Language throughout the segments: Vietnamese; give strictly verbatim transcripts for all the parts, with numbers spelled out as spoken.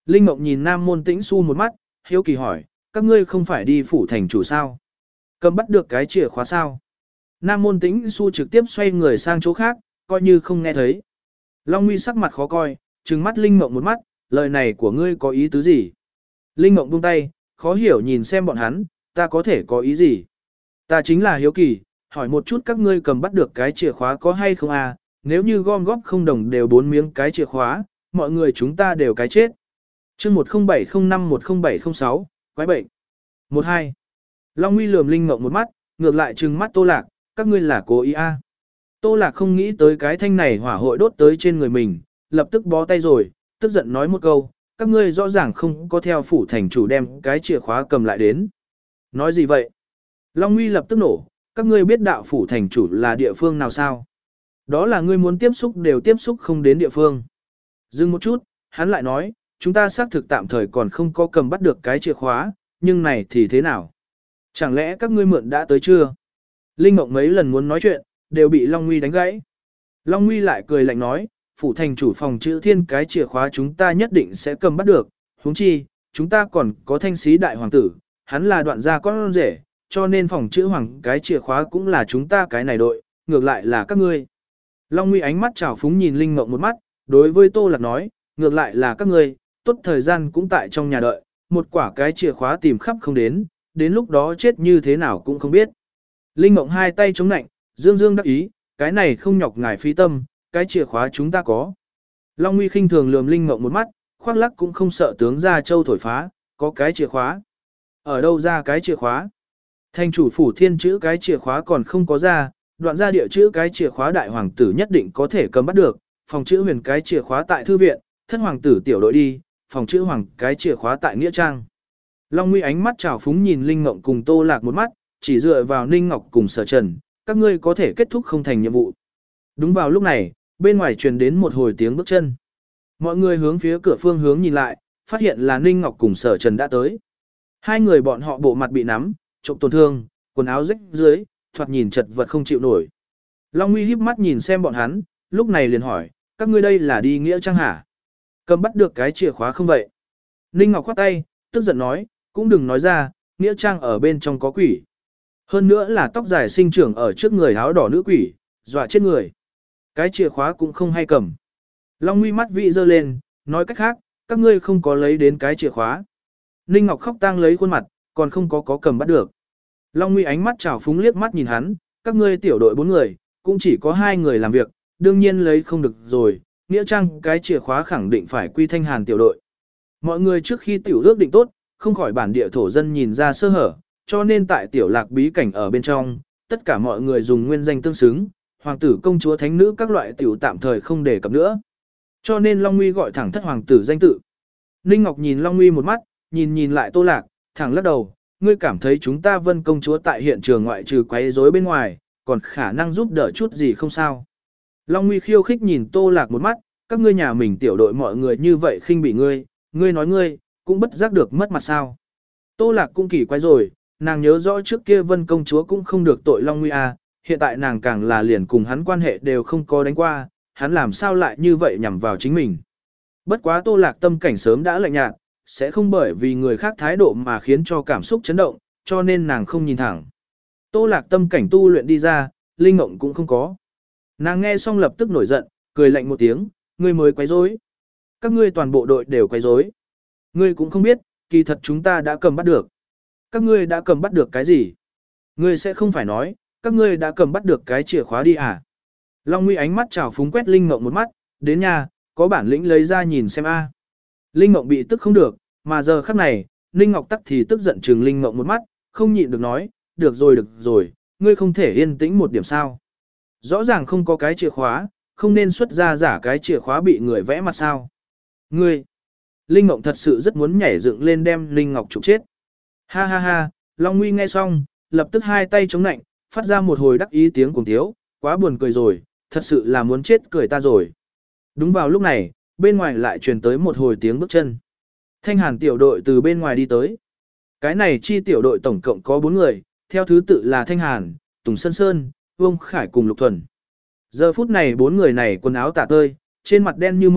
Linh Mộng nhìn Nam Môn Tĩnh Xu một mắt, hiếu kỳ hỏi, các ngươi không phải đi phủ thành chủ sao? Cầm bắt được cái chìa khóa sao? Nam Môn Tĩnh Xu trực tiếp xoay người sang chỗ khác, coi như không nghe thấy. Long Nguy sắc mặt khó coi, trừng mắt Linh Mộng một mắt, lời này của ngươi có ý tứ gì? Linh Mộng buông tay, khó hiểu nhìn xem bọn hắn, ta có thể có ý gì? Ta chính là hiếu kỳ, hỏi một chút các ngươi cầm bắt được cái chìa khóa có hay không à? Nếu như gom góp không đồng đều bốn miếng cái chìa khóa, mọi người chúng ta đều cái chết. Chương một không bảy không năm một không bảy không sáu, quái bệnh. một hai. Long Nguy lườm Linh Mộng một mắt, ngược lại trừng mắt Tô Lạc, các ngươi là cố ý à? Tô Lạc không nghĩ tới cái thanh này hỏa hội đốt tới trên người mình, lập tức bó tay rồi, tức giận nói một câu, các ngươi rõ ràng không có theo phủ thành chủ đem cái chìa khóa cầm lại đến. Nói gì vậy? Long Nguy lập tức nổ, các ngươi biết đạo phủ thành chủ là địa phương nào sao? Đó là ngươi muốn tiếp xúc đều tiếp xúc không đến địa phương. Dừng một chút, hắn lại nói, chúng ta xác thực tạm thời còn không có cầm bắt được cái chìa khóa, nhưng này thì thế nào? Chẳng lẽ các ngươi mượn đã tới chưa? Linh Mộng mấy lần muốn nói chuyện, đều bị Long Nguy đánh gãy. Long Nguy lại cười lạnh nói, phủ thành chủ phòng chữ thiên cái chìa khóa chúng ta nhất định sẽ cầm bắt được, huống chi, chúng ta còn có thanh sĩ đại hoàng tử, hắn là đoạn gia con rể, cho nên phòng chữ hoàng cái chìa khóa cũng là chúng ta cái này đội, ngược lại là các ngươi. Long Nguy ánh mắt trào phúng nhìn Linh Mộng một mắt, đối với Tô Lạc nói, ngược lại là các ngươi, tốt thời gian cũng tại trong nhà đợi, một quả cái chìa khóa tìm khắp không đến, đến lúc đó chết như thế nào cũng không biết. Linh Mộng hai tay chống nạnh, dương dương đắc ý, cái này không nhọc ngài phí tâm, cái chìa khóa chúng ta có. Long Nguy khinh thường lườm Linh Mộng một mắt, khoác lắc cũng không sợ tướng gia châu thổi phá, có cái chìa khóa. Ở đâu ra cái chìa khóa? Thành chủ phủ thiên chữ cái chìa khóa còn không có ra, đoạn gia địa chữ cái chìa khóa đại hoàng tử nhất định có thể cầm bắt được, phòng chữ huyền cái chìa khóa tại thư viện, thất hoàng tử tiểu đội đi, phòng chữ hoàng cái chìa khóa tại nghĩa trang. Long Nguy ánh mắt trào phúng nhìn Linh Mộng cùng Tô Lạc một mắt, chỉ dựa vào Ninh Ngọc cùng Sở Trần, các ngươi có thể kết thúc không thành nhiệm vụ. Đúng vào lúc này, bên ngoài truyền đến một hồi tiếng bước chân. Mọi người hướng phía cửa phương hướng nhìn lại, phát hiện là Ninh Ngọc cùng Sở Trần đã tới. Hai người bọn họ bộ mặt bị nắm, trộm tổn thương, quần áo rách dưới, thoạt nhìn chật vật không chịu nổi. Long Nguy híp mắt nhìn xem bọn hắn, lúc này liền hỏi, các ngươi đây là đi nghĩa trang hả? Cầm bắt được cái chìa khóa không vậy? Ninh Ngọc khoát tay, tức giận nói, cũng đừng nói ra, nghĩa trang ở bên trong có quỷ. Hơn nữa là tóc dài sinh trưởng ở trước người áo đỏ nữ quỷ, dọa chết người. Cái chìa khóa cũng không hay cầm. Long Nguy mắt vị dơ lên, nói cách khác, các ngươi không có lấy đến cái chìa khóa. Ninh Ngọc khóc tang lấy khuôn mặt, còn không có có cầm bắt được. Long Nguy ánh mắt trào phúng liếc mắt nhìn hắn, các ngươi tiểu đội bốn người, cũng chỉ có hai người làm việc, đương nhiên lấy không được rồi, nghĩa trang cái chìa khóa khẳng định phải quy Thanh Hàn tiểu đội. Mọi người trước khi tiểu ước định tốt, không khỏi bản địa thổ dân nhìn ra sơ hở, cho nên tại tiểu lạc bí cảnh ở bên trong, tất cả mọi người dùng nguyên danh tương xứng, hoàng tử công chúa thánh nữ các loại tiểu tạm thời không đề cập nữa. Cho nên Long Nguy gọi thẳng thất hoàng tử danh tự. Ninh Ngọc nhìn Long Nguy một mắt, nhìn nhìn lại Tô Lạc, thẳng lắc đầu, ngươi cảm thấy chúng ta Vân công chúa tại hiện trường ngoại trừ quấy rối bên ngoài, còn khả năng giúp đỡ chút gì không sao. Long Nguy khiêu khích nhìn Tô Lạc một mắt, các ngươi nhà mình tiểu đội mọi người như vậy khinh bị ngươi, ngươi nói ngươi, cũng bất giác được mất mặt sao. Tô Lạc cũng kỳ quái rồi, nàng nhớ rõ trước kia Vân công chúa cũng không được tội Long Nguy à, hiện tại nàng càng là liền cùng hắn quan hệ đều không có đánh qua, hắn làm sao lại như vậy nhằm vào chính mình. Bất quá Tô Lạc tâm cảnh sớm đã lạnh nhạt, sẽ không bởi vì người khác thái độ mà khiến cho cảm xúc chấn động, cho nên nàng không nhìn thẳng. Tô Lạc tâm cảnh tu luyện đi ra, linh mộng cũng không có. Nàng nghe xong lập tức nổi giận, cười lạnh một tiếng, ngươi mới quấy rối. Các ngươi toàn bộ đội đều quấy rối. Ngươi cũng không biết, kỳ thật chúng ta đã cầm bắt được. Các ngươi đã cầm bắt được cái gì? Ngươi sẽ không phải nói, các ngươi đã cầm bắt được cái chìa khóa đi à? Long Nguy ánh mắt trào phúng quét Linh Mộng một mắt, đến nhà, có bản lĩnh lấy ra nhìn xem a. Linh Mộng bị tức không được, mà giờ khắc này, Ninh Ngọc tắc thì tức giận trừng Linh Mộng một mắt, không nhịn được nói, được rồi được rồi, ngươi không thể yên tĩnh một điểm sao. Rõ ràng không có cái chìa khóa, không nên xuất ra giả cái chìa khóa bị người vẽ mặt sao. Ngươi, Linh Mộng thật sự rất muốn nhảy dựng lên đem Linh Ngọc trục chết. Ha ha ha, Long Nguy nghe xong, lập tức hai tay chống nạnh, phát ra một hồi đắc ý tiếng cuồng tiếu, quá buồn cười rồi, thật sự là muốn chết cười ta rồi. Đúng vào lúc này, bên ngoài lại truyền tới một hồi tiếng bước chân. Thanh Hàn tiểu đội từ bên ngoài đi tới. Cái này chi tiểu đội tổng cộng có bốn người, theo thứ tự là Thanh Hàn, Tùng Sơn Sơn, Vương Khải cùng Lục Thuần. Giờ phút này bốn người này quần áo tả tơi, trên mặt đen như mực,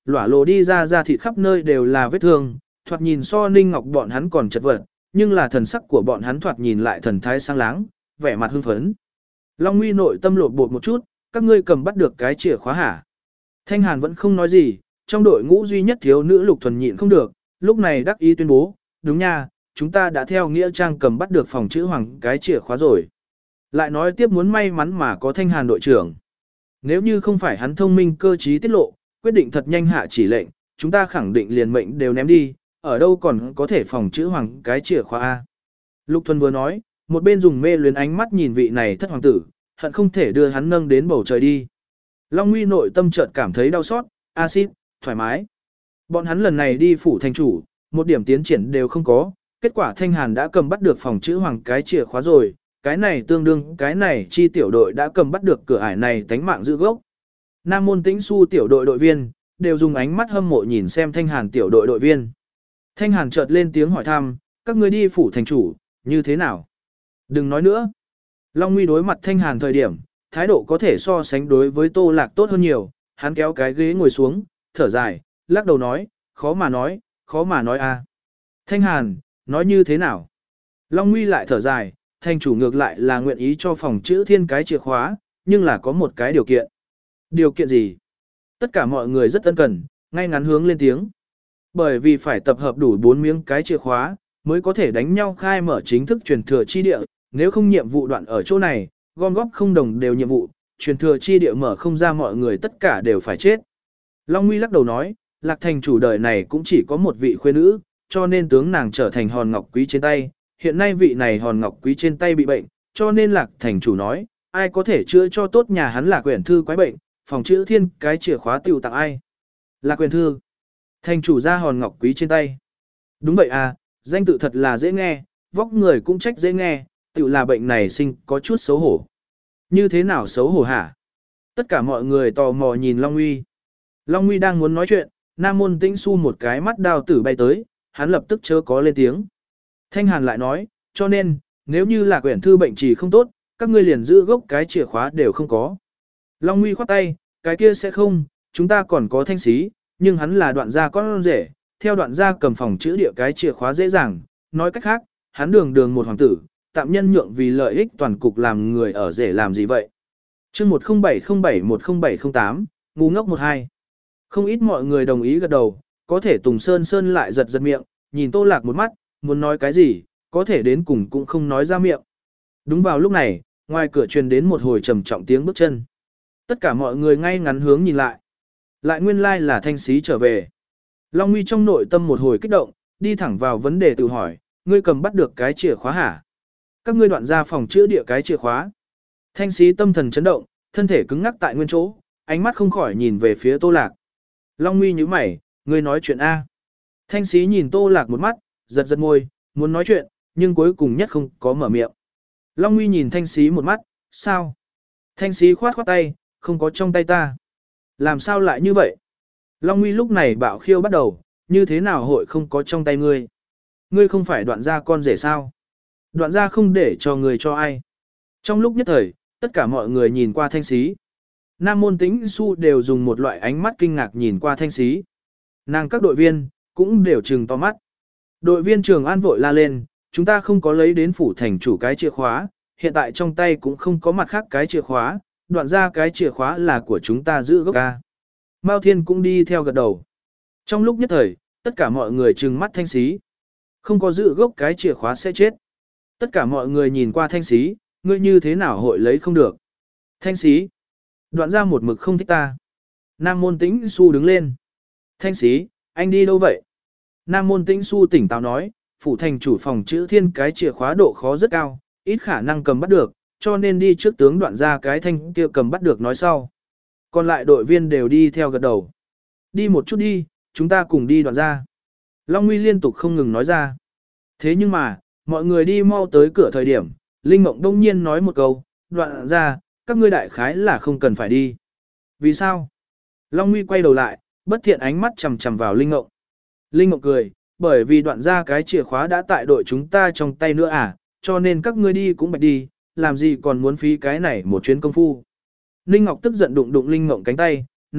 Lỏa lộ đi ra ra thịt khắp nơi đều là vết thương, thoạt nhìn so Ninh Ngọc bọn hắn còn chật vật, nhưng là thần sắc của bọn hắn thoạt nhìn lại thần thái sáng láng, vẻ mặt hưng phấn. Long Nguy nội tâm lột bột một chút, các ngươi cầm bắt được cái chìa khóa hả? Thanh Hàn vẫn không nói gì, trong đội ngũ duy nhất thiếu nữ Lục Thuần nhịn không được, lúc này đắc ý tuyên bố, đúng nha, chúng ta đã theo nghĩa trang cầm bắt được phòng chữ hoàng cái chìa khóa rồi. Lại nói tiếp muốn may mắn mà có Thanh Hàn đội trưởng. Nếu như không phải hắn thông minh cơ trí tiết lộ, quyết định thật nhanh hạ chỉ lệnh, chúng ta khẳng định liền mệnh đều ném đi, ở đâu còn có thể phòng chữ hoàng cái chìa khóa A. Lục Thuần vừa nói, một bên dùng mê luyến ánh mắt nhìn vị này thất hoàng tử, hận không thể đưa hắn nâng đến bầu trời đi. Long Nguy nội tâm chợt cảm thấy đau xót, axit, thoải mái. Bọn hắn lần này đi phủ thành chủ, một điểm tiến triển đều không có, kết quả Thanh Hàn đã cầm bắt được phòng chữ hoàng cái chìa khóa rồi, cái này tương đương cái này chi tiểu đội đã cầm bắt được cửa ải này tánh mạng giữ gốc. Nam môn tĩnh su tiểu đội đội viên, đều dùng ánh mắt hâm mộ nhìn xem Thanh Hàn tiểu đội đội viên. Thanh Hàn chợt lên tiếng hỏi thăm, các ngươi đi phủ thành chủ, như thế nào? Đừng nói nữa. Long Nguy đối mặt Thanh Hàn thời điểm, thái độ có thể so sánh đối với Tô Lạc tốt hơn nhiều, hắn kéo cái ghế ngồi xuống, thở dài, lắc đầu nói, khó mà nói, khó mà nói a. Thanh Hàn, nói như thế nào? Long Nguy lại thở dài, thành chủ ngược lại là nguyện ý cho phòng chữ thiên cái chìa khóa, nhưng là có một cái điều kiện. Điều kiện gì? Tất cả mọi người rất ân cần, ngay ngắn hướng lên tiếng. Bởi vì phải tập hợp đủ bốn miếng cái chìa khóa, mới có thể đánh nhau khai mở chính thức truyền thừa chi địa, nếu không nhiệm vụ đoạn ở chỗ này, gom góp không đồng đều nhiệm vụ, truyền thừa chi địa mở không ra mọi người tất cả đều phải chết. Long Nguy lắc đầu nói, Lạc thành chủ đời này cũng chỉ có một vị khuê nữ, cho nên tướng nàng trở thành hòn ngọc quý trên tay, hiện nay vị này hòn ngọc quý trên tay bị bệnh, cho nên Lạc thành chủ nói, ai có thể chữa cho tốt nhà hắn là quyển thư quái bệnh, phòng chữ thiên cái chìa khóa tiêu tặng ai. Lạc quyển thư. Thành chủ ra hòn ngọc quý trên tay. Đúng vậy à, danh tự thật là dễ nghe, vóc người cũng trách dễ nghe, tự là bệnh này sinh có chút xấu hổ. Như thế nào xấu hổ hả? Tất cả mọi người tò mò nhìn Long Nguy. Long Nguy đang muốn nói chuyện, Nam môn tĩnh su một cái mắt đao tử bay tới, hắn lập tức chớ có lên tiếng. Thanh Hàn lại nói, cho nên, nếu như là quyển thư bệnh trì không tốt, các ngươi liền giữ gốc cái chìa khóa đều không có. Long Nguy khoát tay, cái kia sẽ không, chúng ta còn có thanh xí, nhưng hắn là đoạn gia con rể, theo đoạn gia cầm phòng chữ địa cái chìa khóa dễ dàng, nói cách khác, hắn đường đường một hoàng tử, tạm nhân nhượng vì lợi ích toàn cục làm người ở rể làm gì vậy. Chương một không bảy không bảy một không bảy không tám, ngu ngốc một hai. Không ít mọi người đồng ý gật đầu, có thể Tùng Sơn Sơn lại giật giật miệng, nhìn Tô Lạc một mắt, muốn nói cái gì, có thể đến cùng cũng không nói ra miệng. Đúng vào lúc này, ngoài cửa truyền đến một hồi trầm trọng tiếng bước chân. Tất cả mọi người ngay ngắn hướng nhìn lại. Lại nguyên lai là thanh xí trở về. Long Nguy trong nội tâm một hồi kích động, đi thẳng vào vấn đề tự hỏi, ngươi cầm bắt được cái chìa khóa hả? Các ngươi đoạn ra phòng chữa địa cái chìa khóa. Thanh xí tâm thần chấn động, thân thể cứng ngắc tại nguyên chỗ, ánh mắt không khỏi nhìn về phía Tô Lạc. Long Nguy nhíu mày, ngươi nói chuyện A. Thanh xí nhìn Tô Lạc một mắt, giật giật môi, muốn nói chuyện, nhưng cuối cùng nhất không có mở miệng. Long Nguy nhìn thanh xí một mắt, sao? Thanh xí khoát khoát tay, không có trong tay ta. Làm sao lại như vậy? Long Nguy lúc này bạo khiêu bắt đầu, như thế nào hội không có trong tay ngươi? Ngươi không phải đoạn gia con rể sao? Đoạn gia không để cho người cho ai. Trong lúc nhất thời, tất cả mọi người nhìn qua thanh xí. Nam môn tĩnh su đều dùng một loại ánh mắt kinh ngạc nhìn qua thanh xí. Nàng các đội viên, cũng đều trừng to mắt. Đội viên Trường An vội la lên, chúng ta không có lấy đến phủ thành chủ cái chìa khóa, hiện tại trong tay cũng không có mặt khác cái chìa khóa, đoạn ra cái chìa khóa là của chúng ta giữ gốc ca. Mao Thiên cũng đi theo gật đầu. Trong lúc nhất thời, tất cả mọi người trừng mắt thanh xí. Không có giữ gốc cái chìa khóa sẽ chết. Tất cả mọi người nhìn qua thanh xí, ngươi như thế nào hội lấy không được. Thanh xí. Đoạn ra một mực không thích ta. Nam môn tĩnh su đứng lên. Thanh xí, anh đi đâu vậy? Nam môn tĩnh su tỉnh táo nói, phủ thành chủ phòng chữ thiên cái chìa khóa độ khó rất cao, ít khả năng cầm bắt được, cho nên đi trước tướng đoạn ra cái thanh kia cầm bắt được nói sau. Còn lại đội viên đều đi theo gật đầu. Đi một chút đi, chúng ta cùng đi đoạn ra. Long Nguy liên tục không ngừng nói ra. Thế nhưng mà, mọi người đi mau tới cửa thời điểm, Linh Mộng đông nhiên nói một câu, đoạn ra, các ngươi đại khái là không cần phải đi. Vì sao? Long Nguy quay đầu lại, bất thiện ánh mắt chằm chằm vào Linh Mộng. Linh Mộng cười, bởi vì đoạn ra cái chìa khóa đã tại đội chúng ta trong tay nữa à, cho nên các ngươi đi cũng bạch đi, làm gì còn muốn phí cái này một chuyến công phu. Ninh Ngọc tức giận đụng đụng Linh Mộng cánh tay, này,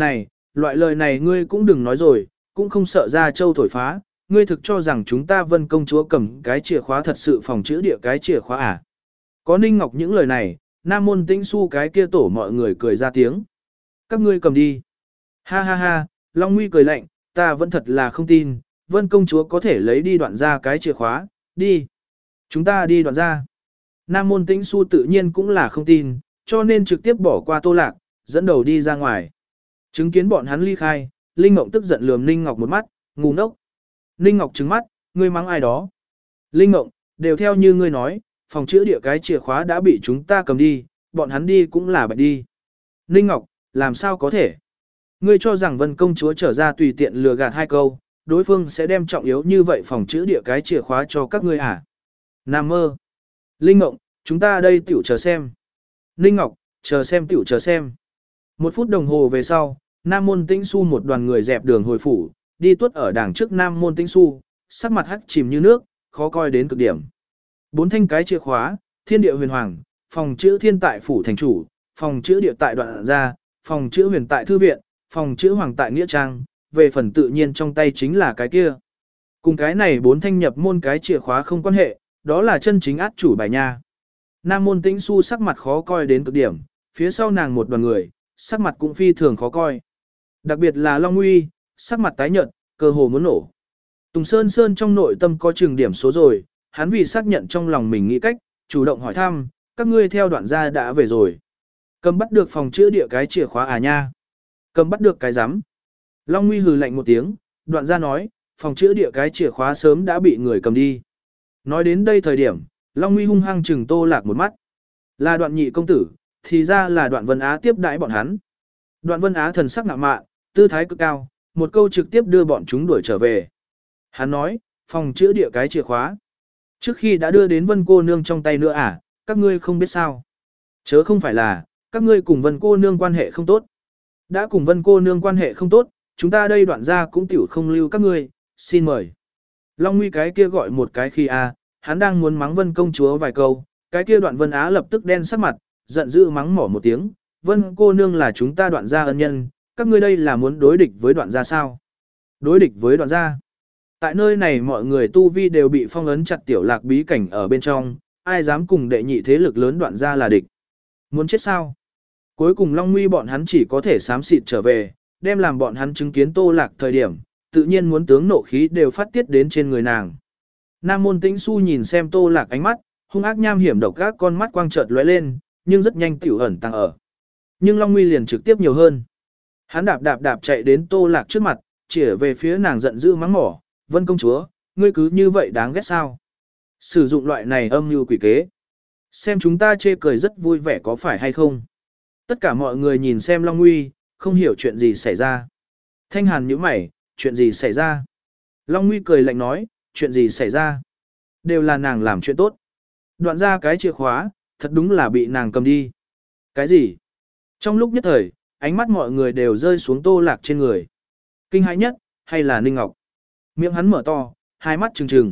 loại lời này ngươi cũng đừng nói rồi, cũng không sợ ra châu thổi phá, ngươi thực cho rằng chúng ta Vân công chúa cầm cái chìa khóa thật sự phòng chữ địa cái chìa khóa à. Có Ninh Ngọc những lời này, Nam Môn Tĩnh Xu cái kia tổ mọi người cười ra tiếng. Các ngươi cầm đi. Ha ha ha, Long Nguy cười lạnh, ta vẫn thật là không tin, Vân công chúa có thể lấy đi đoạn ra cái chìa khóa, đi. Chúng ta đi đoạn ra. Nam Môn Tĩnh Xu tự nhiên cũng là không tin, cho nên trực tiếp bỏ qua Tô Lạc, dẫn đầu đi ra ngoài. Chứng kiến bọn hắn ly khai, Linh Ngọc tức giận lườm Ninh Ngọc một mắt, ngu ngốc. Ninh Ngọc trừng mắt, ngươi mắng ai đó. Linh Ngọc, đều theo như ngươi nói, phòng chữa địa cái chìa khóa đã bị chúng ta cầm đi, bọn hắn đi cũng là bạch đi. Ninh Ngọc, làm sao có thể? Ngươi cho rằng Vân công chúa trở ra tùy tiện lừa gạt hai câu, đối phương sẽ đem trọng yếu như vậy phòng chữa địa cái chìa khóa cho các ngươi à? Nam mơ. Linh Ngọc, chúng ta đây tiểu chờ xem. Ninh Ngọc, chờ xem tiểu chờ xem. Một phút đồng hồ về sau, Nam Môn Tĩnh Xu một đoàn người dẹp đường hồi phủ, đi tuốt ở đằng trước Nam Môn Tĩnh Xu, sắc mặt hắc chìm như nước, khó coi đến cực điểm. Bốn thanh cái chìa khóa, thiên địa huyền hoàng, phòng chữ thiên tại phủ thành chủ, phòng chữ địa tại đoạn gia, phòng chữ huyền tại thư viện, phòng chữ hoàng tại nghĩa trang, về phần tự nhiên trong tay chính là cái kia. Cùng cái này bốn thanh nhập môn cái chìa khóa không quan hệ, đó là chân chính át chủ bài nha. Nam Môn Tĩnh Xu sắc mặt khó coi đến cực điểm, phía sau nàng một đoàn người, sắc mặt cũng phi thường khó coi. Đặc biệt là Long Nguy, sắc mặt tái nhợt, cơ hồ muốn nổ. Tùng Sơn Sơn trong nội tâm có chừng điểm số rồi, hắn vì xác nhận trong lòng mình nghĩ cách, chủ động hỏi thăm, các ngươi theo đoạn gia đã về rồi. Cầm bắt được phòng chữa địa cái chìa khóa à nha? Cầm bắt được cái rắm. Long Nguy hừ lạnh một tiếng, đoạn gia nói, phòng chữa địa cái chìa khóa sớm đã bị người cầm đi. Nói đến đây thời điểm, Long Nguy hung hăng chừng Tô Lạc một mắt. Là đoạn nhị công tử, thì ra là đoạn Vân Á tiếp đãi bọn hắn. Đoạn Vân Á thần sắc ngạo mạn, tư thái cực cao, một câu trực tiếp đưa bọn chúng đuổi trở về. Hắn nói, phòng chữa địa cái chìa khóa. Trước khi đã đưa đến Vân cô nương trong tay nữa à, các ngươi không biết sao. Chớ không phải là, các ngươi cùng Vân cô nương quan hệ không tốt. Đã cùng Vân cô nương quan hệ không tốt, chúng ta đây đoạn ra cũng tiểu không lưu các ngươi, xin mời. Long Nguy cái kia gọi một cái khi a, hắn đang muốn mắng Vân công chúa vài câu, cái kia đoạn Vân Á lập tức đen sắc mặt, giận dữ mắng mỏ một tiếng, Vân cô nương là chúng ta đoạn gia ân nhân, các ngươi đây là muốn đối địch với đoạn gia sao? Đối địch với đoạn gia. Tại nơi này mọi người tu vi đều bị phong ấn chặt tiểu lạc bí cảnh ở bên trong, ai dám cùng đệ nhị thế lực lớn đoạn gia là địch. Muốn chết sao? Cuối cùng Long Nguy bọn hắn chỉ có thể xám xịt trở về, đem làm bọn hắn chứng kiến Tô Lạc thời điểm, tự nhiên muốn tướng nộ khí đều phát tiết đến trên người nàng. Nam Môn Tĩnh Xu nhìn xem Tô Lạc ánh mắt, hung ác nham hiểm độc các con mắt quang chợt lóe lên, nhưng rất nhanh tiểu ẩn tăng ở. Nhưng Long Nguy liền trực tiếp nhiều hơn. Hắn đạp đạp đạp chạy đến Tô Lạc trước mặt, chỉ về phía nàng giận dữ mắng mỏ, Vân công chúa, ngươi cứ như vậy đáng ghét sao? Sử dụng loại này âm mưu quỷ kế. Xem chúng ta chê cười rất vui vẻ có phải hay không? Tất cả mọi người nhìn xem Long Nguy, không hiểu chuyện gì xảy ra. Thanh Hàn nhíu mày, chuyện gì xảy ra? Long Nguy cười lạnh nói, chuyện gì xảy ra? Đều là nàng làm chuyện tốt. Đoạn ra cái chìa khóa, thật đúng là bị nàng cầm đi. Cái gì? Trong lúc nhất thời, ánh mắt mọi người đều rơi xuống Tô Lạc trên người. Kinh hãi nhất, hay là Ninh Ngọc? Miệng hắn mở to, hai mắt trừng trừng.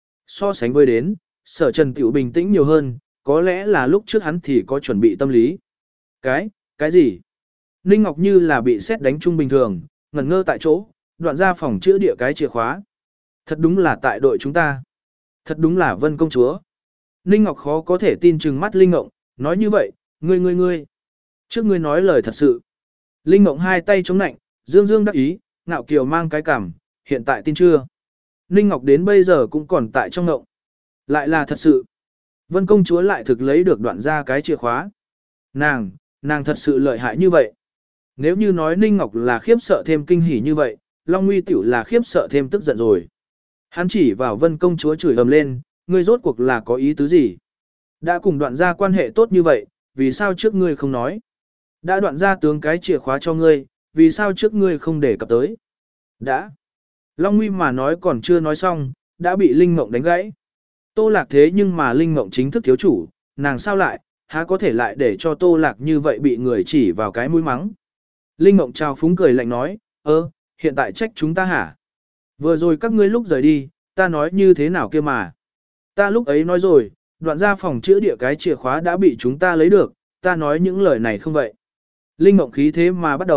So sánh với đến, Sở Trần tiểu bình tĩnh nhiều hơn, có lẽ là lúc trước hắn thì có chuẩn bị tâm lý. Cái, cái gì? Ninh Ngọc như là bị sét đánh trung bình thường, ngẩn ngơ tại chỗ, đoạn ra phòng chữa địa cái chìa khóa. Thật đúng là tại đội chúng ta. Thật đúng là Vân công chúa. Ninh Ngọc khó có thể tin chừng mắt Linh Ngộng, nói như vậy, ngươi ngươi ngươi. Trước ngươi nói lời thật sự. Linh Ngộng hai tay chống nạnh, dương dương đắc ý, ngạo kiều mang cái cằm, hiện tại tin chưa? Ninh Ngọc đến bây giờ cũng còn tại trong ngộng. Lại là thật sự. Vân công chúa lại thực lấy được đoạn ra cái chìa khóa. Nàng, nàng thật sự lợi hại như vậy. Nếu như nói Ninh Ngọc là khiếp sợ thêm kinh hỉ như vậy, Long Nguy tiểu là khiếp sợ thêm tức giận rồi. Hắn chỉ vào Vân công chúa chửi ầm lên, ngươi rốt cuộc là có ý tứ gì? Đã cùng đoạn ra quan hệ tốt như vậy, vì sao trước ngươi không nói? Đã đoạn ra tướng cái chìa khóa cho ngươi, vì sao trước ngươi không để cập tới? Đã. Long Nguy mà nói còn chưa nói xong, đã bị Linh Mộng đánh gãy. Tô Lạc thế nhưng mà Linh Mộng chính thức thiếu chủ, nàng sao lại, há có thể lại để cho Tô Lạc như vậy bị người chỉ vào cái mũi mắng. Linh Mộng trao phúng cười lạnh nói, ơ, hiện tại trách chúng ta hả? Vừa rồi các ngươi lúc rời đi, ta nói như thế nào kia mà? Ta lúc ấy nói rồi, đoạn ra phòng chữa địa cái chìa khóa đã bị chúng ta lấy được, ta nói những lời này không vậy. Linh Mộng khí thế mà bắt đầu,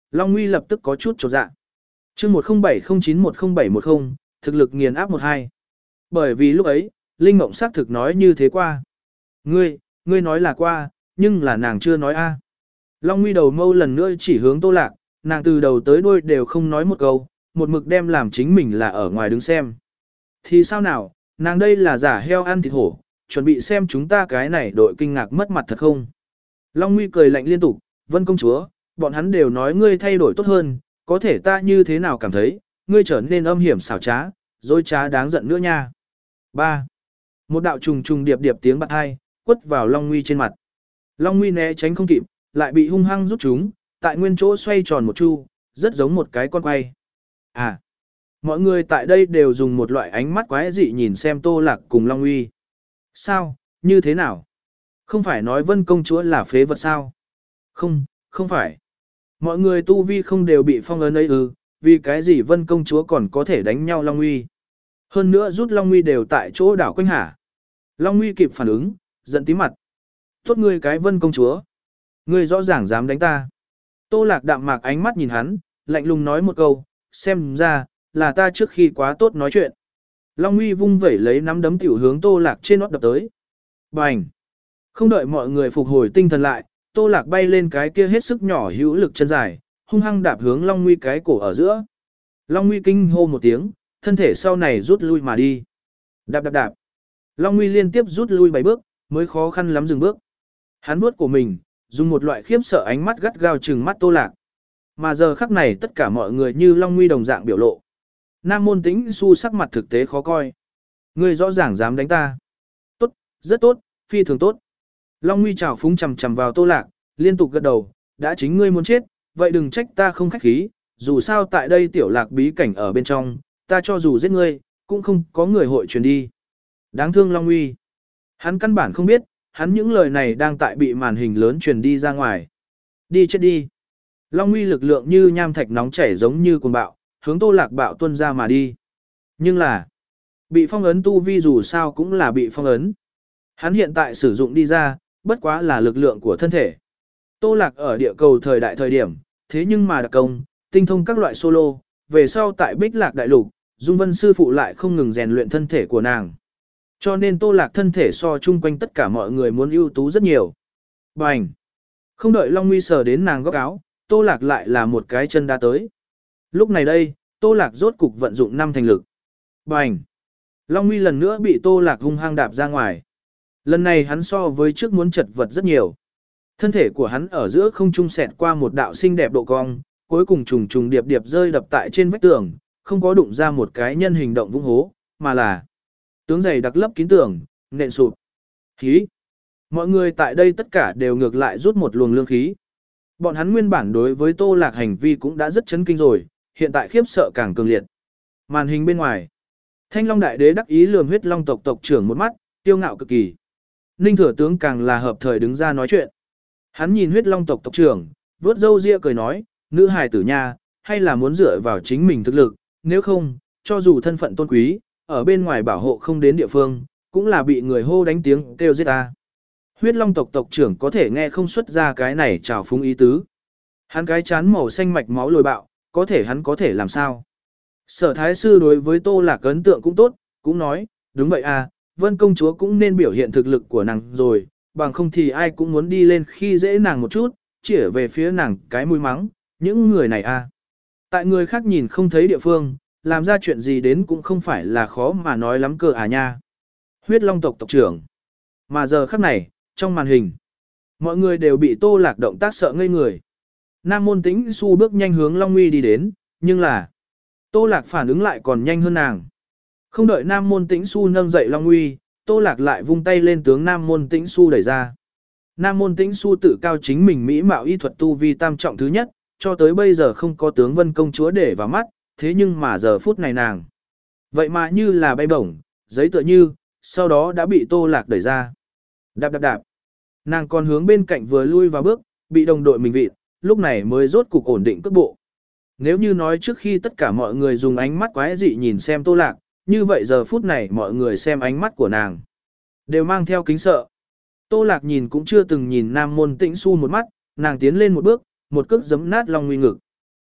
Long Nguy lập tức có chút chột dạ. Chương một không bảy không chín một không bảy một không, thực lực nghiền áp một hai. Bởi vì lúc ấy, Linh Mộng xác thực nói như thế qua. Ngươi, ngươi nói là qua, nhưng là nàng chưa nói a. Long Nguy đầu mâu lần nữa chỉ hướng Tô Lạc, nàng từ đầu tới đuôi đều không nói một câu, một mực đem làm chính mình là ở ngoài đứng xem. Thì sao nào, nàng đây là giả heo ăn thịt hổ, chuẩn bị xem chúng ta cái này đội kinh ngạc mất mặt thật không. Long Nguy cười lạnh liên tục, Vân công chúa, bọn hắn đều nói ngươi thay đổi tốt hơn, có thể ta như thế nào cảm thấy, ngươi trở nên âm hiểm xảo trá, dối trá đáng giận nữa nha. ba. Một đạo trùng trùng điệp điệp tiếng bật hai, quất vào Long Nguy trên mặt. Long Nguy né tránh không kịp, lại bị hung hăng rút chúng, tại nguyên chỗ xoay tròn một chu, rất giống một cái con quay. À, mọi người tại đây đều dùng một loại ánh mắt quái dị nhìn xem Tô Lạc cùng Long Nguy. Sao, như thế nào? Không phải nói Vân công chúa là phế vật sao? Không, không phải. Mọi người tu vi không đều bị phong ấn ấy ư, vì cái gì Vân công chúa còn có thể đánh nhau Long Nguy. Hơn nữa rút Long Nguy đều tại chỗ đảo quanh hả. Long Nguy kịp phản ứng, giận tím mặt. Tốt ngươi cái Vân công chúa. Ngươi rõ ràng dám đánh ta. Tô Lạc đạm mạc ánh mắt nhìn hắn, lạnh lùng nói một câu, xem ra, là ta trước khi quá tốt nói chuyện. Long Nguy vung vẩy lấy nắm đấm tiểu hướng Tô Lạc trên nót đập tới. Bành! Không đợi mọi người phục hồi tinh thần lại, Tô Lạc bay lên cái kia hết sức nhỏ hữu lực chân dài, hung hăng đạp hướng Long Nguy cái cổ ở giữa. Long Nguy kinh hô một tiếng, thân thể sau này rút lui mà đi. Đạp đạp đạp. Long Nguy liên tiếp rút lui bảy bước, mới khó khăn lắm dừng bước. Hắn vuốt của mình, dùng một loại khiếp sợ ánh mắt gắt gao trừng mắt Tô Lạc. Mà giờ khắc này tất cả mọi người như Long Nguy đồng dạng biểu lộ. Nam Môn Tĩnh Xu sắc mặt thực tế khó coi. Ngươi rõ ràng dám đánh ta. Tốt, rất tốt, phi thường tốt. Long Nguy trào phúng chầm chầm vào Tô Lạc, liên tục gật đầu, đã chính ngươi muốn chết, vậy đừng trách ta không khách khí, dù sao tại đây tiểu lạc bí cảnh ở bên trong, ta cho dù giết ngươi, cũng không có người hội truyền đi. Đáng thương Long Nguy. Hắn căn bản không biết, hắn những lời này đang tại bị màn hình lớn truyền đi ra ngoài. Đi chết đi. Long Nguy lực lượng như nham thạch nóng chảy giống như cuồng bạo, hướng Tô Lạc bạo tuôn ra mà đi. Nhưng là, bị phong ấn tu vi dù sao cũng là bị phong ấn. Hắn hiện tại sử dụng đi ra, bất quá là lực lượng của thân thể. Tô Lạc ở địa cầu thời đại thời điểm, thế nhưng mà đặc công, tinh thông các loại solo, về sau tại Bích Lạc Đại Lục, Dung Vân sư phụ lại không ngừng rèn luyện thân thể của nàng. Cho nên Tô Lạc thân thể so chung quanh tất cả mọi người muốn ưu tú rất nhiều. Bành! Không đợi Long Nguy sờ đến nàng góc áo, Tô Lạc lại là một cái chân đá tới. Lúc này đây, Tô Lạc rốt cục vận dụng năm thành lực. Bành! Long Nguy lần nữa bị Tô Lạc hung hăng đạp ra ngoài. Lần này hắn so với trước muốn chật vật rất nhiều. Thân thể của hắn ở giữa không trung xẹt qua một đạo xinh đẹp độ cong, cuối cùng trùng trùng điệp điệp rơi đập tại trên vách tường, không có đụng ra một cái nhân hình động vũng hố, mà là tướng dày đặc lấp kín tường, nện sụp. Khí! Mọi người tại đây tất cả đều ngược lại rút một luồng lương khí. Bọn hắn nguyên bản đối với Tô Lạc hành vi cũng đã rất chấn kinh rồi, hiện tại khiếp sợ càng cường liệt. Màn hình bên ngoài, Thanh Long Đại Đế đắc ý lườm Huyết Long tộc tộc trưởng một mắt, kiêu ngạo cực kỳ. Ninh Thừa tướng càng là hợp thời đứng ra nói chuyện. Hắn nhìn Huyết Long tộc tộc trưởng, vớt râu ria cười nói, nữ hài tử nha, hay là muốn dựa vào chính mình thực lực, nếu không, cho dù thân phận tôn quý, ở bên ngoài bảo hộ không đến địa phương, cũng là bị người hô đánh tiếng kêu giết ta. Huyết Long tộc tộc trưởng có thể nghe không xuất ra cái này trào phúng ý tứ. Hắn cái chán màu xanh mạch máu lồi bạo, có thể hắn có thể làm sao? Sở Thái Sư đối với Tô Lạc ấn tượng cũng tốt, cũng nói, đúng vậy à, Vân công chúa cũng nên biểu hiện thực lực của nàng rồi, bằng không thì ai cũng muốn đi lên khi dễ nàng một chút, chỉ về phía nàng cái mũi mắng, những người này à. Tại người khác nhìn không thấy địa phương, làm ra chuyện gì đến cũng không phải là khó mà nói lắm cơ à nha. Huyết Long tộc tộc trưởng. Mà giờ khắc này, trong màn hình, mọi người đều bị Tô Lạc động tác sợ ngây người. Nam Môn Tĩnh Xu bước nhanh hướng Long Nguy đi đến, nhưng là Tô Lạc phản ứng lại còn nhanh hơn nàng. Không đợi Nam Môn Tĩnh Xu nâng dậy Long Nguy, Tô Lạc lại vung tay lên tướng Nam Môn Tĩnh Xu đẩy ra. Nam Môn Tĩnh Xu tự cao chính mình mỹ mạo y thuật tu vi tam trọng thứ nhất, cho tới bây giờ không có tướng Vân công chúa để vào mắt, thế nhưng mà giờ phút này nàng, vậy mà như là bay bổng, giấy tựa như, sau đó đã bị Tô Lạc đẩy ra. Đạp đạp đạp. Nàng còn hướng bên cạnh vừa lui vào bước, bị đồng đội mình vịt, lúc này mới rốt cục ổn định cước bộ. Nếu như nói trước khi tất cả mọi người dùng ánh mắt quái dị nhìn xem Tô Lạc, như vậy giờ phút này mọi người xem ánh mắt của nàng, đều mang theo kính sợ. Tô Lạc nhìn cũng chưa từng nhìn Nam Môn Tĩnh Xu một mắt, nàng tiến lên một bước, một cước giấm nát Long Nguy ngực.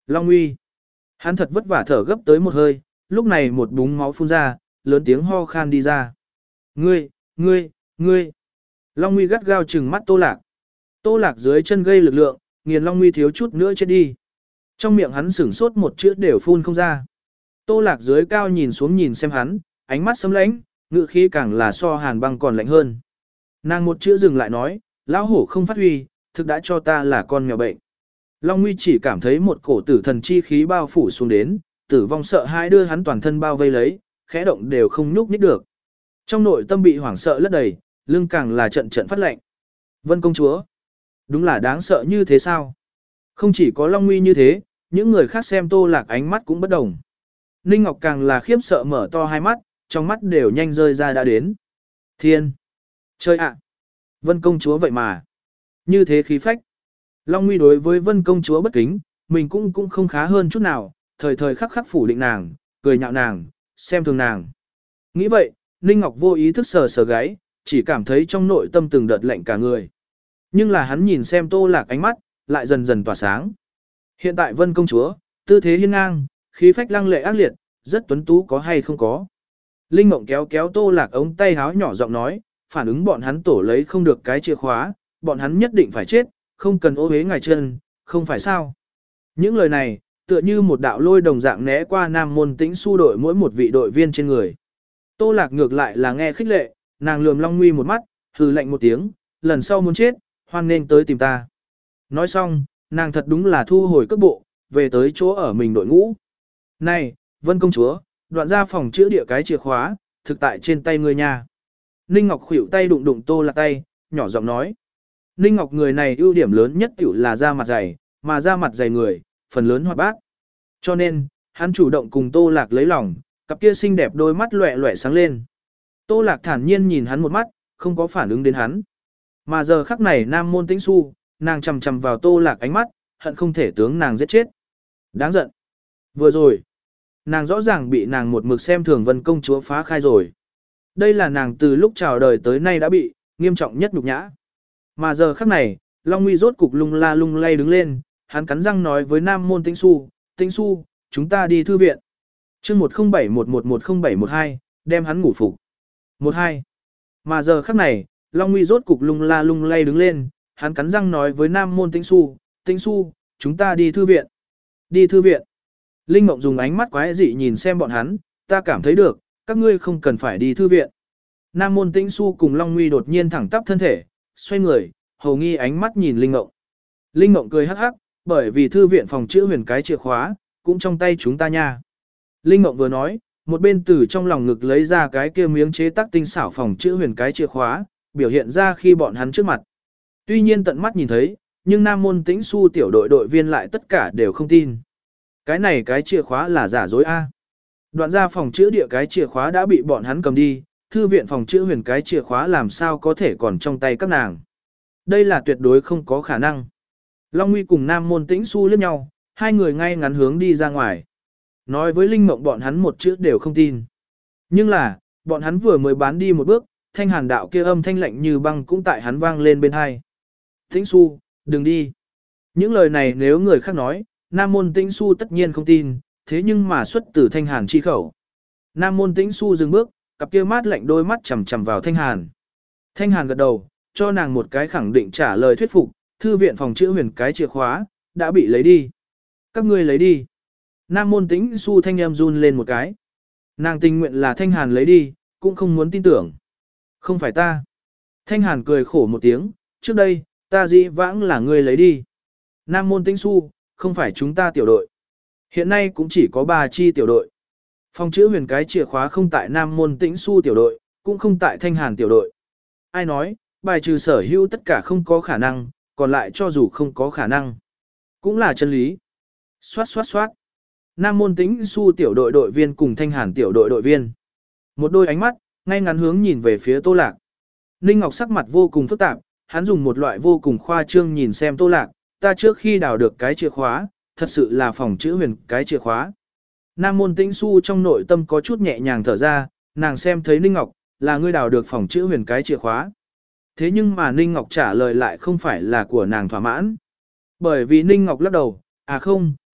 Long Uy. Hắn thật vất vả thở gấp tới một hơi, lúc này một búng máu phun ra, lớn tiếng ho khan đi ra. Ngươi, ngươi, ngươi. Long Uy gắt gao trừng mắt Tô Lạc. Tô Lạc dưới chân gây lực lượng, nghiền Long Uy thiếu chút nữa chết đi. Trong miệng hắn sửng sốt một chữ đều phun không ra. Tô Lạc dưới cao nhìn xuống nhìn xem hắn, ánh mắt sấm lãnh, ngự khí càng là so hàn băng còn lạnh hơn. Nàng một chữ dừng lại nói, lão hổ không phát huy, thực đã cho ta là con mèo bệnh. Long Nguy chỉ cảm thấy một cổ tử thần chi khí bao phủ xuống đến, tử vong sợ hãi đưa hắn toàn thân bao vây lấy, khẽ động đều không nhúc nhích được. Trong nội tâm bị hoảng sợ lất đầy, lưng càng là trận trận phát lạnh. Vân công chúa, đúng là đáng sợ như thế sao? Không chỉ có Long Nguy như thế, những người khác xem Tô Lạc ánh mắt cũng bất đồng. Ninh Ngọc càng là khiếp sợ mở to hai mắt, trong mắt đều nhanh rơi ra đã đến. Thiên! Chơi ạ! Vân công chúa vậy mà! Như thế khí phách! Long Nguy đối với Vân công chúa bất kính, mình cũng cũng không khá hơn chút nào, thời thời khắc khắc phủ định nàng, cười nhạo nàng, xem thường nàng. Nghĩ vậy, Ninh Ngọc vô ý thức sờ sờ gáy, chỉ cảm thấy trong nội tâm từng đợt lạnh cả người. Nhưng là hắn nhìn xem Tô Lạc ánh mắt, lại dần dần tỏa sáng. Hiện tại Vân công chúa, tư thế hiên ngang, khí phách lăng lệ ác liệt, rất tuấn tú có hay không có. Linh Mộng kéo kéo Tô Lạc ống tay háo nhỏ giọng nói, phản ứng bọn hắn tổ lấy không được cái chìa khóa, bọn hắn nhất định phải chết, không cần ô hế ngài chân, không phải sao. Những lời này, tựa như một đạo lôi đồng dạng né qua Nam Môn Tĩnh Xu đội mỗi một vị đội viên trên người. Tô Lạc ngược lại là nghe khích lệ, nàng lườm Long Nguy một mắt, hừ lạnh một tiếng, lần sau muốn chết, hoan nên tới tìm ta. Nói xong, nàng thật đúng là thu hồi cước bộ, về tới chỗ ở mình đội ngũ. Này, Vân công chúa, đoạn ra phòng chữa địa cái chìa khóa, thực tại trên tay ngươi nha. Ninh Ngọc khuỷu tay đụng đụng Tô Lạc tay, nhỏ giọng nói. Ninh Ngọc người này ưu điểm lớn nhất tiểu là da mặt dày, mà da mặt dày người, phần lớn hoạt bát. Cho nên, hắn chủ động cùng Tô Lạc lấy lòng, cặp kia xinh đẹp đôi mắt loẻ loẻ sáng lên. Tô Lạc thản nhiên nhìn hắn một mắt, không có phản ứng đến hắn. Mà giờ khắc này Nam Môn Tĩnh Xu, nàng chầm chầm vào Tô Lạc ánh mắt, hận không thể tướng nàng giết chết. Đáng giận. Vừa rồi, nàng rõ ràng bị nàng một mực xem thường Vân công chúa phá khai rồi. Đây là nàng từ lúc chào đời tới nay đã bị, nghiêm trọng nhất nhục nhã. Mà giờ khắc này, Long Nguy rốt cục lung la lung lay đứng lên, hắn cắn răng nói với Nam Môn Tĩnh Xu, Tĩnh Xu, chúng ta đi thư viện. chương một không bảy một một một không bảy một hai, đem hắn ngủ phục. một hai. Mà giờ khắc này, Long Nguy rốt cục lung la lung lay đứng lên, hắn cắn răng nói với Nam Môn Tĩnh Xu, Tĩnh Xu, chúng ta đi thư viện. Đi thư viện. Linh Mộng dùng ánh mắt quái dị nhìn xem bọn hắn, ta cảm thấy được, các ngươi không cần phải đi thư viện. Nam Môn Tĩnh Xu cùng Long Nguy đột nhiên thẳng tắp thân thể, xoay người, hầu nghi ánh mắt nhìn Linh Mộng. Linh Mộng cười hắc hắc, bởi vì thư viện phòng chữa huyền cái chìa khóa, cũng trong tay chúng ta nha. Linh Mộng vừa nói, một bên từ trong lòng ngực lấy ra cái kia miếng chế tác tinh xảo phòng chữa huyền cái chìa khóa, biểu hiện ra khi bọn hắn trước mặt. Tuy nhiên tận mắt nhìn thấy, nhưng Nam Môn Tĩnh Xu tiểu đội đội viên lại tất cả đều không tin. Cái này cái chìa khóa là giả dối a. Đoạn ra phòng chữa địa cái chìa khóa đã bị bọn hắn cầm đi, thư viện phòng chữa huyền cái chìa khóa làm sao có thể còn trong tay các nàng. Đây là tuyệt đối không có khả năng. Long Nguy cùng Nam Môn Tĩnh Xu liếc nhau, hai người ngay ngắn hướng đi ra ngoài. Nói với Linh Mộng bọn hắn một chữ đều không tin. Nhưng là, bọn hắn vừa mới bán đi một bước, thanh hàn đạo kia âm thanh lạnh như băng cũng tại hắn vang lên bên hai. Tĩnh Xu, đừng đi. Những lời này nếu người khác nói, Nam Môn Tĩnh Xu tất nhiên không tin, thế nhưng mà xuất từ thanh hàn chi khẩu. Nam Môn Tĩnh Xu dừng bước, cặp kia mát lạnh đôi mắt chằm chằm vào thanh hàn. Thanh hàn gật đầu, cho nàng một cái khẳng định trả lời thuyết phục, thư viện phòng chữa huyền cái chìa khóa, đã bị lấy đi. Các ngươi lấy đi. Nam Môn Tĩnh Xu thanh em run lên một cái. Nàng tình nguyện là thanh hàn lấy đi, cũng không muốn tin tưởng. Không phải ta. Thanh hàn cười khổ một tiếng, trước đây, ta dĩ vãng là ngươi lấy đi. Nam Môn Tĩnh Xu, không phải chúng ta tiểu đội. Hiện nay cũng chỉ có ba chi tiểu đội. Phòng chữa huyền cái chìa khóa không tại Nam Môn Tĩnh Xu tiểu đội, cũng không tại thanh hàn tiểu đội. Ai nói, bài trừ sở hữu tất cả không có khả năng, còn lại cho dù không có khả năng. Cũng là chân lý. Xoát xoát xoát. Nam Môn Tĩnh Xu tiểu đội đội viên cùng thanh hàn tiểu đội đội viên. Một đôi ánh mắt, ngay ngắn hướng nhìn về phía Tô Lạc. Ninh Ngọc sắc mặt vô cùng phức tạp, hắn dùng một loại vô cùng khoa trương nhìn xem Tô Lạc, ta trước khi đào được cái chìa khóa, thật sự là phòng chữa huyền cái chìa khóa. Nam Môn Tĩnh Xu trong nội tâm có chút nhẹ nhàng thở ra, nàng xem thấy Ninh Ngọc, là ngươi đào được phòng chữa huyền cái chìa khóa. Thế nhưng mà Ninh Ngọc trả lời lại không phải là của nàng thỏa mãn. Bởi vì Ninh Ngọc lắc đầu, à không,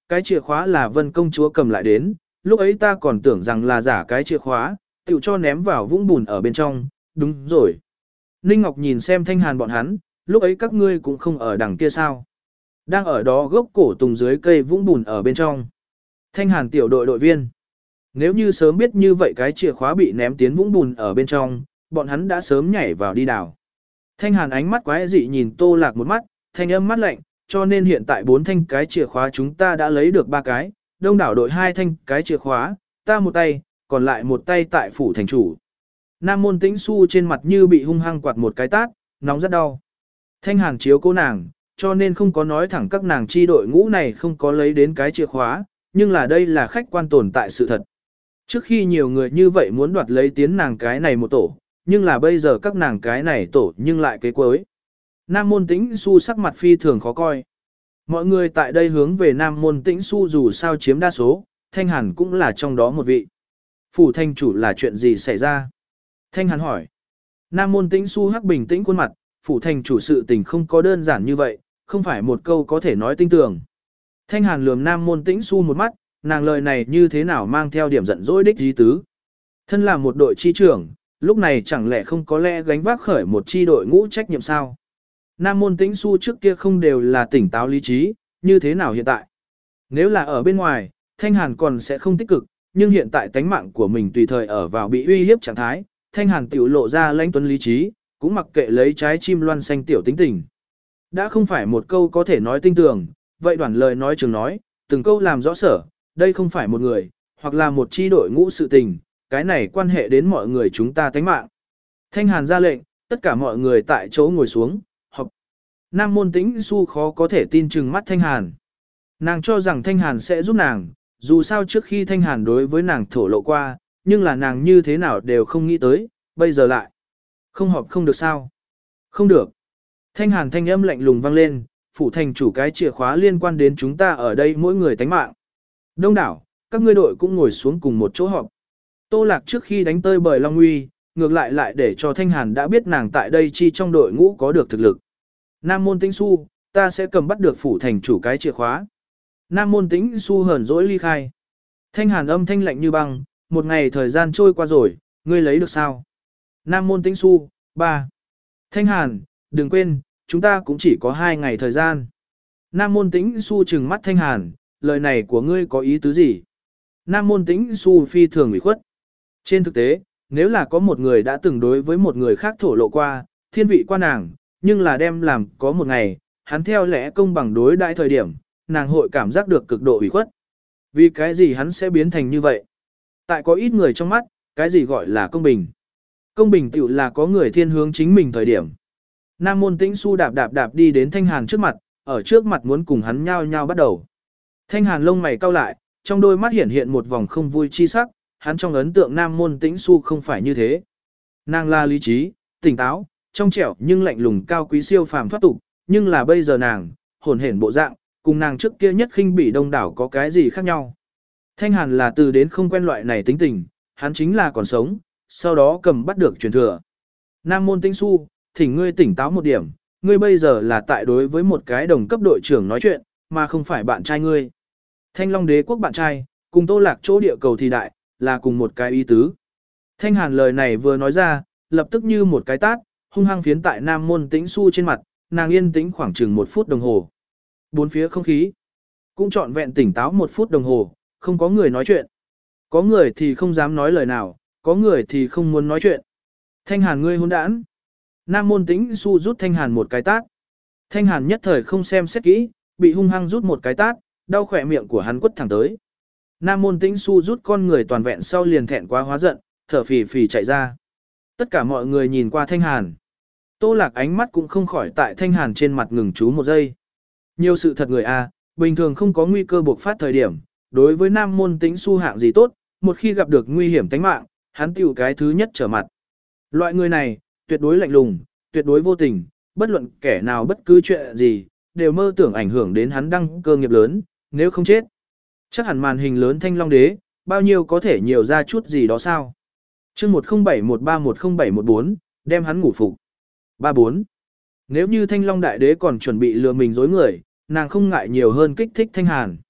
Cái chìa khóa là Vân công chúa cầm lại đến, lúc ấy ta còn tưởng rằng là giả cái chìa khóa, tiểu cho ném vào vũng bùn ở bên trong, đúng rồi. Ninh Ngọc nhìn xem Thanh Hàn bọn hắn, lúc ấy các ngươi cũng không ở đằng kia sao. Đang ở đó gốc cổ tùng dưới cây vũng bùn ở bên trong. Thanh Hàn tiểu đội đội viên. Nếu như sớm biết như vậy cái chìa khóa bị ném tiến vũng bùn ở bên trong, bọn hắn đã sớm nhảy vào đi đào. Thanh Hàn ánh mắt quái dị nhìn Tô Lạc một mắt, thanh âm mắt lạnh, cho nên hiện tại bốn thanh cái chìa khóa chúng ta đã lấy được ba cái, đông đảo đội hai thanh cái chìa khóa, ta một tay, còn lại một tay tại phủ thành chủ. Nam Môn Tĩnh Xu trên mặt như bị hung hăng quạt một cái tát, nóng rất đau. Thanh Hàn chiếu cố nàng, cho nên không có nói thẳng các nàng chi đội ngũ này không có lấy đến cái chìa khóa, nhưng là đây là khách quan tồn tại sự thật. Trước khi nhiều người như vậy muốn đoạt lấy tiến nàng cái này một tổ, nhưng là bây giờ các nàng cái này tổ nhưng lại kế cuối. Nam Môn Tĩnh Xu sắc mặt phi thường khó coi. Mọi người tại đây hướng về Nam Môn Tĩnh Xu dù sao chiếm đa số, Thanh Hàn cũng là trong đó một vị. Phủ thành chủ là chuyện gì xảy ra? Thanh Hàn hỏi. Nam Môn Tĩnh Xu hắc bình tĩnh khuôn mặt, phủ thành chủ sự tình không có đơn giản như vậy, không phải một câu có thể nói tinh tường. Thanh Hàn lườm Nam Môn Tĩnh Xu một mắt, nàng lời này như thế nào mang theo điểm giận dỗi đích ý tứ. Thân là một đội chi trưởng, lúc này chẳng lẽ không có lẽ gánh vác khởi một chi đội ngũ trách nhiệm sao? Nam Môn Tĩnh Xu trước kia không đều là tỉnh táo lý trí, như thế nào hiện tại? Nếu là ở bên ngoài, Thanh Hàn còn sẽ không tích cực, nhưng hiện tại tánh mạng của mình tùy thời ở vào bị uy hiếp trạng thái, Thanh Hàn tiểu lộ ra lãnh tuấn lý trí, cũng mặc kệ lấy trái chim loan xanh tiểu tính tình. Đã không phải một câu có thể nói tinh tường, vậy đoạn lời nói trường nói, từng câu làm rõ sở, đây không phải một người, hoặc là một chi đội ngũ sự tình, cái này quan hệ đến mọi người chúng ta tánh mạng. Thanh Hàn ra lệnh, tất cả mọi người tại chỗ ngồi xuống, họp. Nam Môn Tĩnh Xu khó có thể tin chừng mắt Thanh Hàn. Nàng cho rằng Thanh Hàn sẽ giúp nàng, dù sao trước khi Thanh Hàn đối với nàng thổ lộ qua, nhưng là nàng như thế nào đều không nghĩ tới, bây giờ lại. Không họp không được sao? Không được. Thanh Hàn thanh âm lạnh lùng vang lên, phủ thành chủ cái chìa khóa liên quan đến chúng ta ở đây mỗi người tánh mạng. Đông đảo, các ngươi đội cũng ngồi xuống cùng một chỗ họp. Tô Lạc trước khi đánh tơi bời Long Uy, ngược lại lại để cho Thanh Hàn đã biết nàng tại đây chi trong đội ngũ có được thực lực. Nam Môn Tĩnh Xu, ta sẽ cầm bắt được phủ thành chủ cái chìa khóa. Nam Môn Tĩnh Xu hờn dỗi ly khai. Thanh Hàn âm thanh lạnh như băng, một ngày thời gian trôi qua rồi, ngươi lấy được sao? Nam Môn Tĩnh Xu, ba. Thanh Hàn, đừng quên, chúng ta cũng chỉ có hai ngày thời gian. Nam Môn Tĩnh Xu trừng mắt Thanh Hàn, lời này của ngươi có ý tứ gì? Nam Môn Tĩnh Xu phi thường ủy khuất. Trên thực tế, nếu là có một người đã từng đối với một người khác thổ lộ qua, thiên vị qua nàng, nhưng là đem làm có một ngày, hắn theo lẽ công bằng đối đại thời điểm, nàng hội cảm giác được cực độ ủy khuất. Vì cái gì hắn sẽ biến thành như vậy? Tại có ít người trong mắt, cái gì gọi là công bình? Công bình tiểu là có người thiên hướng chính mình thời điểm. Nam Môn Tĩnh Xu đạp đạp đạp đi đến Thanh Hàn trước mặt, ở trước mặt muốn cùng hắn nhao nhao bắt đầu. Thanh Hàn lông mày cau lại, trong đôi mắt hiện hiện một vòng không vui chi sắc, hắn trong ấn tượng Nam Môn Tĩnh Xu không phải như thế. Nàng là lý trí, tỉnh táo, trong trẻo nhưng lạnh lùng cao quý siêu phàm thoát tục, nhưng là bây giờ nàng, hồn hển bộ dạng, cùng nàng trước kia nhất khinh bỉ đông đảo có cái gì khác nhau. Thanh Hàn là từ đến không quen loại này tính tình, hắn chính là còn sống, sau đó cầm bắt được truyền thừa. Nam Môn Tĩnh Xu, thỉnh ngươi tỉnh táo một điểm, ngươi bây giờ là tại đối với một cái đồng cấp đội trưởng nói chuyện, mà không phải bạn trai ngươi. Thanh Long Đế quốc bạn trai, cùng Tô Lạc chỗ địa cầu thì đại, là cùng một cái ý tứ. Thanh Hàn lời này vừa nói ra, lập tức như một cái tát, hung hăng phiến tại Nam Môn Tĩnh Xu trên mặt, nàng yên tĩnh khoảng chừng một phút đồng hồ. Bốn phía không khí, cũng trọn vẹn tỉnh táo một phút đồng hồ, không có người nói chuyện. Có người thì không dám nói lời nào, có người thì không muốn nói chuyện. Thanh Hàn ngươi hỗn đản. Nam Môn Tĩnh Xu rút Thanh Hàn một cái tát. Thanh Hàn nhất thời không xem xét kỹ, bị hung hăng rút một cái tát, đau khỏe miệng của hắn quất thẳng tới. Nam Môn Tĩnh Xu rút con người toàn vẹn sau liền thẹn quá hóa giận, thở phì phì chạy ra. Tất cả mọi người nhìn qua Thanh Hàn. Tô Lạc ánh mắt cũng không khỏi tại Thanh Hàn trên mặt ngừng chú một giây. Nhiều sự thật người A, bình thường không có nguy cơ buộc phát thời điểm, đối với Nam Môn Tĩnh Xu hạng gì tốt, một khi gặp được nguy hiểm tính mạng, hắn tiểu cái thứ nhất trở mặt. Loại người này, tuyệt đối lạnh lùng, tuyệt đối vô tình, bất luận kẻ nào bất cứ chuyện gì, đều mơ tưởng ảnh hưởng đến hắn đăng cơ nghiệp lớn, nếu không chết. Chắc hẳn màn hình lớn Thanh Long Đế, bao nhiêu có thể nhiều ra chút gì đó sao. chương một không bảy một ba một không bảy một bốn, đem hắn ngủ phục. ba bốn. Nếu như Thanh Long Đại Đế còn chuẩn bị lừa mình dối người, nàng không ngại nhiều hơn kích thích Thanh Hàn.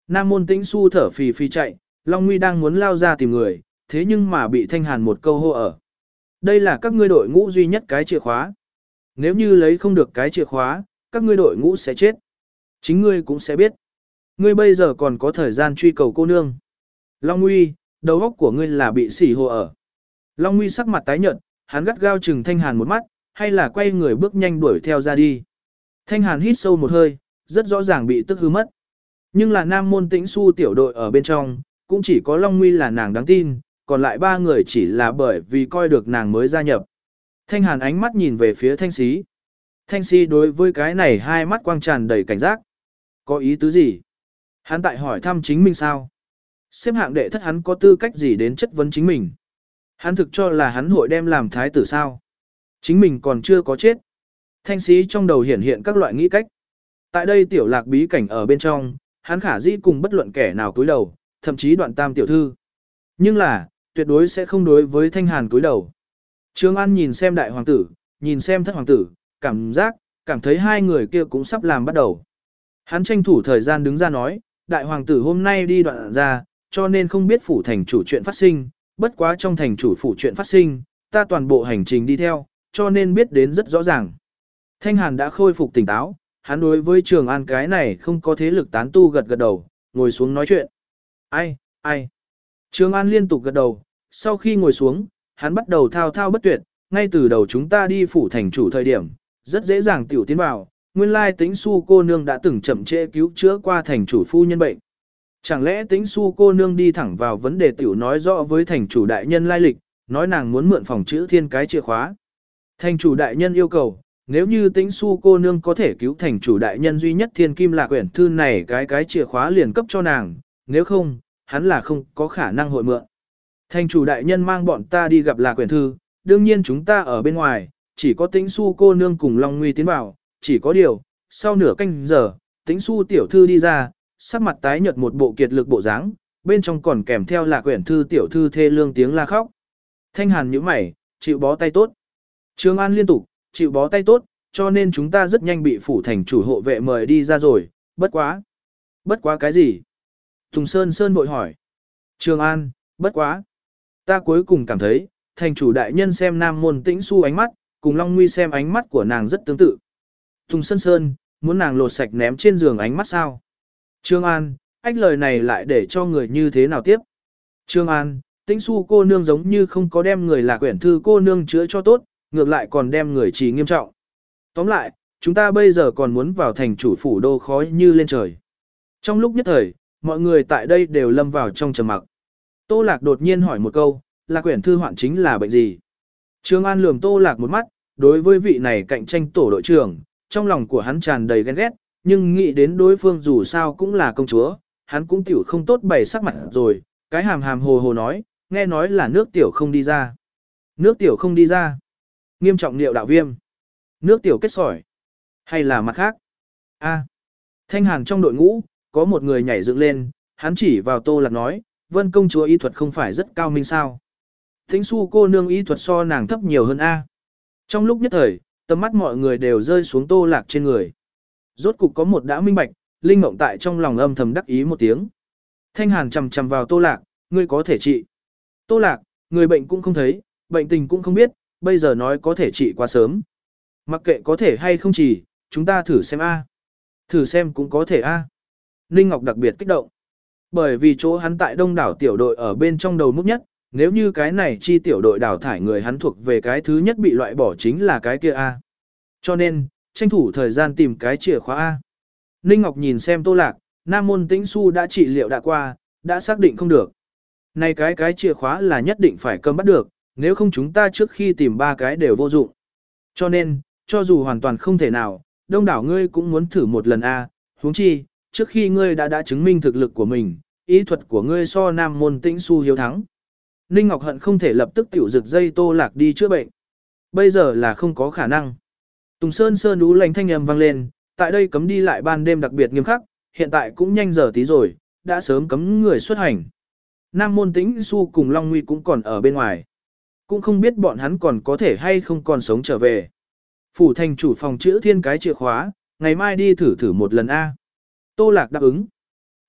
Nam môn tĩnh su thở phì phì chạy, Long Nguy đang muốn lao ra tìm người, thế nhưng mà bị Thanh Hàn một câu hô ở. Đây là các ngươi đội ngũ duy nhất cái chìa khóa. Nếu như lấy không được cái chìa khóa, các ngươi đội ngũ sẽ chết. Chính ngươi cũng sẽ biết. Ngươi bây giờ còn có thời gian truy cầu cô nương. Long Nguy, đầu óc của ngươi là bị xỉ hồ ở. Long Nguy sắc mặt tái nhợt, hắn gắt gao chừng Thanh Hàn một mắt, hay là quay người bước nhanh đuổi theo ra đi. Thanh Hàn hít sâu một hơi, rất rõ ràng bị tức hư mất. Nhưng là Nam môn tĩnh su tiểu đội ở bên trong, cũng chỉ có Long Nguy là nàng đáng tin, còn lại ba người chỉ là bởi vì coi được nàng mới gia nhập. Thanh Hàn ánh mắt nhìn về phía Thanh Sĩ. Thanh Sĩ đối với cái này hai mắt quang tràn đầy cảnh giác. Có ý tứ gì? Hắn tại hỏi thăm chính mình sao? Xếp hạng đệ thất hắn có tư cách gì đến chất vấn chính mình? Hắn thực cho là hắn hội đem làm thái tử sao? Chính mình còn chưa có chết. Thanh Sĩ trong đầu hiển hiện các loại nghĩ cách. Tại đây tiểu lạc bí cảnh ở bên trong, hắn khả dĩ cùng bất luận kẻ nào cúi đầu, thậm chí đoạn tam tiểu thư. Nhưng là, tuyệt đối sẽ không đối với Thanh Hàn cúi đầu. Trương An nhìn xem đại hoàng tử, nhìn xem thất hoàng tử, cảm giác, cảm thấy hai người kia cũng sắp làm bắt đầu. Hắn tranh thủ thời gian đứng ra nói, đại hoàng tử hôm nay đi đoạn ra, cho nên không biết phủ thành chủ chuyện phát sinh, bất quá trong thành chủ phủ chuyện phát sinh, ta toàn bộ hành trình đi theo, cho nên biết đến rất rõ ràng. Thanh Hàn đã khôi phục tỉnh táo, hắn đối với Trường An cái này không có thế lực tán tu gật gật đầu, ngồi xuống nói chuyện. Ai, ai. Trường An liên tục gật đầu, sau khi ngồi xuống, hắn bắt đầu thao thao bất tuyệt, ngay từ đầu chúng ta đi phủ thành chủ thời điểm, rất dễ dàng tiểu tiến vào, nguyên lai Tĩnh Xu cô nương đã từng chậm trễ cứu chữa qua thành chủ phu nhân bệnh. Chẳng lẽ Tĩnh Xu cô nương đi thẳng vào vấn đề tiểu nói rõ với thành chủ đại nhân lai lịch, nói nàng muốn mượn phòng chữ thiên cái chìa khóa. Thành chủ đại nhân yêu cầu, nếu như Tĩnh Xu cô nương có thể cứu thành chủ đại nhân duy nhất thiên kim lạc quyển thư này cái cái chìa khóa liền cấp cho nàng, nếu không, hắn là không có khả năng hội mượn. Thành chủ đại nhân mang bọn ta đi gặp lạc quyển thư, đương nhiên chúng ta ở bên ngoài, chỉ có Tĩnh Xu cô nương cùng Long Nguy tiến vào, chỉ có điều, sau nửa canh giờ, Tĩnh Xu tiểu thư đi ra, sắc mặt tái nhợt một bộ kiệt lực bộ dáng, bên trong còn kèm theo lạc quyển thư tiểu thư thê lương tiếng la khóc. Thanh Hàn nhíu mày, chịu bó tay tốt. Trương An liên tục, chịu bó tay tốt, cho nên chúng ta rất nhanh bị phủ thành chủ hộ vệ mời đi ra rồi, bất quá. Bất quá cái gì? Tùng Sơn Sơn bội hỏi. Trương An, bất quá. Ta cuối cùng cảm thấy, thành chủ đại nhân xem Nam môn Tĩnh Xu ánh mắt, cùng Long Nguy xem ánh mắt của nàng rất tương tự. Tùng Sơn Sơn, muốn nàng lột sạch ném trên giường ánh mắt sao? Trương An, ách lời này lại để cho người như thế nào tiếp? Trương An, Tĩnh Xu cô nương giống như không có đem người là quyển thư cô nương chữa cho tốt, ngược lại còn đem người trì nghiêm trọng. Tóm lại, chúng ta bây giờ còn muốn vào thành chủ phủ đô khói như lên trời. Trong lúc nhất thời, mọi người tại đây đều lâm vào trong trầm mặc. Tô Lạc đột nhiên hỏi một câu, là quyển thư hoạn chính là bệnh gì? Trương An lườm Tô Lạc một mắt, đối với vị này cạnh tranh tổ đội trưởng, trong lòng của hắn tràn đầy ghen ghét, nhưng nghĩ đến đối phương dù sao cũng là công chúa, hắn cũng tiểu không tốt bày sắc mặt rồi, cái hàm hàm hồ hồ nói, nghe nói là nước tiểu không đi ra. Nước tiểu không đi ra. Nghiêm trọng niệu đạo viêm. Nước tiểu kết sỏi. Hay là mặt khác? A. Thanh Hàn trong đội ngũ, có một người nhảy dựng lên, hắn chỉ vào Tô Lạc nói, Vân công chúa y thuật không phải rất cao minh sao. Tĩnh Xu cô nương y thuật so nàng thấp nhiều hơn A. Trong lúc nhất thời, tầm mắt mọi người đều rơi xuống Tô Lạc trên người. Rốt cục có một đã minh bạch, Linh Mộng tại trong lòng âm thầm đắc ý một tiếng. Thanh Hàn chầm chầm vào Tô Lạc, ngươi có thể trị. Tô Lạc, người bệnh cũng không thấy, bệnh tình cũng không biết, bây giờ nói có thể trị quá sớm. Mặc kệ có thể hay không trị, chúng ta thử xem A. Thử xem cũng có thể A. Ninh Ngọc đặc biệt kích động. Bởi vì chỗ hắn tại đông đảo tiểu đội ở bên trong đầu múc nhất, nếu như cái này chi tiểu đội đào thải người hắn thuộc về cái thứ nhất bị loại bỏ chính là cái kia A. Cho nên, tranh thủ thời gian tìm cái chìa khóa A. Ninh Ngọc nhìn xem Tô Lạc, Nam môn Tĩnh Xu đã trị liệu đã qua, đã xác định không được. Này cái cái chìa khóa là nhất định phải cầm bắt được, nếu không chúng ta trước khi tìm ba cái đều vô dụng. Cho nên, cho dù hoàn toàn không thể nào, đông đảo ngươi cũng muốn thử một lần A, huống chi, trước khi ngươi đã đã chứng minh thực lực của mình, ý thuật của ngươi so Nam môn Tĩnh Xu hiếu thắng. Ninh Ngọc Hận không thể lập tức tiểu rực dây Tô Lạc đi chữa bệnh. Bây giờ là không có khả năng. Tùng Sơn Sơn ú lành thanh âm vang lên, tại đây cấm đi lại ban đêm đặc biệt nghiêm khắc, hiện tại cũng nhanh giờ tí rồi, đã sớm cấm người xuất hành. Nam môn Tĩnh Xu cùng Long Nguy cũng còn ở bên ngoài. Cũng không biết bọn hắn còn có thể hay không còn sống trở về. Phủ thành chủ phòng chữ thiên cái chìa khóa, ngày mai đi thử thử một lần A. Tô Lạc đáp ứng.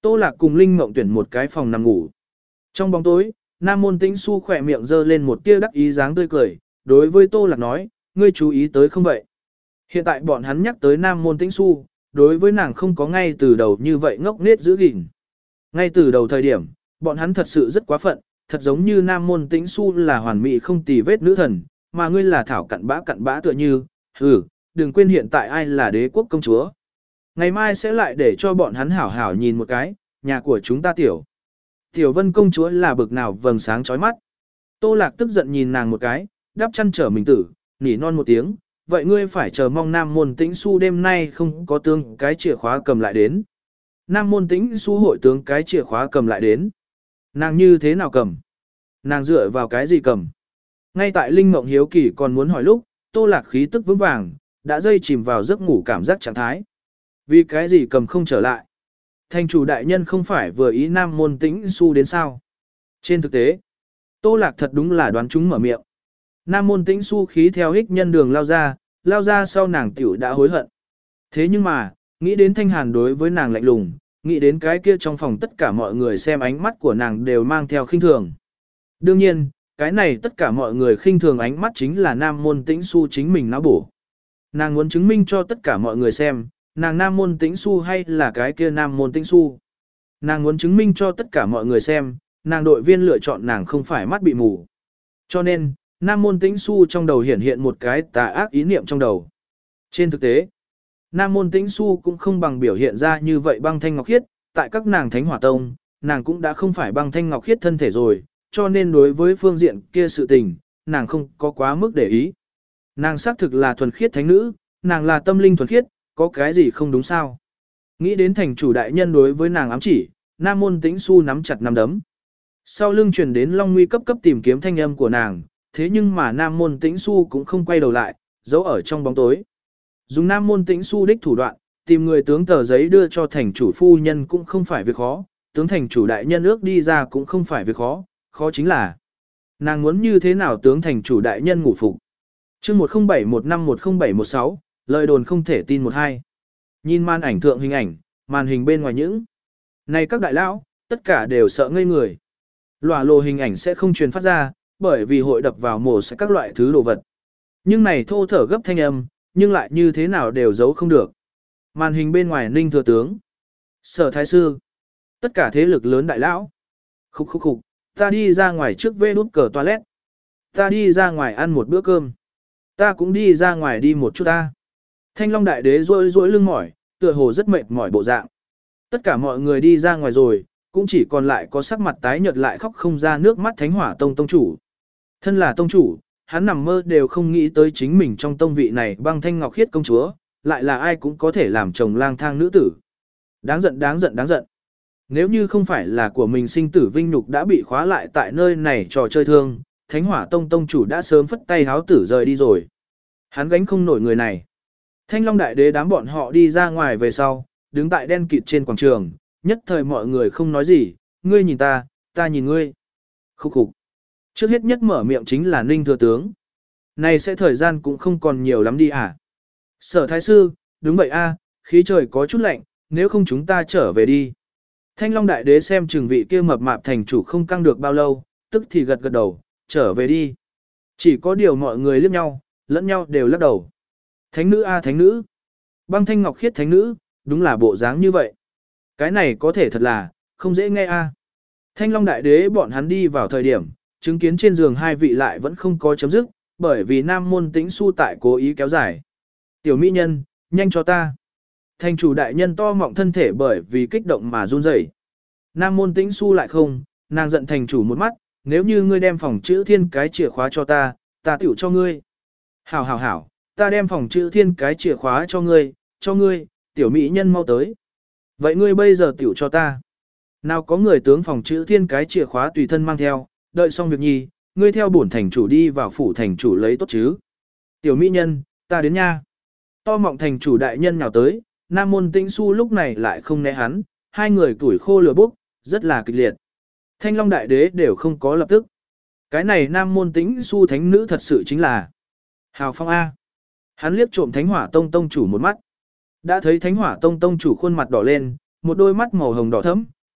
Tô Lạc cùng Linh Mộng tuyển một cái phòng nằm ngủ. Trong bóng tối, Nam Môn Tĩnh Xu khỏe miệng giơ lên một tia đắc ý dáng tươi cười, đối với Tô Lạc nói, ngươi chú ý tới không vậy? Hiện tại bọn hắn nhắc tới Nam Môn Tĩnh Xu, đối với nàng không có ngay từ đầu như vậy ngốc nghếch giữ gìn. Ngay từ đầu thời điểm, bọn hắn thật sự rất quá phận, thật giống như Nam Môn Tĩnh Xu là hoàn mỹ không tì vết nữ thần, mà ngươi là thảo cặn bã cặn bã tựa như, hừ, đừng quên hiện tại ai là đế quốc công chúa. Ngày mai sẽ lại để cho bọn hắn hảo hảo nhìn một cái, nhà của chúng ta tiểu. Tiểu Vân công chúa là bực nào vầng sáng chói mắt. Tô Lạc tức giận nhìn nàng một cái, đắp chăn trở mình tử, nỉ non một tiếng, vậy ngươi phải chờ mong Nam Môn Tĩnh Xu đêm nay không có tướng cái chìa khóa cầm lại đến. Nam Môn Tĩnh Xu hội tướng cái chìa khóa cầm lại đến. Nàng như thế nào cầm? Nàng dựa vào cái gì cầm? Ngay tại Linh Mộng hiếu kỳ còn muốn hỏi lúc, Tô Lạc khí tức vững vàng, đã dây chìm vào giấc ngủ cảm giác trạng thái. Vì cái gì cầm không trở lại? Thành chủ đại nhân không phải vừa ý Nam Môn Tĩnh Xu đến sao? Trên thực tế, Tô Lạc thật đúng là đoán chúng mở miệng. Nam Môn Tĩnh Xu khí theo hích nhân đường lao ra, lao ra sau nàng tiểu đã hối hận. Thế nhưng mà, nghĩ đến Thanh Hàn đối với nàng lạnh lùng, nghĩ đến cái kia trong phòng tất cả mọi người xem ánh mắt của nàng đều mang theo khinh thường. Đương nhiên, cái này tất cả mọi người khinh thường ánh mắt chính là Nam Môn Tĩnh Xu chính mình não bổ. Nàng muốn chứng minh cho tất cả mọi người xem, nàng Nam Môn Tĩnh Xu hay là cái kia Nam Môn Tĩnh Xu. Nàng muốn chứng minh cho tất cả mọi người xem, nàng đội viên lựa chọn nàng không phải mắt bị mù. Cho nên, Nam Môn Tĩnh Xu trong đầu hiển hiện một cái tà ác ý niệm trong đầu. Trên thực tế, Nam Môn Tĩnh Xu cũng không bằng biểu hiện ra như vậy băng thanh ngọc khiết, tại các nàng Thánh Hỏa Tông, nàng cũng đã không phải băng thanh ngọc khiết thân thể rồi, cho nên đối với phương diện kia sự tình, nàng không có quá mức để ý. Nàng xác thực là thuần khiết thánh nữ, nàng là tâm linh thuần khiết, có cái gì không đúng sao? Nghĩ đến thành chủ đại nhân đối với nàng ám chỉ, Nam Môn Tĩnh Xu nắm chặt nắm đấm. Sau lưng truyền đến Long Nguy cấp cấp tìm kiếm thanh âm của nàng, thế nhưng mà Nam Môn Tĩnh Xu cũng không quay đầu lại, giấu ở trong bóng tối. Dùng Nam Môn Tĩnh Xu đích thủ đoạn, tìm người tướng tờ giấy đưa cho thành chủ phu nhân cũng không phải việc khó, tướng thành chủ đại nhân ước đi ra cũng không phải việc khó, khó chính là nàng muốn như thế nào tướng thành chủ đại nhân ngủ phục. Chương một không bảy một năm một không bảy một sáu, lời đồn không thể tin một hai. Nhìn màn ảnh thượng hình ảnh, màn hình bên ngoài những này các đại lão, tất cả đều sợ ngây người. Lòa lồ hình ảnh sẽ không truyền phát ra, bởi vì hội đập vào mổ sẽ các loại thứ đồ vật. Nhưng này thô thở gấp thanh âm, nhưng lại như thế nào đều giấu không được. Màn hình bên ngoài Ninh thừa tướng, Sở thái sư, tất cả thế lực lớn đại lão. Khúc khúc khúc, ta đi ra ngoài trước vê đút cờ toilet. Ta đi ra ngoài ăn một bữa cơm. Ta cũng đi ra ngoài đi một chút ta. Thanh Long đại đế rỗi rỗi lưng mỏi, tựa hồ rất mệt mỏi bộ dạng. Tất cả mọi người đi ra ngoài rồi, cũng chỉ còn lại có sắc mặt tái nhợt lại khóc không ra nước mắt Thánh Hỏa Tông tông chủ. Thân là tông chủ, hắn nằm mơ đều không nghĩ tới chính mình trong tông vị này băng thanh ngọc khiết công chúa, lại là ai cũng có thể làm chồng lang thang nữ tử. Đáng giận đáng giận đáng giận. Nếu như không phải là của mình sinh tử vinh nhục đã bị khóa lại tại nơi này trò chơi thương, Thánh Hỏa Tông tông chủ đã sớm phất tay háo tử rời đi rồi. Hắn gánh không nổi người này. Thanh Long đại đế đám bọn họ đi ra ngoài về sau, đứng tại đen kịt trên quảng trường, nhất thời mọi người không nói gì, ngươi nhìn ta, ta nhìn ngươi. Khúc khục. Trước hết nhất mở miệng chính là Ninh thừa tướng. Này sẽ thời gian cũng không còn nhiều lắm đi à. Sở thái sư, đúng vậy a, khí trời có chút lạnh, nếu không chúng ta trở về đi. Thanh Long đại đế xem chừng vị kia mập mạp thành chủ không căng được bao lâu, tức thì gật gật đầu, trở về đi. Chỉ có điều mọi người liếc nhau, lẫn nhau đều lắc đầu. Thánh nữ a thánh nữ. Băng thanh ngọc khiết thánh nữ, đúng là bộ dáng như vậy. Cái này có thể thật là, không dễ nghe a. Thanh Long đại đế bọn hắn đi vào thời điểm, chứng kiến trên giường hai vị lại vẫn không có chấm dứt, bởi vì Nam Môn Tĩnh Xu tại cố ý kéo dài. Tiểu mỹ nhân, nhanh cho ta. Thành chủ đại nhân to mọng thân thể bởi vì kích động mà run rẩy. Nam Môn Tĩnh Xu lại không, nàng giận thành chủ một mắt, nếu như ngươi đem phòng chữ thiên cái chìa khóa cho ta, ta tiểu cho ngươi. Hảo hảo hảo, ta đem phòng chữ thiên cái chìa khóa cho ngươi, cho ngươi, tiểu mỹ nhân mau tới. Vậy ngươi bây giờ tiểu cho ta. Nào có người tướng phòng chữ thiên cái chìa khóa tùy thân mang theo, đợi xong việc nhi, ngươi theo bổn thành chủ đi vào phủ thành chủ lấy tốt chứ. Tiểu mỹ nhân, ta đến nha. To mọng thành chủ đại nhân nhào tới, Nam Môn Tĩnh Xu lúc này lại không né hắn, hai người tuổi khô lửa bốc, rất là kịch liệt. Thanh Long đại đế đều không có lập tức. Cái này Nam Môn Tĩnh Xu thánh nữ thật sự chính là hào phong A. Hắn liếc trộm Thánh Hỏa Tông tông chủ một mắt. Đã thấy Thánh Hỏa Tông tông chủ khuôn mặt đỏ lên, một đôi mắt màu hồng đỏ thẫm,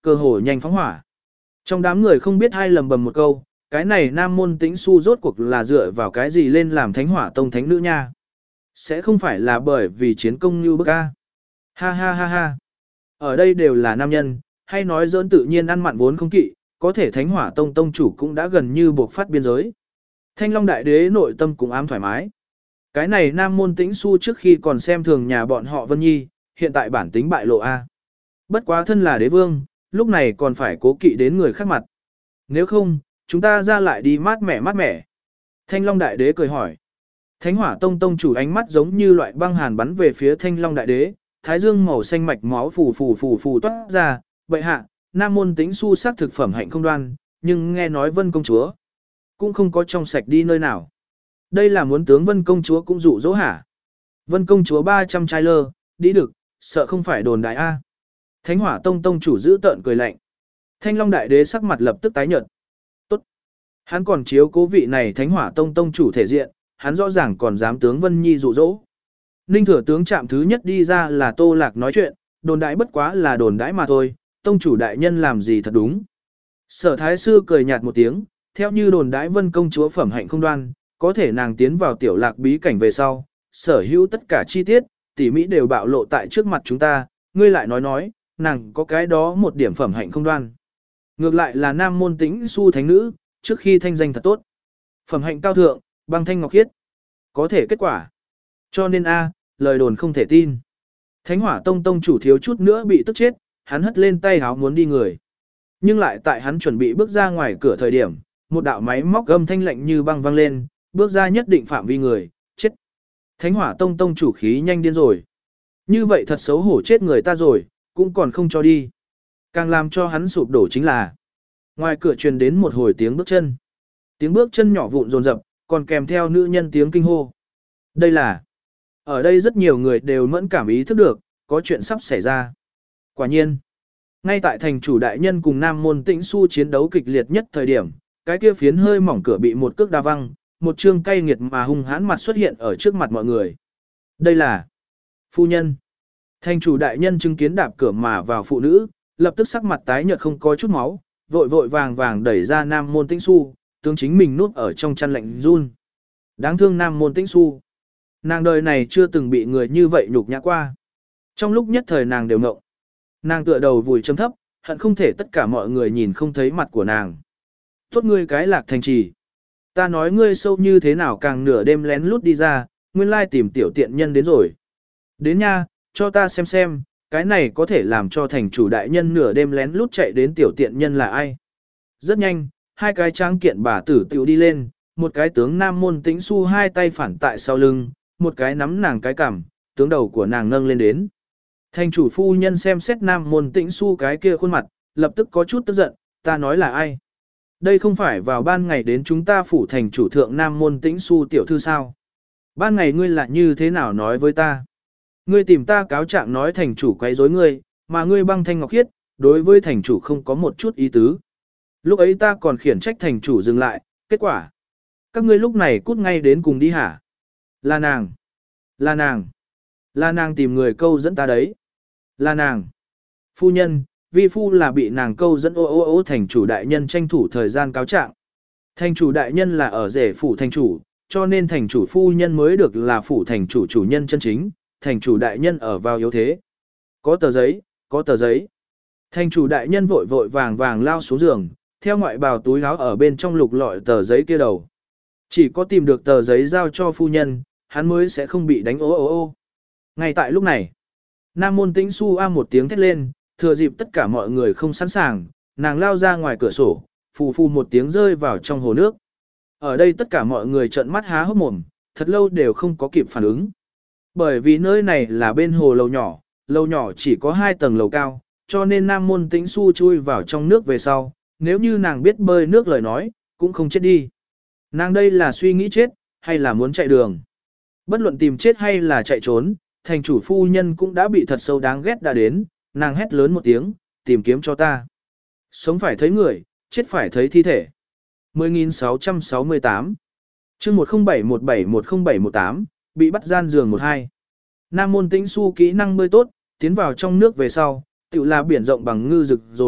cơ hồ nhanh phóng hỏa. Trong đám người không biết ai lầm bầm một câu, cái này Nam Môn Tĩnh Xu rốt cuộc là dựa vào cái gì lên làm Thánh Hỏa Tông thánh nữ nha. Sẽ không phải là bởi vì chiến công như bức a. Ha ha ha ha. Ở đây đều là nam nhân, hay nói giỡn tự nhiên ăn mặn vốn không kỵ, có thể Thánh Hỏa Tông tông chủ cũng đã gần như buộc phát biên giới. Thanh Long Đại Đế nội tâm cũng ám thoải mái. Cái này Nam Môn Tĩnh Xu trước khi còn xem thường nhà bọn họ Vân Nhi, hiện tại bản tính bại lộ a. Bất quá thân là đế vương, lúc này còn phải cố kỵ đến người khác mặt. Nếu không, chúng ta ra lại đi mát mẻ mát mẻ. Thanh Long Đại Đế cười hỏi. Thánh Hỏa Tông tông chủ ánh mắt giống như loại băng hàn bắn về phía Thanh Long Đại Đế, thái dương màu xanh mạch máu phù phù phù phù toát ra, bệ hạ, Nam Môn Tĩnh Xu sắc thực phẩm hạnh không đoan, nhưng nghe nói Vân công chúa cũng không có trong sạch đi nơi nào. Đây là muốn tướng Vân công chúa cũng dụ dỗ hả? Vân công chúa ba trăm trai lơ, đi được, sợ không phải đồn đại a. Thánh Hỏa Tông tông chủ giữ tợn cười lạnh. Thanh Long Đại Đế sắc mặt lập tức tái nhợt. Tốt. Hắn còn chiếu cố vị này Thánh Hỏa Tông tông chủ thể diện, hắn rõ ràng còn dám tướng Vân Nhi dụ dỗ. Ninh Thừa tướng chạm thứ nhất đi ra là Tô Lạc nói chuyện, đồn đãi bất quá là đồn đãi mà thôi, tông chủ đại nhân làm gì thật đúng. Sở Thái sư cười nhạt một tiếng, theo như đồn đãi Vân công chúa phẩm hạnh không đoan, có thể nàng tiến vào tiểu lạc bí cảnh về sau, sở hữu tất cả chi tiết, tỉ mỹ đều bạo lộ tại trước mặt chúng ta, ngươi lại nói nói, nàng có cái đó một điểm phẩm hạnh không đoan. Ngược lại là Nam Môn Tĩnh Xu thánh nữ, trước khi thanh danh thật tốt. Phẩm hạnh cao thượng, băng thanh ngọc khiết. Có thể kết quả. Cho nên a, lời đồn không thể tin. Thánh Hỏa Tông tông chủ thiếu chút nữa bị tức chết, hắn hất lên tay háo muốn đi người. Nhưng lại tại hắn chuẩn bị bước ra ngoài cửa thời điểm, một đạo máy móc gầm thanh lạnh như băng vang lên, bước ra nhất định phạm vi người, chết. Thánh Hỏa Tông tông chủ khí nhanh điên rồi. Như vậy thật xấu hổ chết người ta rồi, cũng còn không cho đi. Càng làm cho hắn sụp đổ chính là ngoài cửa truyền đến một hồi tiếng bước chân. Tiếng bước chân nhỏ vụn rồn rập, còn kèm theo nữ nhân tiếng kinh hô. Đây là ở đây rất nhiều người đều mẫn cảm ý thức được, có chuyện sắp xảy ra. Quả nhiên, ngay tại thành chủ đại nhân cùng Nam Môn Tĩnh Xu chiến đấu kịch liệt nhất thời điểm, cái kia phiến hơi mỏng cửa bị một cước đa văng, một trương cay nghiệt mà hung hãn mặt xuất hiện ở trước mặt mọi người. Đây là phu nhân. Thành chủ đại nhân chứng kiến đạp cửa mà vào phụ nữ, lập tức sắc mặt tái nhợt không có chút máu, vội vội vàng vàng đẩy ra Nam Môn Tĩnh Xu, tướng chính mình nuốt ở trong chăn lạnh run. Đáng thương Nam Môn Tĩnh Xu. Nàng đời này chưa từng bị người như vậy nhục nhã qua. Trong lúc nhất thời nàng đều ngộng. Nàng tựa đầu vùi chấm thấp, hận không thể tất cả mọi người nhìn không thấy mặt của nàng. Tốt ngươi cái Lạc Thành Trì. Ta nói ngươi sâu như thế nào càng nửa đêm lén lút đi ra, nguyên lai tìm tiểu tiện nhân đến rồi. Đến nha, cho ta xem xem, cái này có thể làm cho thành chủ đại nhân nửa đêm lén lút chạy đến tiểu tiện nhân là ai. Rất nhanh, hai cái tráng kiện bà tử tiểu đi lên, một cái tướng Nam Môn Tĩnh Xu hai tay phản tại sau lưng, một cái nắm nàng cái cằm, tướng đầu của nàng nâng lên đến. Thành chủ phu nhân xem xét Nam Môn Tĩnh Xu cái kia khuôn mặt, lập tức có chút tức giận, ta nói là ai? Đây không phải vào ban ngày đến chúng ta phủ thành chủ thượng Nam Môn Tĩnh Xu tiểu thư sao? Ban ngày ngươi là như thế nào nói với ta? Ngươi tìm ta cáo trạng nói thành chủ quấy rối ngươi, mà ngươi băng thanh ngọc khiết, đối với thành chủ không có một chút ý tứ. Lúc ấy ta còn khiển trách thành chủ dừng lại, kết quả. Các ngươi lúc này cút ngay đến cùng đi hả? Là nàng. Là nàng. Là nàng tìm người câu dẫn ta đấy. Là nàng. Phu nhân, vi phu là bị nàng câu dẫn ô ô ô thành chủ đại nhân tranh thủ thời gian cáo trạng. Thành chủ đại nhân là ở rể phủ thành chủ, cho nên thành chủ phu nhân mới được là phủ thành chủ chủ nhân chân chính, thành chủ đại nhân ở vào yếu thế. Có tờ giấy, có tờ giấy. Thành chủ đại nhân vội vội vàng vàng lao xuống giường, theo ngoại bào túi áo ở bên trong lục lọi tờ giấy kia đầu. Chỉ có tìm được tờ giấy giao cho phu nhân, hắn mới sẽ không bị đánh ô ô ô. Ngay tại lúc này, Nam Môn Tĩnh Xu a một tiếng thét lên, thừa dịp tất cả mọi người không sẵn sàng, nàng lao ra ngoài cửa sổ, phù phù một tiếng rơi vào trong hồ nước. Ở đây tất cả mọi người trợn mắt há hốc mồm, thật lâu đều không có kịp phản ứng. Bởi vì nơi này là bên hồ lầu nhỏ, lầu nhỏ chỉ có hai tầng lầu cao, cho nên Nam Môn Tĩnh Xu chui vào trong nước về sau, nếu như nàng biết bơi nước lời nói, cũng không chết đi. Nàng đây là suy nghĩ chết, hay là muốn chạy đường. Bất luận tìm chết hay là chạy trốn, thành chủ phu nhân cũng đã bị thật sâu đáng ghét đã đến, nàng hét lớn một tiếng, tìm kiếm cho ta. Sống phải thấy người, chết phải thấy thi thể. mười nghìn sáu trăm sáu mươi tám chương một không bảy một bảy một không bảy một tám, bị bắt gian giường một hai. Nam Môn Tĩnh Xu kỹ năng bơi tốt, tiến vào trong nước về sau, tự là biển rộng bằng ngư rực rồi,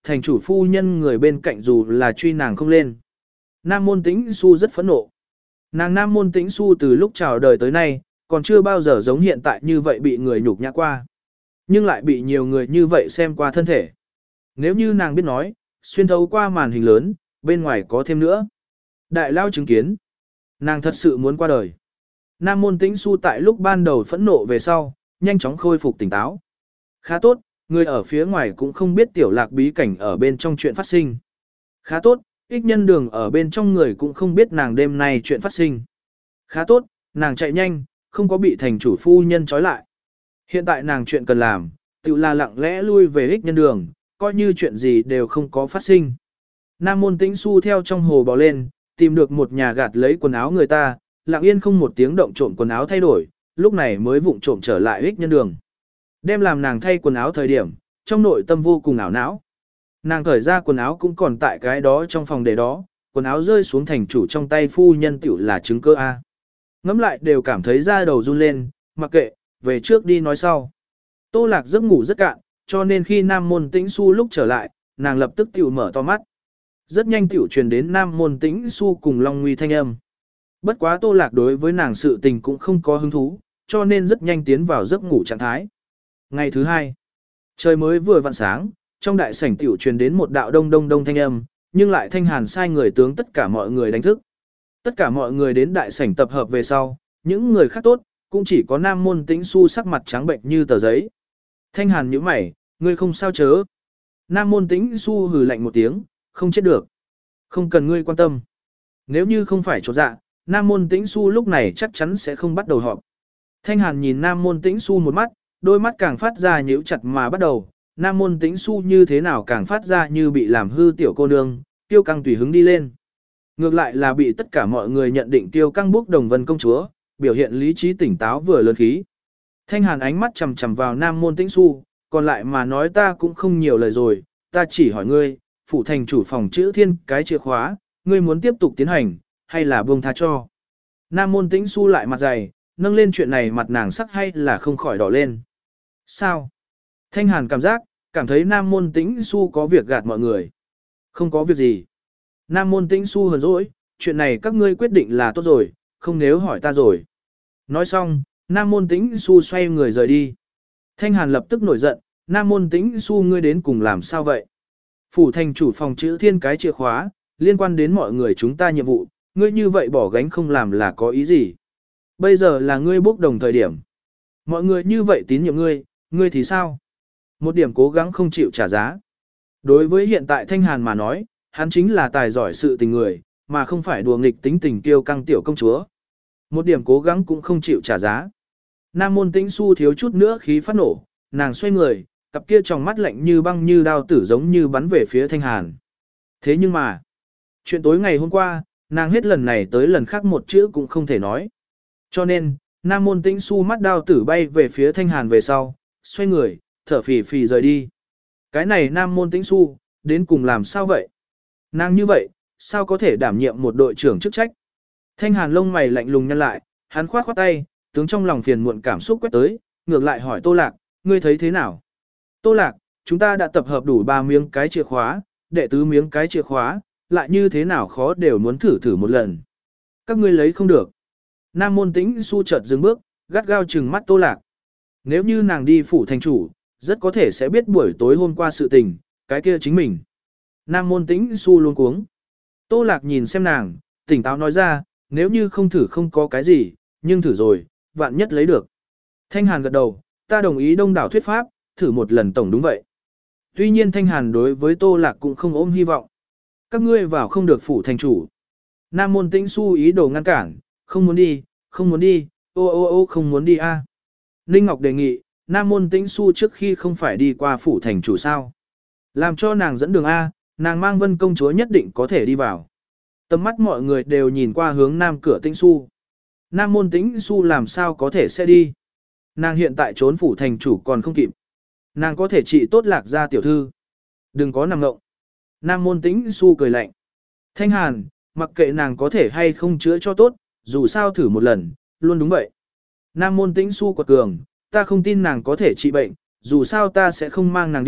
thành chủ phu nhân người bên cạnh dù là truy nàng không lên. Nam môn tĩnh su rất phẫn nộ. Nàng nam môn tĩnh su từ lúc chào đời tới nay, còn chưa bao giờ giống hiện tại như vậy bị người nhục nhã qua. Nhưng lại bị nhiều người như vậy xem qua thân thể. Nếu như nàng biết nói, xuyên thấu qua màn hình lớn, bên ngoài có thêm nữa. Đại lao chứng kiến. Nàng thật sự muốn qua đời. Nam môn tĩnh su tại lúc ban đầu phẫn nộ về sau, nhanh chóng khôi phục tỉnh táo. Khá tốt, người ở phía ngoài cũng không biết tiểu lạc bí cảnh ở bên trong chuyện phát sinh. Khá tốt, ích nhân đường ở bên trong người cũng không biết nàng đêm nay chuyện phát sinh. Khá tốt, nàng chạy nhanh, không có bị thành chủ phu nhân trói lại. Hiện tại nàng chuyện cần làm, tự là lặng lẽ lui về ích nhân đường, coi như chuyện gì đều không có phát sinh. Nam môn tĩnh su theo trong hồ bò lên, tìm được một nhà gạt lấy quần áo người ta, lặng yên không một tiếng động trộm quần áo thay đổi, lúc này mới vụng trộm trở lại ích nhân đường. Đem làm nàng thay quần áo thời điểm, trong nội tâm vô cùng ảo não. Nàng cởi ra quần áo cũng còn tại cái đó trong phòng để đó, quần áo rơi xuống thành chủ trong tay phu nhân tiểu là chứng cơ A. Ngắm lại đều cảm thấy da đầu run lên, mặc kệ, về trước đi nói sau. Tô Lạc giấc ngủ rất cạn, cho nên khi Nam môn tĩnh su lúc trở lại, nàng lập tức tiểu mở to mắt. Rất nhanh tiểu truyền đến Nam môn tĩnh su cùng Long Nguy thanh âm. Bất quá Tô Lạc đối với nàng sự tình cũng không có hứng thú, cho nên rất nhanh tiến vào giấc ngủ trạng thái. Ngày thứ hai, trời mới vừa vặn sáng, trong đại sảnh tiểu truyền đến một đạo đông đông đông thanh âm, nhưng lại Thanh Hàn sai người tướng tất cả mọi người đánh thức. Tất cả mọi người đến đại sảnh tập hợp về sau, những người khác tốt, cũng chỉ có Nam môn tĩnh su sắc mặt trắng bệnh như tờ giấy. Thanh Hàn nhíu mày, ngươi không sao chớ. Nam môn tĩnh su hừ lạnh một tiếng, không chết được. Không cần ngươi quan tâm. Nếu như không phải chột dạ, Nam môn tĩnh su lúc này chắc chắn sẽ không bắt đầu họp. Thanh Hàn nhìn Nam môn tĩnh su một mắt, đôi mắt càng phát ra nhíu chặt mà bắt đầu. Nam môn tĩnh su như thế nào càng phát ra như bị làm hư tiểu cô nương, tiêu căng tùy hứng đi lên. Ngược lại là bị tất cả mọi người nhận định tiêu căng bốc đồng vân công chúa, biểu hiện lý trí tỉnh táo vừa lớn khí. Thanh Hàn ánh mắt chằm chằm vào Nam môn tĩnh su, còn lại mà nói ta cũng không nhiều lời rồi, ta chỉ hỏi ngươi, phủ thành chủ phòng chữ thiên cái chìa khóa, ngươi muốn tiếp tục tiến hành, hay là buông tha cho. Nam môn tĩnh su lại mặt dày, nâng lên chuyện này mặt nàng sắc hay là không khỏi đỏ lên. Sao? Thanh Hàn cảm giác, cảm thấy Nam môn tĩnh su có việc gạt mọi người. Không có việc gì. Nam môn tĩnh su hờn dỗi, chuyện này các ngươi quyết định là tốt rồi, không nếu hỏi ta rồi. Nói xong, Nam môn tĩnh su xoay người rời đi. Thanh Hàn lập tức nổi giận, Nam môn tĩnh su ngươi đến cùng làm sao vậy? Phủ thành chủ phòng chữ thiên cái chìa khóa, liên quan đến mọi người chúng ta nhiệm vụ, ngươi như vậy bỏ gánh không làm là có ý gì? Bây giờ là ngươi bốc đồng thời điểm. Mọi người như vậy tín nhiệm ngươi, ngươi thì sao? Một điểm cố gắng không chịu trả giá. Đối với hiện tại Thanh Hàn mà nói, hắn chính là tài giỏi sự tình người, mà không phải đùa nghịch tính tình kiêu căng tiểu công chúa. Một điểm cố gắng cũng không chịu trả giá. Nam môn tĩnh su thiếu chút nữa khí phát nổ, nàng xoay người, cặp kia tròng mắt lạnh như băng như đao tử giống như bắn về phía Thanh Hàn. Thế nhưng mà, chuyện tối ngày hôm qua, nàng hết lần này tới lần khác một chữ cũng không thể nói. Cho nên, Nam môn tĩnh su mắt đao tử bay về phía Thanh Hàn về sau, xoay người, thở phì phì rời đi. Cái này Nam môn tĩnh su, đến cùng làm sao vậy? Nàng như vậy, sao có thể đảm nhiệm một đội trưởng chức trách? Thanh Hàn lông mày lạnh lùng nhăn lại, hắn khoát khoát tay, tướng trong lòng phiền muộn cảm xúc quét tới, ngược lại hỏi Tô Lạc, ngươi thấy thế nào? Tô Lạc, chúng ta đã tập hợp đủ ba miếng cái chìa khóa, đệ tứ miếng cái chìa khóa, lại như thế nào khó đều muốn thử thử một lần. Các ngươi lấy không được. Nam môn tĩnh su chợt dừng bước, gắt gao trừng mắt Tô Lạc. Nếu như nàng đi phủ thành chủ, rất có thể sẽ biết buổi tối hôm qua sự tình, cái kia chính mình. Nam môn tĩnh su luôn cuống. Tô Lạc nhìn xem nàng, tỉnh táo nói ra, nếu như không thử không có cái gì, nhưng thử rồi, vạn nhất lấy được. Thanh Hàn gật đầu, ta đồng ý đông đảo thuyết pháp, thử một lần tổng đúng vậy. Tuy nhiên Thanh Hàn đối với Tô Lạc cũng không ôm hy vọng. Các ngươi vào không được phủ thành chủ. Nam môn tĩnh su ý đồ ngăn cản, không muốn đi, không muốn đi, ô ô ô không muốn đi a. Ninh Ngọc đề nghị, Nam môn tĩnh su trước khi không phải đi qua phủ thành chủ sao. Làm cho nàng dẫn đường A, nàng mang Vân công chúa nhất định có thể đi vào. Tầm mắt mọi người đều nhìn qua hướng nam cửa tĩnh su. Nam môn tĩnh su làm sao có thể sẽ đi. Nàng hiện tại trốn phủ thành chủ còn không kịp. Nàng có thể trị tốt Lạc gia tiểu thư. Đừng có nằm ngộng. Nam môn tĩnh su cười lạnh. Thanh Hàn, mặc kệ nàng có thể hay không chữa cho tốt, dù sao thử một lần, luôn đúng vậy. Nam môn tĩnh su quật cường, ta không tin nàng có thể trị bệnh, dù sao ta sẽ không mang nàng đi,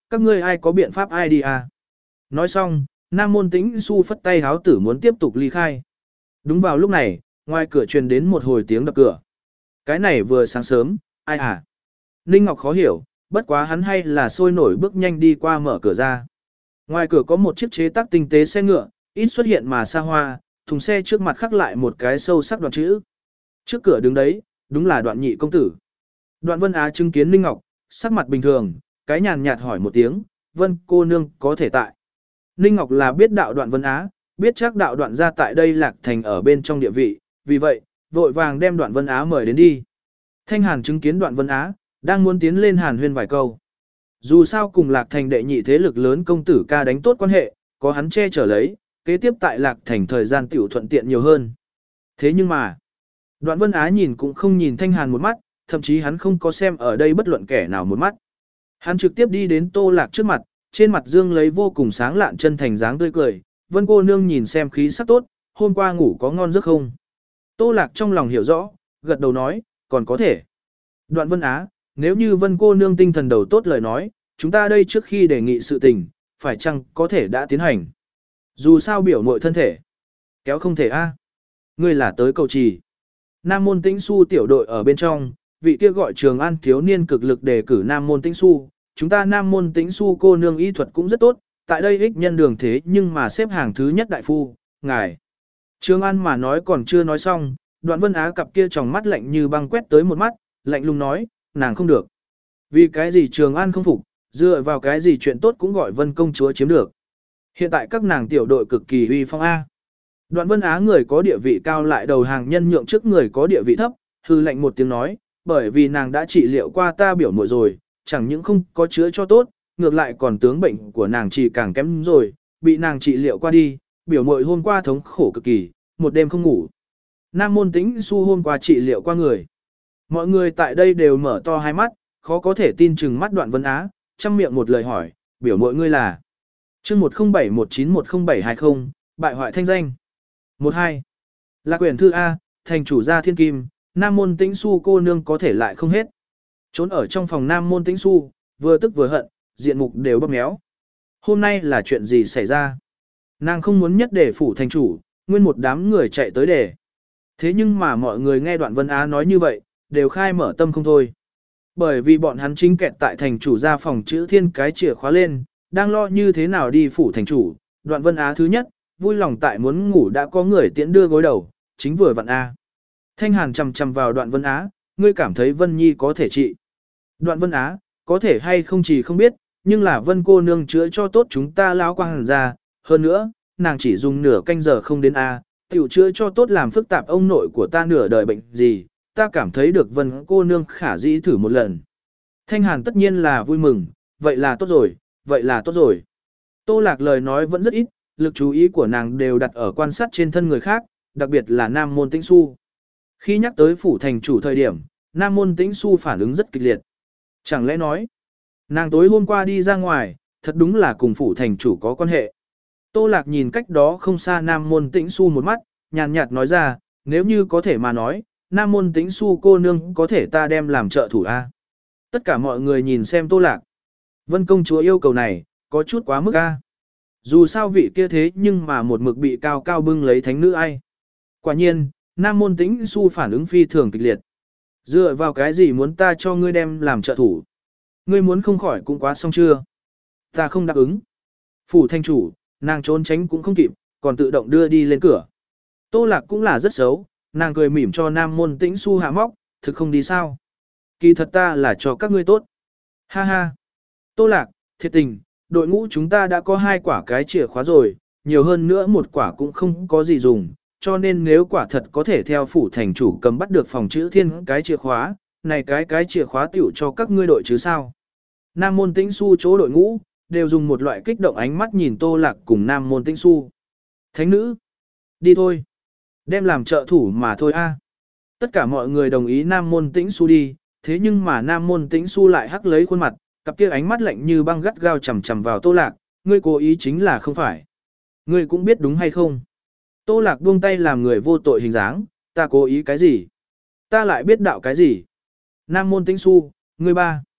các ngươi ai có biện pháp ai đi à. Nói xong, Nam Môn Tĩnh Xu phất tay háo tử muốn tiếp tục ly khai. Đúng vào lúc này, ngoài cửa truyền đến một hồi tiếng đập cửa. Cái này vừa sáng sớm, ai à? Ninh Ngọc khó hiểu, bất quá hắn hay là sôi nổi bước nhanh đi qua mở cửa ra. Ngoài cửa có một chiếc chế tác tinh tế xe ngựa, ít xuất hiện mà xa hoa, thùng xe trước mặt khắc lại một cái sâu sắc đoạn chữ. Trước cửa đứng đấy, đúng là Đoạn Nhị công tử. Đoạn Vân Á chứng kiến Ninh Ngọc, sắc mặt bình thường, cái nhàn nhạt hỏi một tiếng, Vân cô nương có thể tại. Ninh Ngọc là biết đạo Đoạn Vân Á, biết chắc đạo Đoạn ra tại đây Lạc Thành ở bên trong địa vị, vì vậy, vội vàng đem Đoạn Vân Á mời đến đi. Thanh Hàn chứng kiến Đoạn Vân Á, đang muốn tiến lên hàn huyên vài câu. Dù sao cùng Lạc Thành đệ nhị thế lực lớn công tử ca đánh tốt quan hệ, có hắn che chở lấy, kế tiếp tại Lạc Thành thời gian tiểu thuận tiện nhiều hơn. Thế nhưng mà, Đoạn Vân Á nhìn cũng không nhìn Thanh Hàn một mắt, thậm chí hắn không có xem ở đây bất luận kẻ nào một mắt. Hắn trực tiếp đi đến Tô Lạc trước mặt, trên mặt dương lấy vô cùng sáng lạn chân thành dáng tươi cười, Vân cô nương nhìn xem khí sắc tốt, hôm qua ngủ có ngon giấc không? Tô Lạc trong lòng hiểu rõ, gật đầu nói, còn có thể. Đoạn Vân Á, nếu như Vân cô nương tinh thần đầu tốt lời nói, chúng ta đây trước khi đề nghị sự tình, phải chăng có thể đã tiến hành. Dù sao biểu muội thân thể, kéo không thể a. Ngươi là tới cầu trì. Nam Môn Tĩnh Xu tiểu đội ở bên trong, vị kia gọi Trường An thiếu niên cực lực đề cử Nam Môn Tĩnh Xu, chúng ta Nam Môn Tĩnh Xu cô nương y thuật cũng rất tốt, tại đây ích nhân đường thế nhưng mà xếp hàng thứ nhất đại phu, ngài. Trường An mà nói còn chưa nói xong, Đoạn Vân Á cặp kia tròng mắt lạnh như băng quét tới một mắt, lạnh lùng nói, nàng không được. Vì cái gì Trường An không phục, dựa vào cái gì chuyện tốt cũng gọi Vân công chúa chiếm được. Hiện tại các nàng tiểu đội cực kỳ uy phong A. Đoạn Vân Á người có địa vị cao lại đầu hàng nhân nhượng trước người có địa vị thấp, hư lệnh một tiếng nói, bởi vì nàng đã trị liệu qua ta biểu muội rồi, chẳng những không có chữa cho tốt, ngược lại còn tướng bệnh của nàng chỉ càng kém rồi, bị nàng trị liệu qua đi, biểu muội hôm qua thống khổ cực kỳ, một đêm không ngủ. Nam Môn Tĩnh Xu hôm qua trị liệu qua người. Mọi người tại đây đều mở to hai mắt, khó có thể tin chừng mắt Đoạn Vân Á, chăm miệng một lời hỏi, biểu muội ngươi là chương một không bảy một chín một không bảy hai không, bại hoại thanh danh. một hai. Lạc quyển thư A, thành chủ gia thiên kim, Nam Môn Tĩnh Xu cô nương có thể lại không hết. Trốn ở trong phòng Nam Môn Tĩnh Xu, vừa tức vừa hận, diện mục đều bóp méo. Hôm nay là chuyện gì xảy ra? Nàng không muốn nhất để phủ thành chủ, nguyên một đám người chạy tới để. Thế nhưng mà mọi người nghe Đoạn Vân Á nói như vậy, đều khai mở tâm không thôi. Bởi vì bọn hắn chính kẹt tại thành chủ ra phòng chữ thiên cái chìa khóa lên, đang lo như thế nào đi phủ thành chủ. Đoạn Vân Á thứ nhất, vui lòng tại muốn ngủ đã có người tiễn đưa gối đầu, chính vừa vặn A. Thanh Hàn chầm chầm vào Đoạn Vân Á, ngươi cảm thấy Vân Nhi có thể trị. Đoạn Vân Á, có thể hay không chỉ không biết, nhưng là Vân cô nương chữa cho tốt chúng ta lão quang hàn ra, hơn nữa, nàng chỉ dùng nửa canh giờ không đến A, tiểu chữa cho tốt làm phức tạp ông nội của ta nửa đời bệnh gì, ta cảm thấy được Vân cô nương khả dĩ thử một lần. Thanh Hàn tất nhiên là vui mừng, vậy là tốt rồi, vậy là tốt rồi. Tô Lạc lời nói vẫn rất ít, lực chú ý của nàng đều đặt ở quan sát trên thân người khác, đặc biệt là Nam Môn Tĩnh Xu. Khi nhắc tới phủ thành chủ thời điểm, Nam Môn Tĩnh Xu phản ứng rất kịch liệt. Chẳng lẽ nói, nàng tối hôm qua đi ra ngoài, thật đúng là cùng phủ thành chủ có quan hệ. Tô Lạc nhìn cách đó không xa Nam Môn Tĩnh Xu một mắt, nhàn nhạt nói ra, nếu như có thể mà nói, Nam Môn Tĩnh Xu cô nương có thể ta đem làm trợ thủ A. Tất cả mọi người nhìn xem Tô Lạc. Vân công chúa yêu cầu này, có chút quá mức A. Dù sao vị kia thế nhưng mà một mực bị cao cao bưng lấy thánh nữ ai. Quả nhiên, Nam Môn Tĩnh Xu phản ứng phi thường kịch liệt. Dựa vào cái gì muốn ta cho ngươi đem làm trợ thủ? Ngươi muốn không khỏi cũng quá xong chưa? Ta không đáp ứng. Phủ thanh chủ, nàng trốn tránh cũng không kịp, còn tự động đưa đi lên cửa. Tô Lạc cũng là rất xấu, nàng cười mỉm cho Nam Môn Tĩnh Xu hạ móc, thực không đi sao? Kỳ thật ta là cho các ngươi tốt. Ha ha. Tô Lạc, thiệt tình, đội ngũ chúng ta đã có hai quả cái chìa khóa rồi, nhiều hơn nữa một quả cũng không có gì dùng, cho nên nếu quả thật có thể theo phủ thành chủ cầm bắt được phòng chữ thiên cái chìa khóa, này cái cái chìa khóa tiểu cho các ngươi đội chứ sao. Nam Môn Tĩnh Xu chỗ đội ngũ, đều dùng một loại kích động ánh mắt nhìn Tô Lạc cùng Nam Môn Tĩnh Xu. Thánh nữ, đi thôi. Đem làm trợ thủ mà thôi a. Tất cả mọi người đồng ý Nam Môn Tĩnh Xu đi, thế nhưng mà Nam Môn Tĩnh Xu lại hắc lấy khuôn mặt, cặp kia ánh mắt lạnh như băng gắt gao chằm chằm vào Tô Lạc, ngươi cố ý chính là không phải. Ngươi cũng biết đúng hay không? Tô Lạc buông tay làm người vô tội hình dáng, ta cố ý cái gì? Ta lại biết đạo cái gì? Nam Môn Tĩnh Xu, ngươi ba.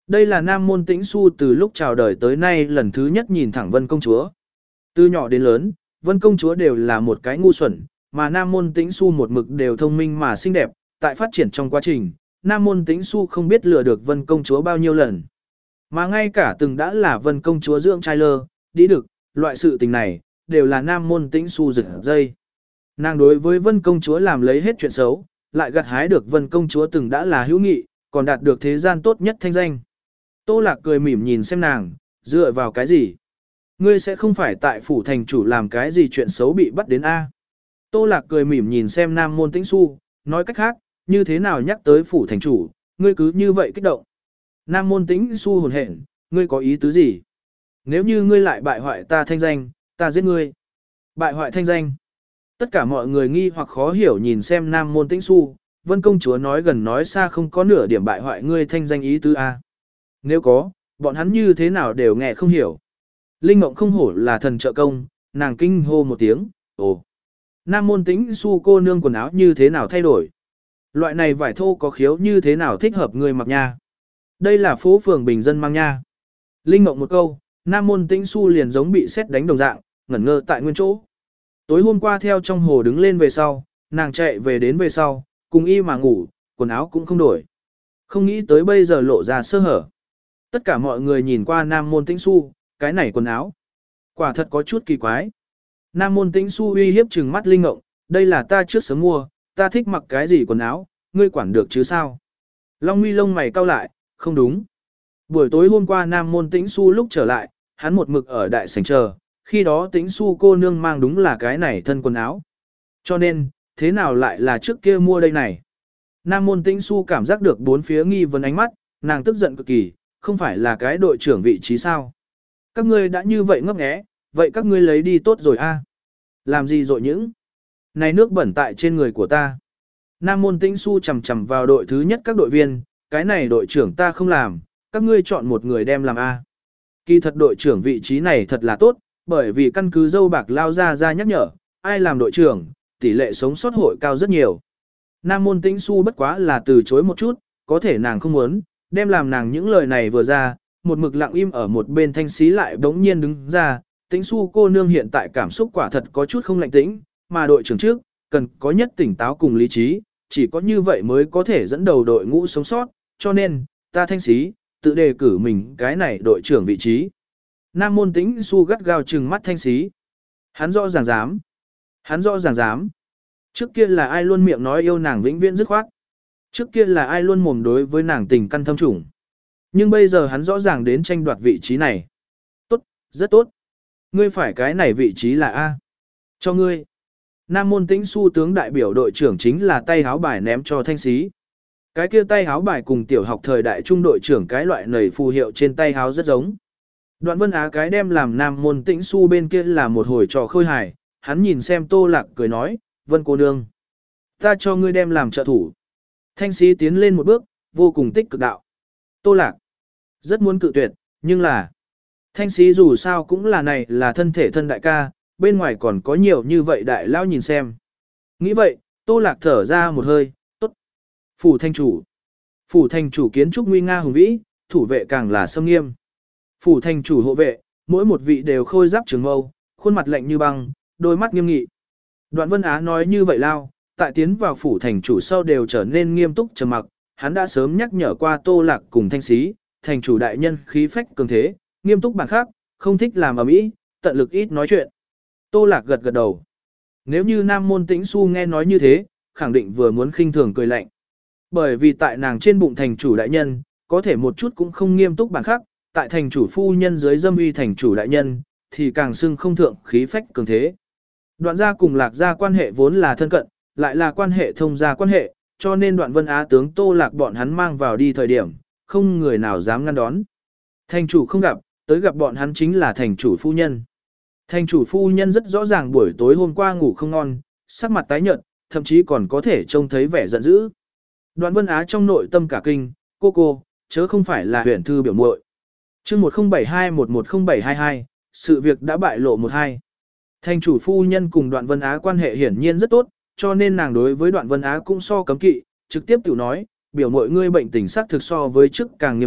Đây là Nam Môn Tĩnh Xu từ lúc chào đời tới nay lần thứ nhất nhìn thẳng Vân Công Chúa. Từ nhỏ đến lớn, Vân Công Chúa đều là một cái ngu xuẩn, mà Nam Môn Tĩnh Xu một mực đều thông minh mà xinh đẹp. Tại phát triển trong quá trình, Nam Môn Tĩnh Xu không biết lừa được Vân Công Chúa bao nhiêu lần. Mà ngay cả từng đã là Vân Công Chúa dưỡng trai lơ, đi được, loại sự tình này, đều là Nam Môn Tĩnh Xu giật dây. Nàng đối với Vân Công Chúa làm lấy hết chuyện xấu, lại gặt hái được Vân Công Chúa từng đã là hữu nghị, còn đạt được thế gian tốt nhất thanh danh. Tô Lạc cười mỉm nhìn xem nàng, dựa vào cái gì? Ngươi sẽ không phải tại phủ thành chủ làm cái gì chuyện xấu bị bắt đến A. Tô Lạc cười mỉm nhìn xem Nam Môn Tĩnh Xu, nói cách khác, như thế nào nhắc tới phủ thành chủ, ngươi cứ như vậy kích động. Nam Môn Tĩnh Xu hồn hển, ngươi có ý tứ gì? Nếu như ngươi lại bại hoại ta thanh danh, ta giết ngươi. Bại hoại thanh danh. Tất cả mọi người nghi hoặc khó hiểu nhìn xem Nam Môn Tĩnh Xu, Vân Công Chúa nói gần nói xa không có nửa điểm bại hoại ngươi thanh danh ý tứ A. Nếu có, bọn hắn như thế nào đều nghe không hiểu. Linh Mộng không hổ là thần trợ công, nàng kinh hô một tiếng, ồ. Nam Môn Tĩnh Xu cô nương quần áo như thế nào thay đổi? Loại này vải thô có khiếu như thế nào thích hợp người mặc nha? Đây là phố phường bình dân mang nha. Linh Mộng một câu, Nam Môn Tĩnh Xu liền giống bị sét đánh đồng dạng, ngẩn ngơ tại nguyên chỗ. Tối hôm qua theo trong hồ đứng lên về sau, nàng chạy về đến về sau, cùng y mà ngủ, quần áo cũng không đổi. Không nghĩ tới bây giờ lộ ra sơ hở. Tất cả mọi người nhìn qua Nam Môn Tĩnh Xu, cái này quần áo. Quả thật có chút kỳ quái. Nam Môn Tĩnh Xu uy hiếp trừng mắt Linh Ngộng, đây là ta trước sớm mua, ta thích mặc cái gì quần áo, ngươi quản được chứ sao? Long Mi lông mày cau lại, không đúng. Buổi tối hôm qua Nam Môn Tĩnh Xu lúc trở lại, hắn một mực ở đại sảnh chờ, khi đó Tĩnh Xu cô nương mang đúng là cái này thân quần áo. Cho nên, thế nào lại là trước kia mua đây này? Nam Môn Tĩnh Xu cảm giác được bốn phía nghi vấn ánh mắt, nàng tức giận cực kỳ, không phải là cái đội trưởng vị trí sao? Các ngươi đã như vậy ngấp nghé, vậy các ngươi lấy đi tốt rồi a. Làm gì dội những? Này nước bẩn tại trên người của ta. Nam Môn Tĩnh Xu chầm chầm vào đội thứ nhất các đội viên, cái này đội trưởng ta không làm, các ngươi chọn một người đem làm a. Kỳ thật đội trưởng vị trí này thật là tốt, bởi vì căn cứ dâu bạc lao ra ra nhắc nhở, ai làm đội trưởng, tỷ lệ sống sót hội cao rất nhiều. Nam Môn Tĩnh Xu bất quá là từ chối một chút, có thể nàng không muốn, đem làm nàng những lời này vừa ra, một mực lặng im ở một bên Thanh Xí lại bỗng nhiên đứng ra, Tĩnh Xu cô nương hiện tại cảm xúc quả thật có chút không lạnh tĩnh, mà đội trưởng trước, cần có nhất tỉnh táo cùng lý trí, chỉ có như vậy mới có thể dẫn đầu đội ngũ sống sót, cho nên, ta Thanh Xí, tự đề cử mình cái này đội trưởng vị trí. Nam Môn Tĩnh Xu gắt gao trừng mắt Thanh Xí. Hắn rõ ràng dám. Hắn rõ ràng dám. Trước kia là ai luôn miệng nói yêu nàng vĩnh viễn dứt khoát. Trước kia là ai luôn mồm đối với nàng tình căn thâm trùng. Nhưng bây giờ hắn rõ ràng đến tranh đoạt vị trí này. Tốt, rất tốt. Ngươi phải cái này vị trí là A. Cho ngươi. Nam Môn Tĩnh Xu tướng đại biểu đội trưởng chính là tay háo bài ném cho Thanh Xí. Cái kia tay háo bài cùng tiểu học thời đại trung đội trưởng cái loại nầy phù hiệu trên tay háo rất giống. Đoạn Vân Á cái đem làm Nam Môn Tĩnh Xu bên kia là một hồi trò khơi hài, hắn nhìn xem Tô Lạc cười nói, Vân cô nương. Ta cho ngươi đem làm trợ thủ. Thanh Xí tiến lên một bước, vô cùng tích cực đạo. Tô Lạc. Rất muốn cự tuyệt, nhưng là. Thanh Xí dù sao cũng là này là thân thể thân đại ca, bên ngoài còn có nhiều như vậy đại lao nhìn xem. Nghĩ vậy, Tô Lạc thở ra một hơi, tốt. Phủ thành chủ. Phủ thành chủ kiến trúc nguy nga hùng vĩ, thủ vệ càng là xâm nghiêm. Phủ thành chủ hộ vệ, mỗi một vị đều khôi giáp trường mâu, khuôn mặt lạnh như băng, đôi mắt nghiêm nghị. Đoạn Vân Á nói như vậy lao, tại tiến vào phủ thành chủ sau đều trở nên nghiêm túc trầm mặc, hắn đã sớm nhắc nhở qua Tô Lạc cùng Thanh Xí, thành chủ đại nhân khí phách cường thế, nghiêm túc bản khác, không thích làm ầm ĩ, tận lực ít nói chuyện. Tô Lạc gật gật đầu. Nếu như Nam Môn Tĩnh Xu nghe nói như thế, khẳng định vừa muốn khinh thường cười lạnh. Bởi vì tại nàng trên bụng thành chủ đại nhân, có thể một chút cũng không nghiêm túc bản khác, tại thành chủ phu nhân dưới dâm uy thành chủ đại nhân, thì càng xưng không thượng khí phách cường thế. Đoạn gia cùng Lạc gia quan hệ vốn là thân cận, lại là quan hệ thông gia quan hệ, cho nên Đoạn Vân Á tướng Tô Lạc bọn hắn mang vào đi thời điểm, không người nào dám ngăn đón. Thành chủ không gặp, tới gặp bọn hắn chính là thành chủ phu nhân. Thành chủ phu nhân rất rõ ràng buổi tối hôm qua ngủ không ngon, sắc mặt tái nhợt, thậm chí còn có thể trông thấy vẻ giận dữ. Đoạn Vân Á trong nội tâm cả kinh, cô cô, chớ không phải là huyền thư biểu muội. Chương một không bảy hai một một không bảy hai hai, sự việc đã bại lộ một hai. Thành chủ phu nhân cùng Đoạn Vân Á quan hệ hiển nhiên rất tốt, cho nên nàng đối với Đoạn Vân Á cũng so cấm kỵ, trực tiếp tiểu nói, biểu muội ngươi bệnh tình xác thực so với trước càng nghiêm trọng,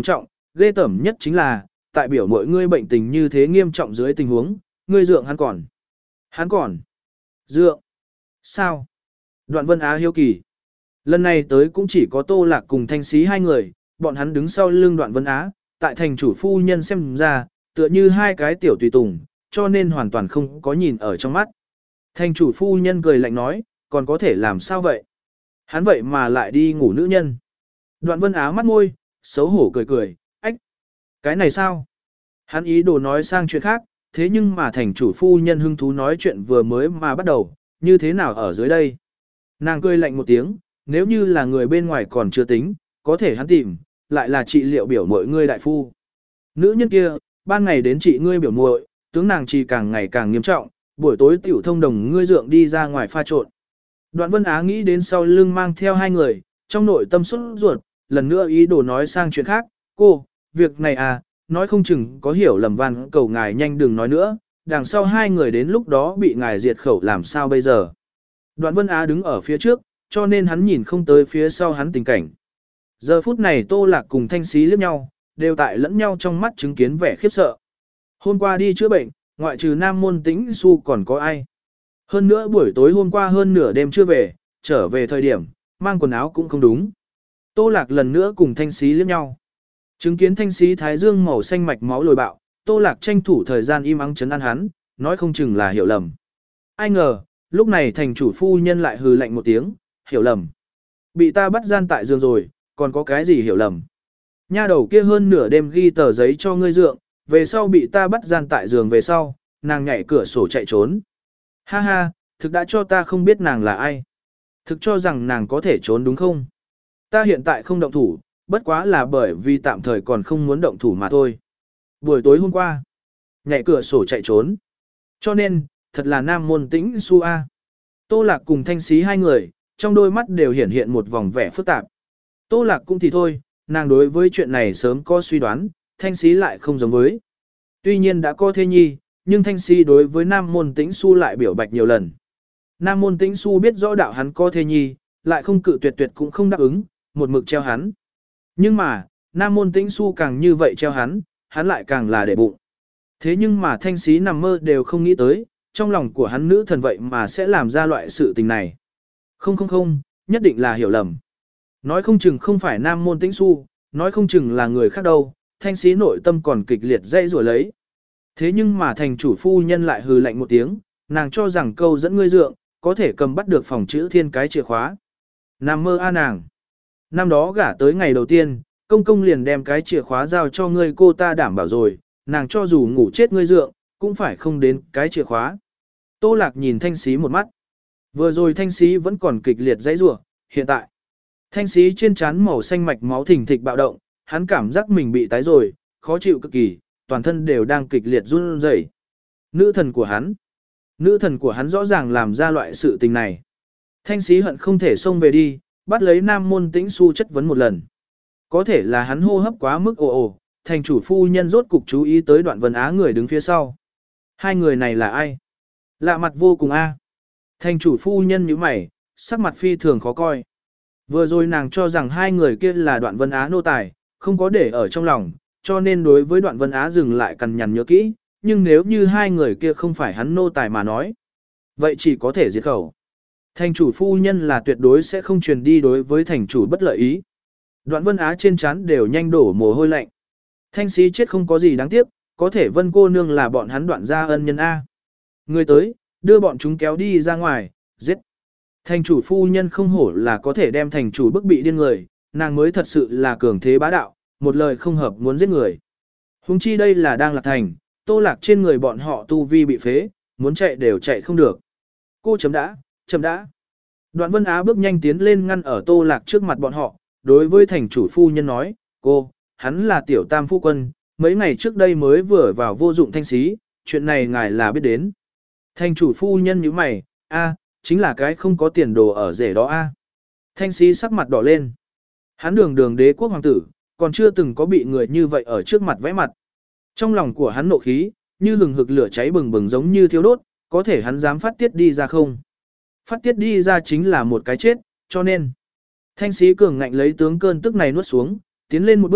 ghê tởm nhất chính là, tại biểu mọi ngươi bệnh tình như thế nghiêm trọng dưới tình huống, ngươi dượng hắn còn. Hắn còn. Dượng. Sao? Đoạn Vân Á hiếu kỳ. Lần này tới cũng chỉ có Tô Lạc cùng Thanh Xí hai người, bọn hắn đứng sau lưng Đoạn Vân Á, tại thành chủ phu nhân xem ra, tựa như hai cái tiểu tùy tùng, cho nên hoàn toàn không có nhìn ở trong mắt. Thành chủ phu nhân cười lạnh nói, còn có thể làm sao vậy? Hắn vậy mà lại đi ngủ nữ nhân. Đoạn Vân Á mắt môi, xấu hổ cười cười, ách. Cái này sao? Hắn ý đồ nói sang chuyện khác, thế nhưng mà thành chủ phu nhân hưng thú nói chuyện vừa mới mà bắt đầu, như thế nào ở dưới đây? Nàng cười lạnh một tiếng, nếu như là người bên ngoài còn chưa tính, có thể hắn tìm, lại là trị liệu biểu muội ngươi đại phu. Nữ nhân kia, ban ngày đến trị ngươi biểu muội, tướng nàng chỉ càng ngày càng nghiêm trọng, buổi tối tiểu thông đồng ngươi dượng đi ra ngoài pha trộn. Đoạn Vân Á nghĩ đến sau lưng mang theo hai người, trong nội tâm xuất ruột, lần nữa ý đồ nói sang chuyện khác, cô, việc này à, nói không chừng có hiểu lầm van cầu ngài nhanh đừng nói nữa, đằng sau hai người đến lúc đó bị ngài diệt khẩu làm sao bây giờ. Đoạn Vân Á đứng ở phía trước, cho nên hắn nhìn không tới phía sau hắn tình cảnh. Giờ phút này Tô Lạc cùng Thanh Xí liếc nhau, đều tại lẫn nhau trong mắt chứng kiến vẻ khiếp sợ. Hôm qua đi chữa bệnh, ngoại trừ Nam Môn Tĩnh Xu còn có ai. Hơn nữa buổi tối hôm qua hơn nửa đêm chưa về, trở về thời điểm, mang quần áo cũng không đúng. Tô Lạc lần nữa cùng Thanh Xí liếc nhau. Chứng kiến Thanh Xí thái dương màu xanh mạch máu lồi bạo, Tô Lạc tranh thủ thời gian im ắng chấn an hắn, nói không chừng là hiểu lầm. Ai ngờ, lúc này thành chủ phu nhân lại hừ lạnh một tiếng, hiểu lầm. Bị ta bắt gian tại giường rồi, còn có cái gì hiểu lầm. Nha đầu kia hơn nửa đêm ghi tờ giấy cho ngươi dượng, về sau bị ta bắt gian tại giường về sau, nàng nhảy cửa sổ chạy trốn. Ha ha, thực đã cho ta không biết nàng là ai. Thực cho rằng nàng có thể trốn đúng không? Ta hiện tại không động thủ, bất quá là bởi vì tạm thời còn không muốn động thủ mà thôi. Buổi tối hôm qua, nhảy cửa sổ chạy trốn. Cho nên, thật là Nam Môn Tĩnh Xu A. Tô Lạc cùng Thanh Xí hai người, trong đôi mắt đều hiển hiện một vòng vẻ phức tạp. Tô Lạc cũng thì thôi, nàng đối với chuyện này sớm có suy đoán, Thanh Xí lại không giống với. Tuy nhiên đã có thê nhi, nhưng Thanh Xí đối với Nam Môn Tĩnh Xu lại biểu bạch nhiều lần. Nam Môn Tĩnh Xu biết rõ đạo hắn có thê nhi, lại không cự tuyệt tuyệt cũng không đáp ứng, một mực treo hắn. Nhưng mà, Nam Môn Tĩnh Xu càng như vậy treo hắn, hắn lại càng là để bụng. Thế nhưng mà Thanh Xí nằm mơ đều không nghĩ tới, trong lòng của hắn nữ thần vậy mà sẽ làm ra loại sự tình này. Không không không, nhất định là hiểu lầm. Nói không chừng không phải Nam Môn Tĩnh Xu, nói không chừng là người khác đâu, Thanh Xí nội tâm còn kịch liệt dây rủa lấy. Thế nhưng mà thành chủ phu nhân lại hừ lạnh một tiếng, nàng cho rằng câu dẫn ngươi dượng, có thể cầm bắt được phòng chữ thiên cái chìa khóa. Nam mơ a nàng. Năm đó gả tới ngày đầu tiên, công công liền đem cái chìa khóa giao cho ngươi cô ta đảm bảo rồi, nàng cho dù ngủ chết ngươi dượng, cũng phải không đến cái chìa khóa. Tô Lạc nhìn Thanh Xí một mắt. Vừa rồi Thanh Xí vẫn còn kịch liệt dãy rủa, hiện tại Thanh Xí trên trán màu xanh mạch máu thình thịch bạo động, hắn cảm giác mình bị tái rồi, khó chịu cực kỳ, toàn thân đều đang kịch liệt run rẩy. Nữ thần của hắn, nữ thần của hắn rõ ràng làm ra loại sự tình này. Thanh Xí hận không thể xông về đi, bắt lấy Nam Môn Tĩnh Xu chất vấn một lần. Có thể là hắn hô hấp quá mức ồ ồ, thành chủ phu nhân rốt cục chú ý tới Đoạn Vân Á người đứng phía sau. Hai người này là ai? Lạ mặt vô cùng a. Thành chủ phu nhân nhíu mày, sắc mặt phi thường khó coi. Vừa rồi nàng cho rằng hai người kia là Đoạn Vân Á nô tài, không có để ở trong lòng, cho nên đối với Đoạn Vân Á dừng lại cằn nhằn nhớ kỹ, nhưng nếu như hai người kia không phải hắn nô tài mà nói, vậy chỉ có thể diệt khẩu. Thành chủ phu nhân là tuyệt đối sẽ không truyền đi đối với thành chủ bất lợi ý. Đoạn Vân Á trên trán đều nhanh đổ mồ hôi lạnh. Thanh Xí chết không có gì đáng tiếc, có thể Vân cô nương là bọn hắn Đoạn gia ân nhân A. Người tới, đưa bọn chúng kéo đi ra ngoài, giết. Thành chủ phu nhân không hổ là có thể đem thành chủ bức bị điên người, nàng mới thật sự là cường thế bá đạo, một lời không hợp muốn giết người. Huống chi đây là đang lạc thành, Tô Lạc trên người bọn họ tu vi bị phế, muốn chạy đều chạy không được. Cô chấm đã, chấm đã. Đoạn Vân Á bước nhanh tiến lên ngăn ở Tô Lạc trước mặt bọn họ, đối với thành chủ phu nhân nói, cô, hắn là tiểu tam phu quân, mấy ngày trước đây mới vừa vào vô dụng Thanh Xí, chuyện này ngài là biết đến. Thành chủ phu nhân như mày, a, chính là cái không có tiền đồ ở rể đó a. Thanh Xí sắc mặt đỏ lên. Hắn đường đường đế quốc hoàng tử, còn chưa từng có bị người như vậy ở trước mặt vẽ mặt. Trong lòng của hắn nộ khí, như hừng hực lửa cháy bừng bừng giống như thiêu đốt, có thể hắn dám phát tiết đi ra không? Phát tiết đi ra chính là một cái chết, cho nên. Thanh Xí cường ngạnh lấy tướng cơn tức này nuốt xuống, tiến lên một bước,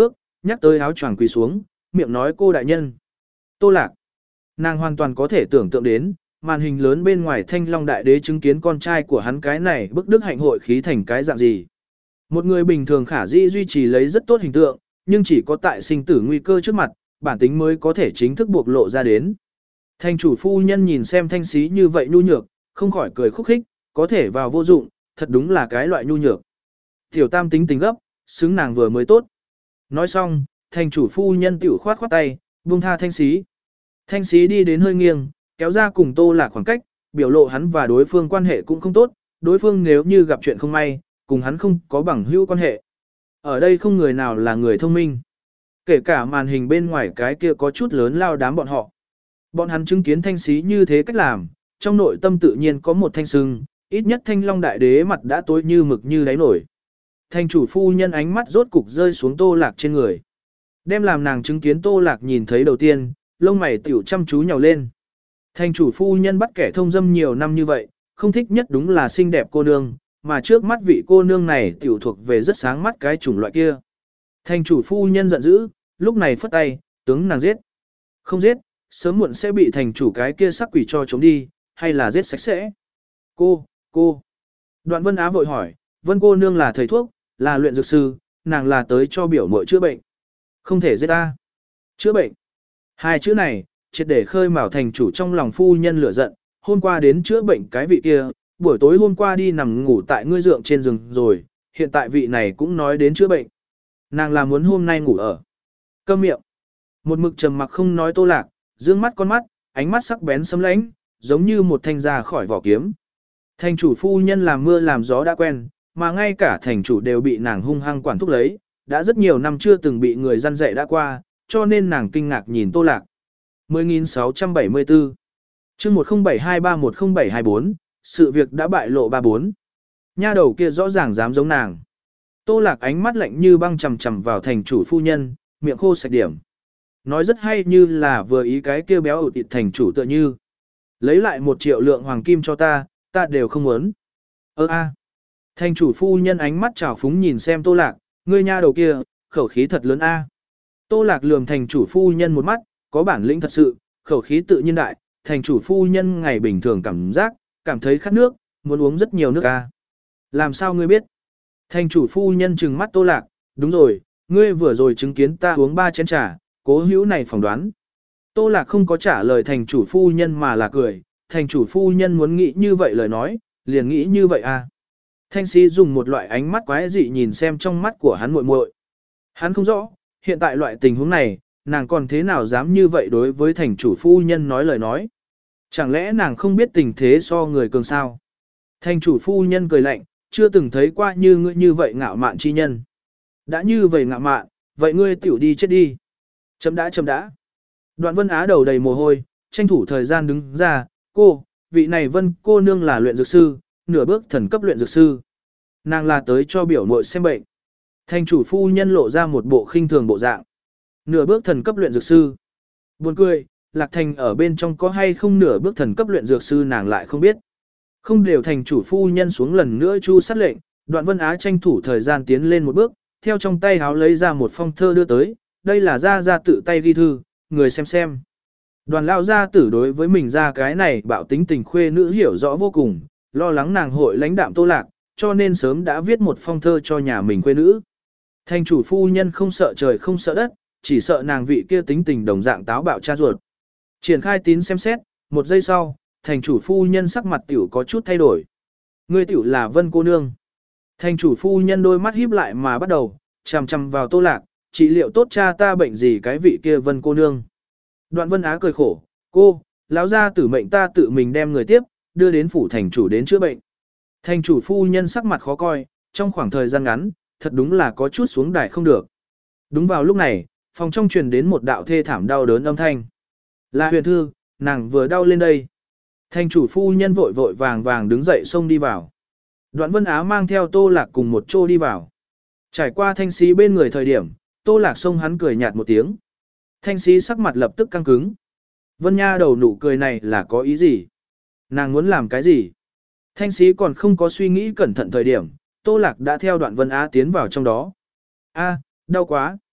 nhắc tới áo choàng quỳ xuống, miệng nói cô đại nhân. Tô Lạc. Nàng hoàn toàn có thể tưởng tượng đến, màn hình lớn bên ngoài Thanh Long Đại Đế chứng kiến con trai của hắn cái này bức đức hạnh hội khí thành cái dạng gì. Một người bình thường khả dĩ duy trì lấy rất tốt hình tượng, nhưng chỉ có tại sinh tử nguy cơ trước mặt, bản tính mới có thể chính thức bộc lộ ra đến. Thành chủ phu nhân nhìn xem Thanh Xí như vậy nhu nhược, không khỏi cười khúc khích, có thể vào vô dụng, thật đúng là cái loại nhu nhược. Tiểu Tam tính tình gấp, xứng nàng vừa mới tốt. Nói xong, thành chủ phu nhân tiểu khoát khoát tay, buông tha Thanh Xí. Thanh Xí đi đến hơi nghiêng, kéo ra cùng Tô Lạc khoảng cách, biểu lộ hắn và đối phương quan hệ cũng không tốt, đối phương nếu như gặp chuyện không may, cùng hắn không có bằng hữu quan hệ. Ở đây không người nào là người thông minh. Kể cả màn hình bên ngoài cái kia có chút lớn lao đám bọn họ. Bọn hắn chứng kiến Thanh Xí như thế cách làm, trong nội tâm tự nhiên có một thanh sưng, ít nhất Thanh Long Đại Đế mặt đã tối như mực như đáy nổi. Thành chủ phu nhân ánh mắt rốt cục rơi xuống Tô Lạc trên người. Đem làm nàng chứng kiến Tô Lạc nhìn thấy đầu tiên, lông mày tiểu chăm chú nhào lên. Thành chủ phu nhân bắt kẻ thông dâm nhiều năm như vậy, không thích nhất đúng là xinh đẹp cô nương, mà trước mắt vị cô nương này tiểu thuộc về rất sáng mắt cái chủng loại kia. Thành chủ phu nhân giận dữ, lúc này phất tay, tướng nàng giết. Không giết, sớm muộn sẽ bị thành chủ cái kia sắc quỷ cho chống đi, hay là giết sạch sẽ. Cô, cô. Đoạn Vân Á vội hỏi, Vân cô nương là thầy thuốc, là luyện dược sư, nàng là tới cho biểu muội chữa bệnh. Không thể giết ta. Chữa bệnh. Hai chữ này, triệt để khơi mào thành chủ trong lòng phu nhân lửa giận, hôm qua đến chữa bệnh cái vị kia, buổi tối hôm qua đi nằm ngủ tại ngươi dượng trên giường rồi, hiện tại vị này cũng nói đến chữa bệnh. Nàng là muốn hôm nay ngủ ở. Câm miệng. Một mực trầm mặc không nói Tô Lạc, dương mắt con mắt, ánh mắt sắc bén sấm lãnh, giống như một thanh ra khỏi vỏ kiếm. Thành chủ phu nhân làm mưa làm gió đã quen, mà ngay cả thành chủ đều bị nàng hung hăng quản thúc lấy, đã rất nhiều năm chưa từng bị người răn dạy đã qua, cho nên nàng kinh ngạc nhìn Tô Lạc. mười nghìn sáu trăm bảy mươi tư chương một không bảy hai ba một không bảy hai bốn, sự việc đã bại lộ ba bốn. Nha đầu kia rõ ràng dám giống nàng. Tô Lạc ánh mắt lạnh như băng chầm chầm vào thành chủ phu nhân, miệng khô sạch điểm. Nói rất hay như là vừa ý cái kia béo ụt thịt thành chủ tựa như. Lấy lại một triệu lượng hoàng kim cho ta, ta đều không muốn. Ơ a. Thành chủ phu nhân ánh mắt trào phúng nhìn xem Tô Lạc, ngươi nha đầu kia, khẩu khí thật lớn a. Tô Lạc lườm thành chủ phu nhân một mắt, có bản lĩnh thật sự, khẩu khí tự nhiên đại, thành chủ phu nhân ngày bình thường cảm giác, cảm thấy khát nước, muốn uống rất nhiều nước a. Làm sao ngươi biết? Thành chủ phu nhân trừng mắt Tô Lạc, đúng rồi, ngươi vừa rồi chứng kiến ta uống ba chén trà, cố hữu này phỏng đoán. Tô Lạc không có trả lời thành chủ phu nhân mà là cười, thành chủ phu nhân muốn nghĩ như vậy lời nói, liền nghĩ như vậy à. Thanh Sĩ dùng một loại ánh mắt quái dị nhìn xem trong mắt của hắn muội muội. Hắn không rõ, hiện tại loại tình huống này, nàng còn thế nào dám như vậy đối với thành chủ phu nhân nói lời nói. Chẳng lẽ nàng không biết tình thế so người cường sao? Thành chủ phu nhân cười lạnh, chưa từng thấy qua như ngươi như vậy ngạo mạn chi nhân. Đã như vậy ngạo mạn, vậy ngươi tiểu đi chết đi. Chấm đã chấm đã. Đoạn Vân Á đầu đầy mồ hôi, tranh thủ thời gian đứng ra, cô, vị này Vân cô nương là luyện dược sư, nửa bước thần cấp luyện dược sư. Nàng là tới cho biểu muội xem bệnh. Thành chủ phu nhân lộ ra một bộ khinh thường bộ dạng. Nửa bước thần cấp luyện dược sư. Buồn cười, Lạc Thành ở bên trong có hay không nửa bước thần cấp luyện dược sư nàng lại không biết. Không đều thành chủ phu nhân xuống lần nữa chu sát lệnh, Đoạn Vân Á tranh thủ thời gian tiến lên một bước, theo trong tay háo lấy ra một phong thơ đưa tới, đây là gia gia tự tay ghi thư, người xem xem. Đoàn lão gia tử đối với mình ra cái này bạo tính tình khuê nữ hiểu rõ vô cùng, lo lắng nàng hội lãnh đạm Tô Lạc, cho nên sớm đã viết một phong thơ cho nhà mình khuê nữ. Thành chủ phu nhân không sợ trời không sợ đất, chỉ sợ nàng vị kia tính tình đồng dạng táo bạo cha ruột. Triển khai tín xem xét, một giây sau, thành chủ phu nhân sắc mặt tiểu có chút thay đổi. Ngươi tiểu là Vân cô nương. Thành chủ phu nhân đôi mắt híp lại mà bắt đầu, chằm chằm vào Tô Lạc, trị liệu tốt cha ta bệnh gì cái vị kia Vân cô nương. Đoạn Vân Á cười khổ, cô, lão gia tử mệnh ta tự mình đem người tiếp, đưa đến phủ thành chủ đến chữa bệnh. Thành chủ phu nhân sắc mặt khó coi, trong khoảng thời gian ngắn, thật đúng là có chút xuống đài không được. Đúng vào lúc này, phòng trong truyền đến một đạo thê thảm đau đớn âm thanh. Là Huyền Thư, nàng vừa đau lên đây. Thành chủ phu nhân vội vội vàng vàng đứng dậy xông đi vào. Đoạn Vân Á mang theo Tô Lạc cùng một chỗ đi vào. Trải qua Thanh Sĩ bên người thời điểm, Tô Lạc xông hắn cười nhạt một tiếng. Thanh Sĩ sắc mặt lập tức căng cứng. Vân Nha đầu nụ cười này là có ý gì? Nàng muốn làm cái gì? Thanh Sĩ còn không có suy nghĩ cẩn thận thời điểm, Tô Lạc đã theo Đoạn Vân Á tiến vào trong đó. A, đau quá.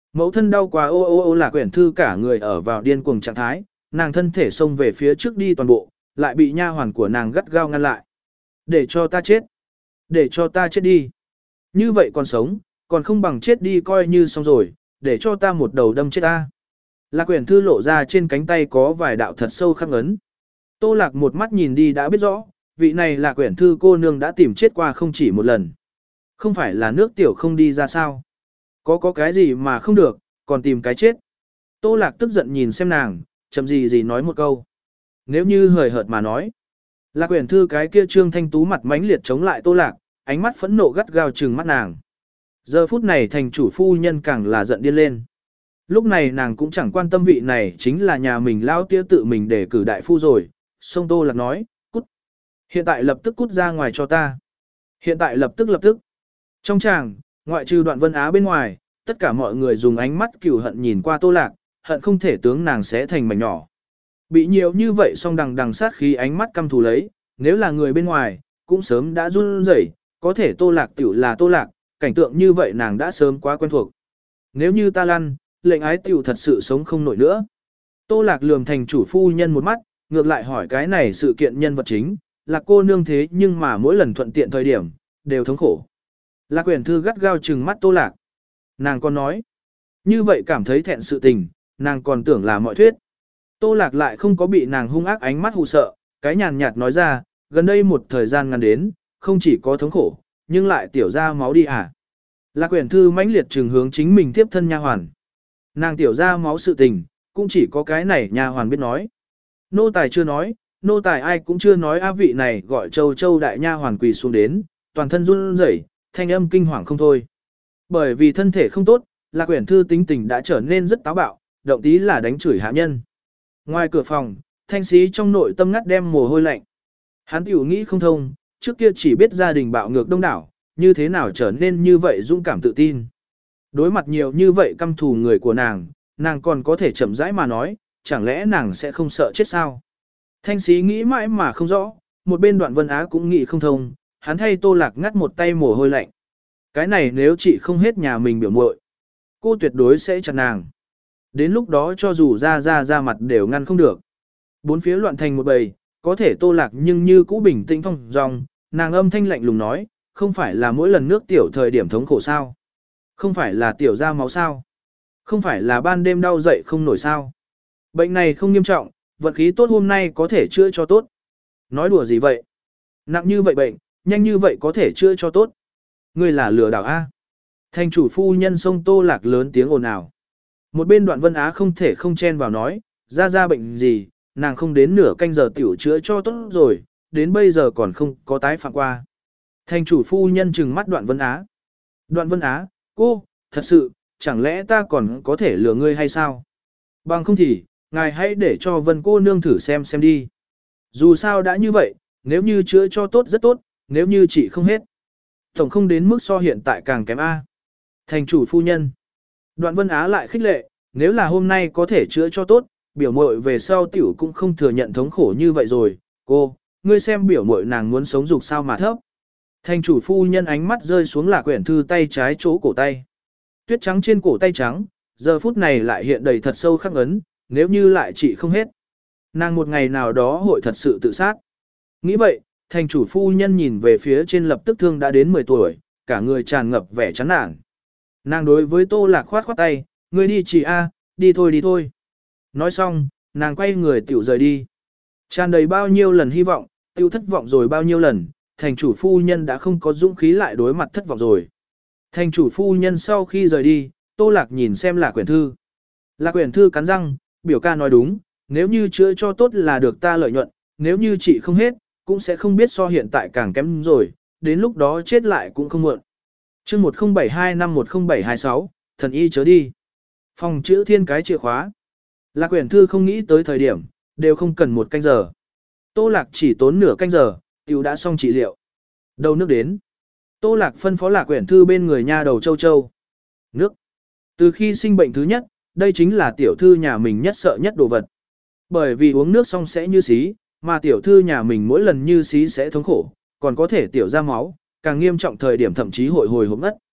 Mẫu thân đau quá ô ô ô Lạc Uyển Thư cả người ở vào điên cuồng trạng thái, nàng thân thể xông về phía trước đi toàn bộ, lại bị nha hoàn của nàng gắt gao ngăn lại. Để cho ta chết. Để cho ta chết đi. Như vậy còn sống, còn không bằng chết đi coi như xong rồi, để cho ta một đầu đâm chết ta. Lạc Uyển Thư lộ ra trên cánh tay có vài đạo thật sâu khắc ấn. Tô Lạc một mắt nhìn đi đã biết rõ, vị này Lạc Uyển Thư cô nương đã tìm chết qua không chỉ một lần. Không phải là nước tiểu không đi ra sao? Có có cái gì mà không được, còn tìm cái chết. Tô Lạc tức giận nhìn xem nàng, chậm gì gì nói một câu. Nếu như hời hợt mà nói. Lạc Uyển Thư cái kia trương thanh tú mặt mãnh liệt chống lại Tô Lạc, ánh mắt phẫn nộ gắt gao trừng mắt nàng. Giờ phút này thành chủ phu nhân càng là giận điên lên. Lúc này nàng cũng chẳng quan tâm vị này chính là nhà mình lao tía tự mình để cử đại phu rồi. Song Tô Lạc nói, cút. Hiện tại lập tức cút ra ngoài cho ta. Hiện tại lập tức lập tức. Trong tràng, ngoại trừ Đoạn Vân Á bên ngoài, tất cả mọi người dùng ánh mắt cừu hận nhìn qua Tô Lạc, hận không thể tướng nàng sẽ thành mảnh nhỏ. Bị nhiều như vậy song đằng đằng sát khí ánh mắt căm thù lấy, nếu là người bên ngoài, cũng sớm đã run rẩy, có thể Tô Lạc tiểu là Tô Lạc, cảnh tượng như vậy nàng đã sớm quá quen thuộc. Nếu như ta lăn, lệnh ái tiểu thật sự sống không nổi nữa. Tô Lạc lườm thành chủ phu nhân một mắt, ngược lại hỏi cái này sự kiện nhân vật chính, là cô nương thế nhưng mà mỗi lần thuận tiện thời điểm, đều thống khổ. Lạc Uyển Thư gắt gao trừng mắt Tô Lạc. Nàng còn nói, như vậy cảm thấy thẹn sự tình, nàng còn tưởng là mọi thuyết. Tô Lạc lại không có bị nàng hung ác ánh mắt hù sợ, cái nhàn nhạt nói ra, gần đây một thời gian ngắn đến, không chỉ có thống khổ, nhưng lại tiểu ra máu đi à. Lạc Uyển Thư mãnh liệt trừng hướng chính mình tiếp thân nha hoàn. Nàng tiểu ra máu sự tình, cũng chỉ có cái này nha hoàn biết nói. Nô tài chưa nói, nô tài ai cũng chưa nói á vị này gọi châu châu đại nha hoàn quỳ xuống đến, toàn thân run rẩy, thanh âm kinh hoàng không thôi. Bởi vì thân thể không tốt, Lạc Uyển Thư tính tình đã trở nên rất táo bạo, động tí là đánh chửi hạ nhân. Ngoài cửa phòng, Thanh Sĩ trong nội tâm ngắt đem mồ hôi lạnh. Hắn tiểu nghĩ không thông, trước kia chỉ biết gia đình bạo ngược đông đảo, như thế nào trở nên như vậy dũng cảm tự tin. Đối mặt nhiều như vậy căm thù người của nàng, nàng còn có thể chậm rãi mà nói, chẳng lẽ nàng sẽ không sợ chết sao? Thanh Sĩ nghĩ mãi mà không rõ, một bên Đoạn Vân Á cũng nghĩ không thông, hắn thay Tô Lạc ngắt một tay mồ hôi lạnh. Cái này nếu chị không hết nhà mình biểu muội, cô tuyệt đối sẽ chặt nàng. Đến lúc đó cho dù ra ra ra mặt đều ngăn không được. Bốn phía loạn thành một bầy, có thể Tô Lạc nhưng như cũ bình tĩnh phong dong, nàng âm thanh lạnh lùng nói, không phải là mỗi lần nước tiểu thời điểm thống khổ sao? Không phải là tiểu ra máu sao? Không phải là ban đêm đau dậy không nổi sao? Bệnh này không nghiêm trọng, vận khí tốt hôm nay có thể chữa cho tốt. Nói đùa gì vậy? Nặng như vậy bệnh, nhanh như vậy có thể chữa cho tốt. Ngươi là lừa đảo A. Thành chủ phu nhân sông Tô Lạc lớn tiếng ồn ào. Một bên Đoạn Vân Á không thể không chen vào nói, ra ra bệnh gì, nàng không đến nửa canh giờ tiểu chữa cho tốt rồi, đến bây giờ còn không có tái phạm qua. Thành chủ phu nhân trừng mắt Đoạn Vân Á. Đoạn Vân Á, cô, thật sự, chẳng lẽ ta còn có thể lừa ngươi hay sao? Bằng không thì, ngài hãy để cho Vân cô nương thử xem xem đi. Dù sao đã như vậy, nếu như chữa cho tốt rất tốt, nếu như chị không hết. Tổng không đến mức so hiện tại càng kém A. Thành chủ phu nhân. Đoạn Vân Á lại khích lệ, nếu là hôm nay có thể chữa cho tốt, biểu muội về sau tiểu cũng không thừa nhận thống khổ như vậy rồi. Cô, ngươi xem biểu muội nàng muốn sống dục sao mà thấp. Thành chủ phu nhân ánh mắt rơi xuống Lạc Uyển Thư tay trái chỗ cổ tay. Tuyết trắng trên cổ tay trắng, giờ phút này lại hiện đầy thật sâu khắc ấn, nếu như lại trị không hết. Nàng một ngày nào đó hội thật sự tự sát. Nghĩ vậy, thành chủ phu nhân nhìn về phía trên lập tức thương đã đến mười tuổi, cả người tràn ngập vẻ chán nản. Nàng đối với Tô Lạc khoát khoát tay, ngươi đi chị A, đi thôi đi thôi. Nói xong, nàng quay người tiểu rời đi. Tràn đầy bao nhiêu lần hy vọng, tiêu thất vọng rồi bao nhiêu lần, thành chủ phu nhân đã không có dũng khí lại đối mặt thất vọng rồi. Thành chủ phu nhân sau khi rời đi, Tô Lạc nhìn xem Lạc Uyển Thư. Lạc Uyển Thư cắn răng, biểu ca nói đúng, nếu như chữa cho tốt là được ta lợi nhuận, nếu như chị không hết, cũng sẽ không biết so hiện tại càng kém rồi, đến lúc đó chết lại cũng không muộn. chương một không bảy hai năm một không bảy hai sáu, thần y chớ đi. Phòng chữ thiên cái chìa khóa. Lạc Uyển Thư không nghĩ tới thời điểm, đều không cần một canh giờ. Tô Lạc chỉ tốn nửa canh giờ, tiểu đã xong trị liệu. Đầu nước đến. Tô Lạc phân phó Lạc Uyển Thư bên người nha đầu Châu Châu. Nước. Từ khi sinh bệnh thứ nhất, đây chính là tiểu thư nhà mình nhất sợ nhất đồ vật. Bởi vì uống nước xong sẽ như xí, mà tiểu thư nhà mình mỗi lần như xí sẽ thống khổ, còn có thể tiểu ra máu, càng nghiêm trọng thời điểm thậm chí hội hồi hộp ngất.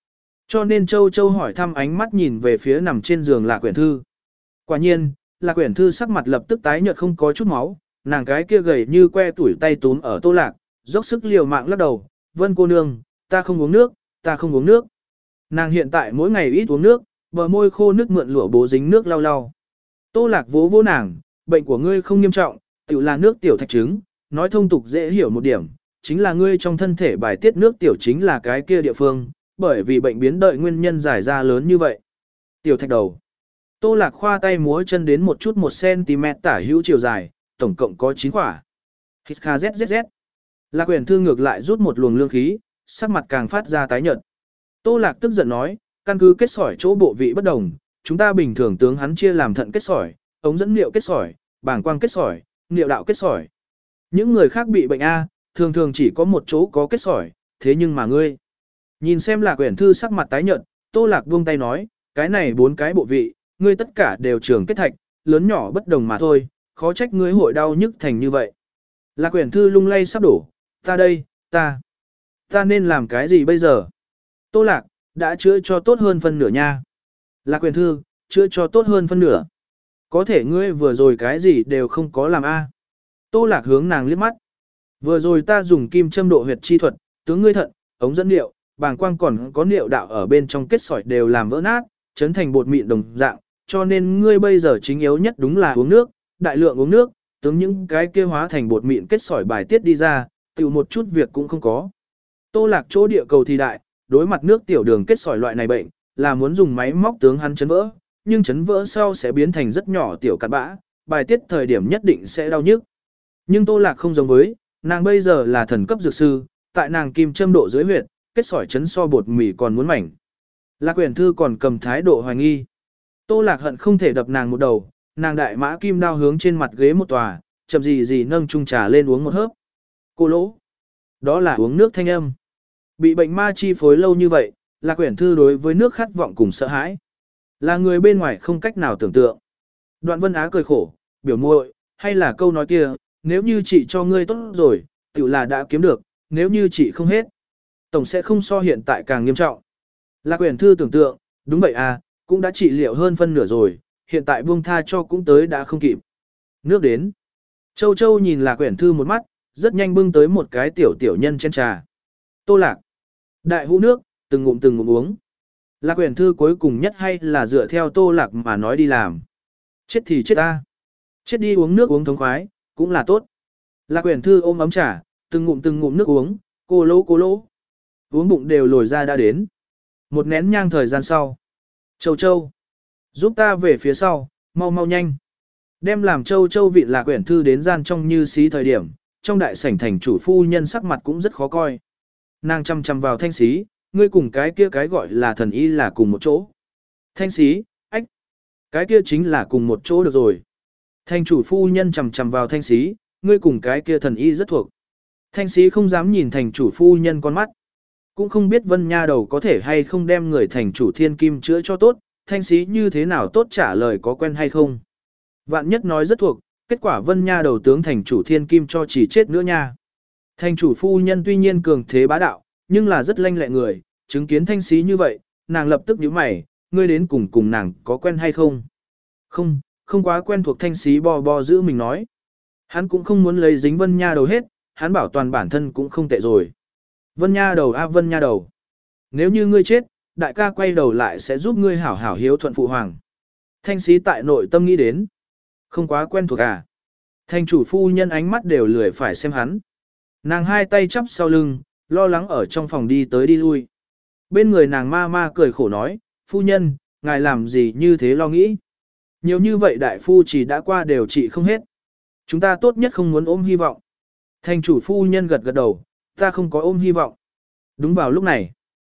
Cho nên Châu Châu hỏi thăm ánh mắt nhìn về phía nằm trên giường Lạc Uyển Thư. Quả nhiên, Lạc Uyển Thư sắc mặt lập tức tái nhợt không có chút máu, nàng cái kia gầy như que tuổi tay túm ở Tô Lạc, dốc sức liều mạng lắc đầu, "Vân cô nương, ta không uống nước, ta không uống nước." Nàng hiện tại mỗi ngày ít uống nước, bờ môi khô nước mượn lụa bố dính nước lau lau. Tô Lạc vỗ vỗ nàng, "Bệnh của ngươi không nghiêm trọng, tiểu là nước tiểu thạch trứng, nói thông tục dễ hiểu một điểm, chính là ngươi trong thân thể bài tiết nước tiểu chính là cái kia địa phương, bởi vì bệnh biến đợi nguyên nhân giải ra lớn như vậy." Tiểu thạch đầu. Tô Lạc khoa tay múa chân đến một chút một cm tả hữu chiều dài, tổng cộng có chín quả. Hít kha zzz. Lạc Uyển Thư ngược lại rút một luồng lương khí, sắc mặt càng phát ra tái nhợt. Tô Lạc tức giận nói, căn cứ kết sỏi chỗ bộ vị bất đồng, chúng ta bình thường tướng hắn chia làm thận kết sỏi, ống dẫn niệu kết sỏi, bàng quang kết sỏi, niệu đạo kết sỏi. Những người khác bị bệnh A, thường thường chỉ có một chỗ có kết sỏi, thế nhưng mà ngươi. Nhìn xem Lạc Uyển Thư sắc mặt tái nhợt, Tô Lạc buông tay nói, cái này bốn cái bộ vị, ngươi tất cả đều trường kết thạch, lớn nhỏ bất đồng mà thôi, khó trách ngươi hội đau nhức thành như vậy. Lạc Uyển Thư lung lay sắp đổ, ta đây, ta, ta nên làm cái gì bây giờ? Tô Lạc, đã chữa cho tốt hơn phân nửa nha. Lạc Uyển Thư, chữa cho tốt hơn phân nửa. Có thể ngươi vừa rồi cái gì đều không có làm a. Tô Lạc hướng nàng liếc mắt. Vừa rồi ta dùng kim châm độ huyệt chi thuật, tướng ngươi thận, ống dẫn niệu, bàng quang còn có niệu đạo ở bên trong kết sỏi đều làm vỡ nát, chấn thành bột mịn đồng dạng, cho nên ngươi bây giờ chính yếu nhất đúng là uống nước, đại lượng uống nước, tướng những cái kia hóa thành bột mịn kết sỏi bài tiết đi ra, tiểu một chút việc cũng không có. Tô Lạc chỗ địa cầu thì đại, đối mặt nước tiểu đường kết sỏi loại này bệnh, là muốn dùng máy móc tướng hắn chấn vỡ, nhưng chấn vỡ sau sẽ biến thành rất nhỏ tiểu cặn bã, bài tiết thời điểm nhất định sẽ đau nhức. Nhưng Tô Lạc không giống với, nàng bây giờ là thần cấp dược sư, tại nàng kim châm độ dưới huyệt, kết sỏi chấn so bột mì còn muốn mảnh. Lạc Uyển Thư còn cầm thái độ hoài nghi. Tô Lạc hận không thể đập nàng một đầu, nàng đại mã kim đao hướng trên mặt ghế một tòa, chậm gì gì nâng chung trà lên uống một hớp. Cô lỗ. Đó là uống nước thanh âm. Bị bệnh ma chi phối lâu như vậy, Lạc Uyển Thư đối với nước khát vọng cùng sợ hãi. Là người bên ngoài không cách nào tưởng tượng. Đoạn Vân Á cười khổ, biểu muội, hay là câu nói kia, nếu như chị cho ngươi tốt rồi, tự là đã kiếm được, nếu như chị không hết, tổng sẽ không so hiện tại càng nghiêm trọng. Lạc Uyển Thư tưởng tượng, đúng vậy à, cũng đã trị liệu hơn phân nửa rồi, hiện tại buông tha cho cũng tới đã không kịp. Nước đến. Châu Châu nhìn Lạc Uyển Thư một mắt, rất nhanh bưng tới một cái tiểu tiểu nhân chén trà. Tô Lạc. Đại hũ nước, từng ngụm từng ngụm uống. Lạc Uyển Thư cuối cùng nhất hay là dựa theo Tô Lạc mà nói đi làm. Chết thì chết ta. Chết đi uống nước uống thống khoái, cũng là tốt. Lạc Uyển Thư ôm ấm trà, từng ngụm từng ngụm nước uống, cô lỗ cô lỗ. Uống bụng đều lồi ra đã đến. Một nén nhang thời gian sau. Châu Châu. Giúp ta về phía sau, mau mau nhanh. Đem làm Châu Châu vị Lạc Uyển Thư đến gian trong như xí thời điểm, trong đại sảnh thành chủ phu nhân sắc mặt cũng rất khó coi. Nàng chăm chăm vào Thanh Xí, ngươi cùng cái kia cái gọi là thần y là cùng một chỗ. Thanh Xí, ách, cái kia chính là cùng một chỗ được rồi. Thành chủ phu nhân chăm chăm vào Thanh Xí, ngươi cùng cái kia thần y rất thuộc. Thanh Xí không dám nhìn thành chủ phu nhân con mắt. Cũng không biết Vân Nha Đầu có thể hay không đem người thành chủ thiên kim chữa cho tốt, Thanh Xí như thế nào tốt trả lời có quen hay không. Vạn nhất nói rất thuộc, kết quả Vân Nha Đầu tướng thành chủ thiên kim cho chỉ chết nữa nha. Thành chủ phu nhân tuy nhiên cường thế bá đạo, nhưng là rất lanh lẹ người, chứng kiến Thanh Xí như vậy, nàng lập tức nhíu mày, ngươi đến cùng cùng nàng có quen hay không? Không, không quá quen thuộc. Thanh Xí bò bò giữ mình nói. Hắn cũng không muốn lấy dính Vân Nha Đầu hết, hắn bảo toàn bản thân cũng không tệ rồi. Vân Nha Đầu a Vân Nha Đầu. Nếu như ngươi chết, đại ca quay đầu lại sẽ giúp ngươi hảo hảo hiếu thuận phụ hoàng. Thanh Xí tại nội tâm nghĩ đến. Không quá quen thuộc à. Thành chủ phu nhân ánh mắt đều lười phải xem hắn. Nàng hai tay chắp sau lưng, lo lắng ở trong phòng đi tới đi lui. Bên người nàng ma ma cười khổ nói, phu nhân, ngài làm gì như thế lo nghĩ. Nhiều như vậy đại phu chỉ đã qua đều trị không hết. Chúng ta tốt nhất không muốn ôm hy vọng. Thành chủ phu nhân gật gật đầu, ta không có ôm hy vọng. Đúng vào lúc này.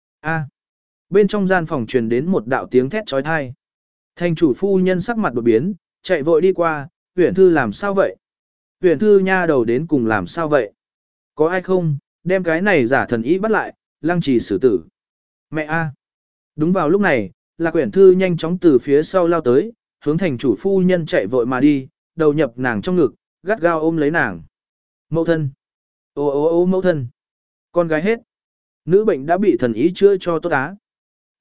a Bên trong gian phòng truyền đến một đạo tiếng thét trói thai. Thành chủ phu nhân sắc mặt đột biến, chạy vội đi qua, Uyển Thư làm sao vậy? Uyển Thư nha đầu đến cùng làm sao vậy? Có ai không, đem cái này giả thần ý bắt lại, lăng trì xử tử. Mẹ a! Đúng vào lúc này, Lạc Uyển Thư nhanh chóng từ phía sau lao tới, hướng thành chủ phu nhân chạy vội mà đi, đầu nhập nàng trong ngực, gắt gao ôm lấy nàng. Mẫu thân! Ô ô ô mẫu thân! Con gái hết! Nữ bệnh đã bị thần ý chữa cho tốt á.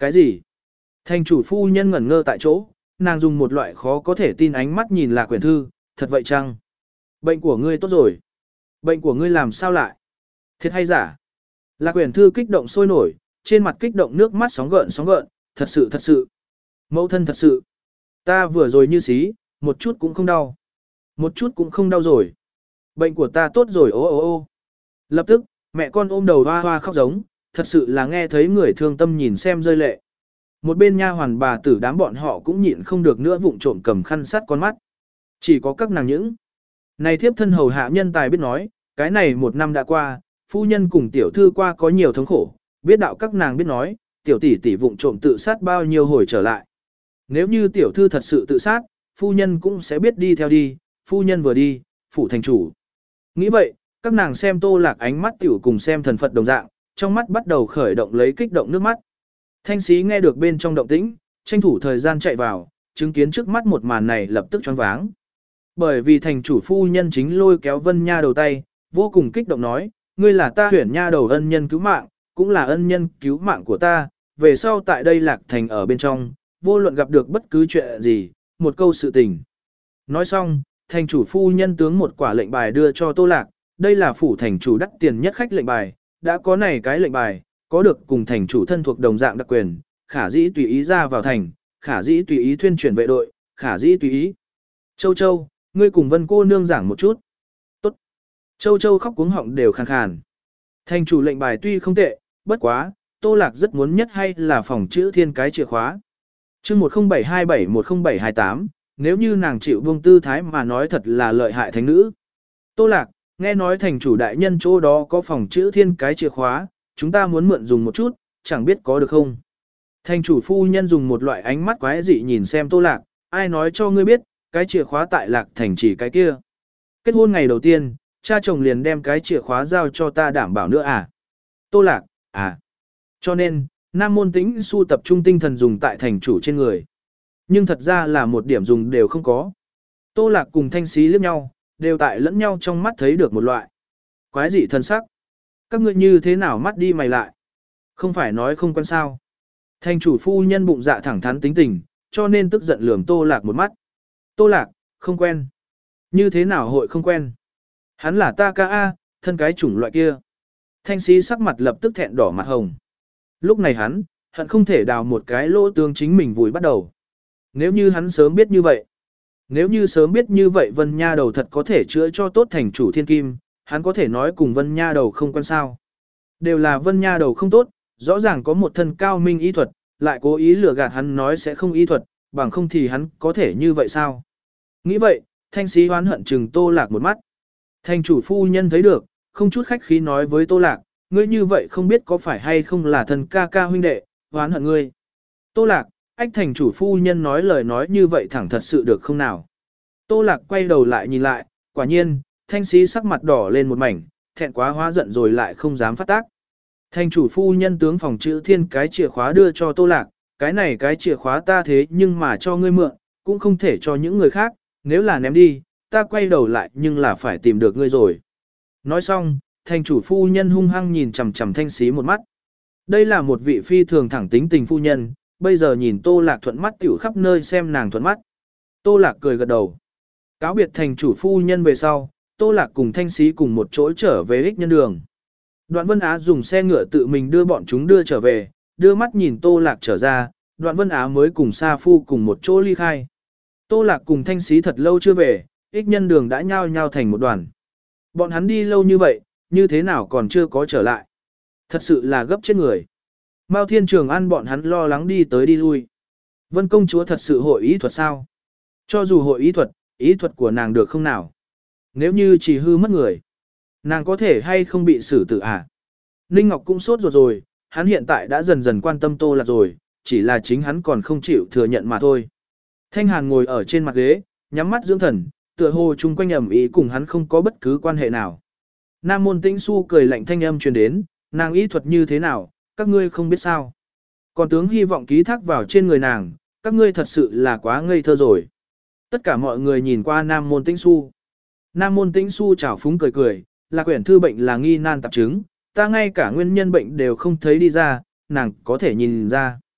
Cái gì? Thành chủ phu nhân ngẩn ngơ tại chỗ, nàng dùng một loại khó có thể tin ánh mắt nhìn Lạc Uyển Thư, thật vậy chăng? Bệnh của ngươi tốt rồi. Bệnh của ngươi làm sao lại? Thiệt hay giả? Lạc Uyển Thư kích động sôi nổi, trên mặt kích động nước mắt sóng gợn sóng gợn, thật sự thật sự. Mẫu thân thật sự. Ta vừa rồi như xí, một chút cũng không đau. Một chút cũng không đau rồi. Bệnh của ta tốt rồi ô ô ô. Lập tức, mẹ con ôm đầu hoa hoa khóc giống, thật sự là nghe thấy người thương tâm nhìn xem rơi lệ. Một bên nha hoàn bà tử đám bọn họ cũng nhịn không được nữa vụng trộm cầm khăn sát con mắt. Chỉ có các nàng những. Này thiếp thân hầu hạ nhân tài biết nói, cái này một năm đã qua, phu nhân cùng tiểu thư qua có nhiều thống khổ, biết đạo các nàng biết nói, tiểu tỷ tỷ vụng trộm tự sát bao nhiêu hồi trở lại. Nếu như tiểu thư thật sự tự sát, phu nhân cũng sẽ biết đi theo đi, phu nhân vừa đi, phủ thành chủ. Nghĩ vậy, các nàng xem Tô Lạc ánh mắt tiểu cùng xem thần Phật đồng dạng, trong mắt bắt đầu khởi động lấy kích động nước mắt. Thanh sĩ nghe được bên trong động tĩnh, tranh thủ thời gian chạy vào, chứng kiến trước mắt một màn này lập tức choáng váng. Bởi vì thành chủ phu nhân chính lôi kéo Vân Nha đầu tay, vô cùng kích động nói, ngươi là ta huyển nha đầu ân nhân cứu mạng, cũng là ân nhân cứu mạng của ta, về sau tại đây Lạc Thành ở bên trong, vô luận gặp được bất cứ chuyện gì, một câu sự tình. Nói xong, thành chủ phu nhân tướng một quả lệnh bài đưa cho Tô Lạc, đây là phủ thành chủ đắt tiền nhất khách lệnh bài, đã có này cái lệnh bài, có được cùng thành chủ thân thuộc đồng dạng đặc quyền, khả dĩ tùy ý ra vào thành, khả dĩ tùy ý thuyên chuyển vệ đội, khả dĩ tùy ý. Châu Châu, ngươi cùng Vân cô nương giảng một chút. Tốt. Châu Châu khóc cuống họng đều khàn khàn. Thành chủ lệnh bài tuy không tệ, bất quá, Tô Lạc rất muốn nhất hay là phòng chữ thiên cái chìa khóa. Chương một không bảy hai bảy một không bảy hai tám, nếu như nàng chịu buông tư thái mà nói thật là lợi hại thánh nữ. Tô Lạc, nghe nói thành chủ đại nhân chỗ đó có phòng chữ thiên cái chìa khóa, chúng ta muốn mượn dùng một chút, chẳng biết có được không. Thành chủ phu nhân dùng một loại ánh mắt quái dị nhìn xem Tô Lạc, ai nói cho ngươi biết, cái chìa khóa tại Lạc Thành chỉ cái kia. Kết hôn ngày đầu tiên, cha chồng liền đem cái chìa khóa giao cho ta đảm bảo nữa à. Tô Lạc, à. Cho nên, Nam Môn Tĩnh Xu tập trung tinh thần dùng tại thành chủ trên người. Nhưng thật ra là một điểm dùng đều không có. Tô Lạc cùng Thanh Xí liếc nhau, đều tại lẫn nhau trong mắt thấy được một loại quái dị thân sắc. Các ngươi như thế nào mắt đi mày lại? Không phải nói không quen sao? Thành chủ phu nhân bụng dạ thẳng thắn tính tình, cho nên tức giận lườm Tô Lạc một mắt. Tô Lạc, không quen. Như thế nào hội không quen? Hắn là ta ca a, thân cái chủng loại kia. Thanh Xí sắc mặt lập tức thẹn đỏ mặt hồng. Lúc này hắn, hận không thể đào một cái lỗ tương chính mình vùi bắt đầu. Nếu như hắn sớm biết như vậy, nếu như sớm biết như vậy Vân Nha đầu thật có thể chữa cho tốt thành chủ thiên kim, hắn có thể nói cùng Vân Nha đầu không quen sao. Đều là Vân Nha đầu không tốt, rõ ràng có một thân cao minh y thuật, lại cố ý lừa gạt hắn nói sẽ không y thuật, bằng không thì hắn có thể như vậy sao. Nghĩ vậy, Thanh Xí hoán hận chừng Tô Lạc một mắt. Thành chủ phu nhân thấy được, không chút khách khí nói với Tô Lạc, ngươi như vậy không biết có phải hay không là thân ca ca huynh đệ, hoán hận ngươi. Tô Lạc, ách thành chủ phu nhân nói lời nói như vậy thẳng thật sự được không nào. Tô Lạc quay đầu lại nhìn lại, quả nhiên, Thanh Xí sắc mặt đỏ lên một mảnh, thẹn quá hóa giận rồi lại không dám phát tác. Thành chủ phu nhân tướng phòng chữ thiên cái chìa khóa đưa cho Tô Lạc, cái này cái chìa khóa ta thế nhưng mà cho ngươi mượn, cũng không thể cho những người khác, nếu là ném đi, ta quay đầu lại nhưng là phải tìm được ngươi rồi. Nói xong, thành chủ phu nhân hung hăng nhìn chằm chằm Thanh Xí một mắt. Đây là một vị phi thường thẳng tính tình phu nhân, bây giờ nhìn Tô Lạc thuận mắt tiểu khắp nơi xem nàng thuận mắt. Tô Lạc cười gật đầu. Cáo biệt thành chủ phu nhân về sau, Tô Lạc cùng Thanh Xí cùng một chỗ trở về ích nhân đường. Đoạn Vân Á dùng xe ngựa tự mình đưa bọn chúng đưa trở về, đưa mắt nhìn Tô Lạc trở ra, Đoạn Vân Á mới cùng Sa Phu cùng một chỗ ly khai. Tô Lạc cùng Thanh Xí thật lâu chưa về, ích nhân đường đã nhao nhao thành một đoàn. Bọn hắn đi lâu như vậy, như thế nào còn chưa có trở lại. Thật sự là gấp chết người. Mao Thiên Trường An bọn hắn lo lắng đi tới đi lui. Vân công chúa thật sự hội ý thuật sao? Cho dù hội ý thuật, ý thuật của nàng được không nào? Nếu như chỉ hư mất người, nàng có thể hay không bị xử tử à? Ninh Ngọc cũng sốt ruột rồi, hắn hiện tại đã dần dần quan tâm Tô Lạc rồi, chỉ là chính hắn còn không chịu thừa nhận mà thôi. Thanh Hàn ngồi ở trên mặt ghế, nhắm mắt dưỡng thần, tựa hồ chung quanh ẩm ý cùng hắn không có bất cứ quan hệ nào. Nam Môn Tĩnh Xu cười lạnh thanh âm truyền đến, nàng ý thuật như thế nào, các ngươi không biết sao. Còn tướng hy vọng ký thác vào trên người nàng, các ngươi thật sự là quá ngây thơ rồi. Tất cả mọi người nhìn qua Nam Môn Tĩnh Xu. Nam Môn Tĩnh Xu chào phúng cười cười, là quyển thư bệnh là nghi nan tạp chứng, ta ngay cả nguyên nhân bệnh đều không thấy đi ra, nàng có thể nhìn ra.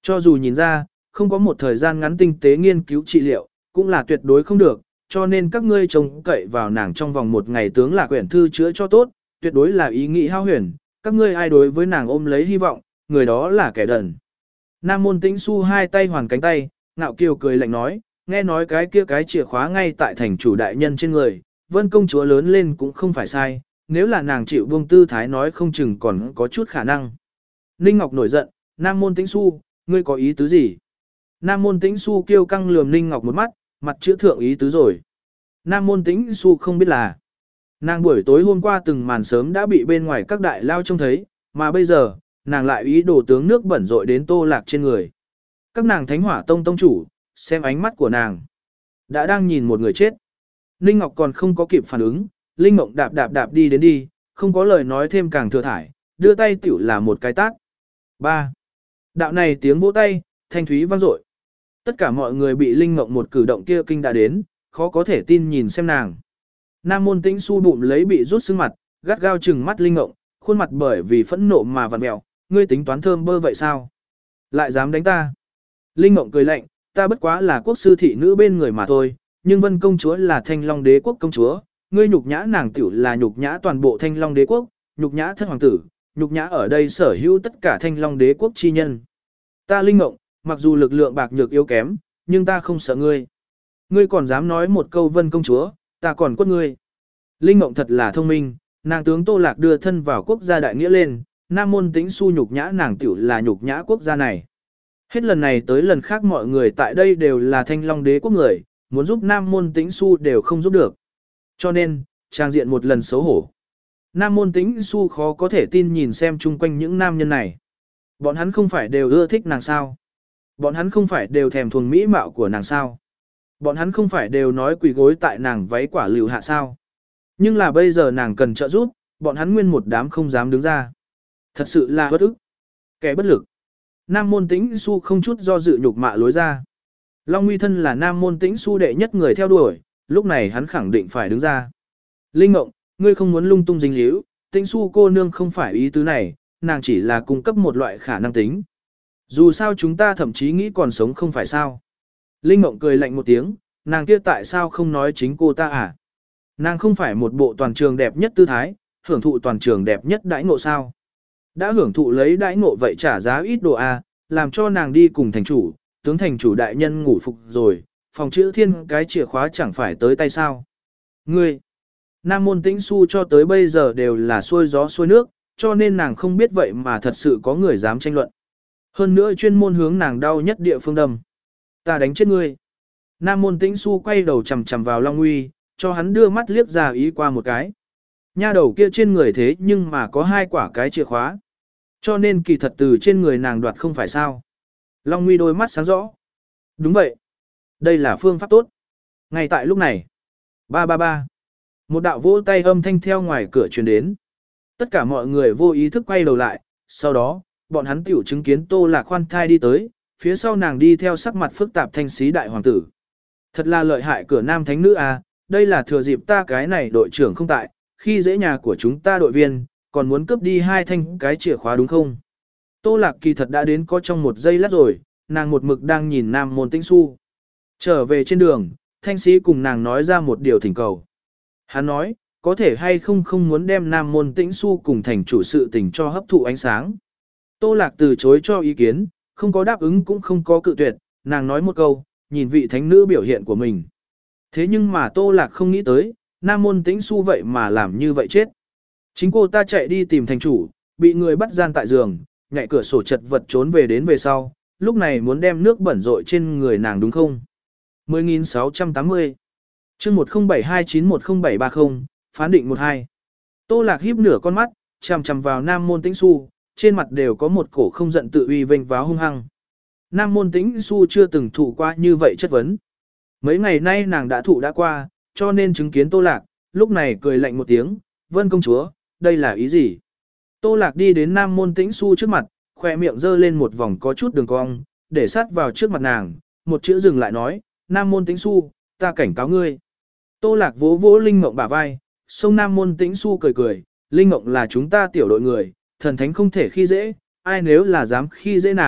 Cho dù nhìn ra, không có một thời gian ngắn tinh tế nghiên cứu trị liệu, cũng là tuyệt đối không được, cho nên các ngươi trông cậy vào nàng trong vòng một ngày tướng là quyển thư chữa cho tốt, tuyệt đối là ý nghĩ hao huyền, các ngươi ai đối với nàng ôm lấy hy vọng, người đó là kẻ đần. Nam môn tĩnh su hai tay hoàn cánh tay, ngạo kiều cười lạnh nói, nghe nói cái kia cái chìa khóa ngay tại thành chủ đại nhân trên người, vân công chúa lớn lên cũng không phải sai, nếu là nàng chịu buông tư thái nói không chừng còn có chút khả năng. Ninh Ngọc nổi giận, Nam môn tĩnh su, ngươi có ý tứ gì? Nam môn tĩnh su kêu căng lườm Ninh Ngọc một mắt, mặt chữ thượng ý tứ rồi. Nam môn tĩnh su không biết là, nàng buổi tối hôm qua từng màn sớm đã bị bên ngoài các đại lao trông thấy, mà bây giờ, nàng lại ý đồ tướng nước bẩn rội đến Tô Lạc trên người. Các nàng thánh hỏa tông tông chủ, xem ánh mắt của nàng, đã đang nhìn một người chết. Ninh Ngọc còn không có kịp phản ứng, Linh Mộng đạp đạp đạp đi đến đi, không có lời nói thêm càng thừa thải, đưa tay tiểu là một cái tát. ba. Đạo này tiếng vỗ tay, thanh thúy vang dội. Tất cả mọi người bị Linh Mộng một cử động kia kinh đã đến, khó có thể tin nhìn xem nàng. Nam môn tĩnh su bụng lấy bị rút sưng mặt, gắt gao chừng mắt Linh Mộng, khuôn mặt bởi vì phẫn nộ mà vặn mèo, ngươi tính toán thơm bơ vậy sao? Lại dám đánh ta? Linh Mộng cười lạnh, ta bất quá là quốc sư thị nữ bên người mà thôi, nhưng Vân công chúa là Thanh Long đế quốc công chúa, ngươi nhục nhã nàng tiểu là nhục nhã toàn bộ Thanh Long đế quốc, nhục nhã thất hoàng tử, nhục nhã ở đây sở hữu tất cả Thanh Long đế quốc chi nhân. Ta Linh Mộng, mặc dù lực lượng bạc nhược yếu kém, nhưng ta không sợ ngươi. Ngươi còn dám nói một câu Vân công chúa, ta còn quất ngươi. Linh Mộng thật là thông minh, nàng tướng Tô Lạc đưa thân vào quốc gia đại nghĩa lên, Nam môn tĩnh su nhục nhã nàng tiểu là nhục nhã quốc gia này. Hết lần này tới lần khác mọi người tại đây đều là Thanh Long đế quốc người, muốn giúp Nam môn tĩnh su đều không giúp được. Cho nên, trang diện một lần xấu hổ. Nam môn tĩnh su khó có thể tin nhìn xem chung quanh những nam nhân này. Bọn hắn không phải đều ưa thích nàng sao? Bọn hắn không phải đều thèm thuồng mỹ mạo của nàng sao? Bọn hắn không phải đều nói quỳ gối tại nàng váy quả lựu hạ sao? Nhưng là bây giờ nàng cần trợ giúp, bọn hắn nguyên một đám không dám đứng ra. Thật sự là bất ức. Kẻ bất lực. Nam môn tĩnh su không chút do dự nhục mạ lối ra. Long Nguy thân là nam môn tĩnh su đệ nhất người theo đuổi, lúc này hắn khẳng định phải đứng ra. Linh Ngộng, ngươi không muốn lung tung dính líu, tĩnh su cô nương không phải ý tứ này, nàng chỉ là cung cấp một loại khả năng tính. Dù sao chúng ta thậm chí nghĩ còn sống không phải sao. Linh Ngộng cười lạnh một tiếng, nàng kia tại sao không nói chính cô ta à? Nàng không phải một bộ toàn trường đẹp nhất tư thái, hưởng thụ toàn trường đẹp nhất đãi ngộ sao? Đã hưởng thụ lấy đãi ngộ vậy trả giá ít đồ a, làm cho nàng đi cùng thành chủ, tướng thành chủ đại nhân ngủ phục rồi, phòng chữ thiên cái chìa khóa chẳng phải tới tay sao. Ngươi, Nam môn tĩnh su cho tới bây giờ đều là xuôi gió xuôi nước, cho nên nàng không biết vậy mà thật sự có người dám tranh luận. Hơn nữa chuyên môn hướng nàng đau nhất địa phương đâm. Ta đánh chết ngươi. Nam môn tĩnh su quay đầu chầm chầm vào Long Nguy, cho hắn đưa mắt liếc ra ý qua một cái. Nha đầu kia trên người thế nhưng mà có hai quả cái chìa khóa. Cho nên kỳ thật từ trên người nàng đoạt không phải sao. Long Nguy đôi mắt sáng rõ. Đúng vậy. Đây là phương pháp tốt. Ngay tại lúc này. Ba ba ba. Một đạo vỗ tay âm thanh theo ngoài cửa truyền đến. Tất cả mọi người vô ý thức quay đầu lại. Sau đó, bọn hắn tiểu chứng kiến Tô Lạc khoan thai đi tới. Phía sau nàng đi theo sắc mặt phức tạp thanh xí đại hoàng tử. Thật là lợi hại cửa nam thánh nữ à. Đây là thừa dịp ta cái này đội trưởng không tại. Khi dễ nhà của chúng ta đội viên, còn muốn cướp đi hai thanh cái chìa khóa đúng không? Tô Lạc kỳ thật đã đến có trong một giây lát rồi, nàng một mực đang nhìn Nam môn tĩnh su. Trở về trên đường, thanh sĩ cùng nàng nói ra một điều thỉnh cầu. Hắn nói, có thể hay không không muốn đem Nam môn tĩnh su cùng thành chủ sự tình cho hấp thụ ánh sáng. Tô Lạc từ chối cho ý kiến, không có đáp ứng cũng không có cự tuyệt, nàng nói một câu, nhìn vị thánh nữ biểu hiện của mình. Thế nhưng mà Tô Lạc không nghĩ tới, Nam môn tĩnh su vậy mà làm như vậy chết. Chính cô ta chạy đi tìm thành chủ, bị người bắt gian tại giường, nhảy cửa sổ chật vật trốn về đến về sau, lúc này muốn đem nước bẩn rội trên người nàng đúng không? mười nghìn sáu trăm tám mươi chương một không bảy hai chín một không bảy ba không, phán định một hai. Tô Lạc híp nửa con mắt, chằm chằm vào Nam môn tĩnh su, trên mặt đều có một cổ không giận tự uy vênh váo hung hăng. Nam môn tĩnh su chưa từng thụ qua như vậy chất vấn. Mấy ngày nay nàng đã thụ đã qua, cho nên chứng kiến Tô Lạc, lúc này cười lạnh một tiếng, Vân công chúa, đây là ý gì? Tô Lạc đi đến Nam môn tĩnh su trước mặt, khoe miệng dơ lên một vòng có chút đường cong, để sát vào trước mặt nàng, một chữ dừng lại nói, Nam môn tĩnh su, ta cảnh cáo ngươi. Tô Lạc vỗ vỗ Linh Ngộng bả vai, xông Nam môn tĩnh su cười cười, Linh Ngộng là chúng ta tiểu đội người, thần thánh không thể khi dễ, ai nếu là dám khi dễ nàng,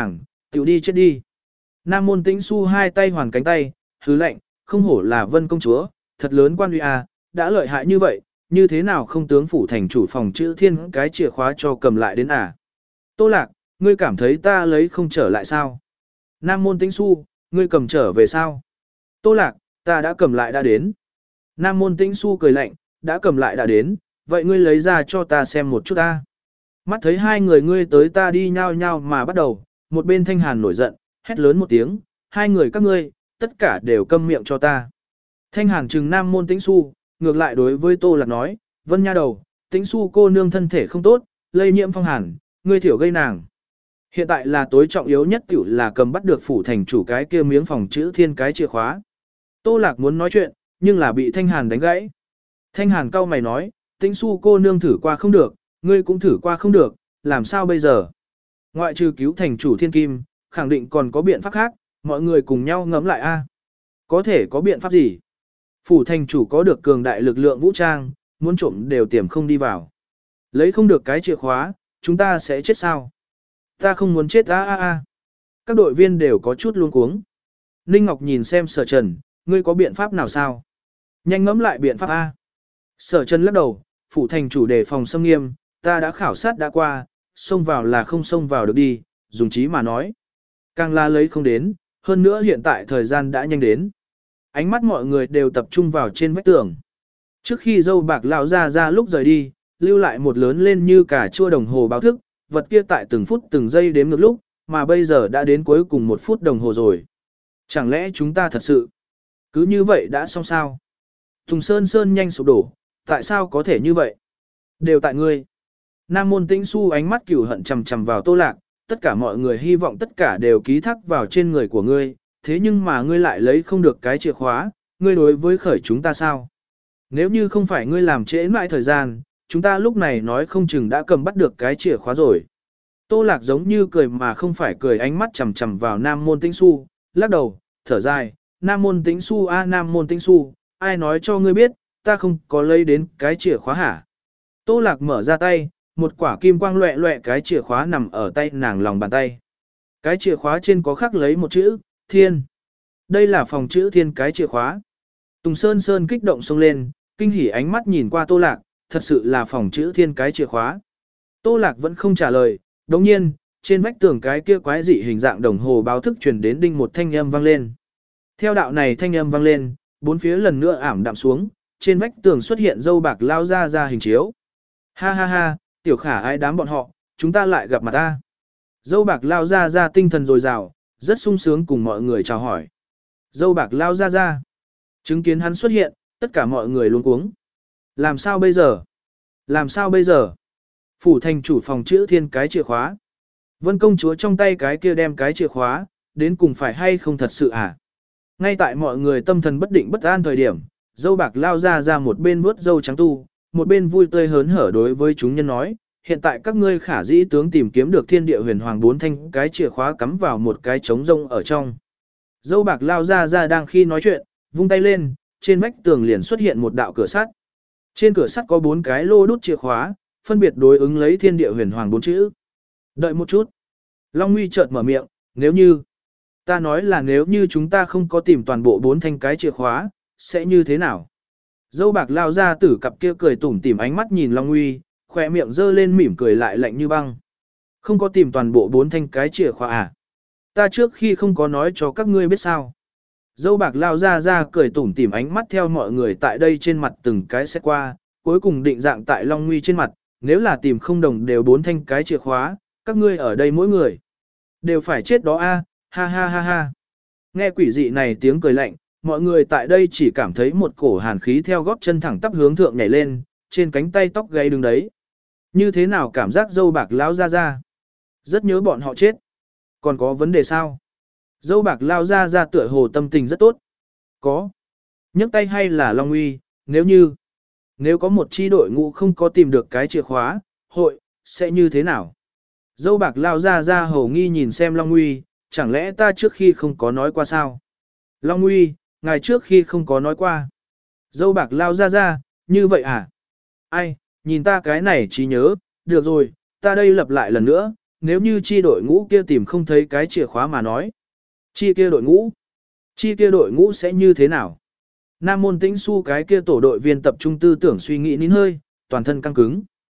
tiểu đi chết đi. Nam môn tĩnh su hai tay hoàn cánh tay, hứ lệnh, không hổ là vân công chúa, thật lớn quan uy à, đã lợi hại như vậy, như thế nào không tướng phủ thành chủ phòng chữ thiên cái chìa khóa cho cầm lại đến à. Tô Lạc, ngươi cảm thấy ta lấy không trở lại sao? Nam môn tĩnh su, ngươi cầm trở về sao? Tô Lạc, ta đã cầm lại đã đến. Nam môn tĩnh su cười lạnh, đã cầm lại đã đến, vậy ngươi lấy ra cho ta xem một chút ta. Mắt thấy hai người ngươi tới ta đi nhau nhau mà bắt đầu, một bên Thanh Hàn nổi giận, hét lớn một tiếng, hai người các ngươi, tất cả đều câm miệng cho ta. Thanh Hàn trừng Nam môn tĩnh su, ngược lại đối với Tô Lạc nói, Vân nha đầu, tĩnh su cô nương thân thể không tốt, lây nhiễm phong hàn, ngươi thiểu gây nàng. Hiện tại là tối trọng yếu nhất tiểu là cầm bắt được phủ thành chủ cái kia miếng phòng chữ thiên cái chìa khóa. Tô Lạc muốn nói chuyện, nhưng là bị Thanh Hàn đánh gãy. Thanh Hàn cau mày nói, tĩnh su cô nương thử qua không được, ngươi cũng thử qua không được, làm sao bây giờ? Ngoại trừ cứu thành chủ thiên kim, khẳng định còn có biện pháp khác, mọi người cùng nhau ngẫm lại a. Có thể có biện pháp gì? Phủ thành chủ có được cường đại lực lượng vũ trang, muốn trộm đều tiềm không đi vào. Lấy không được cái chìa khóa, chúng ta sẽ chết sao? Ta không muốn chết a a a. Các đội viên đều có chút luống cuống. Ninh Ngọc nhìn xem Sở Trần, ngươi có biện pháp nào sao? Nhanh ngẫm lại biện pháp a. Sở Trần lắc đầu, phủ thành chủ đề phòng xâm nghiêm, ta đã khảo sát đã qua, xông vào là không xông vào được đi, dùng trí mà nói. Càng là lấy không đến, hơn nữa hiện tại thời gian đã nhanh đến. Ánh mắt mọi người đều tập trung vào trên vách tường. Trước khi dâu bạc lão ra ra lúc rời đi, lưu lại một lớn lên như cả chua đồng hồ báo thức, vật kia tại từng phút từng giây đếm ngược lúc, mà bây giờ đã đến cuối cùng một phút đồng hồ rồi. Chẳng lẽ chúng ta thật sự cứ như vậy đã xong sao? Tùng Sơn Sơn nhanh sụp đổ, tại sao có thể như vậy? Đều tại ngươi. Nam môn tĩnh su ánh mắt cửu hận chầm chầm vào Tô Lạc, tất cả mọi người hy vọng tất cả đều ký thác vào trên người của ngươi, thế nhưng mà ngươi lại lấy không được cái chìa khóa, ngươi đối với khởi chúng ta sao? Nếu như không phải ngươi làm trễ mãi thời gian, chúng ta lúc này nói không chừng đã cầm bắt được cái chìa khóa rồi. Tô Lạc giống như cười mà không phải cười, ánh mắt chầm chầm vào Nam môn tĩnh su, lắc đầu, thở dài, Nam môn tĩnh su a Nam môn tĩnh su, ai nói cho ngươi biết, ta không có lấy đến cái chìa khóa hả? Tô Lạc mở ra tay, một quả kim quang loẹ loẹ cái chìa khóa nằm ở tay nàng lòng bàn tay. Cái chìa khóa trên có khắc lấy một chữ, thiên. Đây là phòng chữ thiên cái chìa khóa. Tùng Sơn Sơn kích động xông lên, kinh hỉ ánh mắt nhìn qua Tô Lạc, thật sự là phòng chữ thiên cái chìa khóa. Tô Lạc vẫn không trả lời, đồng nhiên, trên vách tường cái kia quái dị hình dạng đồng hồ báo thức truyền đến đinh một thanh âm vang lên. Theo đạo này thanh âm vang lên, bốn phía lần nữa ảm đạm xuống, trên vách tường xuất hiện dâu bạc lao ra ra hình chiếu. Ha ha ha, tiểu khả ai đám bọn họ, chúng ta lại gặp mặt ta. Dâu bạc lao ra ra tinh thần dồi dào, rất sung sướng cùng mọi người chào hỏi. Dâu bạc lao ra ra. Chứng kiến hắn xuất hiện, tất cả mọi người luống cuống. Làm sao bây giờ? Làm sao bây giờ? Phủ thành chủ phòng chữ thiên cái chìa khóa. Vân công chúa trong tay cái kia đem cái chìa khóa, đến cùng phải hay không thật sự à? Ngay tại mọi người tâm thần bất định bất an thời điểm, dâu bạc lao ra ra một bên vuốt dâu trắng tu, một bên vui tươi hớn hở đối với chúng nhân nói, hiện tại các ngươi khả dĩ tướng tìm kiếm được thiên địa huyền hoàng bốn thanh cái chìa khóa cắm vào một cái trống rông ở trong. Dâu bạc lao ra ra đang khi nói chuyện, vung tay lên, trên vách tường liền xuất hiện một đạo cửa sắt. Trên cửa sắt có bốn cái lô đút chìa khóa, phân biệt đối ứng lấy thiên địa huyền hoàng bốn chữ. Đợi một chút. Long Nguy chợt mở miệng, nếu như, ta nói là nếu như chúng ta không có tìm toàn bộ bốn thanh cái chìa khóa, sẽ như thế nào? Dâu bạc lao ra tử cặp kia cười tủm tỉm ánh mắt nhìn Long Nguy, khỏe miệng dơ lên mỉm cười lại lạnh như băng. Không có tìm toàn bộ bốn thanh cái chìa khóa à? Ta trước khi không có nói cho các ngươi biết sao? Dâu bạc lao ra ra cười tủm tỉm ánh mắt theo mọi người tại đây trên mặt từng cái xét qua, cuối cùng định dạng tại Long Nguy trên mặt, nếu là tìm không đồng đều bốn thanh cái chìa khóa, các ngươi ở đây mỗi người đều phải chết đó a, ha ha ha ha. Nghe quỷ dị này tiếng cười lạnh, mọi người tại đây chỉ cảm thấy một cổ hàn khí theo gót chân thẳng tắp hướng thượng nhảy lên, trên cánh tay tóc gáy đứng đấy. Như thế nào cảm giác dâu bạc lao ra ra? Rất nhớ bọn họ chết. Còn có vấn đề sao? Dâu bạc lao ra ra tựa hồ tâm tình rất tốt. Có. Nhấc tay hay là Long Uy, nếu như, nếu có một chi đội ngũ không có tìm được cái chìa khóa, hội, sẽ như thế nào? Dâu bạc lao ra ra hầu nghi nhìn xem Long Uy, chẳng lẽ ta trước khi không có nói qua sao? Long Uy, ngài trước khi không có nói qua. Dâu bạc lao ra ra, như vậy à? Ai, nhìn ta cái này trí nhớ, được rồi, ta đây lặp lại lần nữa, nếu như chi đội ngũ kia tìm không thấy cái chìa khóa mà nói. Chi kia đội ngũ? Chi kia đội ngũ sẽ như thế nào? Nam môn tĩnh su cái kia tổ đội viên tập trung tư tưởng suy nghĩ nín hơi, toàn thân căng cứng.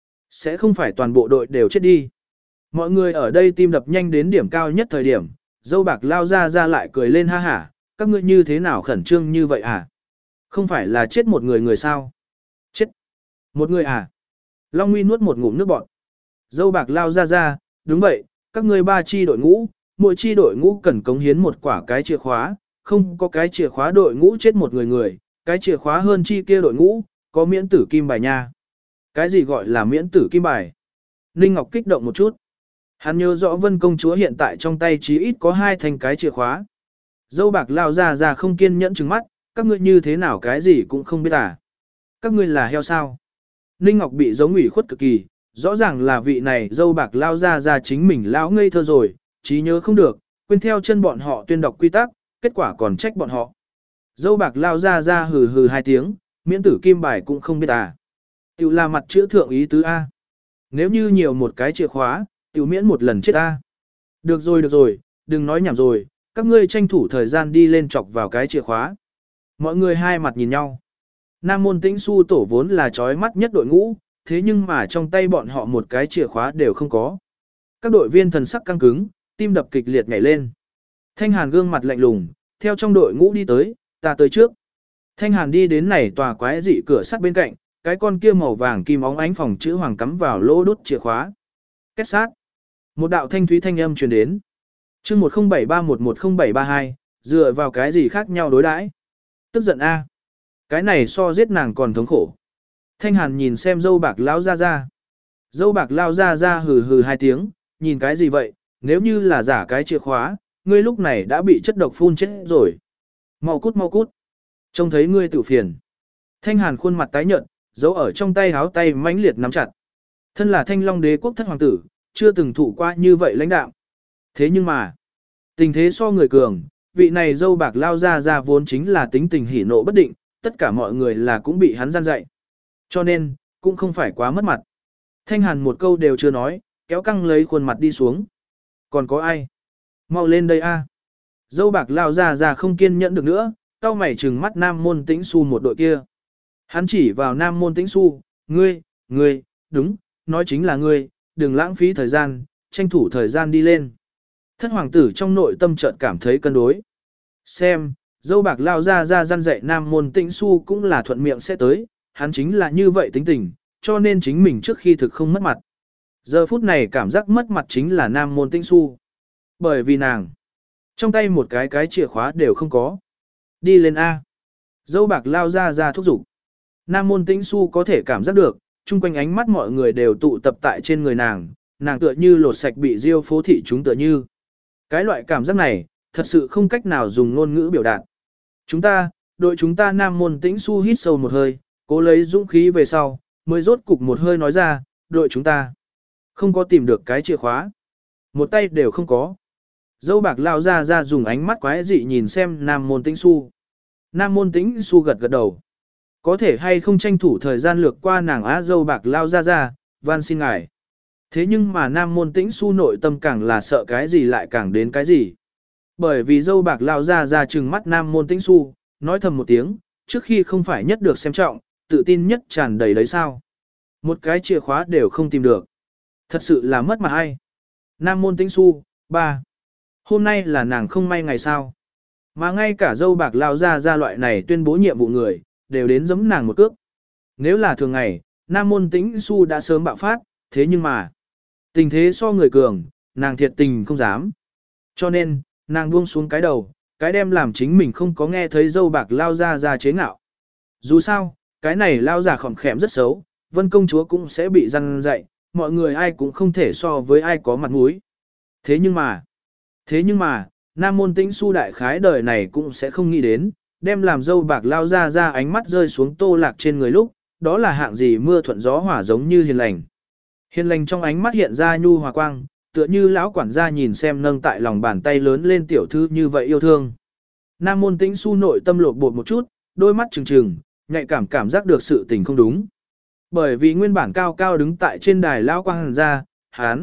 Sẽ không phải toàn bộ đội đều chết đi. Mọi người ở đây tim đập nhanh đến điểm cao nhất thời điểm, dâu bạc lao ra ra lại cười lên ha hả, các ngươi như thế nào khẩn trương như vậy à? Không phải là chết một người người sao? Chết một người à? Long Nguy nuốt một ngụm nước bọt. Dâu bạc lao ra ra, đúng vậy, các ngươi ba chi đội ngũ, mỗi chi đội ngũ cần cống hiến một quả cái chìa khóa, không có cái chìa khóa đội ngũ chết một người người, cái chìa khóa hơn chi kia đội ngũ, có miễn tử kim bài nha. Cái gì gọi là miễn tử kim bài? Ninh Ngọc kích động một chút. Hắn nhớ rõ Vân công chúa hiện tại trong tay chí ít có hai thành cái chìa khóa. Dâu bạc lao ra ra không kiên nhẫn trừng mắt, các ngươi như thế nào cái gì cũng không biết à? Các ngươi là heo sao? Ninh Ngọc bị giống ủy khuất cực kỳ, rõ ràng là vị này dâu bạc lao ra ra chính mình lão ngây thơ rồi, trí nhớ không được, quên theo chân bọn họ tuyên đọc quy tắc, kết quả còn trách bọn họ. Dâu bạc lao ra ra hừ hừ hai tiếng, miễn tử kim bài cũng không biết à. Tiểu là mặt chữ thượng ý tứ A. Nếu như nhiều một cái chìa khóa, tiểu miễn một lần chết A. Được rồi được rồi, đừng nói nhảm rồi, các ngươi tranh thủ thời gian đi lên chọc vào cái chìa khóa. Mọi người hai mặt nhìn nhau. Nam môn tĩnh su tổ vốn là chói mắt nhất đội ngũ, thế nhưng mà trong tay bọn họ một cái chìa khóa đều không có. Các đội viên thần sắc căng cứng, tim đập kịch liệt nhảy lên. Thanh Hàn gương mặt lạnh lùng, theo trong đội ngũ đi tới, ta tới trước. Thanh Hàn đi đến này tòa quái dị cửa sắt bên cạnh, cái con kia màu vàng kim óng ánh phòng chữ hoàng cắm vào lỗ đốt chìa khóa. Kết sát. Một đạo thanh thúy thanh âm truyền đến. Chương một không bảy ba một một không bảy ba hai, dựa vào cái gì khác nhau đối đãi? Tức giận a. Cái này so giết nàng còn thống khổ. Thanh Hàn nhìn xem dâu bạc lão ra ra. Dâu bạc lao ra ra hừ hừ hai tiếng, nhìn cái gì vậy, nếu như là giả cái chìa khóa, ngươi lúc này đã bị chất độc phun chết rồi. Mau cút mau cút. Trông thấy ngươi tự phiền. Thanh Hàn khuôn mặt tái nhợt, giấu ở trong tay háo tay mãnh liệt nắm chặt. Thân là Thanh Long đế quốc thất hoàng tử, chưa từng thụ qua như vậy lãnh đạo. Thế nhưng mà, tình thế so người cường, vị này dâu bạc lao ra ra vốn chính là tính tình hỉ nộ bất định, tất cả mọi người là cũng bị hắn gian dạy. Cho nên, cũng không phải quá mất mặt. Thanh Hàn một câu đều chưa nói, kéo căng lấy khuôn mặt đi xuống. Còn có ai? Mau lên đây a! Dâu bạc lao ra ra không kiên nhẫn được nữa, cau mày trừng mắt Nam môn tĩnh su một đội kia. Hắn chỉ vào Nam môn tĩnh su, ngươi, ngươi, đúng, nói chính là ngươi, đừng lãng phí thời gian, tranh thủ thời gian đi lên. Thất hoàng tử trong nội tâm chợt cảm thấy cân đối. Xem, dâu bạc lao ra ra răn dạy Nam môn tĩnh su cũng là thuận miệng sẽ tới, hắn chính là như vậy tính tình, cho nên chính mình trước khi thực không mất mặt. Giờ phút này cảm giác mất mặt chính là Nam môn tĩnh su. Bởi vì nàng, trong tay một cái cái chìa khóa đều không có. Đi lên A. Dâu bạc lao ra ra thúc giục. Nam môn tĩnh su có thể cảm giác được, chung quanh ánh mắt mọi người đều tụ tập tại trên người nàng, nàng tựa như lột sạch bị diêu phố thị chúng tựa như. Cái loại cảm giác này, thật sự không cách nào dùng ngôn ngữ biểu đạt. Chúng ta, đội chúng ta Nam môn tĩnh su hít sâu một hơi, cố lấy dũng khí về sau, mới rốt cục một hơi nói ra, đội chúng ta không có tìm được cái chìa khóa. Một tay đều không có. Dâu bạc lao ra ra dùng ánh mắt quái dị nhìn xem Nam môn tĩnh su. Nam môn tĩnh su gật gật đầu. Có thể hay không tranh thủ thời gian lược qua nàng á dâu bạc lao ra ra, van xin ngài. Thế nhưng mà Nam môn tĩnh su nội tâm càng là sợ cái gì lại càng đến cái gì. Bởi vì dâu bạc lao ra ra trừng mắt Nam môn tĩnh su, nói thầm một tiếng, trước khi không phải nhất được xem trọng, tự tin nhất tràn đầy đấy sao. Một cái chìa khóa đều không tìm được. Thật sự là mất mặt hay. Nam môn tĩnh su, ba. Hôm nay là nàng không may ngày sao. Mà ngay cả dâu bạc lao ra ra loại này tuyên bố nhiệm vụ người, đều đến giẫm nàng một cước. Nếu là thường ngày, Nam môn tĩnh su đã sớm bạo phát, thế nhưng mà, tình thế so người cường, nàng thiệt tình không dám. Cho nên, nàng buông xuống cái đầu, cái đem làm chính mình không có nghe thấy dâu bạc lao ra ra chế ngạo. Dù sao, cái này lao giả khỏm khẽm rất xấu, Vân công chúa cũng sẽ bị răn dạy, mọi người ai cũng không thể so với ai có mặt mũi. Thế nhưng mà, thế nhưng mà, Nam môn tĩnh su đại khái đời này cũng sẽ không nghĩ đến, đem làm dâu bạc lao ra ra ánh mắt rơi xuống Tô Lạc trên người lúc, đó là hạng gì mưa thuận gió hỏa giống như hiền lành. Hiền lành trong ánh mắt hiện ra nhu hòa quang, tựa như lão quản gia nhìn xem nâng tại lòng bàn tay lớn lên tiểu thư như vậy yêu thương. Nam môn tĩnh su nội tâm lột bột một chút, đôi mắt trừng trừng, nhạy cảm cảm giác được sự tình không đúng. Bởi vì nguyên bản cao cao đứng tại trên đài lão quản gia, hắn,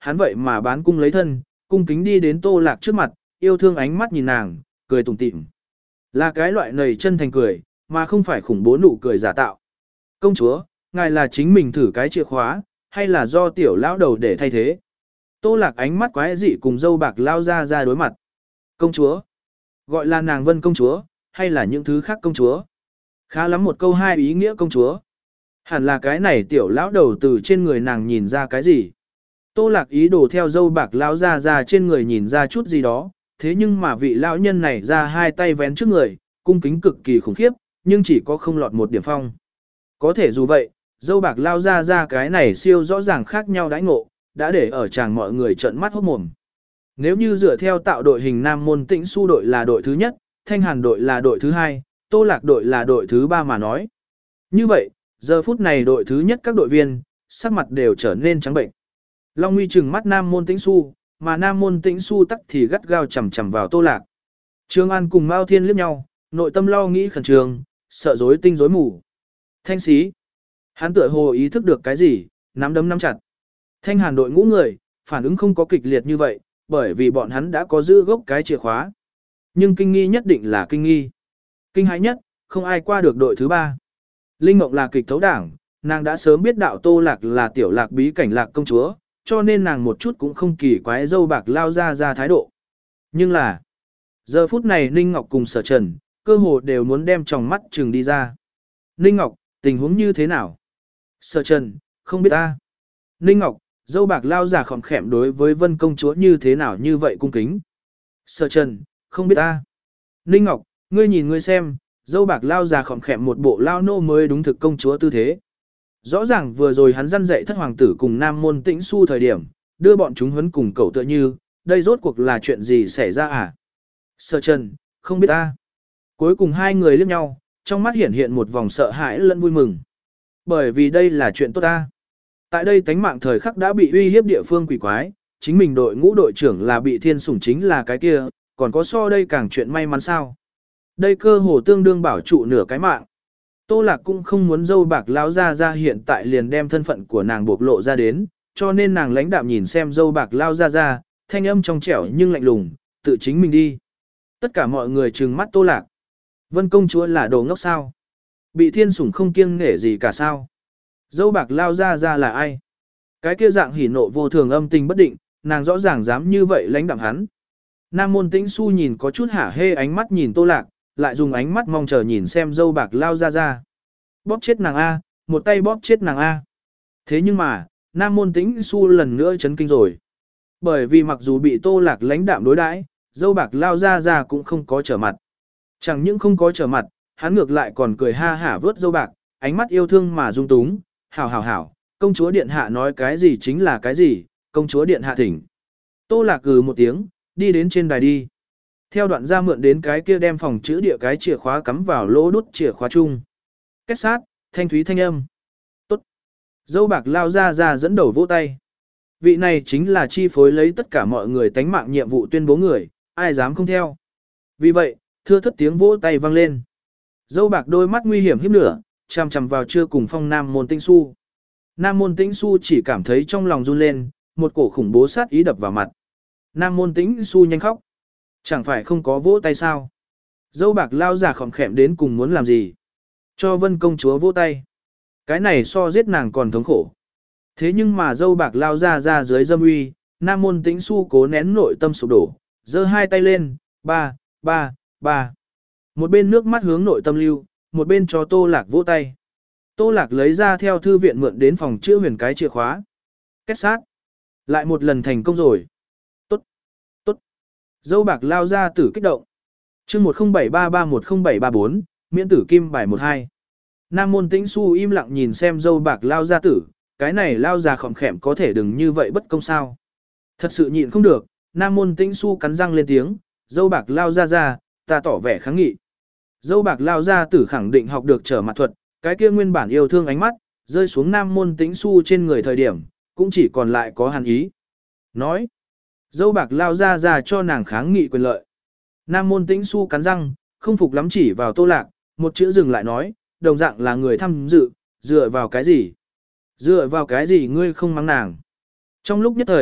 hắn vậy mà bán cung lấy thân, cung kính đi đến Tô Lạc trước mặt, yêu thương ánh mắt nhìn nàng, cười tủm tỉm. Là cái loại nầy chân thành cười, mà không phải khủng bố nụ cười giả tạo. Công chúa, ngài là chính mình thử cái chìa khóa, hay là do tiểu lão đầu để thay thế? Tô Lạc ánh mắt quái dị cùng dâu bạc lao ra ra đối mặt. Công chúa, gọi là nàng Vân công chúa, hay là những thứ khác công chúa? Khá lắm một câu hai ý nghĩa công chúa. Hẳn là cái này tiểu lão đầu từ trên người nàng nhìn ra cái gì? Tô Lạc ý đồ theo dâu bạc lão ra ra trên người nhìn ra chút gì đó, thế nhưng mà vị lão nhân này ra hai tay vén trước người, cung kính cực kỳ khủng khiếp, nhưng chỉ có không lọt một điểm phong. Có thể dù vậy, dâu bạc lao ra ra cái này siêu rõ ràng khác nhau đãi ngộ, đã để ở chàng mọi người trợn mắt hốt mồm. Nếu như dựa theo tạo đội hình Nam Môn Tĩnh Xu đội là đội thứ nhất, Thanh Hàn đội là đội thứ hai, Tô Lạc đội là đội thứ ba mà nói. Như vậy, giờ phút này đội thứ nhất các đội viên, sắc mặt đều trở nên trắng bệnh. Long Nguy trừng mắt Nam Môn Tĩnh Xu, mà Nam Môn Tĩnh Xu tắc thì gắt gao chầm chầm vào Tô Lạc. Trương An cùng Mao Thiên liếc nhau, nội tâm lo nghĩ khẩn trương, sợ rối tinh rối mù. Thanh Xí, hắn tựa hồ ý thức được cái gì, nắm đấm nắm chặt. Thanh Hàn đội ngũ người, phản ứng không có kịch liệt như vậy, bởi vì bọn hắn đã có giữ gốc cái chìa khóa. Nhưng kinh nghi nhất định là kinh nghi. Kinh hãi nhất, không ai qua được đội thứ ba. Linh Mộng là kịch thấu đảng, nàng đã sớm biết đạo Tô Lạc là tiểu lạc bí cảnh lạc công chúa, cho nên nàng một chút cũng không kỳ quái dâu bạc lao ra ra thái độ. Nhưng là, giờ phút này Ninh Ngọc cùng Sở Trần, cơ hồ đều muốn đem tròng mắt trừng đi ra. Ninh Ngọc, tình huống như thế nào? Sở Trần, không biết ta. Ninh Ngọc, dâu bạc lao giả khỏm khẹm đối với Vân công chúa như thế nào như vậy cung kính. Sở Trần, không biết ta. Ninh Ngọc, ngươi nhìn ngươi xem, dâu bạc lao giả khỏm khẹm một bộ lao nô mới đúng thực công chúa tư thế. Rõ ràng vừa rồi hắn răn dạy thất hoàng tử cùng Nam Môn Tĩnh Xu thời điểm, đưa bọn chúng huấn cùng cậu tựa như, đây rốt cuộc là chuyện gì xảy ra à? Sở Trần, không biết ta. Cuối cùng hai người liếc nhau, trong mắt hiện hiện một vòng sợ hãi lẫn vui mừng. Bởi vì đây là chuyện tốt ta. Tại đây tánh mạng thời khắc đã bị uy hiếp địa phương quỷ quái, chính mình đội ngũ đội trưởng là bị thiên sủng chính là cái kia, còn có so đây càng chuyện may mắn sao. Đây cơ hồ tương đương bảo trụ nửa cái mạng. Tô Lạc cũng không muốn dâu bạc lão ra ra hiện tại liền đem thân phận của nàng bộc lộ ra đến, cho nên nàng lãnh đạm nhìn xem dâu bạc lao ra ra, thanh âm trong trẻo nhưng lạnh lùng, tự chính mình đi. Tất cả mọi người trừng mắt Tô Lạc. Vân công chúa là đồ ngốc sao? Bị thiên sủng không kiêng nể gì cả sao? Dâu bạc lao ra ra là ai? Cái kia dạng hỉ nộ vô thường âm tình bất định, nàng rõ ràng dám như vậy lãnh đạm hắn. Nam Môn Tĩnh Xu nhìn có chút hả hê ánh mắt nhìn Tô Lạc, lại dùng ánh mắt mong chờ nhìn xem dâu bạc lao ra ra. Bóp chết nàng A, một tay bóp chết nàng A. Thế nhưng mà, Nam Môn Tĩnh Xu lần nữa chấn kinh rồi. Bởi vì mặc dù bị Tô Lạc lãnh đạm đối đãi, dâu bạc lao ra ra cũng không có trở mặt. Chẳng những không có trở mặt, hắn ngược lại còn cười ha hả vớt dâu bạc, ánh mắt yêu thương mà dung túng. Hảo hảo hảo, công chúa điện hạ nói cái gì chính là cái gì, công chúa điện hạ thỉnh. Tô Lạc cừ một tiếng, đi đến trên đài đi. Theo đoạn ra mượn đến cái kia đem phòng chữ địa cái chìa khóa cắm vào lỗ đút chìa khóa chung. Kết sát, thanh thúy thanh âm. Tốt. Dâu bạc lao ra ra dẫn đầu vỗ tay. Vị này chính là chi phối lấy tất cả mọi người tánh mạng nhiệm vụ tuyên bố người, ai dám không theo. Vì vậy, thưa thất tiếng vỗ tay vang lên. Dâu bạc đôi mắt nguy hiểm híp lửa, chằm chằm vào chưa cùng phong Nam Môn Tĩnh Xu. Nam Môn Tĩnh Xu chỉ cảm thấy trong lòng run lên, một cổ khủng bố sát ý đập vào mặt. Nam Môn Tĩnh Xu nhanh khóc. Chẳng phải không có vỗ tay sao? Dâu bạc lao giả khỏm khẹm đến cùng muốn làm gì? Cho Vân công chúa vỗ tay. Cái này so giết nàng còn thống khổ. Thế nhưng mà dâu bạc lao ra ra dưới dâm uy, Nam Môn Tĩnh Xu cố nén nội tâm sụp đổ, giơ hai tay lên, ba, ba, ba. Một bên nước mắt hướng nội tâm lưu, một bên cho Tô Lạc vỗ tay. Tô Lạc lấy ra theo thư viện mượn đến phòng chữa huyền cái chìa khóa. Kết sát. Lại một lần thành công rồi. Tốt. Tốt. Dâu bạc lao ra tử kích động. chương một không bảy ba ba một không bảy ba bốn, miễn tử kim bài một hai. Nam Môn Tĩnh Xu im lặng nhìn xem dâu bạc lao ra tử, cái này lao ra khỏm khẹm có thể đừng như vậy bất công sao. Thật sự nhịn không được, Nam Môn Tĩnh Xu cắn răng lên tiếng, dâu bạc lao ra ra, ta tỏ vẻ kháng nghị. Dâu bạc lao ra tử khẳng định học được trở mặt thuật, cái kia nguyên bản yêu thương ánh mắt, rơi xuống Nam Môn Tĩnh Xu trên người thời điểm, cũng chỉ còn lại có hàn ý. Nói, dâu bạc lao ra ra cho nàng kháng nghị quyền lợi. Nam Môn Tĩnh Xu cắn răng, không phục lắm chỉ vào Tô Lạc, một chữ dừng lại nói, đồng dạng là người tham dự, dựa vào cái gì? Dựa vào cái gì ngươi không mắng nàng? Trong lúc nhất thời,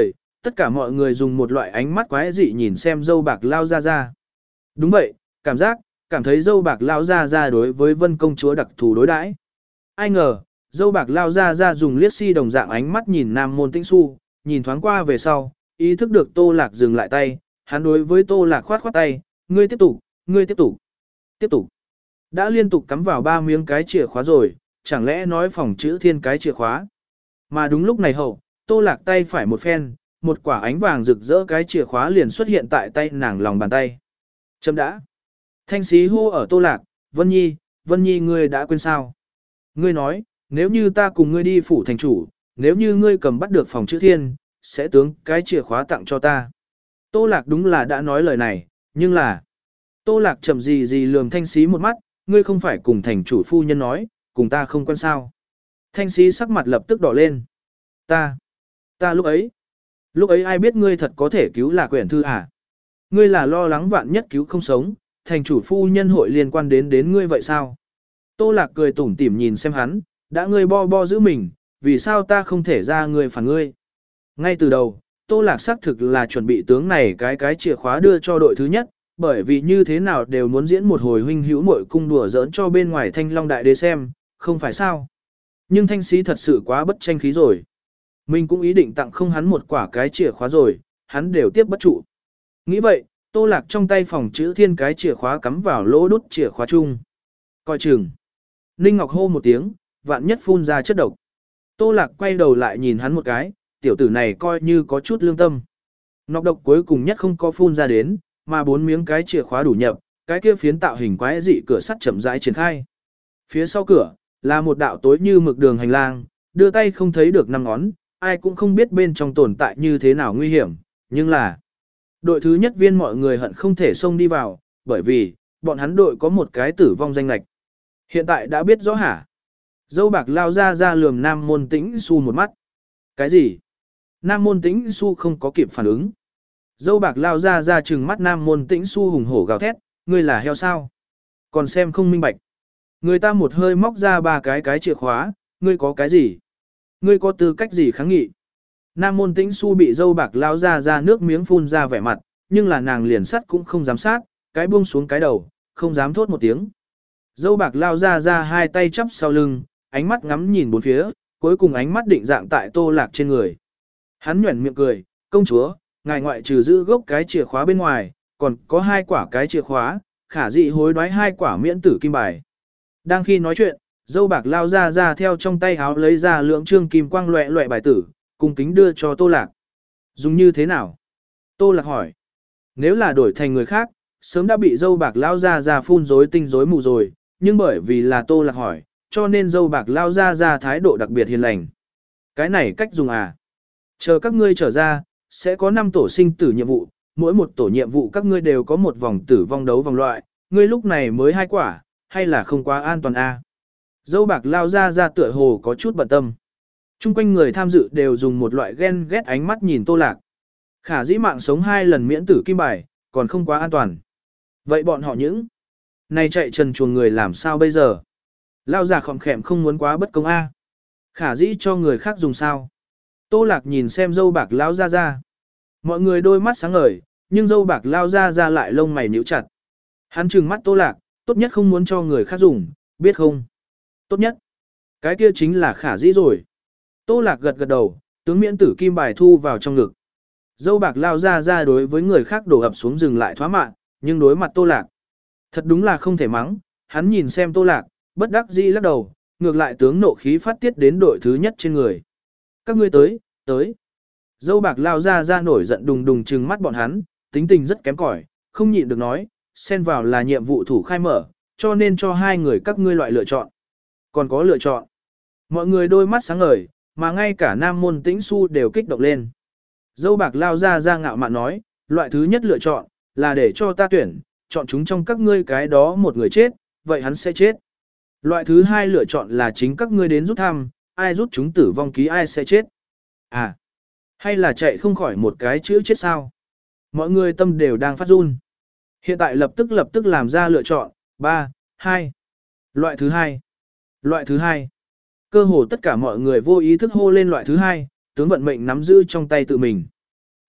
Tất cả mọi người dùng một loại ánh mắt quái dị nhìn xem dâu bạc lao ra ra. Đúng vậy, cảm giác, cảm thấy dâu bạc lao ra ra đối với vân công chúa đặc thù đối đãi. Ai ngờ, dâu bạc lao ra ra dùng liếc si đồng dạng ánh mắt nhìn Nam Môn Tĩnh Xu, nhìn thoáng qua về sau, ý thức được Tô Lạc dừng lại tay, hắn đối với Tô Lạc khoát khoát tay, ngươi tiếp tục, ngươi tiếp tục, tiếp tục. Đã liên tục cắm vào ba miếng cái chìa khóa rồi, chẳng lẽ nói phòng chữ thiên cái chìa khóa. Mà đúng lúc này hậu, Tô Lạc tay phải một phen, một quả ánh vàng rực rỡ cái chìa khóa liền xuất hiện tại tay nàng lòng bàn tay. Chấm đã. Thanh sĩ hô ở Tô Lạc, Vân Nhi, Vân Nhi ngươi đã quên sao? Ngươi nói, nếu như ta cùng ngươi đi phủ thành chủ, nếu như ngươi cầm bắt được phòng chữ thiên, sẽ tướng cái chìa khóa tặng cho ta. Tô Lạc đúng là đã nói lời này, nhưng là... Tô Lạc chậm gì gì lườm Thanh sĩ một mắt, ngươi không phải cùng thành chủ phu nhân nói, cùng ta không quen sao. Thanh sĩ sắc mặt lập tức đỏ lên. Ta, ta lúc ấy, lúc ấy ai biết ngươi thật có thể cứu Lạc Uyển Thư à? Ngươi là lo lắng vạn nhất cứu không sống, thành chủ phu nhân hội liên quan đến đến ngươi vậy sao? Tô Lạc cười tủm tỉm nhìn xem hắn, đã ngươi bo bo giữ mình, vì sao ta không thể ra ngươi phản ngươi? Ngay từ đầu, Tô Lạc xác thực là chuẩn bị tướng này cái cái chìa khóa đưa cho đội thứ nhất, bởi vì như thế nào đều muốn diễn một hồi huynh hữu muội cung đùa giỡn cho bên ngoài Thanh Long đại đế xem, không phải sao? Nhưng Thanh sĩ thật sự quá bất tranh khí rồi. Mình cũng ý định tặng không hắn một quả cái chìa khóa rồi, hắn đều tiếp bất trụ. Nghĩ vậy, Tô Lạc trong tay phòng chữ thiên cái chìa khóa cắm vào lỗ đút chìa khóa chung. Coi chừng. Ninh Ngọc hô một tiếng, vạn nhất phun ra chất độc. Tô Lạc quay đầu lại nhìn hắn một cái, tiểu tử này coi như có chút lương tâm. Nọc độc cuối cùng nhất không có phun ra đến, mà bốn miếng cái chìa khóa đủ nhập, cái kia phiến tạo hình quái dị cửa sắt chậm rãi triển khai. Phía sau cửa là một đạo tối như mực đường hành lang, đưa tay không thấy được năm ngón, ai cũng không biết bên trong tồn tại như thế nào nguy hiểm, nhưng là đội thứ nhất viên mọi người hận không thể xông đi vào, bởi vì bọn hắn đội có một cái tử vong danh lạch. Hiện tại đã biết rõ hả? Dâu bạc lao ra ra lườm Nam Môn Tĩnh Xu một mắt. Cái gì? Nam Môn Tĩnh Xu không có kịp phản ứng. Dâu bạc lao ra ra trừng mắt Nam Môn Tĩnh Xu hùng hổ gào thét, ngươi là heo sao? Còn xem không minh bạch. Người ta một hơi móc ra ba cái cái chìa khóa, ngươi có cái gì? Ngươi có tư cách gì kháng nghị? Nam Môn Tĩnh Xu bị dâu bạc lao ra ra nước miếng phun ra vẻ mặt, nhưng là nàng liền sắt cũng không dám sát, cái buông xuống cái đầu, không dám thốt một tiếng. Dâu bạc lao ra ra hai tay chắp sau lưng, ánh mắt ngắm nhìn bốn phía, cuối cùng ánh mắt định dạng tại Tô Lạc trên người. Hắn nhuẩn miệng cười, công chúa, ngài ngoại trừ giữ gốc cái chìa khóa bên ngoài, còn có hai quả cái chìa khóa, khả dị hối đoái hai quả miễn tử kim bài. Đang khi nói chuyện, dâu bạc lao ra ra theo trong tay háo lấy ra lượng trương kim quang loẹ loẹ bài tử, cung kính đưa cho Tô Lạc. Dùng như thế nào? Tô Lạc hỏi. Nếu là đổi thành người khác, sớm đã bị dâu bạc lao ra ra phun rối tinh rối mù rồi, nhưng bởi vì là Tô Lạc hỏi, cho nên dâu bạc lao ra ra thái độ đặc biệt hiền lành. Cái này cách dùng à? Chờ các ngươi trở ra, sẽ có năm tổ sinh tử nhiệm vụ, mỗi một tổ nhiệm vụ các ngươi đều có một vòng tử vong đấu vòng loại, ngươi lúc này mới hai quả, hay là không quá an toàn à? Dâu bạc lao ra ra tựa hồ có chút bận tâm. Trung quanh người tham dự đều dùng một loại ghen ghét ánh mắt nhìn Tô Lạc. Khả dĩ mạng sống hai lần miễn tử kim bài, còn không quá an toàn. Vậy bọn họ những này chạy trần chuồng người làm sao bây giờ? Lao già khom khẹm không muốn quá bất công a. Khả dĩ cho người khác dùng sao? Tô Lạc nhìn xem dâu bạc lao ra ra. Mọi người đôi mắt sáng ngời, nhưng dâu bạc lao ra ra lại lông mày nhíu chặt. Hắn trừng mắt Tô Lạc, tốt nhất không muốn cho người khác dùng, biết không? Tốt nhất. Cái kia chính là khả dĩ rồi. Tô Lạc gật gật đầu, tướng miễn tử kim bài thu vào trong ngực. Dâu bạc lao ra ra đối với người khác đổ ập xuống dừng lại thoá mạn, nhưng đối mặt Tô Lạc. Thật đúng là không thể mắng, hắn nhìn xem Tô Lạc, bất đắc dĩ lắc đầu, ngược lại tướng nộ khí phát tiết đến đội thứ nhất trên người. Các ngươi tới, tới. Dâu bạc lao ra ra nổi giận đùng đùng trừng mắt bọn hắn, tính tình rất kém cỏi, không nhịn được nói, xen vào là nhiệm vụ thủ khai mở, cho nên cho hai người các ngươi loại lựa chọn. Còn có lựa chọn. Mọi người đôi mắt sáng ngời, mà ngay cả Nam Môn Tĩnh Xu đều kích động lên. Dâu bạc lao ra ra ngạo mạn nói, loại thứ nhất lựa chọn, là để cho ta tuyển, chọn chúng trong các ngươi cái đó một người chết, vậy hắn sẽ chết. Loại thứ hai lựa chọn là chính các ngươi đến rút thăm, ai rút chúng tử vong ký ai sẽ chết. À, hay là chạy không khỏi một cái chữ chết sao? Mọi người tâm đều đang phát run. Hiện tại lập tức lập tức làm ra lựa chọn, ba, hai. Loại thứ hai. Loại thứ hai. Cơ hồ tất cả mọi người vô ý thức hô lên loại thứ hai, tướng vận mệnh nắm giữ trong tay tự mình.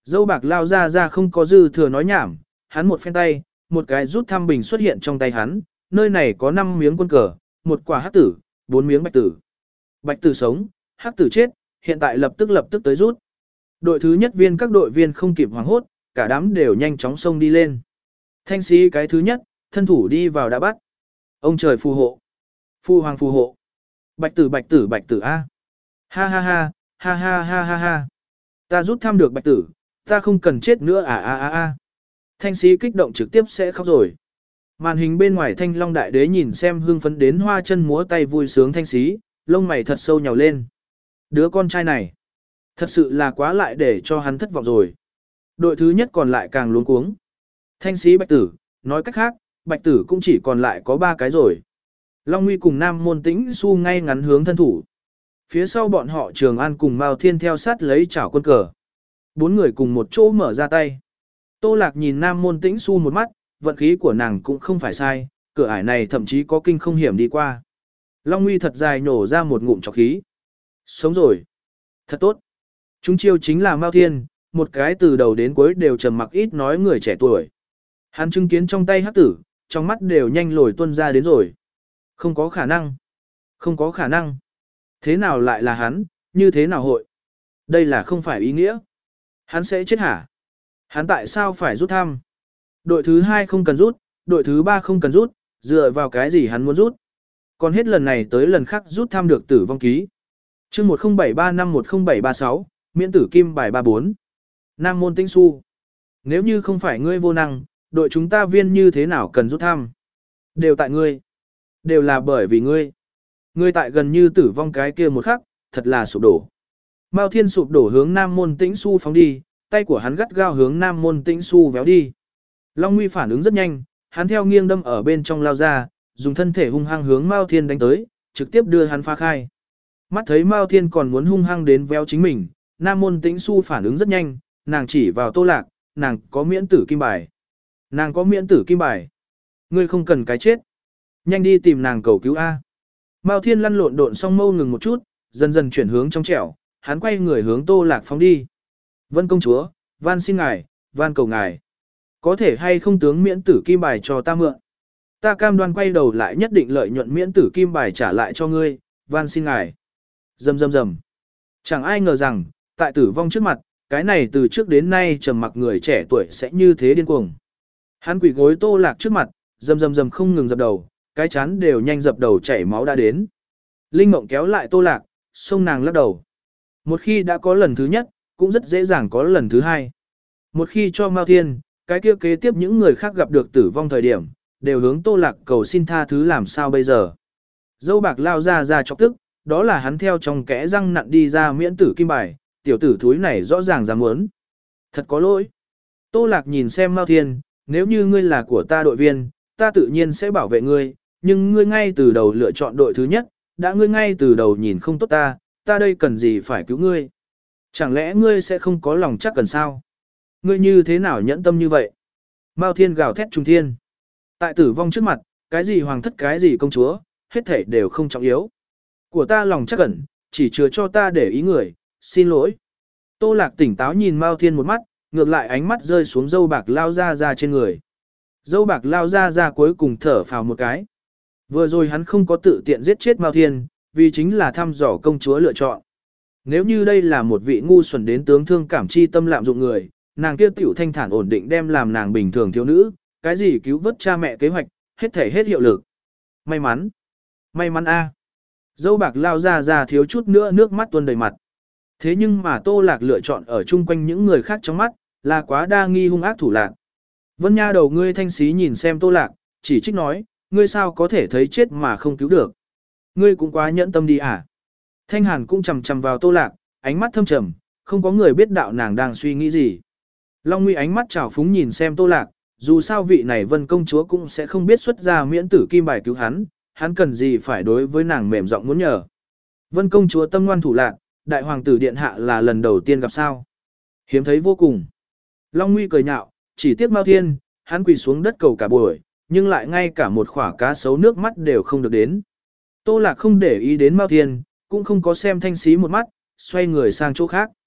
Dâu bạc lao ra ra không có dư thừa nói nhảm, hắn một phen tay, một cái rút thăm bình xuất hiện trong tay hắn, nơi này có năm miếng quân cờ, một quả hắc tử, bốn miếng bạch tử. Bạch tử sống, hắc tử chết, hiện tại lập tức lập tức tới rút. Đội thứ nhất viên các đội viên không kịp hoảng hốt, cả đám đều nhanh chóng xông đi lên. Thanh sĩ cái thứ nhất, thân thủ đi vào đã bắt. Ông trời phù hộ. Phu hoàng phù hộ. Bạch tử bạch tử bạch tử A. Ha ha ha, ha ha ha ha ha. Ta rút thăm được bạch tử, ta không cần chết nữa à à à à. Thanh sĩ kích động trực tiếp sẽ khóc rồi. Màn hình bên ngoài Thanh Long Đại Đế nhìn xem hưng phấn đến hoa chân múa tay vui sướng thanh sĩ, lông mày thật sâu nhào lên. Đứa con trai này, thật sự là quá lại để cho hắn thất vọng rồi. Đội thứ nhất còn lại càng luống cuống. Thanh sĩ bạch tử, nói cách khác, bạch tử cũng chỉ còn lại có ba cái rồi. Long Nguy cùng Nam Môn Tĩnh Xu ngay ngắn hướng thân thủ. Phía sau bọn họ Trường An cùng Mao Thiên theo sát lấy chảo quân cờ. Bốn người cùng một chỗ mở ra tay. Tô Lạc nhìn Nam Môn Tĩnh Xu một mắt, vận khí của nàng cũng không phải sai, cửa ải này thậm chí có kinh không hiểm đi qua. Long Nguy thật dài nổ ra một ngụm trọc khí. Sống rồi. Thật tốt. Chúng chiêu chính là Mao Thiên, một cái từ đầu đến cuối đều trầm mặc ít nói người trẻ tuổi. Hắn chứng kiến trong tay hắc tử, trong mắt đều nhanh lồi tuôn ra đến rồi. Không có khả năng. Không có khả năng. Thế nào lại là hắn, như thế nào hội? Đây là không phải ý nghĩa. Hắn sẽ chết hả? Hắn tại sao phải rút thăm? Đội thứ hai không cần rút, đội thứ ba không cần rút, dựa vào cái gì hắn muốn rút? Còn hết lần này tới lần khác rút thăm được tử vong ký. chương một không bảy ba năm một không bảy ba sáu, miễn tử kim bài ba bốn. Nam Môn Tĩnh Xu. Nếu như không phải ngươi vô năng, đội chúng ta viên như thế nào cần rút thăm? Đều tại ngươi. Đều là bởi vì ngươi. Ngươi tại gần như tử vong cái kia một khắc, thật là sụp đổ. Mao Thiên sụp đổ hướng Nam Môn Tĩnh Xu phóng đi, tay của hắn gắt gao hướng Nam Môn Tĩnh Xu véo đi. Long Nguy phản ứng rất nhanh, hắn theo nghiêng đâm ở bên trong lao ra, dùng thân thể hung hăng hướng Mao Thiên đánh tới, trực tiếp đưa hắn phá khai. Mắt thấy Mao Thiên còn muốn hung hăng đến véo chính mình, Nam Môn Tĩnh Xu phản ứng rất nhanh, nàng chỉ vào Tô Lạc, nàng có miễn tử kim bài. Nàng có miễn tử kim bài. Ngươi không cần cái chết. Nhanh đi tìm nàng cầu cứu A. Mao Thiên lăn lộn độn xong mâu ngừng một chút, dần dần chuyển hướng trong trẻo, hắn quay người hướng Tô Lạc phóng đi. Vân công chúa, van xin ngài, van cầu ngài. Có thể hay không tướng miễn tử kim bài cho ta mượn. Ta cam đoan quay đầu lại nhất định lợi nhuận miễn tử kim bài trả lại cho ngươi, van xin ngài. Rầm rầm rầm. Chẳng ai ngờ rằng, tại tử vong trước mặt, cái này từ trước đến nay trầm mặc người trẻ tuổi sẽ như thế điên cuồng. Hắn quỳ gối Tô Lạc trước mặt, rầm rầm rầm không ngừng dập đầu, cái chán đều nhanh dập đầu chảy máu đã đến. Linh Mộng kéo lại Tô Lạc, xông nàng lắc đầu. Một khi đã có lần thứ nhất, cũng rất dễ dàng có lần thứ hai. Một khi cho Mao Thiên, cái kia kế tiếp những người khác gặp được tử vong thời điểm, đều hướng Tô Lạc cầu xin tha thứ làm sao bây giờ. Dâu bạc lao ra ra chọc tức, đó là hắn theo trong kẽ răng nặn đi ra miễn tử kim bài, tiểu tử thúi này rõ ràng dám muốn. Thật có lỗi. Tô Lạc nhìn xem Mao Thiên, nếu như ngươi là của ta đội viên, ta tự nhiên sẽ bảo vệ ngươi, nhưng ngươi ngay từ đầu lựa chọn đội thứ nhất, đã ngươi ngay từ đầu nhìn không tốt ta, ta đây cần gì phải cứu ngươi. Chẳng lẽ ngươi sẽ không có lòng chắc cần sao? Ngươi như thế nào nhẫn tâm như vậy? Mao Thiên gào thét trung thiên. Tại tử vong trước mặt, cái gì hoàng thất cái gì công chúa, hết thảy đều không trọng yếu. Của ta lòng chắc ẩn, chỉ chừa cho ta để ý người, xin lỗi. Tô Lạc tỉnh táo nhìn Mao Thiên một mắt, ngược lại ánh mắt rơi xuống dâu bạc lao ra ra trên người. Dâu bạc lao ra ra cuối cùng thở phào một cái. Vừa rồi hắn không có tự tiện giết chết Mao Thiên, vì chính là thăm dò công chúa lựa chọn. Nếu như đây là một vị ngu xuẩn đến tướng thương cảm chi tâm lạm dụng người, nàng kia tiểu thanh thản ổn định đem làm nàng bình thường thiếu nữ, cái gì cứu vớt cha mẹ kế hoạch, hết thể hết hiệu lực. May mắn. May mắn a. Dâu bạc lao ra ra thiếu chút nữa nước mắt tuôn đầy mặt. Thế nhưng mà Tô Lạc lựa chọn ở chung quanh những người khác trong mắt, là quá đa nghi hung ác thủ lạc. Vân Nha đầu ngươi thanh xí nhìn xem Tô Lạc, chỉ trích nói, ngươi sao có thể thấy chết mà không cứu được. Ngươi cũng quá nhẫn tâm đi à. Thanh Hàn cũng chầm chầm vào Tô Lạc, ánh mắt thâm trầm, không có người biết đạo nàng đang suy nghĩ gì. Long Nguy ánh mắt trào phúng nhìn xem Tô Lạc, dù sao vị này Vân công chúa cũng sẽ không biết xuất ra miễn tử kim bài cứu hắn, hắn cần gì phải đối với nàng mềm giọng muốn nhờ. Vân công chúa tâm ngoan thủ lạc, đại hoàng tử điện hạ là lần đầu tiên gặp sao. Hiếm thấy vô cùng. Long Nguy cười nhạo, chỉ tiếc Mao Thiên, hắn quỳ xuống đất cầu cả buổi, nhưng lại ngay cả một khỏa cá sấu nước mắt đều không được đến. Tô Lạc không để ý đến Mao Thiên, cũng không có xem thanh xí một mắt, xoay người sang chỗ khác.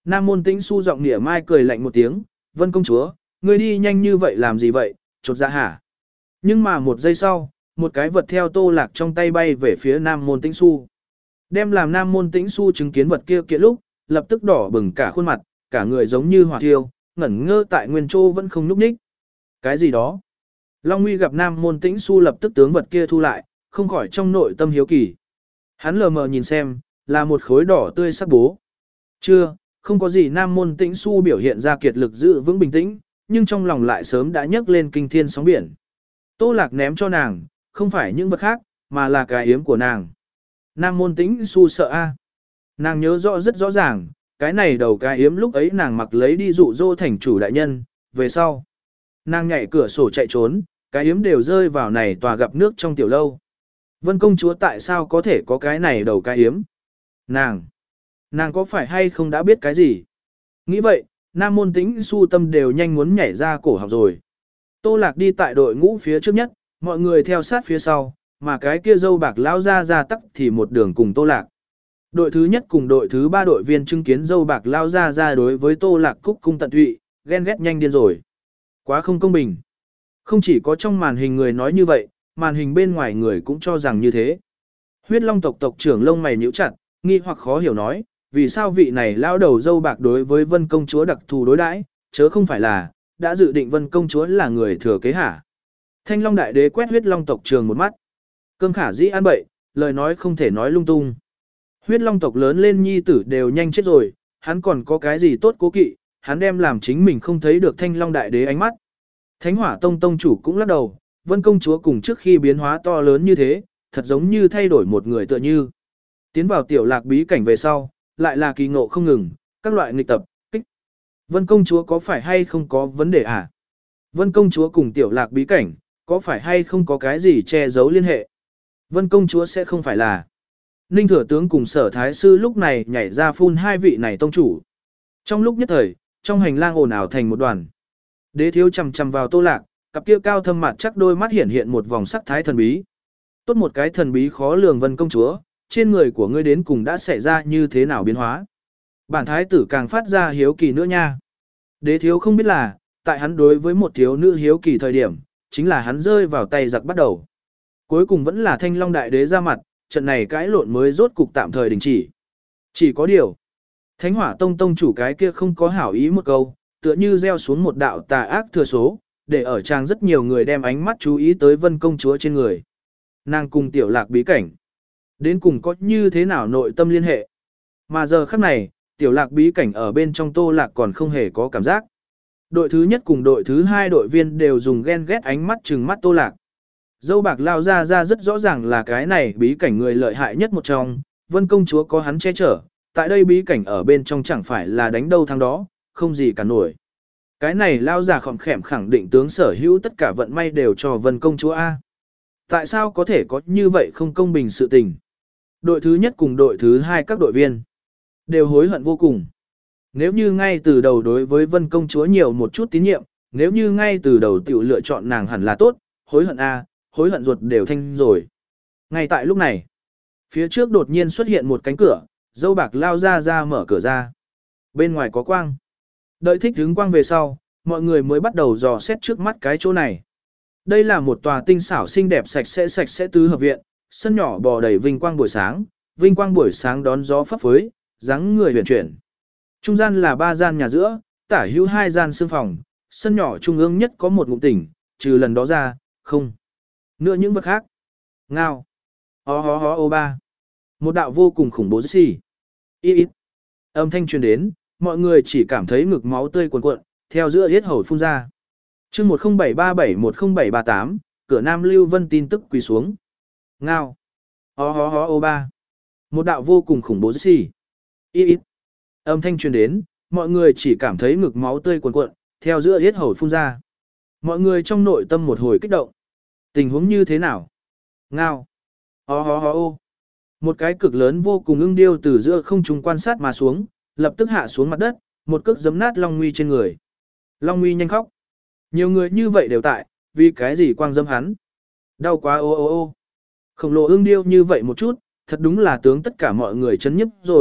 Nam môn tĩnh su giọng nịa mai cười lạnh một tiếng, Vân công chúa, ngươi đi nhanh như vậy làm gì vậy, chột dạ hả? Nhưng mà một giây sau, một cái vật theo Tô Lạc trong tay bay về phía Nam môn tĩnh su. Đem làm Nam môn tĩnh su chứng kiến vật kia kiện lúc, lập tức đỏ bừng cả khuôn mặt, cả người giống như hỏa thiêu, ngẩn ngơ tại nguyên chỗ vẫn không nhúc nhích. Cái gì đó? Long Nguy gặp Nam môn tĩnh su lập tức tướng vật kia thu lại, không khỏi trong nội tâm hiếu kỳ. Hắn lờ mờ nhìn xem, là một khối đỏ tươi sắc bố. Chưa, không có gì. Nam môn tĩnh su biểu hiện ra kiệt lực giữ vững bình tĩnh, nhưng trong lòng lại sớm đã nhấc lên kinh thiên sóng biển. Tô Lạc ném cho nàng, không phải những vật khác, mà là cái yếm của nàng. Nam môn tĩnh su sợ a. Nàng nhớ rõ rất rõ ràng, cái này đầu cái yếm lúc ấy nàng mặc lấy đi dụ dỗ thành chủ đại nhân, về sau. Nàng nhảy cửa sổ chạy trốn, cái yếm đều rơi vào này tòa gặp nước trong tiểu lâu. Vân công chúa tại sao có thể có cái này đầu cái yếm? Nàng, nàng có phải hay không đã biết cái gì? Nghĩ vậy, Nam môn tĩnh su tâm đều nhanh muốn nhảy ra cổ học rồi. Tô Lạc đi tại đội ngũ phía trước nhất, mọi người theo sát phía sau, mà cái kia dâu bạc lão ra ra tắc thì một đường cùng Tô Lạc. Đội thứ nhất cùng đội thứ ba đội viên chứng kiến dâu bạc lao ra ra đối với Tô Lạc cúc cung tận tụy, ghen ghét nhanh điên rồi. Quá không công bình. Không chỉ có trong màn hình người nói như vậy, màn hình bên ngoài người cũng cho rằng như thế. Huyết Long tộc tộc trưởng lông mày nhíu chặt, nghi hoặc khó hiểu nói, vì sao vị này lao đầu dâu bạc đối với Vân công chúa đặc thù đối đãi, chớ không phải là đã dự định Vân công chúa là người thừa kế hả? Thanh Long đại đế quét Huyết Long tộc trưởng một mắt. Cơm khả dĩ ăn bậy, lời nói không thể nói lung tung. Huyết Long tộc lớn lên nhi tử đều nhanh chết rồi, hắn còn có cái gì tốt cố kỵ, hắn đem làm chính mình không thấy được Thanh Long đại đế ánh mắt. Thánh Hỏa tông tông chủ cũng lắc đầu, Vân công chúa cùng trước khi biến hóa to lớn như thế, thật giống như thay đổi một người tựa như. Tiến vào tiểu lạc bí cảnh về sau, lại là kỳ ngộ không ngừng, các loại nghịch tập, kích. Vân công chúa có phải hay không có vấn đề à? Vân công chúa cùng tiểu lạc bí cảnh, có phải hay không có cái gì che giấu liên hệ? Vân công chúa sẽ không phải là. Ninh thừa tướng cùng sở thái sư lúc này nhảy ra phun hai vị này tông chủ. Trong lúc nhất thời, trong hành lang ồn ào thành một đoàn. Đế thiếu chằm chằm vào Tô Lạc, cặp kia cao thâm mặt chắc đôi mắt hiện hiện một vòng sắc thái thần bí. Tốt một cái thần bí khó lường Vân công chúa, trên người của ngươi đến cùng đã xảy ra như thế nào biến hóa. Bản thái tử càng phát ra hiếu kỳ nữa nha. Đế thiếu không biết là, tại hắn đối với một thiếu nữ hiếu kỳ thời điểm, chính là hắn rơi vào tay giặc bắt đầu. Cuối cùng vẫn là Thanh Long đại đế ra mặt, trận này cãi lộn mới rốt cục tạm thời đình chỉ. Chỉ có điều, Thánh Hỏa tông tông chủ cái kia không có hảo ý một câu, tựa như gieo xuống một đạo tà ác thừa số, để ở trang rất nhiều người đem ánh mắt chú ý tới Vân công chúa trên người. Nàng cùng tiểu lạc bí cảnh, đến cùng có như thế nào nội tâm liên hệ. Mà giờ khắc này, tiểu lạc bí cảnh ở bên trong Tô Lạc còn không hề có cảm giác. Đội thứ nhất cùng đội thứ hai đội viên đều dùng ghen ghét ánh mắt trừng mắt Tô Lạc. Dâu bạc lao ra ra rất rõ ràng là cái này bí cảnh người lợi hại nhất một trong, Vân công chúa có hắn che chở, tại đây bí cảnh ở bên trong chẳng phải là đánh đâu thắng đó, không gì cả nổi. Cái này lao già khỏm khẻm khẳng định tướng sở hữu tất cả vận may đều cho Vân công chúa A. Tại sao có thể có như vậy không công bình sự tình? Đội thứ nhất cùng đội thứ hai các đội viên đều hối hận vô cùng. Nếu như ngay từ đầu đối với Vân công chúa nhiều một chút tín nhiệm, nếu như ngay từ đầu tiểu lựa chọn nàng hẳn là tốt, hối hận A, hối hận ruột đều thanh rồi. Ngay tại lúc này, phía trước đột nhiên xuất hiện một cánh cửa, dâu bạc lao ra ra mở cửa ra. Bên ngoài có quang. Đợi thích hứng quang về sau, mọi người mới bắt đầu dò xét trước mắt cái chỗ này. Đây là một tòa tinh xảo xinh đẹp sạch sẽ sạch sẽ tứ hợp viện, sân nhỏ bò đầy vinh quang buổi sáng, vinh quang buổi sáng đón gió phấp phới, dáng người huyền chuyển. Trung gian là ba gian nhà giữa, tả hữu hai gian sương phòng, sân nhỏ trung ương nhất có một ngụm tỉnh, trừ lần đó ra, không. Nữa những vật khác. Ngao. Hó hó hó ô ba. Một đạo vô cùng khủng bố xì. Ít ít. Âm thanh truyền đến, mọi người chỉ cảm thấy ngực máu tươi cuồn cuộn, theo giữa yết hầu phun ra. chương một không bảy ba bảy một không bảy ba tám, cửa Nam Lưu Vân tin tức quỳ xuống. Ngao. Hó hó hó ô ba. Một đạo vô cùng khủng bố xì. Ít ít. Âm thanh truyền đến, mọi người chỉ cảm thấy ngực máu tươi cuồn cuộn, theo giữa yết hầu phun ra. Mọi người trong nội tâm một hồi kích động. Tình huống như thế nào? Ngao. Hó hó hó ô. Một cái cực lớn vô cùng ưng điêu từ giữa không trung quan sát mà xuống, lập tức hạ xuống mặt đất, một cước giấm nát Long Nguy trên người. Long Nguy nhanh khóc. Nhiều người như vậy đều tại, vì cái gì quang dâm hắn? Đau quá ô ô ô. Khổng lồ ưng điêu như vậy một chút, thật đúng là tướng tất cả mọi người chấn nhấp rồi,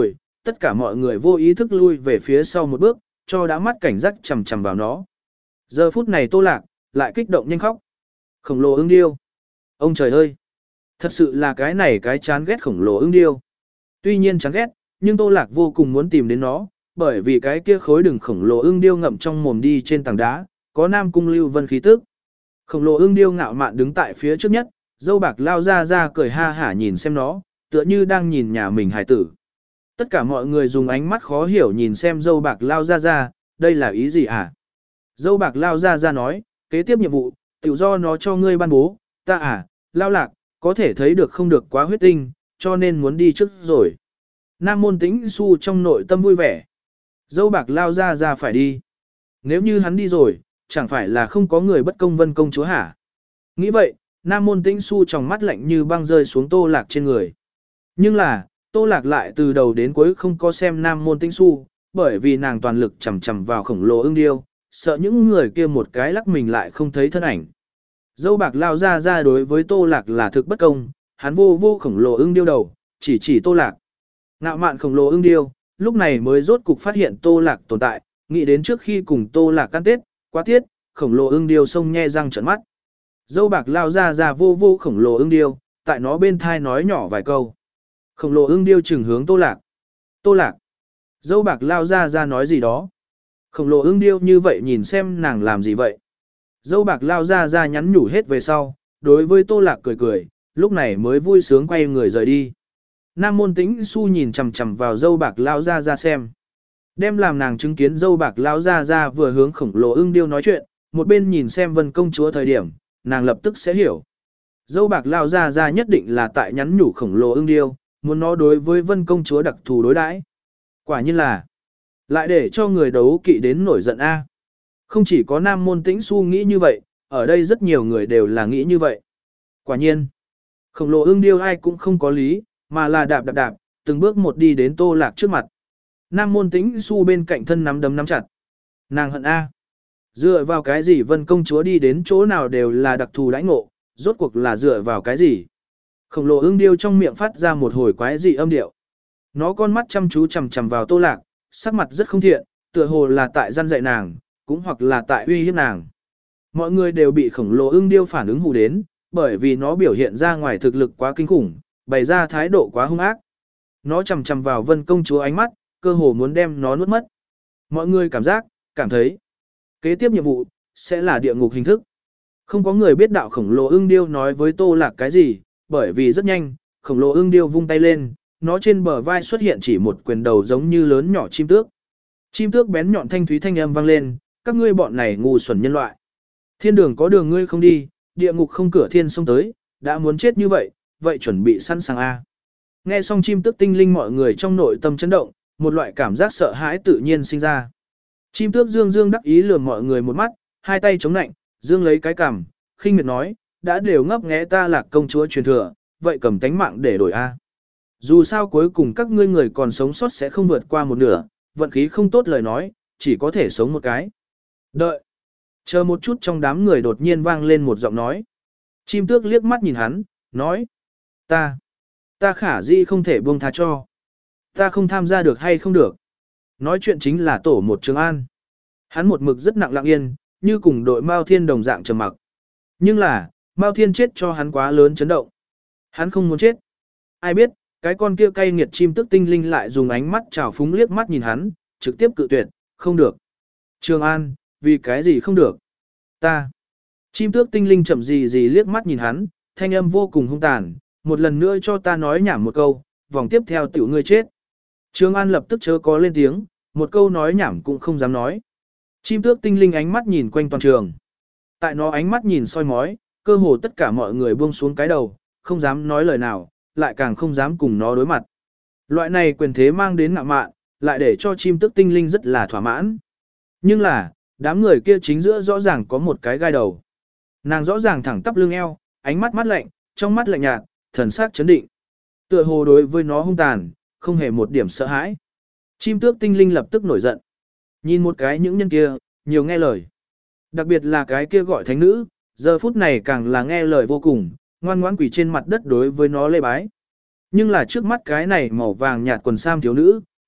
tất cả mọi người vô ý thức lui về phía sau một bước, cho đã mắt cảnh giác chằm chằm vào nó. Giờ phút này Tô Lạc lại kích động nhanh khóc. Khổng lồ ưng điêu. Ông trời ơi! Thật sự là cái này cái chán ghét khổng lồ ưng điêu. Tuy nhiên chán ghét, nhưng Tô Lạc vô cùng muốn tìm đến nó, bởi vì cái kia khối đừng khổng lồ ưng điêu ngậm trong mồm đi trên tảng đá, có Nam Cung Lưu Vân khí tức. Khổng lồ ưng điêu ngạo mạn đứng tại phía trước nhất, dâu bạc lao ra ra cười ha hả nhìn xem nó, tựa như đang nhìn nhà mình hài tử. Tất cả mọi người dùng ánh mắt khó hiểu nhìn xem dâu bạc lao ra ra, đây là ý gì à? Dâu bạc lao ra ra nói, kế tiếp nhiệm vụ, tự do nó cho ngươi ban bố, ta à, lao lạc, có thể thấy được không được quá huyết tinh, cho nên muốn đi trước rồi. Nam môn tĩnh su trong nội tâm vui vẻ. Dâu bạc lao ra ra phải đi. Nếu như hắn đi rồi, chẳng phải là không có người bất công vân công chúa hả? Nghĩ vậy, Nam môn tĩnh su trong mắt lạnh như băng rơi xuống Tô Lạc trên người. Nhưng là, Tô Lạc lại từ đầu đến cuối không có xem Nam môn tĩnh su, bởi vì nàng toàn lực chầm chầm vào khổng lồ ưng điêu, sợ những người kia một cái lắc mình lại không thấy thân ảnh. Dâu bạc lao ra ra đối với Tô Lạc là thực bất công, hắn vô vô khổng lồ ưng điêu đầu, chỉ chỉ Tô Lạc. Ngạo mạn khổng lồ ưng điêu, lúc này mới rốt cục phát hiện Tô Lạc tồn tại, nghĩ đến trước khi cùng Tô Lạc ăn Tết, quá tiết, khổng lồ ưng điêu sông nhe răng trợn mắt. Dâu bạc lao ra ra vô vô khổng lồ ưng điêu, tại nó bên thai nói nhỏ vài câu. Khổng lồ ưng điêu chừng hướng Tô Lạc. Tô Lạc. Dâu bạc lao ra ra nói gì đó. Khổng lồ ưng điêu như vậy nhìn xem nàng làm gì vậy. Dâu bạc lao ra ra nhắn nhủ hết về sau, đối với Tô Lạc cười cười, lúc này mới vui sướng quay người rời đi. Nam môn tĩnh su nhìn chằm chằm vào dâu bạc lao ra ra xem. Đem làm nàng chứng kiến dâu bạc lao ra ra vừa hướng khổng lồ ưng điêu nói chuyện, một bên nhìn xem vân công chúa thời điểm, nàng lập tức sẽ hiểu. Dâu bạc lao ra ra nhất định là tại nhắn nhủ khổng lồ ưng điêu, muốn nó đối với vân công chúa đặc thù đối đãi. Quả nhiên là, lại để cho người đấu kỵ đến nổi giận a. Không chỉ có Nam môn tĩnh su nghĩ như vậy, ở đây rất nhiều người đều là nghĩ như vậy. Quả nhiên, khổng lồ ưng điêu ai cũng không có lý, mà là đạp đạp đạp, từng bước một đi đến Tô Lạc trước mặt. Nam môn tĩnh su bên cạnh thân nắm đấm nắm chặt. Nàng hận a. Dựa vào cái gì vân công chúa đi đến chỗ nào đều là đặc thù đãi ngộ, rốt cuộc là dựa vào cái gì? Khổng lồ ưng điêu trong miệng phát ra một hồi quái dị âm điệu. Nó con mắt chăm chú chằm chằm vào Tô Lạc, sắc mặt rất không thiện, tựa hồ là tại gian dạy nàng, cũng hoặc là tại uy hiếp nàng. Mọi người đều bị khổng lồ ưng điêu phản ứng hù đến, bởi vì nó biểu hiện ra ngoài thực lực quá kinh khủng, bày ra thái độ quá hung ác. Nó chằm chằm vào vân công chúa ánh mắt, cơ hồ muốn đem nó nuốt mất. Mọi người cảm giác, cảm thấy, kế tiếp nhiệm vụ, sẽ là địa ngục hình thức. Không có người biết đạo khổng lồ ưng điêu nói với Tô Lạc cái gì, bởi vì rất nhanh, khổng lồ ưng điêu vung tay lên, nó trên bờ vai xuất hiện chỉ một quyền đầu giống như lớn nhỏ chim tước. Chim tước bén nhọn thanh thúy thanh âm vang lên, các ngươi bọn này ngu xuẩn nhân loại. Thiên đường có đường ngươi không đi, địa ngục không cửa thiên xông tới, đã muốn chết như vậy, vậy chuẩn bị sẵn sàng a. Nghe xong chim tước tinh linh mọi người trong nội tâm chấn động, một loại cảm giác sợ hãi tự nhiên sinh ra. Chim tước dương dương đắc ý lườm mọi người một mắt, hai tay chống nạnh, dương lấy cái cằm, khinh miệt nói, đã đều ngấp nghé ta Lạc công chúa truyền thừa, vậy cầm tánh mạng để đổi a. Dù sao cuối cùng các ngươi người còn sống sót sẽ không vượt qua một nửa, vận khí không tốt lời nói, chỉ có thể sống một cái. Đợi. Chờ một chút trong đám người đột nhiên vang lên một giọng nói. Chim tước liếc mắt nhìn hắn, nói. Ta. Ta khả dĩ không thể buông tha cho. Ta không tham gia được hay không được. Nói chuyện chính là tổ một Trường An. Hắn một mực rất nặng lặng yên, như cùng đội Mao Thiên đồng dạng trầm mặc. Nhưng là, Mao Thiên chết cho hắn quá lớn chấn động. Hắn không muốn chết. Ai biết, cái con kia cay nghiệt chim tức tinh linh lại dùng ánh mắt trào phúng liếc mắt nhìn hắn, trực tiếp cự tuyệt, không được. Trường An, vì cái gì không được? Ta. Chim tước tinh linh chậm gì gì liếc mắt nhìn hắn, thanh âm vô cùng hung tàn, một lần nữa cho ta nói nhảm một câu, vòng tiếp theo tiểu ngươi chết. Trường An lập tức chớ có lên tiếng, một câu nói nhảm cũng không dám nói. Chim tước tinh linh ánh mắt nhìn quanh toàn trường. Tại nó ánh mắt nhìn soi mói, cơ hồ tất cả mọi người buông xuống cái đầu, không dám nói lời nào, lại càng không dám cùng nó đối mặt. Loại này quyền thế mang đến ngạo mạn, lại để cho chim tước tinh linh rất là thỏa mãn. Nhưng là, đám người kia chính giữa rõ ràng có một cái gai đầu. Nàng rõ ràng thẳng tắp lưng eo, ánh mắt mắt lạnh, trong mắt lạnh nhạt, thần sắc chấn định. Tựa hồ đối với nó hung tàn, không hề một điểm sợ hãi. Chim tước tinh linh lập tức nổi giận. Nhìn một cái những nhân kia, nhiều nghe lời. Đặc biệt là cái kia gọi thánh nữ, giờ phút này càng là nghe lời vô cùng, ngoan ngoãn quỳ trên mặt đất đối với nó lê bái. Nhưng là trước mắt cái này màu vàng nhạt quần sam thiếu nữ,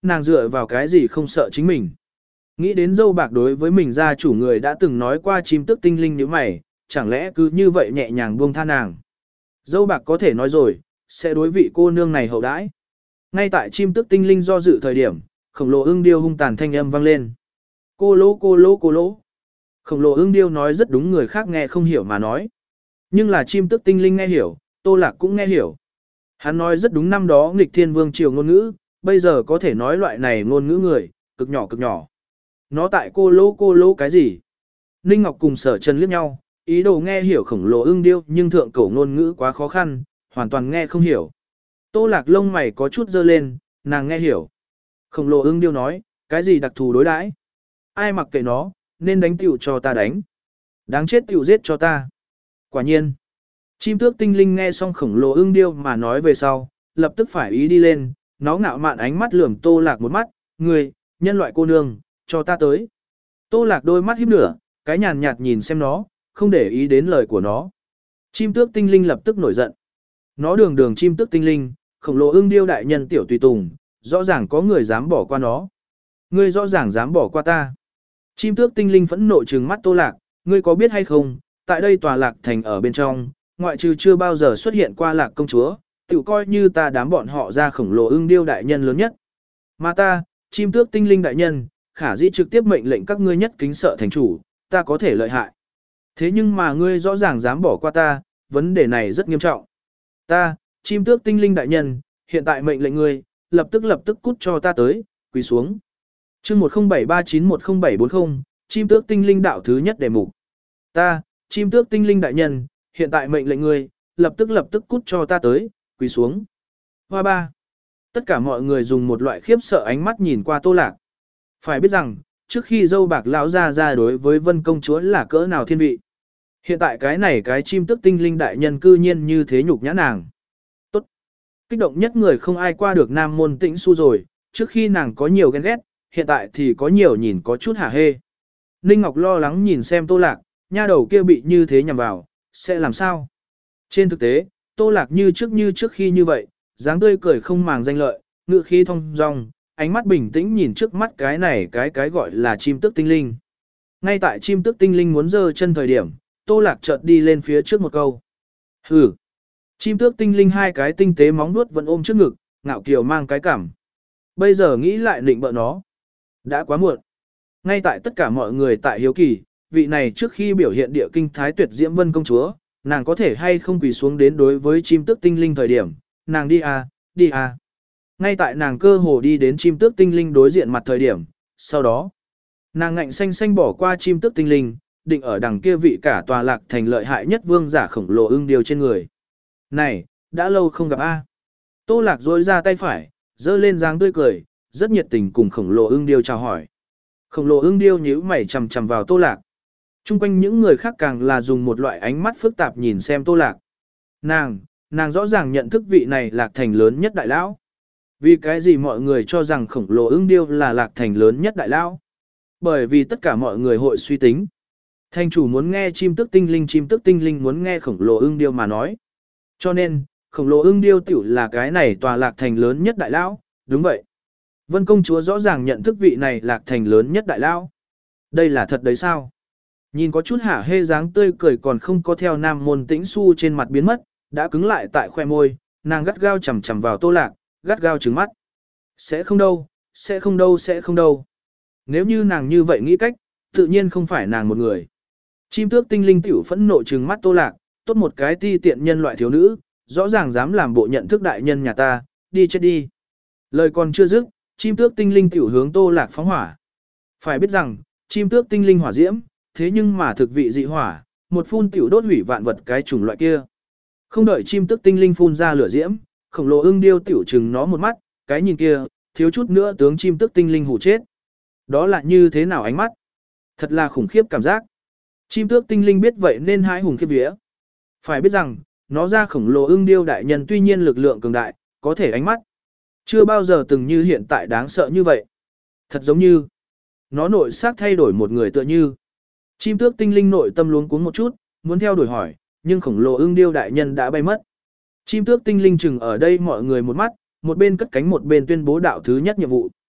nàng dựa vào cái gì không sợ chính mình. Nghĩ đến dâu bạc đối với mình gia chủ người đã từng nói qua chim tước tinh linh như mày, chẳng lẽ cứ như vậy nhẹ nhàng buông tha nàng. Dâu bạc có thể nói rồi, sẽ đối vị cô nương này hậu đãi. Ngay tại chim tước tinh linh do dự thời điểm, khổng lồ ưng điêu hung tàn thanh âm vang lên. Cô lỗ cô lỗ cô lỗ. Khổng lồ ưng điêu nói rất đúng, người khác nghe không hiểu mà nói. Nhưng là chim tước tinh linh nghe hiểu, Tô Lạc cũng nghe hiểu. Hắn nói rất đúng, năm đó nghịch thiên vương triều ngôn ngữ, bây giờ có thể nói loại này ngôn ngữ người, cực nhỏ cực nhỏ. Nó tại cô lỗ cô lỗ cái gì? Ninh Ngọc cùng Sở Trần liếc nhau, ý đồ nghe hiểu khổng lồ ưng điêu, nhưng thượng cổ ngôn ngữ quá khó khăn, hoàn toàn nghe không hiểu. Tô Lạc lông mày có chút dơ lên, nàng nghe hiểu. Khổng lồ ưng điêu nói, cái gì đặc thù đối đãi? Ai mặc kệ nó, nên đánh tiểu cho ta đánh. Đáng chết tiểu giết cho ta. Quả nhiên. Chim tước tinh linh nghe xong khổng lồ ưng điêu mà nói về sau, lập tức phải ý đi lên, nó ngạo mạn ánh mắt lườm Tô Lạc một mắt, người, nhân loại cô nương, cho ta tới. Tô Lạc đôi mắt híp nửa, cái nhàn nhạt nhìn xem nó, không để ý đến lời của nó. Chim tước tinh linh lập tức nổi giận. Nó đường đường chim tước tinh linh, khổng lồ ưng điêu đại nhân tiểu tùy tùng, rõ ràng có người dám bỏ qua nó. Ngươi rõ ràng dám bỏ qua ta. Chim tước tinh linh phẫn nộ trừng mắt Tô Lạc, ngươi có biết hay không, tại đây tòa lạc thành ở bên trong, ngoại trừ chưa bao giờ xuất hiện qua lạc công chúa, tự coi như ta đám bọn họ ra khổng lồ ưng điêu đại nhân lớn nhất. Mà ta, chim tước tinh linh đại nhân, khả dĩ trực tiếp mệnh lệnh các ngươi nhất kính sợ thành chủ, ta có thể lợi hại. Thế nhưng mà ngươi rõ ràng dám bỏ qua ta, vấn đề này rất nghiêm trọng. Ta, chim tước tinh linh đại nhân, hiện tại mệnh lệnh ngươi, lập tức lập tức cút cho ta tới, quỳ xuống. Chương một không bảy ba chín một không bảy bốn không, chim tước tinh linh đạo thứ nhất đề mục. Ta, chim tước tinh linh đại nhân, hiện tại mệnh lệnh ngươi, lập tức lập tức cút cho ta tới, quỳ xuống. Hoa ba. Tất cả mọi người dùng một loại khiếp sợ ánh mắt nhìn qua Tô Lạc. Phải biết rằng, trước khi dâu bạc lão ra ra đối với Vân công chúa là cỡ nào thiên vị. Hiện tại cái này cái chim tước tinh linh đại nhân cư nhiên như thế nhục nhã nàng. Tốt. Kích động nhất người không ai qua được Nam Môn Tĩnh Xu rồi, trước khi nàng có nhiều ghen ghét, hiện tại thì có nhiều nhìn có chút hả hê. Ninh Ngọc lo lắng nhìn xem Tô Lạc, nha đầu kia bị như thế nhằm vào, sẽ làm sao? Trên thực tế, Tô Lạc như trước như trước khi như vậy, dáng tươi cười không màng danh lợi, ngựa khí thông dong, ánh mắt bình tĩnh nhìn trước mắt cái này cái cái gọi là chim tước tinh linh. Ngay tại chim tước tinh linh muốn giơ chân thời điểm, Tô Lạc chợt đi lên phía trước một câu. Hừ. Chim tước tinh linh hai cái tinh tế móng vuốt vẫn ôm trước ngực, ngạo kiều mang cái cảm. Bây giờ nghĩ lại định bợ nó. Đã quá muộn. Ngay tại tất cả mọi người tại hiếu kỳ, vị này trước khi biểu hiện địa kinh thái tuyệt diễm Vân công chúa, nàng có thể hay không quỳ xuống đến đối với chim tước tinh linh thời điểm, nàng đi à, đi à. Ngay tại nàng cơ hồ đi đến chim tước tinh linh đối diện mặt thời điểm, sau đó, nàng ngạnh xanh xanh bỏ qua chim tước tinh linh, định ở đằng kia vị cả tòa lạc thành lợi hại nhất vương giả khổng lồ ưng điêu trên người. Này, đã lâu không gặp a. Tô Lạc duỗi ra tay phải, giơ lên dáng tươi cười, rất nhiệt tình cùng khổng lồ ưng điêu chào hỏi. Khổng lồ ưng điêu nhíu mày chằm chằm vào Tô Lạc. Trung quanh những người khác càng là dùng một loại ánh mắt phức tạp nhìn xem Tô Lạc. Nàng, nàng rõ ràng nhận thức vị này lạc thành lớn nhất đại lão. Vì cái gì mọi người cho rằng khổng lồ ưng điêu là lạc thành lớn nhất đại lão? Bởi vì tất cả mọi người hội suy tính. Thành chủ muốn nghe chim tước tinh linh, chim tước tinh linh muốn nghe khổng lồ ưng điêu mà nói. Cho nên, khổng lồ ưng điêu tiểu là cái này tòa lạc thành lớn nhất đại lão, đúng vậy. Vân công chúa rõ ràng nhận thức vị này lạc thành lớn nhất đại lão. Đây là thật đấy sao? Nhìn có chút hả hê dáng tươi cười còn không có theo Nam Môn Tĩnh Xu trên mặt biến mất, đã cứng lại tại khoe môi, nàng gắt gao chằm chằm vào Tô Lạc, gắt gao trừng mắt. Sẽ không đâu, sẽ không đâu, sẽ không đâu. Nếu như nàng như vậy nghĩ cách, tự nhiên không phải nàng một người. Chim tước tinh linh tiểu phẫn nộ trừng mắt Tô Lạc, tốt một cái ti tiện nhân loại thiếu nữ, rõ ràng dám làm bộ nhận thức đại nhân nhà ta, đi chết đi. Lời còn chưa dứt, chim tước tinh linh tiểu hướng Tô Lạc phóng hỏa. Phải biết rằng, chim tước tinh linh hỏa diễm, thế nhưng mà thực vị dị hỏa, một phun tiểu đốt hủy vạn vật cái chủng loại kia. Không đợi chim tước tinh linh phun ra lửa diễm, khổng lồ ưng điêu tiểu chừng nó một mắt, cái nhìn kia, thiếu chút nữa tướng chim tước tinh linh hù chết. Đó là như thế nào ánh mắt? Thật là khủng khiếp cảm giác. Chim tước tinh linh biết vậy nên hãi hùng khiếp vía. Phải biết rằng, nó ra khổng lồ ưng điêu đại nhân tuy nhiên lực lượng cường đại, có thể ánh mắt. Chưa bao giờ từng như hiện tại đáng sợ như vậy. Thật giống như, nó nội xác thay đổi một người tựa như. Chim tước tinh linh nội tâm luống cuống một chút, muốn theo đuổi hỏi, nhưng khổng lồ ưng điêu đại nhân đã bay mất. Chim tước tinh linh chừng ở đây mọi người một mắt, một bên cất cánh một bên tuyên bố đạo thứ nhất nhiệm vụ.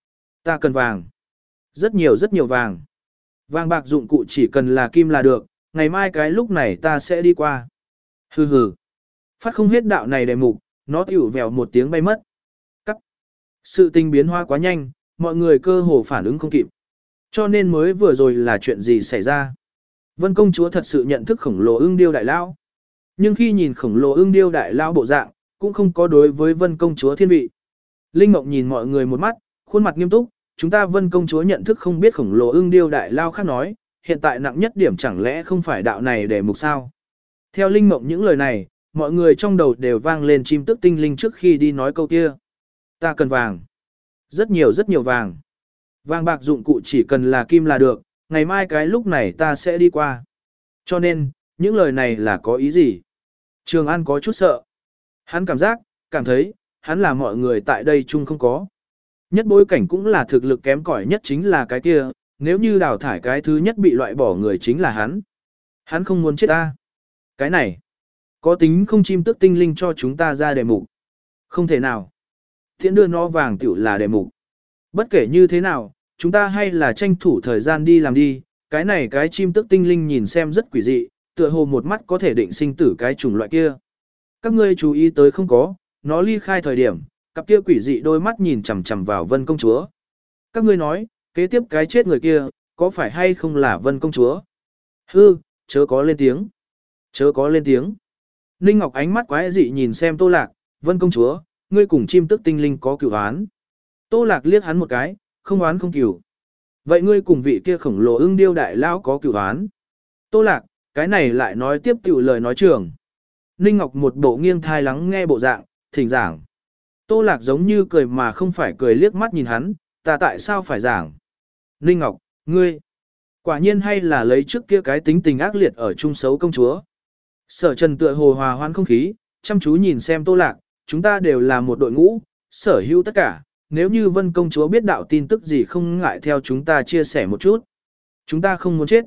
Ta cần vàng. Rất nhiều rất nhiều vàng. Vàng bạc dụng cụ chỉ cần là kim là được, ngày mai cái lúc này ta sẽ đi qua. Hừ hừ. Phát không hết đạo này đề mục, nó tiểu vèo một tiếng bay mất. Cắt. Sự tình biến hóa quá nhanh, mọi người cơ hồ phản ứng không kịp. Cho nên mới vừa rồi là chuyện gì xảy ra. Vân công chúa thật sự nhận thức khổng lồ ưng điêu đại lao. Nhưng khi nhìn khổng lồ ưng điêu đại lao bộ dạng, cũng không có đối với vân công chúa thiên vị. Linh Mộng nhìn mọi người một mắt, khuôn mặt nghiêm túc, chúng ta vân công chúa nhận thức không biết khổng lồ ưng điêu đại lao khác nói, hiện tại nặng nhất điểm chẳng lẽ không phải đạo này để mục sao. Theo Linh Mộng những lời này, mọi người trong đầu đều vang lên chim tức tinh linh trước khi đi nói câu kia. Ta cần vàng. Rất nhiều rất nhiều vàng. Vàng bạc dụng cụ chỉ cần là kim là được, ngày mai cái lúc này ta sẽ đi qua. Cho nên, những lời này là có ý gì? Trường An có chút sợ. Hắn cảm giác, cảm thấy, hắn là mọi người tại đây chung không có. Nhất bối cảnh cũng là thực lực kém cỏi nhất chính là cái kia, nếu như đào thải cái thứ nhất bị loại bỏ người chính là hắn. Hắn không muốn chết ta. Cái này, có tính không chim tức tinh linh cho chúng ta ra đề mục. Không thể nào. Thiện đưa nó vàng tiểu là đề mục. Bất kể như thế nào, chúng ta hay là tranh thủ thời gian đi làm đi, cái này cái chim tức tinh linh nhìn xem rất quỷ dị, tựa hồ một mắt có thể định sinh tử cái chủng loại kia. Các ngươi chú ý tới không có, nó ly khai thời điểm, cặp kia quỷ dị đôi mắt nhìn chằm chằm vào Vân công chúa. Các ngươi nói, kế tiếp cái chết người kia, có phải hay không là Vân công chúa? Hư, chớ có lên tiếng. Chớ có lên tiếng. Ninh Ngọc ánh mắt quái dị nhìn xem Tô Lạc, Vân công chúa, ngươi cùng chim tức tinh linh có cửu oán. Tô Lạc liếc hắn một cái, không oán không cửu. Vậy ngươi cùng vị kia khổng lồ ưng điêu đại lão có cửu oán. Tô Lạc, cái này lại nói tiếp tiểu lời nói trường. Ninh Ngọc một bộ nghiêng thai lắng nghe bộ dạng, thỉnh giảng. Tô Lạc giống như cười mà không phải cười liếc mắt nhìn hắn, ta tại sao phải giảng. Ninh Ngọc, ngươi, quả nhiên hay là lấy trước kia cái tính tình ác liệt ở chung xấu công chúa. Sở Trần tựa hồ hòa hoãn không khí, chăm chú nhìn xem Tô Lạc, chúng ta đều là một đội ngũ, sở hữu tất cả, nếu như Vân công chúa biết đạo tin tức gì không ngại theo chúng ta chia sẻ một chút. Chúng ta không muốn chết.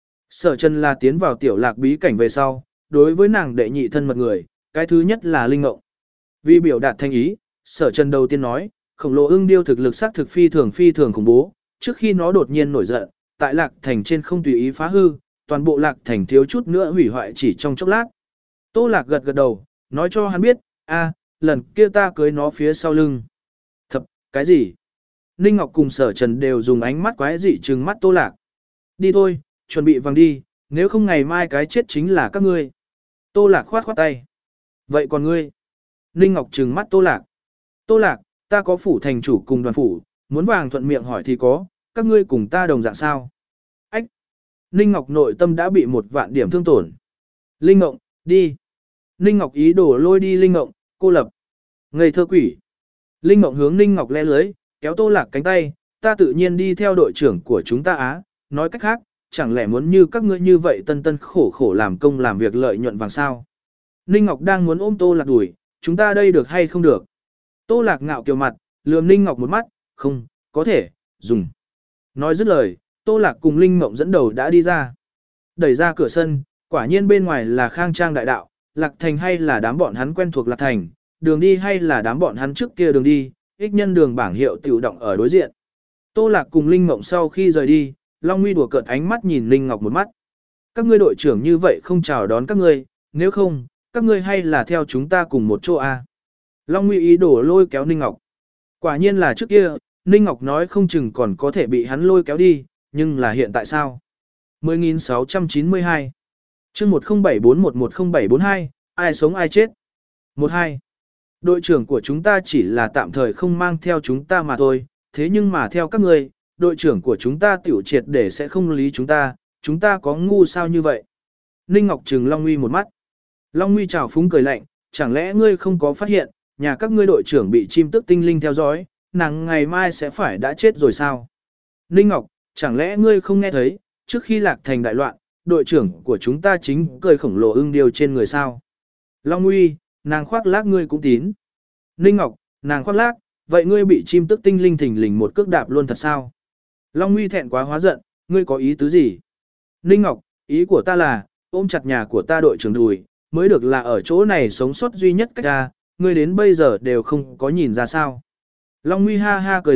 Sở Trần là tiến vào tiểu lạc bí cảnh về sau, đối với nàng đệ nhị thân mật người, cái thứ nhất là Linh Ngộng. Vì biểu đạt thanh ý, Sở Trần đầu tiên nói, khổng lồ ưng điêu thực lực xác thực phi thường phi thường khủng bố, trước khi nó đột nhiên nổi giận, tại lạc thành trên không tùy ý phá hư, toàn bộ lạc thành thiếu chút nữa hủy hoại chỉ trong chốc lát. Tô Lạc gật gật đầu, nói cho hắn biết, a, lần kia ta cưới nó phía sau lưng. Thập, cái gì? Ninh Ngọc cùng Sở Trần đều dùng ánh mắt quái dị trừng mắt Tô Lạc. Đi thôi, chuẩn bị vàng đi, nếu không ngày mai cái chết chính là các ngươi. Tô Lạc khoát khoát tay. Vậy còn ngươi? Ninh Ngọc trừng mắt Tô Lạc. Tô Lạc, ta có phủ thành chủ cùng đoàn phủ, muốn vàng thuận miệng hỏi thì có, các ngươi cùng ta đồng dạng sao? Ách! Ninh Ngọc nội tâm đã bị một vạn điểm thương tổn. Linh Ngộng, đi! Ninh Ngọc ý đồ lôi đi Linh Ngộng, cô lập. Ngây thơ quỷ! Linh Ngộng hướng Ninh Ngọc le lưới, kéo Tô Lạc cánh tay, ta tự nhiên đi theo đội trưởng của chúng ta á, nói cách khác, chẳng lẽ muốn như các ngươi như vậy tân tân khổ khổ làm công làm việc lợi nhuận vàng sao? Ninh Ngọc đang muốn ôm Tô Lạc đuổi, chúng ta đây được hay không được? Tô Lạc ngạo kiều mặt, lườm Ninh Ngọc một mắt, không, có thể, dùng. Nói dứt lời, Tô Lạc cùng Linh Mộng dẫn đầu đã đi ra. Đẩy ra cửa sân, quả nhiên bên ngoài là khang trang đại đạo, Lạc Thành hay là đám bọn hắn quen thuộc Lạc Thành, đường đi hay là đám bọn hắn trước kia đường đi, ích nhân đường bảng hiệu tiểu động ở đối diện. Tô Lạc cùng Linh Mộng sau khi rời đi, Long Nguy đùa cợt ánh mắt nhìn Linh Ngọc một mắt. Các ngươi đội trưởng như vậy không chào đón các ngươi, nếu không, các ngươi hay là theo chúng ta cùng một chỗ a. Long Nguy ý đồ lôi kéo Ninh Ngọc. Quả nhiên là trước kia, Ninh Ngọc nói không chừng còn có thể bị hắn lôi kéo đi, nhưng là hiện tại sao? mười nghìn sáu trăm chín mươi hai chương một không bảy bốn một một không bảy bốn hai, ai sống ai chết? một hai Đội trưởng của chúng ta chỉ là tạm thời không mang theo chúng ta mà thôi, thế nhưng mà theo các ngươi, đội trưởng của chúng ta tiểu triệt để sẽ không lý chúng ta, chúng ta có ngu sao như vậy? Ninh Ngọc trừng Long Nguy một mắt. Long Nguy trào phúng cười lạnh, chẳng lẽ ngươi không có phát hiện, nhà các ngươi đội trưởng bị chim tức tinh linh theo dõi, nàng ngày mai sẽ phải đã chết rồi sao? Ninh Ngọc, chẳng lẽ ngươi không nghe thấy, trước khi Lạc Thành đại loạn, đội trưởng của chúng ta chính cười khổng lồ ưng điêu trên người sao? Long Nguy, nàng khoác lác ngươi cũng tín. Ninh Ngọc, nàng khoác lác, vậy ngươi bị chim tức tinh linh thình lình một cước đạp luôn thật sao? Long Nguy thẹn quá hóa giận, ngươi có ý tứ gì? Ninh Ngọc, ý của ta là, ôm chặt nhà của ta đội trưởng đùi, mới được là ở chỗ này sống sót duy nhất cách ra, ngươi đến bây giờ đều không có nhìn ra sao. Long Nguy ha ha cười lạnh,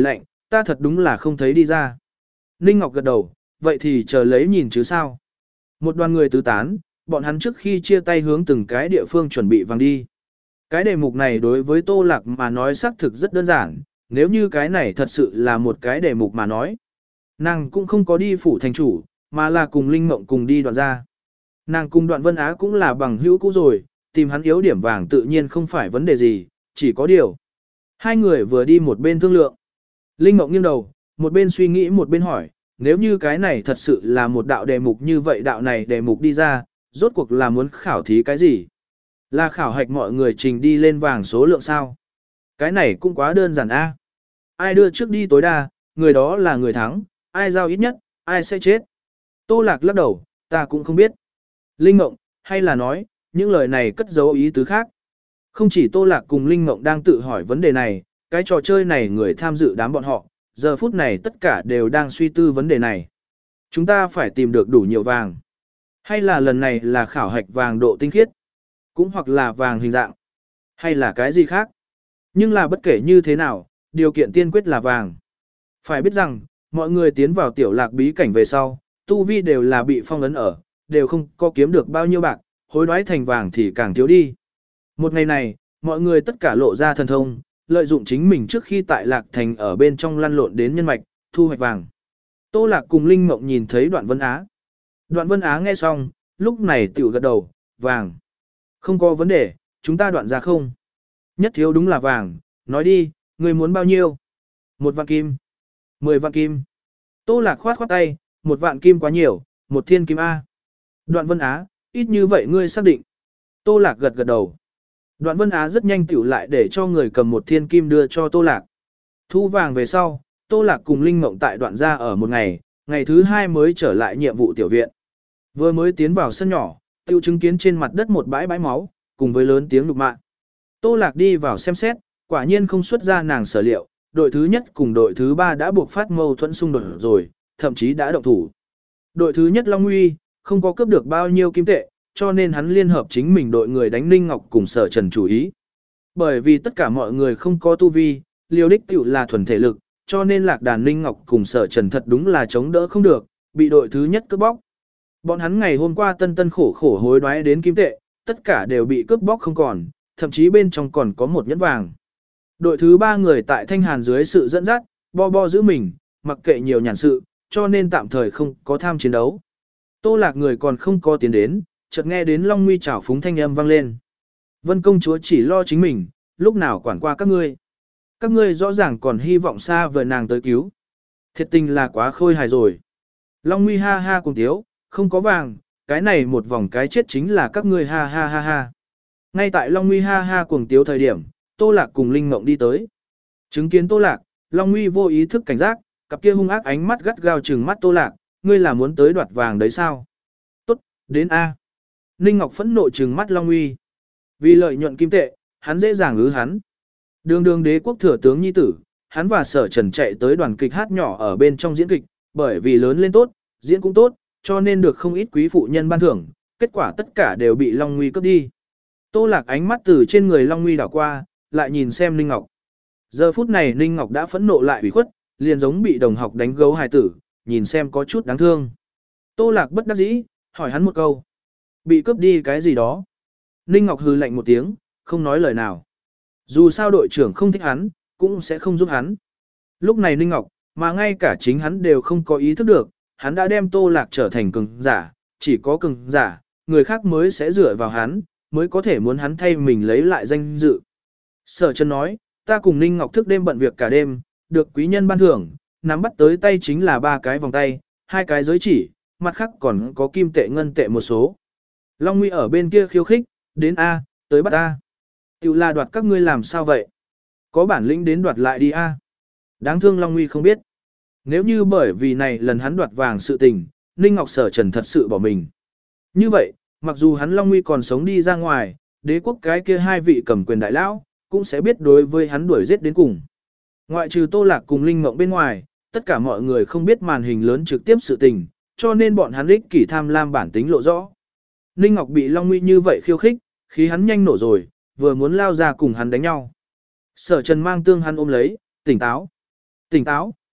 Ta thật đúng là không thấy đi ra. Ninh Ngọc gật đầu, vậy thì chờ lấy nhìn chứ sao. Một đoàn người tứ tán, bọn hắn trước khi chia tay hướng từng cái địa phương chuẩn bị vàng đi. Cái đề mục này đối với Tô Lạc mà nói xác thực rất đơn giản, nếu như cái này thật sự là một cái đề mục mà nói. Nàng cũng không có đi phủ thành chủ, mà là cùng Linh Mộng cùng đi Đoạn gia. Nàng cùng Đoạn Vân Á cũng là bằng hữu cũ rồi, tìm hắn yếu điểm vàng tự nhiên không phải vấn đề gì, chỉ có điều. Hai người vừa đi một bên thương lượng. Linh Mộng nghiêng đầu, một bên suy nghĩ một bên hỏi, nếu như cái này thật sự là một đạo đề mục như vậy đạo này đề mục đi ra, rốt cuộc là muốn khảo thí cái gì? Là khảo hạch mọi người trình đi lên vàng số lượng sao? Cái này cũng quá đơn giản a. Ai đưa trước đi tối đa, người đó là người thắng, ai giao ít nhất, ai sẽ chết. Tô Lạc lắc đầu, ta cũng không biết. Linh Mộng, hay là nói, những lời này cất giấu ý tứ khác. Không chỉ Tô Lạc cùng Linh Mộng đang tự hỏi vấn đề này, cái trò chơi này người tham dự đám bọn họ, giờ phút này tất cả đều đang suy tư vấn đề này. Chúng ta phải tìm được đủ nhiều vàng. Hay là lần này là khảo hạch vàng độ tinh khiết, cũng hoặc là vàng hình dạng, hay là cái gì khác. Nhưng là bất kể như thế nào, điều kiện tiên quyết là vàng. Phải biết rằng, mọi người tiến vào tiểu lạc bí cảnh về sau, tu vi đều là bị phong ấn ở, đều không có kiếm được bao nhiêu bạc, hối đoái thành vàng thì càng thiếu đi. Một ngày này, mọi người tất cả lộ ra thần thông, lợi dụng chính mình trước khi tại lạc thành ở bên trong lăn lộn đến nhân mạch, thu hoạch vàng. Tô Lạc cùng Linh Mộng nhìn thấy Đoạn Vân Á. Đoạn Vân Á nghe xong, lúc này tiểu gật đầu, vàng. Không có vấn đề, chúng ta Đoạn ra không. Nhất thiếu đúng là vàng, nói đi, người muốn bao nhiêu? Một vạn kim. Mười vạn kim. Tô Lạc khoát khoát tay, một vạn kim quá nhiều, một thiên kim A. Đoạn Vân Á, ít như vậy ngươi xác định. Tô Lạc gật gật đầu. Đoạn Vân Á rất nhanh tiểu lại để cho người cầm một thiên kim đưa cho Tô Lạc. Thu vàng về sau, Tô Lạc cùng Linh Mộng tại Đoạn gia ở một ngày, ngày thứ hai mới trở lại nhiệm vụ tiểu viện. Vừa mới tiến vào sân nhỏ, tiêu chứng kiến trên mặt đất một bãi bãi máu, cùng với lớn tiếng lục mạ. Tô Lạc đi vào xem xét, quả nhiên không xuất ra nàng sở liệu, đội thứ nhất cùng đội thứ ba đã buộc phát mâu thuẫn xung đột rồi, thậm chí đã động thủ. Đội thứ nhất Long Uy, không có cướp được bao nhiêu kim tệ, cho nên hắn liên hợp chính mình đội người đánh Ninh Ngọc cùng Sở Trần chủ ý. Bởi vì tất cả mọi người không có tu vi, liều đích tiểu là thuần thể lực, cho nên lạc đàn Ninh Ngọc cùng Sở Trần thật đúng là chống đỡ không được, bị đội thứ nhất cướp bóc. Bọn hắn ngày hôm qua tân tân khổ khổ hối đoái đến kim tệ, tất cả đều bị cướp bóc không còn, thậm chí bên trong còn có một nhẫn vàng. Đội thứ ba người tại Thanh Hàn dưới sự dẫn dắt, bo bo giữ mình, mặc kệ nhiều nhàn sự, cho nên tạm thời không có tham chiến đấu. Tô Lạc người còn không có tiến đến, chợt nghe đến Long Nguy chảo phúng thanh âm vang lên. Vân công chúa chỉ lo chính mình, lúc nào quản qua các ngươi. Các ngươi rõ ràng còn hy vọng xa vời nàng tới cứu. Thiệt tình là quá khôi hài rồi. Long Nguy ha ha cùng tiếu, không có vàng, cái này một vòng cái chết chính là các ngươi ha ha ha ha. Ngay tại Long Nguy ha ha cuồng tiếu thời điểm, Tô Lạc cùng Linh Mộng đi tới. Chứng kiến Tô Lạc, Long Nguy vô ý thức cảnh giác, cặp kia hung ác ánh mắt gắt gao trừng mắt Tô Lạc, ngươi là muốn tới đoạt vàng đấy sao? Tốt, đến A. Ninh Ngọc phẫn nộ trừng mắt Long Nguy. Vì lợi nhuận kim tệ, hắn dễ dàng ứ hắn. Đường đường đế quốc thừa tướng nhi tử, hắn và Sở Trần chạy tới đoàn kịch hát nhỏ ở bên trong diễn kịch, bởi vì lớn lên tốt, diễn cũng tốt, cho nên được không ít quý phụ nhân ban thưởng, kết quả tất cả đều bị Long Nguy cướp đi. Tô Lạc ánh mắt từ trên người Long Nguy đảo qua, lại nhìn xem Ninh Ngọc. Giờ phút này Ninh Ngọc đã phẫn nộ lại ủy khuất, liền giống bị đồng học đánh gấu hài tử, nhìn xem có chút đáng thương. Tô Lạc bất đắc dĩ, hỏi hắn một câu. Bị cướp đi cái gì đó? Ninh Ngọc hừ lạnh một tiếng, không nói lời nào. Dù sao đội trưởng không thích hắn, cũng sẽ không giúp hắn. Lúc này Ninh Ngọc, mà ngay cả chính hắn đều không có ý thức được, hắn đã đem Tô Lạc trở thành cường giả, chỉ có cường giả, người khác mới sẽ dựa vào hắn, mới có thể muốn hắn thay mình lấy lại danh dự. Sở Trần nói, ta cùng Ninh Ngọc thức đêm bận việc cả đêm, được quý nhân ban thưởng, nắm bắt tới tay chính là ba cái vòng tay, hai cái giới chỉ, mặt khác còn có kim tệ ngân tệ một số. Long Nguy ở bên kia khiêu khích, đến A, tới bắt A. Tiểu là đoạt các ngươi làm sao vậy? Có bản lĩnh đến đoạt lại đi A. Đáng thương Long Nguy không biết. Nếu như bởi vì này lần hắn đoạt vàng sự tình, Ninh Ngọc Sở Trần thật sự bỏ mình. Như vậy, mặc dù hắn Long Nguy còn sống đi ra ngoài, đế quốc cái kia hai vị cầm quyền đại lão cũng sẽ biết đối với hắn đuổi giết đến cùng. Ngoại trừ Tô Lạc cùng Linh Mộng bên ngoài, tất cả mọi người không biết màn hình lớn trực tiếp sự tình, cho nên bọn hắn ích kỷ tham lam bản tính lộ rõ. Ninh Ngọc bị Long Nguy như vậy khiêu khích, khí hắn nhanh nổ rồi, vừa muốn lao ra cùng hắn đánh nhau. Sở Trần mang tương hắn ôm lấy, tỉnh táo, tỉnh táo.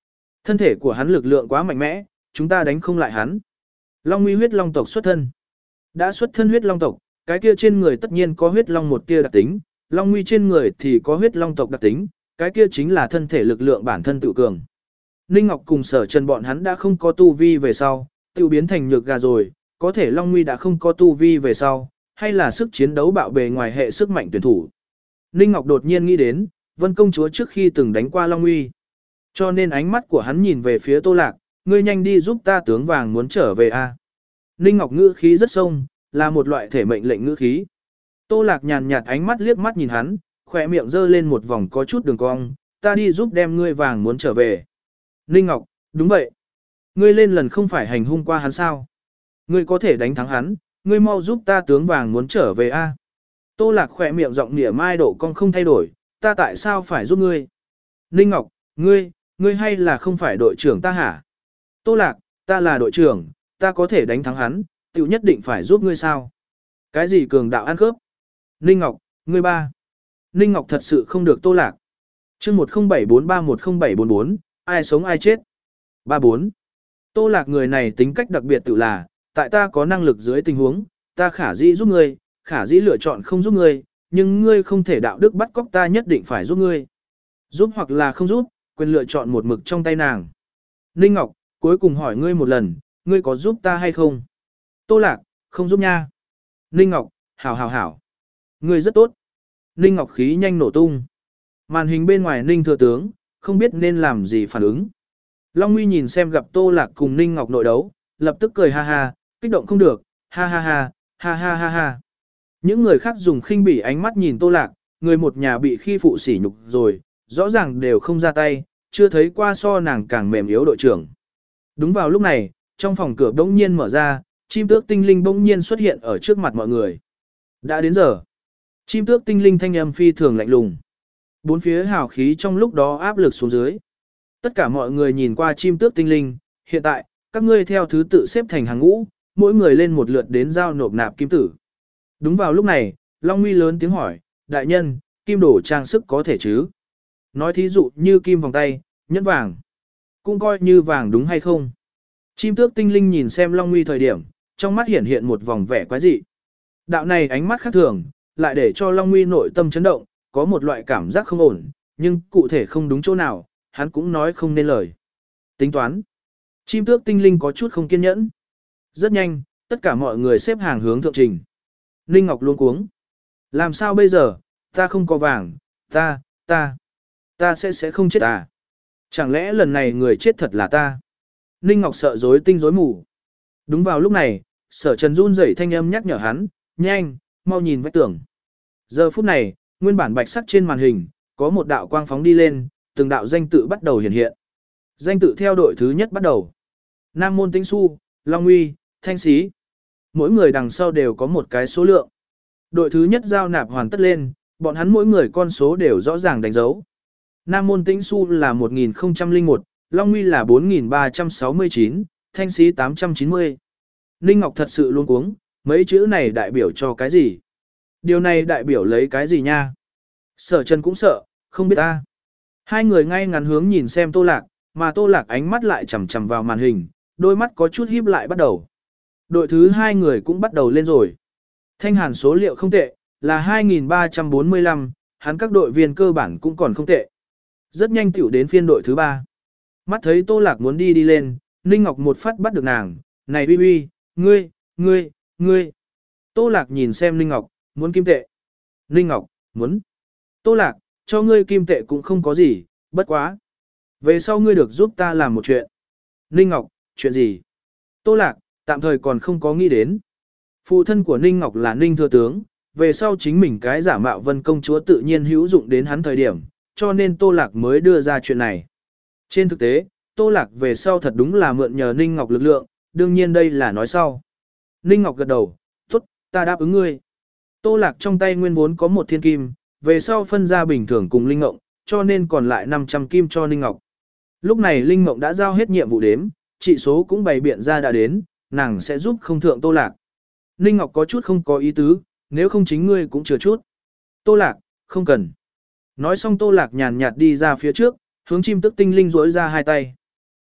Thân thể của hắn lực lượng quá mạnh mẽ, chúng ta đánh không lại hắn. Long Nguy huyết long tộc xuất thân. Đã xuất thân huyết long tộc, cái kia trên người tất nhiên có huyết long một tia đặc tính, Long Nguy trên người thì có huyết long tộc đặc tính, cái kia chính là thân thể lực lượng bản thân tự cường. Ninh Ngọc cùng Sở Trần bọn hắn đã không có tu vi về sau, tự biến thành nhược gà rồi, có thể Long Nguy đã không có tu vi về sau, hay là sức chiến đấu bạo bề ngoài hệ sức mạnh tuyển thủ. Ninh Ngọc đột nhiên nghĩ đến, Vân công chúa trước khi từng đánh qua Long Nguy. Cho nên ánh mắt của hắn nhìn về phía Tô Lạc, ngươi nhanh đi giúp ta tướng vàng muốn trở về a. Ninh Ngọc ngữ khí rất sông, là một loại thể mệnh lệnh ngữ khí. Tô Lạc nhàn nhạt ánh mắt liếc mắt nhìn hắn, khỏe miệng giơ lên một vòng có chút đường cong, ta đi giúp đem ngươi vàng muốn trở về. Ninh Ngọc, đúng vậy. Ngươi lên lần không phải hành hung qua hắn sao? Ngươi có thể đánh thắng hắn, ngươi mau giúp ta tướng vàng muốn trở về a. Tô Lạc khỏe miệng giọng nịa mai độ cong không thay đổi, ta tại sao phải giúp ngươi? Ninh Ngọc, ngươi, ngươi hay là không phải đội trưởng ta hả? Tô Lạc, ta là đội trưởng, ta có thể đánh thắng hắn, tiểu nhất định phải giúp ngươi sao? Cái gì cường đạo ăn khớp? Ninh Ngọc, ngươi ba. Ninh Ngọc thật sự không được Tô Lạc. Chương một không bảy bốn ba một không bảy bốn bốn, ai sống ai chết. ba bốn. Tô Lạc người này tính cách đặc biệt tự là, tại ta có năng lực dưới tình huống, ta khả dĩ giúp ngươi, khả dĩ lựa chọn không giúp ngươi, nhưng ngươi không thể đạo đức bắt cóc ta nhất định phải giúp ngươi. Giúp hoặc là không giúp, quyền lựa chọn một mực trong tay nàng. Ninh Ngọc, cuối cùng hỏi ngươi một lần, ngươi có giúp ta hay không? Tô Lạc, không giúp nha. Ninh Ngọc, hảo hảo hảo. Ngươi rất tốt. Ninh Ngọc khí nhanh nổ tung. Màn hình bên ngoài Ninh thừa tướng, không biết nên làm gì phản ứng. Long Nguy nhìn xem gặp Tô Lạc cùng Ninh Ngọc nội đấu, lập tức cười ha ha, kích động không được, ha ha ha, ha ha ha ha. Những người khác dùng khinh bỉ ánh mắt nhìn Tô Lạc, người một nhà bị khi phụ sỉ nhục rồi, rõ ràng đều không ra tay, chưa thấy qua so nàng càng mềm yếu đội trưởng. Đúng vào lúc này, trong phòng cửa bỗng nhiên mở ra, chim tước tinh linh bỗng nhiên xuất hiện ở trước mặt mọi người. Đã đến giờ. Chim tước tinh linh thanh âm phi thường lạnh lùng. Bốn phía hào khí trong lúc đó áp lực xuống dưới. Tất cả mọi người nhìn qua chim tước tinh linh, hiện tại, các ngươi theo thứ tự xếp thành hàng ngũ, mỗi người lên một lượt đến giao nộp nạp kim tử. Đúng vào lúc này, Long Nguy lớn tiếng hỏi, đại nhân, kim đổ trang sức có thể chứ? Nói thí dụ như kim vòng tay, nhẫn vàng. Cũng coi như vàng đúng hay không? Chim tước tinh linh nhìn xem Long Nguy thời điểm, trong mắt hiện hiện một vòng vẻ quái dị. Đạo này ánh mắt khác thường, lại để cho Long Nguy nội tâm chấn động, có một loại cảm giác không ổn, nhưng cụ thể không đúng chỗ nào, hắn cũng nói không nên lời. Tính toán. Chim tước tinh linh có chút không kiên nhẫn. Rất nhanh, tất cả mọi người xếp hàng hướng thượng trình. Ninh Ngọc luống cuống. Làm sao bây giờ, ta không có vàng, ta, ta, ta sẽ sẽ không chết à? Chẳng lẽ lần này người chết thật là ta? Ninh Ngọc sợ rối tinh rối mù. Đúng vào lúc này, Sở Trần run rẩy thanh âm nhắc nhở hắn, nhanh, mau nhìn vách tường. Giờ phút này, nguyên bản bạch sắc trên màn hình, có một đạo quang phóng đi lên, từng đạo danh tự bắt đầu hiện hiện. Danh tự theo đội thứ nhất bắt đầu. Nam Môn Tĩnh Xu, Long Nguy, Thanh Xí. Mỗi người đằng sau đều có một cái số lượng. Đội thứ nhất giao nạp hoàn tất lên, bọn hắn mỗi người con số đều rõ ràng đánh dấu. Nam Môn Tĩnh Xu là một nghìn không trăm lẻ một, Long Nguy là bốn nghìn ba trăm sáu mươi chín, Thanh Xí tám trăm chín mươi. Ninh Ngọc thật sự luôn cuống, mấy chữ này đại biểu cho cái gì? Điều này đại biểu lấy cái gì nha? Sở Trần cũng sợ, không biết ta. Hai người ngay ngắn hướng nhìn xem Tô Lạc, mà Tô Lạc ánh mắt lại chằm chằm vào màn hình, đôi mắt có chút híp lại bắt đầu. Đội thứ hai người cũng bắt đầu lên rồi. Thanh Hàn số liệu không tệ, là hai nghìn ba trăm bốn mươi lăm, hắn các đội viên cơ bản cũng còn không tệ. Rất nhanh tiểu đến phiên đội thứ ba. Mắt thấy Tô Lạc muốn đi đi lên, Ninh Ngọc một phát bắt được nàng, này uy uy, ngươi, ngươi, ngươi. Tô Lạc nhìn xem Ninh Ngọc, muốn kim tệ. Ninh Ngọc, muốn. Tô Lạc, cho ngươi kim tệ cũng không có gì, bất quá. Về sau ngươi được giúp ta làm một chuyện. Ninh Ngọc, chuyện gì? Tô Lạc, tạm thời còn không có nghĩ đến. Phụ thân của Ninh Ngọc là Ninh Thừa Tướng, về sau chính mình cái giả mạo Vân Công Chúa tự nhiên hữu dụng đến hắn thời điểm, cho nên Tô Lạc mới đưa ra chuyện này. Trên thực tế, Tô Lạc về sau thật đúng là mượn nhờ Ninh Ngọc lực lượng, đương nhiên đây là nói sau. Ninh Ngọc gật đầu, tốt, ta đáp ứng ngươi. Tô Lạc trong tay nguyên vốn có một thiên kim, về sau phân ra bình thường cùng Linh Ngộng, cho nên còn lại năm trăm kim cho Ninh Ngọc. Lúc này Linh Ngộng đã giao hết nhiệm vụ đếm, trị số cũng bày biện ra đã đến, nàng sẽ giúp không thượng Tô Lạc. Ninh Ngọc có chút không có ý tứ, nếu không chính ngươi cũng chừa chút. Tô Lạc, không cần. Nói xong Tô Lạc nhàn nhạt đi ra phía trước, hướng chim tức tinh linh rỗi ra hai tay.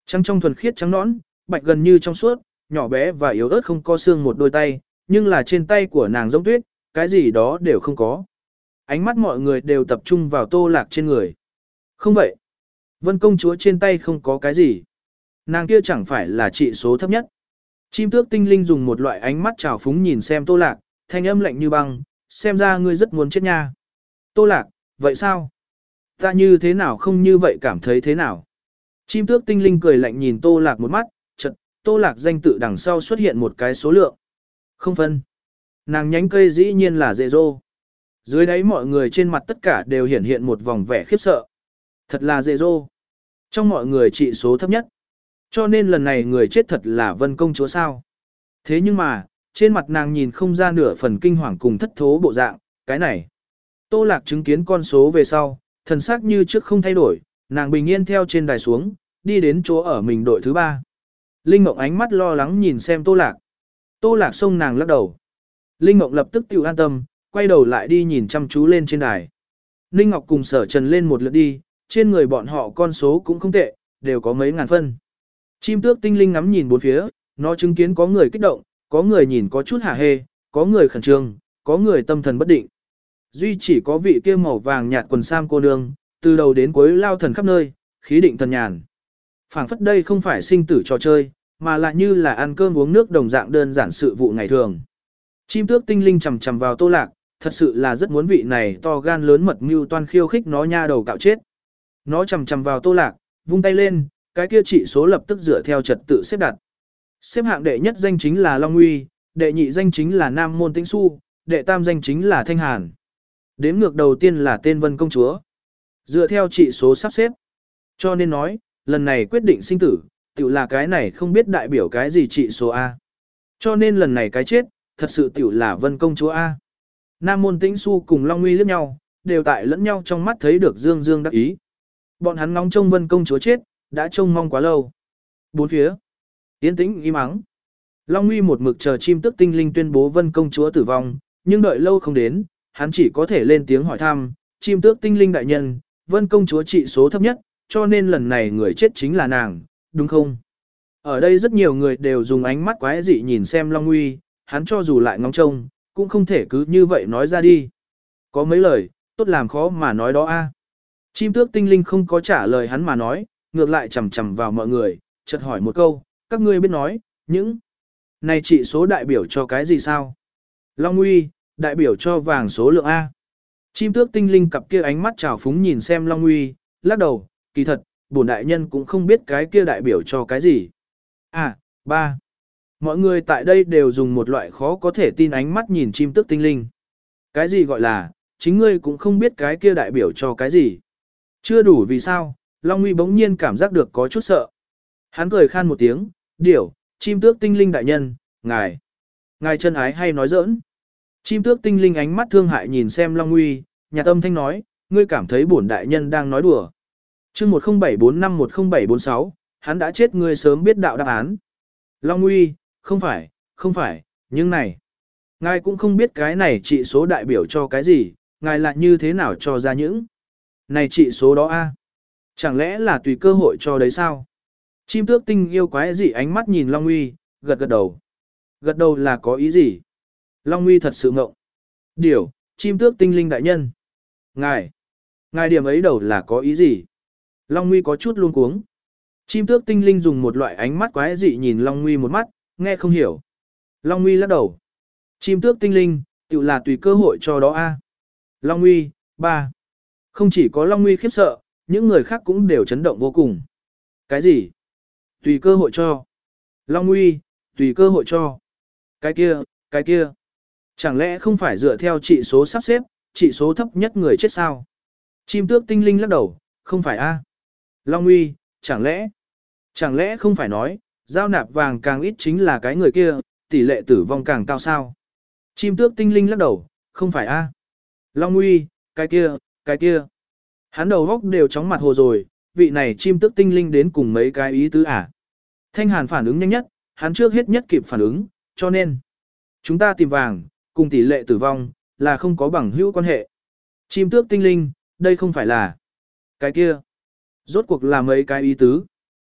Trắng trong thuần khiết trắng nõn, bạch gần như trong suốt, nhỏ bé và yếu ớt không có xương một đôi tay, nhưng là trên tay của nàng giống tuyết, cái gì đó đều không có. Ánh mắt mọi người đều tập trung vào Tô Lạc trên người. Không vậy. Vân công chúa trên tay không có cái gì. Nàng kia chẳng phải là trị số thấp nhất. Chim tước tinh linh dùng một loại ánh mắt trào phúng nhìn xem Tô Lạc, thanh âm lạnh như băng, xem ra ngươi rất muốn chết nha. Tô Lạc, vậy sao? Ta như thế nào không như vậy cảm thấy thế nào? Chim tước tinh linh cười lạnh nhìn Tô Lạc một mắt, chợt Tô Lạc danh tự đằng sau xuất hiện một cái số lượng. Không phân. Nàng nhánh cây dĩ nhiên là dễ dô. Dưới đáy mọi người trên mặt tất cả đều hiển hiện một vòng vẻ khiếp sợ. Thật là dễ dô. Trong mọi người trị số thấp nhất. Cho nên lần này người chết thật là Vân công chúa sao. Thế nhưng mà, trên mặt nàng nhìn không ra nửa phần kinh hoàng cùng thất thố bộ dạng, cái này. Tô Lạc chứng kiến con số về sau, thần sắc như trước không thay đổi, nàng bình yên theo trên đài xuống, đi đến chỗ ở mình đội thứ ba. Linh Mộng ánh mắt lo lắng nhìn xem Tô Lạc. Tô Lạc xông nàng lắc đầu. Linh Mộng lập tức tiêu an tâm, quay đầu lại đi nhìn chăm chú lên trên đài. Ninh Ngọc cùng Sở Trần lên một lượt đi, trên người bọn họ con số cũng không tệ, đều có mấy ngàn phân. Chim tước tinh linh ngắm nhìn bốn phía, nó chứng kiến có người kích động, có người nhìn có chút hả hê, có người khẩn trương, có người tâm thần bất định. Duy chỉ có vị kia màu vàng nhạt quần sam cô nương, từ đầu đến cuối lao thần khắp nơi, khí định thần nhàn. Phảng phất đây không phải sinh tử trò chơi, mà là như là ăn cơm uống nước đồng dạng đơn giản sự vụ ngày thường. Chim tước tinh linh chầm chầm vào Tô Lạc, thật sự là rất muốn vị này to gan lớn mật mưu toan khiêu khích nó nha đầu cạo chết. Nó chầm chầm vào Tô Lạc, vung tay lên, cái kia trị số lập tức dựa theo trật tự xếp đặt. Xếp hạng đệ nhất danh chính là Long Nguy, đệ nhị danh chính là Nam Môn Tĩnh Xu, đệ tam danh chính là Thanh Hàn. Đếm ngược đầu tiên là tên Vân công chúa. Dựa theo trị số sắp xếp. Cho nên nói, lần này quyết định sinh tử, tiểu là cái này không biết đại biểu cái gì trị số A. Cho nên lần này cái chết, thật sự tiểu là Vân công chúa A. Nam Môn Tĩnh Xu cùng Long Nguy liếc nhau, đều tại lẫn nhau trong mắt thấy được dương dương đắc ý. Bọn hắn ngóng trông Vân công chúa chết, đã trông mong quá lâu. Bốn phía, yên tĩnh im ắng. Long Nguy một mực chờ chim tức tinh linh tuyên bố Vân công chúa tử vong, nhưng đợi lâu không đến, hắn chỉ có thể lên tiếng hỏi thăm, chim tước tinh linh đại nhân, Vân công chúa trị số thấp nhất, cho nên lần này người chết chính là nàng, đúng không? Ở đây rất nhiều người đều dùng ánh mắt quái dị nhìn xem Long Nguy, hắn cho dù lại ngóng trông, cũng không thể cứ như vậy nói ra đi. Có mấy lời, tốt làm khó mà nói đó a. Chim tước tinh linh không có trả lời hắn mà nói, ngược lại chầm chầm vào mọi người, chợt hỏi một câu, các ngươi biết nói, những này trị số đại biểu cho cái gì sao? Long Nguy, đại biểu cho vàng số lượng A. Chim tước tinh linh cặp kia ánh mắt trào phúng nhìn xem Long Nguy, lắc đầu, kỳ thật, bổn đại nhân cũng không biết cái kia đại biểu cho cái gì. À, ba. Mọi người tại đây đều dùng một loại khó có thể tin ánh mắt nhìn chim tước tinh linh. Cái gì gọi là, chính ngươi cũng không biết cái kia đại biểu cho cái gì. Chưa đủ vì sao, Long Nguy bỗng nhiên cảm giác được có chút sợ. Hắn cười khan một tiếng, điểu, chim tước tinh linh đại nhân, ngài. Ngài chân ái hay nói giỡn. Chim tước tinh linh ánh mắt thương hại nhìn xem Long Nguy, nhà tâm thanh nói, ngươi cảm thấy bổn đại nhân đang nói đùa. chương một không bảy bốn năm một không bảy bốn sáu, hắn đã chết ngươi sớm biết đạo đáp án. Long Nguy, không phải, không phải, nhưng này. Ngài cũng không biết cái này trị số đại biểu cho cái gì, ngài lại như thế nào cho ra những. Này trị số đó a, chẳng lẽ là tùy cơ hội cho đấy sao? Chim tước tinh yêu quái dị ánh mắt nhìn Long Nguy, gật gật đầu. Gật đầu là có ý gì? Long Nguy thật sự ngộng. Điều, chim tước tinh linh đại nhân. Ngài, ngài điểm ấy đầu là có ý gì? Long Nguy có chút luống cuống. Chim tước tinh linh dùng một loại ánh mắt quái dị nhìn Long Nguy một mắt, nghe không hiểu. Long Nguy lắc đầu. Chim tước tinh linh, tự là tùy cơ hội cho đó a. Long Nguy, ba. Không chỉ có Long Nguy khiếp sợ, những người khác cũng đều chấn động vô cùng. Cái gì? Tùy cơ hội cho. Long Nguy, tùy cơ hội cho. Cái kia, cái kia. Chẳng lẽ không phải dựa theo trị số sắp xếp, trị số thấp nhất người chết sao? Chim tước tinh linh lắc đầu, không phải a. Long Nguy, chẳng lẽ, chẳng lẽ không phải nói, giao nạp vàng càng ít chính là cái người kia, tỷ lệ tử vong càng cao sao? Chim tước tinh linh lắc đầu, không phải a. Long Nguy, cái kia, cái kia. Hắn đầu góc đều chóng mặt hồ rồi, vị này chim tước tinh linh đến cùng mấy cái ý tứ à. Thanh Hàn phản ứng nhanh nhất, hắn trước hết nhất kịp phản ứng, cho nên chúng ta tìm vàng, cùng tỷ lệ tử vong, là không có bằng hữu quan hệ. Chim tước tinh linh, đây không phải là cái kia. Rốt cuộc là mấy cái ý tứ.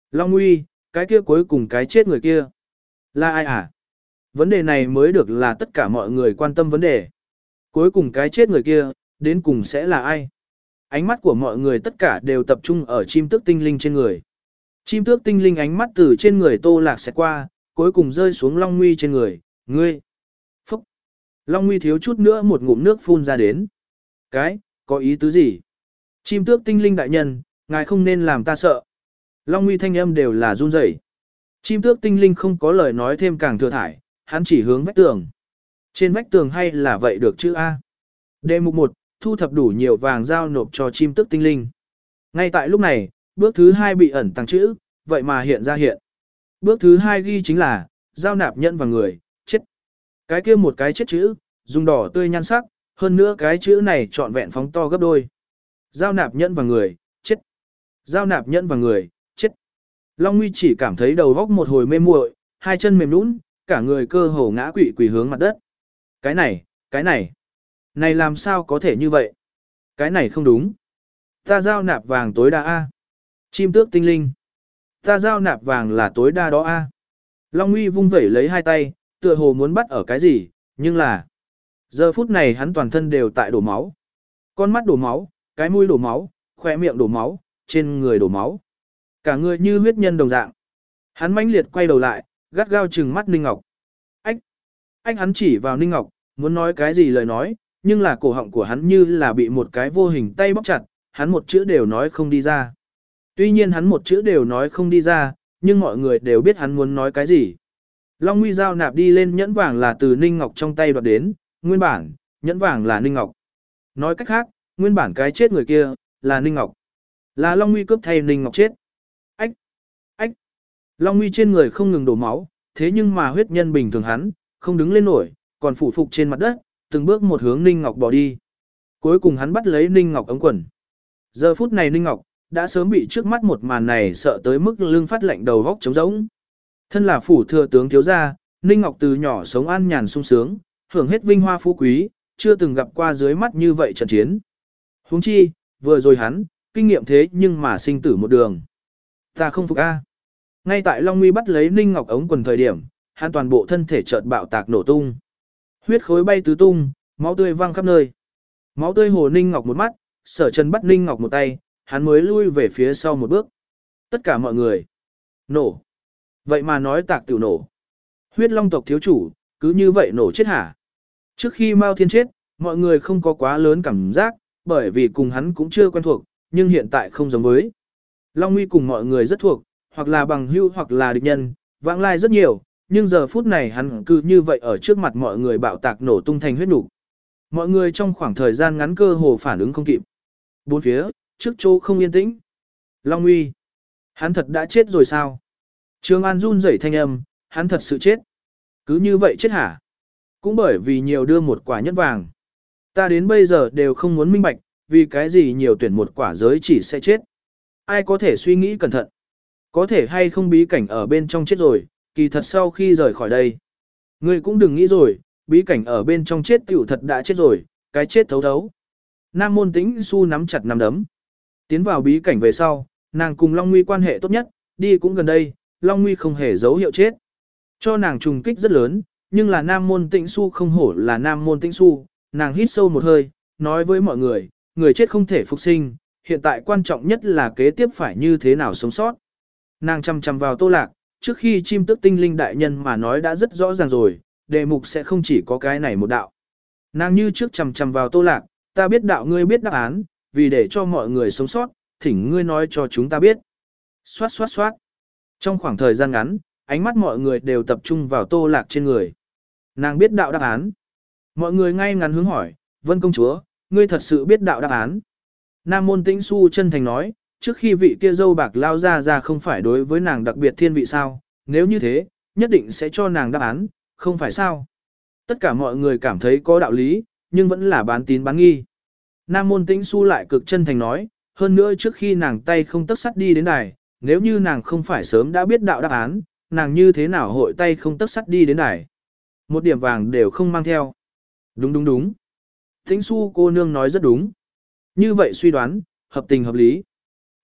Long Nguy, cái kia cuối cùng cái chết người kia. Là ai à? Vấn đề này mới được là tất cả mọi người quan tâm vấn đề. Cuối cùng cái chết người kia, đến cùng sẽ là ai? Ánh mắt của mọi người tất cả đều tập trung ở chim tước tinh linh trên người. Chim tước tinh linh ánh mắt từ trên người Tô Lạc sẽ qua, cuối cùng rơi xuống Long Nguy trên người. Ngươi! Phúc! Long Nguy thiếu chút nữa một ngụm nước phun ra đến. Cái, có ý tứ gì? Chim tước tinh linh đại nhân, ngài không nên làm ta sợ. Long Nguy thanh âm đều là run rẩy. Chim tước tinh linh không có lời nói thêm càng thừa thải, hắn chỉ hướng vách tường. Trên vách tường hay là vậy được chữ A. Đề mục một, thu thập đủ nhiều vàng giao nộp cho chim tước tinh linh. Ngay tại lúc này, bước thứ hai bị ẩn tăng chữ, vậy mà hiện ra hiện. Bước thứ hai ghi chính là, giao nạp nhẫn vào người, chết. Cái kia một cái chết chữ, dùng đỏ tươi nhan sắc, hơn nữa cái chữ này trọn vẹn phóng to gấp đôi. Giao nạp nhẫn vào người, chết. Giao nạp nhẫn vào người, chết. Long Nguy chỉ cảm thấy đầu góc một hồi mê muội, hai chân mềm nhũn, cả người cơ hồ ngã quỵ quỳ hướng mặt đất. Cái này, cái này, này làm sao có thể như vậy? Cái này không đúng. Ta giao nạp vàng tối đa A. Chim tước tinh linh. Ta giao nạp vàng là tối đa đó A. Long Nguy vung vẩy lấy hai tay, tựa hồ muốn bắt ở cái gì, nhưng là... Giờ phút này hắn toàn thân đều tại đổ máu. Con mắt đổ máu, cái mũi đổ máu, khỏe miệng đổ máu, trên người đổ máu. Cả người như huyết nhân đồng dạng. Hắn mãnh liệt quay đầu lại, gắt gao trừng mắt Ninh Ngọc. Ách! Anh hắn chỉ vào Ninh Ngọc, muốn nói cái gì lời nói, nhưng là cổ họng của hắn như là bị một cái vô hình tay bóp chặt, hắn một chữ đều nói không đi ra. Tuy nhiên hắn một chữ đều nói không đi ra, nhưng mọi người đều biết hắn muốn nói cái gì. Long Nguy giao nạp đi lên nhẫn vàng là từ Ninh Ngọc trong tay đoạt đến, nguyên bản, nhẫn vàng là Ninh Ngọc. Nói cách khác, nguyên bản cái chết người kia, là Ninh Ngọc. Là Long Nguy cướp thay Ninh Ngọc chết. Ách! Ách! Long Nguy trên người không ngừng đổ máu, thế nhưng mà huyết nhân bình thường hắn, không đứng lên nổi, còn phủ phục trên mặt đất, từng bước một hướng Ninh Ngọc bỏ đi. Cuối cùng hắn bắt lấy Ninh Ngọc ống quần. Giờ phút này Ninh Ngọc, đã sớm bị trước mắt một màn này sợ tới mức lưng phát lạnh đầu góc trống rỗng. Thân là phủ thừa tướng thiếu gia, Ninh Ngọc từ nhỏ sống an nhàn sung sướng, hưởng hết vinh hoa phú quý, chưa từng gặp qua dưới mắt như vậy trận chiến. Huống chi, vừa rồi hắn, kinh nghiệm thế nhưng mà sinh tử một đường. Ta không phục a. Ngay tại Long Nguy bắt lấy Ninh Ngọc ống quần thời điểm, hắn toàn bộ thân thể chợt bạo tạc nổ tung. Huyết khối bay tứ tung, máu tươi văng khắp nơi. Máu tươi hồ Ninh Ngọc một mắt, Sở Trần bắt Ninh Ngọc một tay, hắn mới lui về phía sau một bước. Tất cả mọi người. Nổ. Vậy mà nói tạc tiểu nổ. Huyết Long tộc thiếu chủ, cứ như vậy nổ chết hả? Trước khi Mao Thiên chết, mọi người không có quá lớn cảm giác, bởi vì cùng hắn cũng chưa quen thuộc, nhưng hiện tại không giống với. Long Nguy cùng mọi người rất thuộc, hoặc là bằng hữu hoặc là địch nhân, vãng lai rất nhiều, nhưng giờ phút này hắn cứ như vậy ở trước mặt mọi người bạo tạc nổ tung thành huyết nục. Mọi người trong khoảng thời gian ngắn cơ hồ phản ứng không kịp. Bốn phía, trước chỗ không yên tĩnh. Long Nguy, hắn thật đã chết rồi sao? Trường An run rẩy thanh âm, hắn thật sự chết. Cứ như vậy chết hả? Cũng bởi vì nhiều đưa một quả nhất vàng. Ta đến bây giờ đều không muốn minh bạch, vì cái gì nhiều tuyển một quả giới chỉ sẽ chết. Ai có thể suy nghĩ cẩn thận? Có thể hay không bí cảnh ở bên trong chết rồi, kỳ thật sau khi rời khỏi đây. Ngươi cũng đừng nghĩ rồi, bí cảnh ở bên trong chết tiểu thật đã chết rồi, cái chết thấu thấu. Nam Môn Tĩnh Xu nắm chặt nắm đấm. Tiến vào bí cảnh về sau, nàng cùng Long Nguy quan hệ tốt nhất, đi cũng gần đây, Long Nguy không hề dấu hiệu chết. Cho nàng trùng kích rất lớn, nhưng là Nam Môn Tĩnh Xu không hổ là Nam Môn Tĩnh Xu, nàng hít sâu một hơi, nói với mọi người, người chết không thể phục sinh, hiện tại quan trọng nhất là kế tiếp phải như thế nào sống sót. Nàng chăm chăm vào Tô Lạc, trước khi chim tước tinh linh đại nhân mà nói đã rất rõ ràng rồi, đề mục sẽ không chỉ có cái này một đạo. Nàng như trước chăm chăm vào Tô Lạc, ta biết đạo ngươi biết đáp án, vì để cho mọi người sống sót, thỉnh ngươi nói cho chúng ta biết. Xoát xoát xoát. Trong khoảng thời gian ngắn, ánh mắt mọi người đều tập trung vào Tô Lạc trên người. Nàng biết đạo đáp án. Mọi người ngay ngắn hướng hỏi, Vân công chúa, ngươi thật sự biết đạo đáp án. Nam Môn Tĩnh Xu chân thành nói, trước khi vị kia dâu bạc lao ra ra không phải đối với nàng đặc biệt thiên vị sao, nếu như thế, nhất định sẽ cho nàng đáp án, không phải sao. Tất cả mọi người cảm thấy có đạo lý, nhưng vẫn là bán tín bán nghi. Nam Môn Tĩnh Xu lại cực chân thành nói, hơn nữa trước khi nàng tay không tấc sắt đi đến đài, nếu như nàng không phải sớm đã biết đạo đáp án, nàng như thế nào hội tay không tấc sắt đi đến đài. Một điểm vàng đều không mang theo. Đúng đúng đúng. Tĩnh Xu cô nương nói rất đúng. Như vậy suy đoán, hợp tình hợp lý.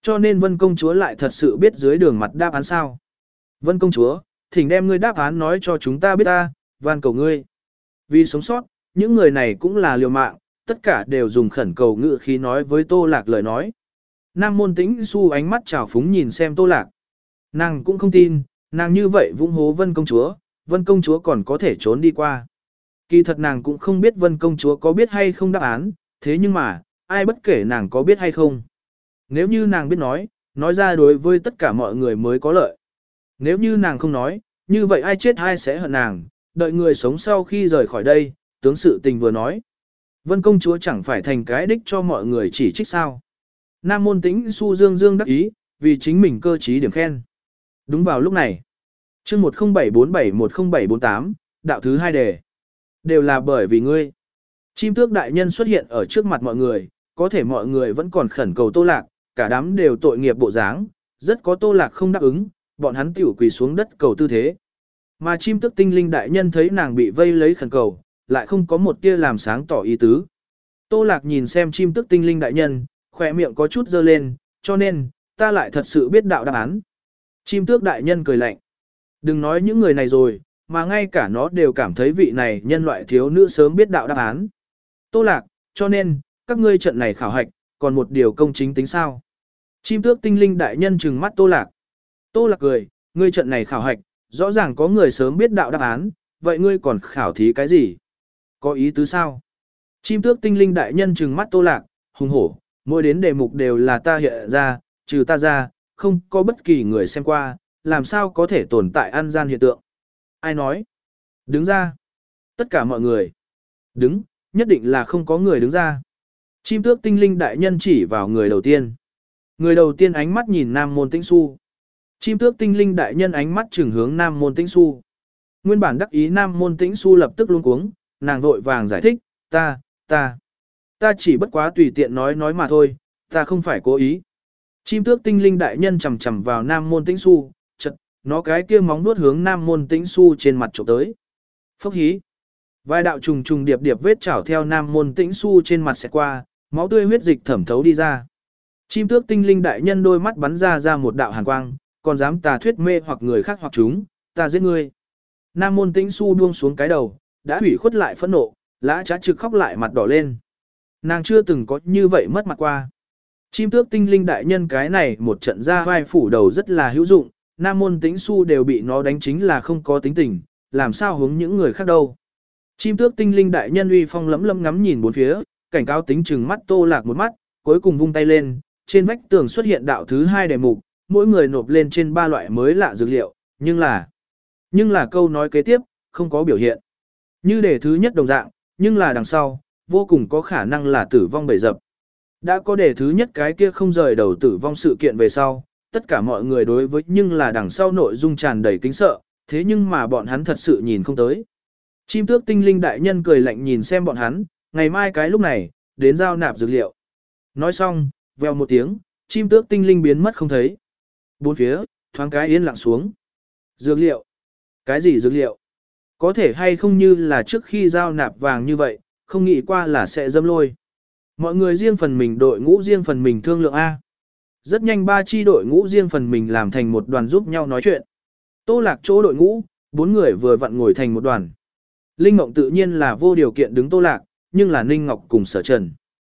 Cho nên Vân công chúa lại thật sự biết dưới đường mặt đáp án sao. Vân công chúa, thỉnh đem ngươi đáp án nói cho chúng ta biết ta, van cầu ngươi. Vì sống sót, những người này cũng là liều mạng, tất cả đều dùng khẩn cầu ngữ khí nói với Tô Lạc lời nói. Nam Môn Tĩnh Xu ánh mắt trào phúng nhìn xem Tô Lạc. Nàng cũng không tin, nàng như vậy vũng hố Vân công chúa, Vân công chúa còn có thể trốn đi qua. Kỳ thật nàng cũng không biết Vân công chúa có biết hay không đáp án, thế nhưng mà, ai bất kể nàng có biết hay không. Nếu như nàng biết nói, nói ra đối với tất cả mọi người mới có lợi. Nếu như nàng không nói, như vậy ai chết ai sẽ hận nàng, đợi người sống sau khi rời khỏi đây, tướng sự tình vừa nói. Vân công chúa chẳng phải thành cái đích cho mọi người chỉ trích sao. Nam Môn Tĩnh Xu dương dương đắc ý, vì chính mình cơ trí điểm khen. Đúng vào lúc này, chương một không bảy bốn bảy một không bảy bốn tám, đạo thứ hai đề. Đều là bởi vì ngươi. Chim tước đại nhân xuất hiện ở trước mặt mọi người, có thể mọi người vẫn còn khẩn cầu Tô Lạc, cả đám đều tội nghiệp bộ dáng, rất có Tô Lạc không đáp ứng, bọn hắn tiểu quỳ xuống đất cầu tư thế. Mà chim tước tinh linh đại nhân thấy nàng bị vây lấy khẩn cầu, lại không có một tia làm sáng tỏ ý tứ. Tô Lạc nhìn xem chim tước tinh linh đại nhân, khỏe miệng có chút dơ lên, cho nên, ta lại thật sự biết đạo đáp án. Chim tước đại nhân cười lạnh. Đừng nói những người này rồi, mà ngay cả nó đều cảm thấy vị này nhân loại thiếu nữ sớm biết đạo đáp án. Tô Lạc, cho nên, các ngươi trận này khảo hạch, còn một điều công chính tính sao? Chim tước tinh linh đại nhân trừng mắt Tô Lạc. Tô Lạc cười, ngươi trận này khảo hạch, rõ ràng có người sớm biết đạo đáp án, vậy ngươi còn khảo thí cái gì? Có ý tứ sao? Chim tước tinh linh đại nhân trừng mắt Tô Lạc, hùng hổ, mỗi đến đề mục đều là ta hiện ra, trừ ta ra, không có bất kỳ người xem qua, làm sao có thể tồn tại ăn gian hiện tượng. Ai nói? Đứng ra. Tất cả mọi người. Đứng, nhất định là không có người đứng ra. Chim tước tinh linh đại nhân chỉ vào người đầu tiên. Người đầu tiên ánh mắt nhìn Nam Môn Tĩnh Xu. Chim tước tinh linh đại nhân ánh mắt trừng hướng Nam Môn Tĩnh Xu. Nguyên bản đắc ý Nam Môn Tĩnh Xu lập tức luống cuống, nàng vội vàng giải thích, ta, ta, ta chỉ bất quá tùy tiện nói nói mà thôi, ta không phải cố ý. Chim tước tinh linh đại nhân chầm chầm vào Nam Môn Tĩnh Xu, chật, nó cái kia móng vuốt hướng Nam Môn Tĩnh Xu trên mặt chụp tới. Phốc hí. Vài đạo trùng trùng điệp điệp vết chảo theo Nam Môn Tĩnh Xu trên mặt sẽ qua, máu tươi huyết dịch thẩm thấu đi ra. Chim tước tinh linh đại nhân đôi mắt bắn ra ra một đạo hàn quang, còn dám tà thuyết mê hoặc người khác hoặc chúng, ta giết ngươi. Nam Môn Tĩnh Xu buông xuống cái đầu, đã hủy khuất lại phẫn nộ, lã trá trực khóc lại mặt đỏ lên. Nàng chưa từng có như vậy mất mặt qua. Chim tước tinh linh đại nhân cái này một trận ra vai phủ đầu rất là hữu dụng, Nam Môn Tĩnh Xu đều bị nó đánh chính là không có tính tình, làm sao hướng những người khác đâu. Chim tước tinh linh đại nhân uy phong lấm lấm ngắm nhìn bốn phía, cảnh cáo tính chừng mắt Tô Lạc một mắt, cuối cùng vung tay lên, trên vách tường xuất hiện đạo thứ hai đề mục, mỗi người nộp lên trên ba loại mới lạ dược liệu, nhưng là, nhưng là câu nói kế tiếp, không có biểu hiện. Như đề thứ nhất đồng dạng, nhưng là đằng sau, vô cùng có khả năng là tử vong bầy dập. Đã có đề thứ nhất cái kia không rời đầu tử vong sự kiện về sau, tất cả mọi người đối với nhưng là đằng sau nội dung tràn đầy kính sợ, thế nhưng mà bọn hắn thật sự nhìn không tới. Chim tước tinh linh đại nhân cười lạnh nhìn xem bọn hắn, ngày mai cái lúc này, đến giao nạp dược liệu. Nói xong, vèo một tiếng, chim tước tinh linh biến mất không thấy. Bốn phía, thoáng cái yên lặng xuống. Dược liệu? Cái gì dược liệu? Có thể hay không như là trước khi giao nạp vàng như vậy, không nghĩ qua là sẽ dâm lôi. Mọi người riêng phần mình đội ngũ riêng phần mình thương lượng A. Rất nhanh ba chi đội ngũ riêng phần mình làm thành một đoàn giúp nhau nói chuyện. Tô Lạc chỗ đội ngũ, bốn người vừa vặn ngồi thành một đoàn. Linh Mộng tự nhiên là vô điều kiện đứng Tô Lạc, nhưng là Ninh Ngọc cùng Sở Trần.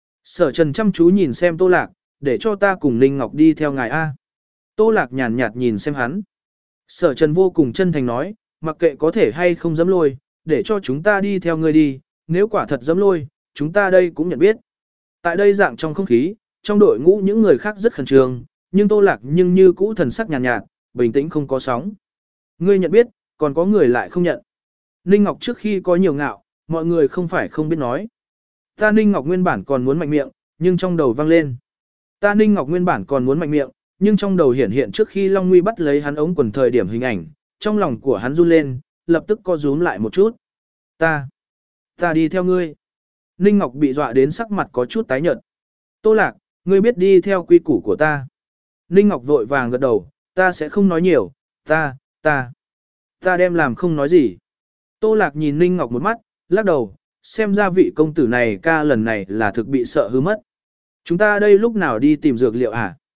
Sở Trần chăm chú nhìn xem Tô Lạc, để cho ta cùng Ninh Ngọc đi theo ngài A. Tô Lạc nhàn nhạt nhìn xem hắn. Sở Trần vô cùng chân thành nói, mặc kệ có thể hay không dám lôi, để cho chúng ta đi theo ngươi đi, nếu quả thật dám lôi, chúng ta đây cũng nhận biết. Tại đây dạng trong không khí, trong đội ngũ những người khác rất khẩn trương, nhưng Tô Lạc nhưng như cũ thần sắc nhàn nhạt, nhạt, bình tĩnh không có sóng. Ngươi nhận biết, còn có người lại không nhận. Ninh Ngọc trước khi có nhiều ngạo, mọi người không phải không biết nói. Ta Ninh Ngọc nguyên bản còn muốn mạnh miệng, nhưng trong đầu vang lên. Ta Ninh Ngọc nguyên bản còn muốn mạnh miệng, nhưng trong đầu hiển hiện trước khi Long Nguy bắt lấy hắn ống quần thời điểm hình ảnh, trong lòng của hắn run lên, lập tức co rúm lại một chút. Ta, ta đi theo ngươi. Ninh Ngọc bị dọa đến sắc mặt có chút tái nhợt. Tô Lạc, ngươi biết đi theo quy củ của ta. Ninh Ngọc vội vàng gật đầu, ta sẽ không nói nhiều, ta, ta, ta đem làm không nói gì. Tô Lạc nhìn Ninh Ngọc một mắt, lắc đầu, xem ra vị công tử này ca lần này là thực bị sợ hư mất. Chúng ta đây lúc nào đi tìm dược liệu hả?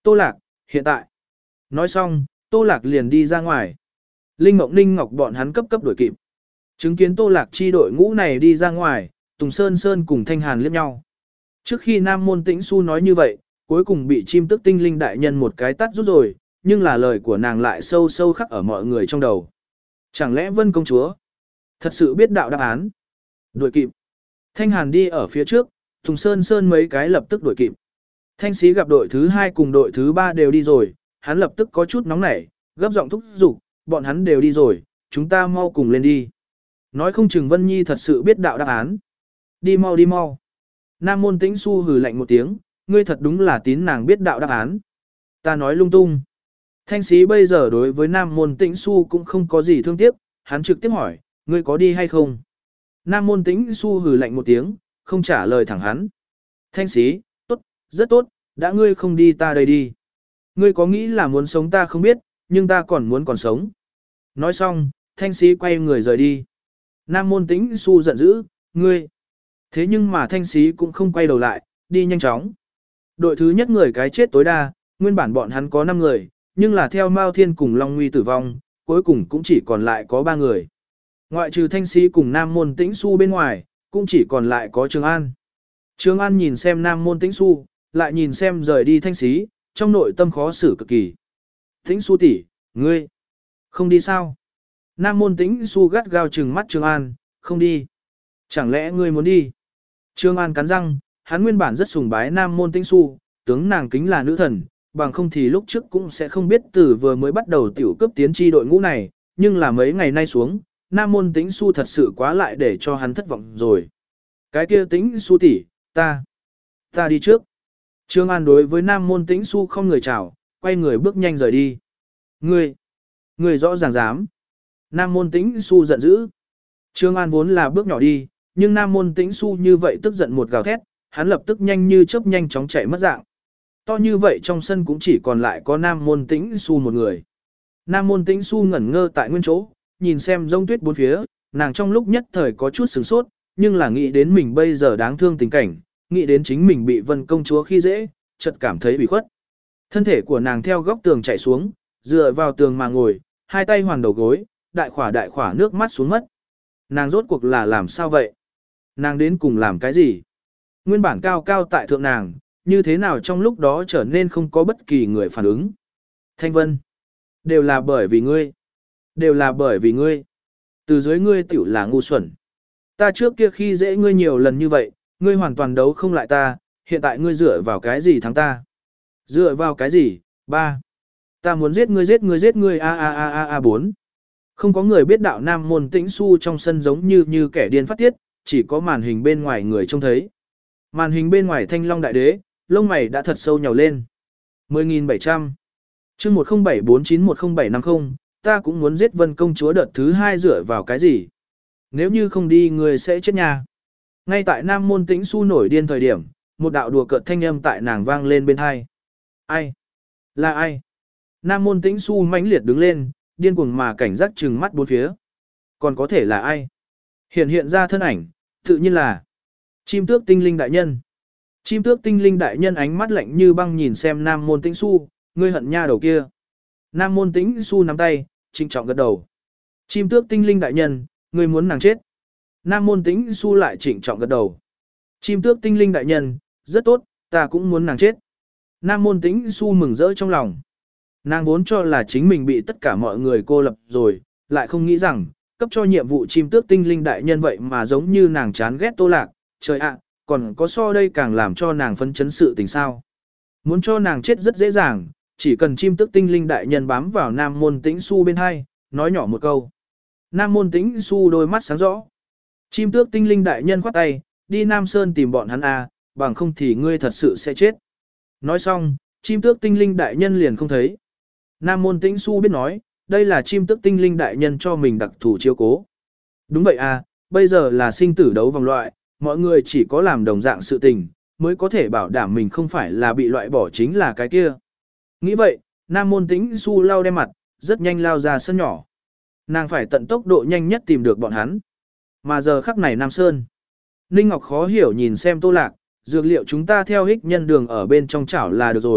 Tô Lạc, hiện tại. Nói xong, Tô Lạc liền đi ra ngoài. Linh Mộng Ninh Ngọc bọn hắn cấp cấp đuổi kịp. Chứng kiến Tô Lạc chi đội ngũ này đi ra ngoài, Tùng Sơn Sơn cùng Thanh Hàn liếc nhau. Trước khi Nam Môn Tĩnh Xu nói như vậy, cuối cùng bị chim tức tinh linh đại nhân một cái tắt rút rồi, nhưng là lời của nàng lại sâu sâu khắc ở mọi người trong đầu. Chẳng lẽ Vân công chúa thật sự biết đạo đáp án? Đuổi kịp. Thanh Hàn đi ở phía trước, Tùng Sơn Sơn mấy cái lập tức đuổi kịp. Thanh Sĩ gặp đội thứ hai cùng đội thứ ba đều đi rồi, hắn lập tức có chút nóng nảy, gấp giọng thúc giục, bọn hắn đều đi rồi, chúng ta mau cùng lên đi. Nói không chừng Vân Nhi thật sự biết đạo đáp án. Đi mau đi mau. Nam Môn Tĩnh Xu hừ lạnh một tiếng, ngươi thật đúng là tín nàng biết đạo đáp án. Ta nói lung tung. Thanh Sĩ bây giờ đối với Nam Môn Tĩnh Xu cũng không có gì thương tiếc, hắn trực tiếp hỏi, ngươi có đi hay không? Nam Môn Tĩnh Xu hừ lạnh một tiếng, không trả lời thẳng hắn. Thanh Sĩ, tốt, rất tốt, đã ngươi không đi ta đây đi. Ngươi có nghĩ là muốn sống ta không biết, nhưng ta còn muốn còn sống. Nói xong, Thanh Sĩ quay người rời đi. Nam Môn Tĩnh Xu giận dữ, ngươi. Thế nhưng mà Thanh Sĩ cũng không quay đầu lại, đi nhanh chóng. Đội thứ nhất người cái chết tối đa, nguyên bản bọn hắn có năm người, nhưng là theo Mao Thiên cùng Long Nguy tử vong, cuối cùng cũng chỉ còn lại có ba người. Ngoại trừ Thanh Sĩ cùng Nam Môn Tĩnh Xu bên ngoài, cũng chỉ còn lại có Trường An. Trường An nhìn xem Nam Môn Tĩnh Xu, lại nhìn xem rời đi Thanh Sĩ, trong nội tâm khó xử cực kỳ. Tĩnh Xu tỷ, ngươi không đi sao? Nam Môn Tĩnh Xu gắt gao trừng mắt Trường An, không đi. Chẳng lẽ ngươi muốn đi? Trường An cắn răng, hắn nguyên bản rất sùng bái Nam Môn Tĩnh Xu, tướng nàng kính là nữ thần, bằng không thì lúc trước cũng sẽ không biết từ vừa mới bắt đầu tiểu cấp tiến tri đội ngũ này, nhưng là mấy ngày nay xuống, Nam Môn Tĩnh Xu thật sự quá lại để cho hắn thất vọng rồi. Cái kia Tĩnh Xu tỷ, ta, ta đi trước. Trương An đối với Nam Môn Tĩnh Xu không người chào, quay người bước nhanh rời đi. Ngươi, ngươi rõ ràng dám. Nam Môn Tĩnh Xu giận dữ. Trương An vốn là bước nhỏ đi, nhưng Nam Môn Tĩnh Xu như vậy tức giận một gào thét, hắn lập tức nhanh như chớp nhanh chóng chạy mất dạng. To như vậy trong sân cũng chỉ còn lại có Nam Môn Tĩnh Xu một người. Nam Môn Tĩnh Xu ngẩn ngơ tại nguyên chỗ, nhìn xem rông tuyết bốn phía, nàng trong lúc nhất thời có chút sửng sốt, nhưng là nghĩ đến mình bây giờ đáng thương tình cảnh, nghĩ đến chính mình bị Vân công chúa khi dễ, chợt cảm thấy bị khuất. Thân thể của nàng theo góc tường chạy xuống, dựa vào tường mà ngồi, hai tay hoàn đầu gối, đại khỏa đại khỏa nước mắt xuống mất. Nàng rốt cuộc là làm sao vậy? Nàng đến cùng làm cái gì? Nguyên bản cao cao tại thượng nàng, như thế nào trong lúc đó trở nên không có bất kỳ người phản ứng? Thanh Vân, đều là bởi vì ngươi. Đều là bởi vì ngươi. Từ dưới ngươi tiểu là ngu xuẩn. Ta trước kia khi dễ ngươi nhiều lần như vậy, ngươi hoàn toàn đấu không lại ta, hiện tại ngươi dựa vào cái gì thắng ta? Dựa vào cái gì? Ba. Ta muốn giết ngươi giết ngươi giết ngươi a a a a a bốn. Không có người biết đạo Nam Môn Tĩnh Xu trong sân giống như như kẻ điên phát tiết, chỉ có màn hình bên ngoài người trông thấy. Màn hình bên ngoài Thanh Long đại đế, lông mày đã thật sâu nhàu lên. mười nghìn bảy trăm. Chương một không bảy bốn chín một không bảy năm không, ta cũng muốn giết Vân công chúa đợt thứ hai dựa vào cái gì? Nếu như không đi người sẽ chết nha. Ngay tại Nam Môn Tĩnh Xu nổi điên thời điểm, một đạo đùa cợt thanh âm tại nàng vang lên bên tai. Ai? Là ai? Nam Môn Tĩnh Xu mãnh liệt đứng lên, điên cuồng mà cảnh giác trừng mắt bốn phía. Còn có thể là ai? Hiện hiện ra thân ảnh, tự nhiên là Chim Tước Tinh Linh đại nhân. Chim Tước Tinh Linh đại nhân ánh mắt lạnh như băng nhìn xem Nam Môn Tĩnh Xu, ngươi hận nha đầu kia. Nam Môn Tĩnh Xu nắm tay, trịnh trọng gật đầu. Chim Tước Tinh Linh đại nhân, ngươi muốn nàng chết. Nam Môn Tĩnh Xu lại trịnh trọng gật đầu. Chim Tước Tinh Linh đại nhân, rất tốt, ta cũng muốn nàng chết. Nam Môn Tĩnh Xu mừng rỡ trong lòng. Nàng vốn cho là chính mình bị tất cả mọi người cô lập rồi, lại không nghĩ rằng, cấp cho nhiệm vụ Chim Tước Tinh Linh đại nhân vậy mà giống như nàng chán ghét Tô Lạc, trời ạ, còn có so đây càng làm cho nàng phấn chấn sự tình sao. Muốn cho nàng chết rất dễ dàng, chỉ cần Chim Tước Tinh Linh đại nhân bám vào Nam Môn Tĩnh Xu bên hai, nói nhỏ một câu. Nam Môn Tĩnh Xu đôi mắt sáng rõ. Chim Tước Tinh Linh đại nhân khoát tay, đi Nam Sơn tìm bọn hắn a, bằng không thì ngươi thật sự sẽ chết. Nói xong, Chim Tước Tinh Linh đại nhân liền không thấy. Nam Môn Tĩnh Xu biết nói, đây là Chim Tước Tinh Linh đại nhân cho mình đặc thù chiếu cố. Đúng vậy à, bây giờ là sinh tử đấu vòng loại, mọi người chỉ có làm đồng dạng sự tình, mới có thể bảo đảm mình không phải là bị loại bỏ chính là cái kia. Nghĩ vậy, Nam Môn Tĩnh Xu lau đem mặt, rất nhanh lao ra sân nhỏ. Nàng phải tận tốc độ nhanh nhất tìm được bọn hắn. Mà giờ khắc này Nam Sơn. Ninh Ngọc khó hiểu nhìn xem Tô Lạc, dược liệu chúng ta theo hích nhân đường ở bên trong chảo là được rồi,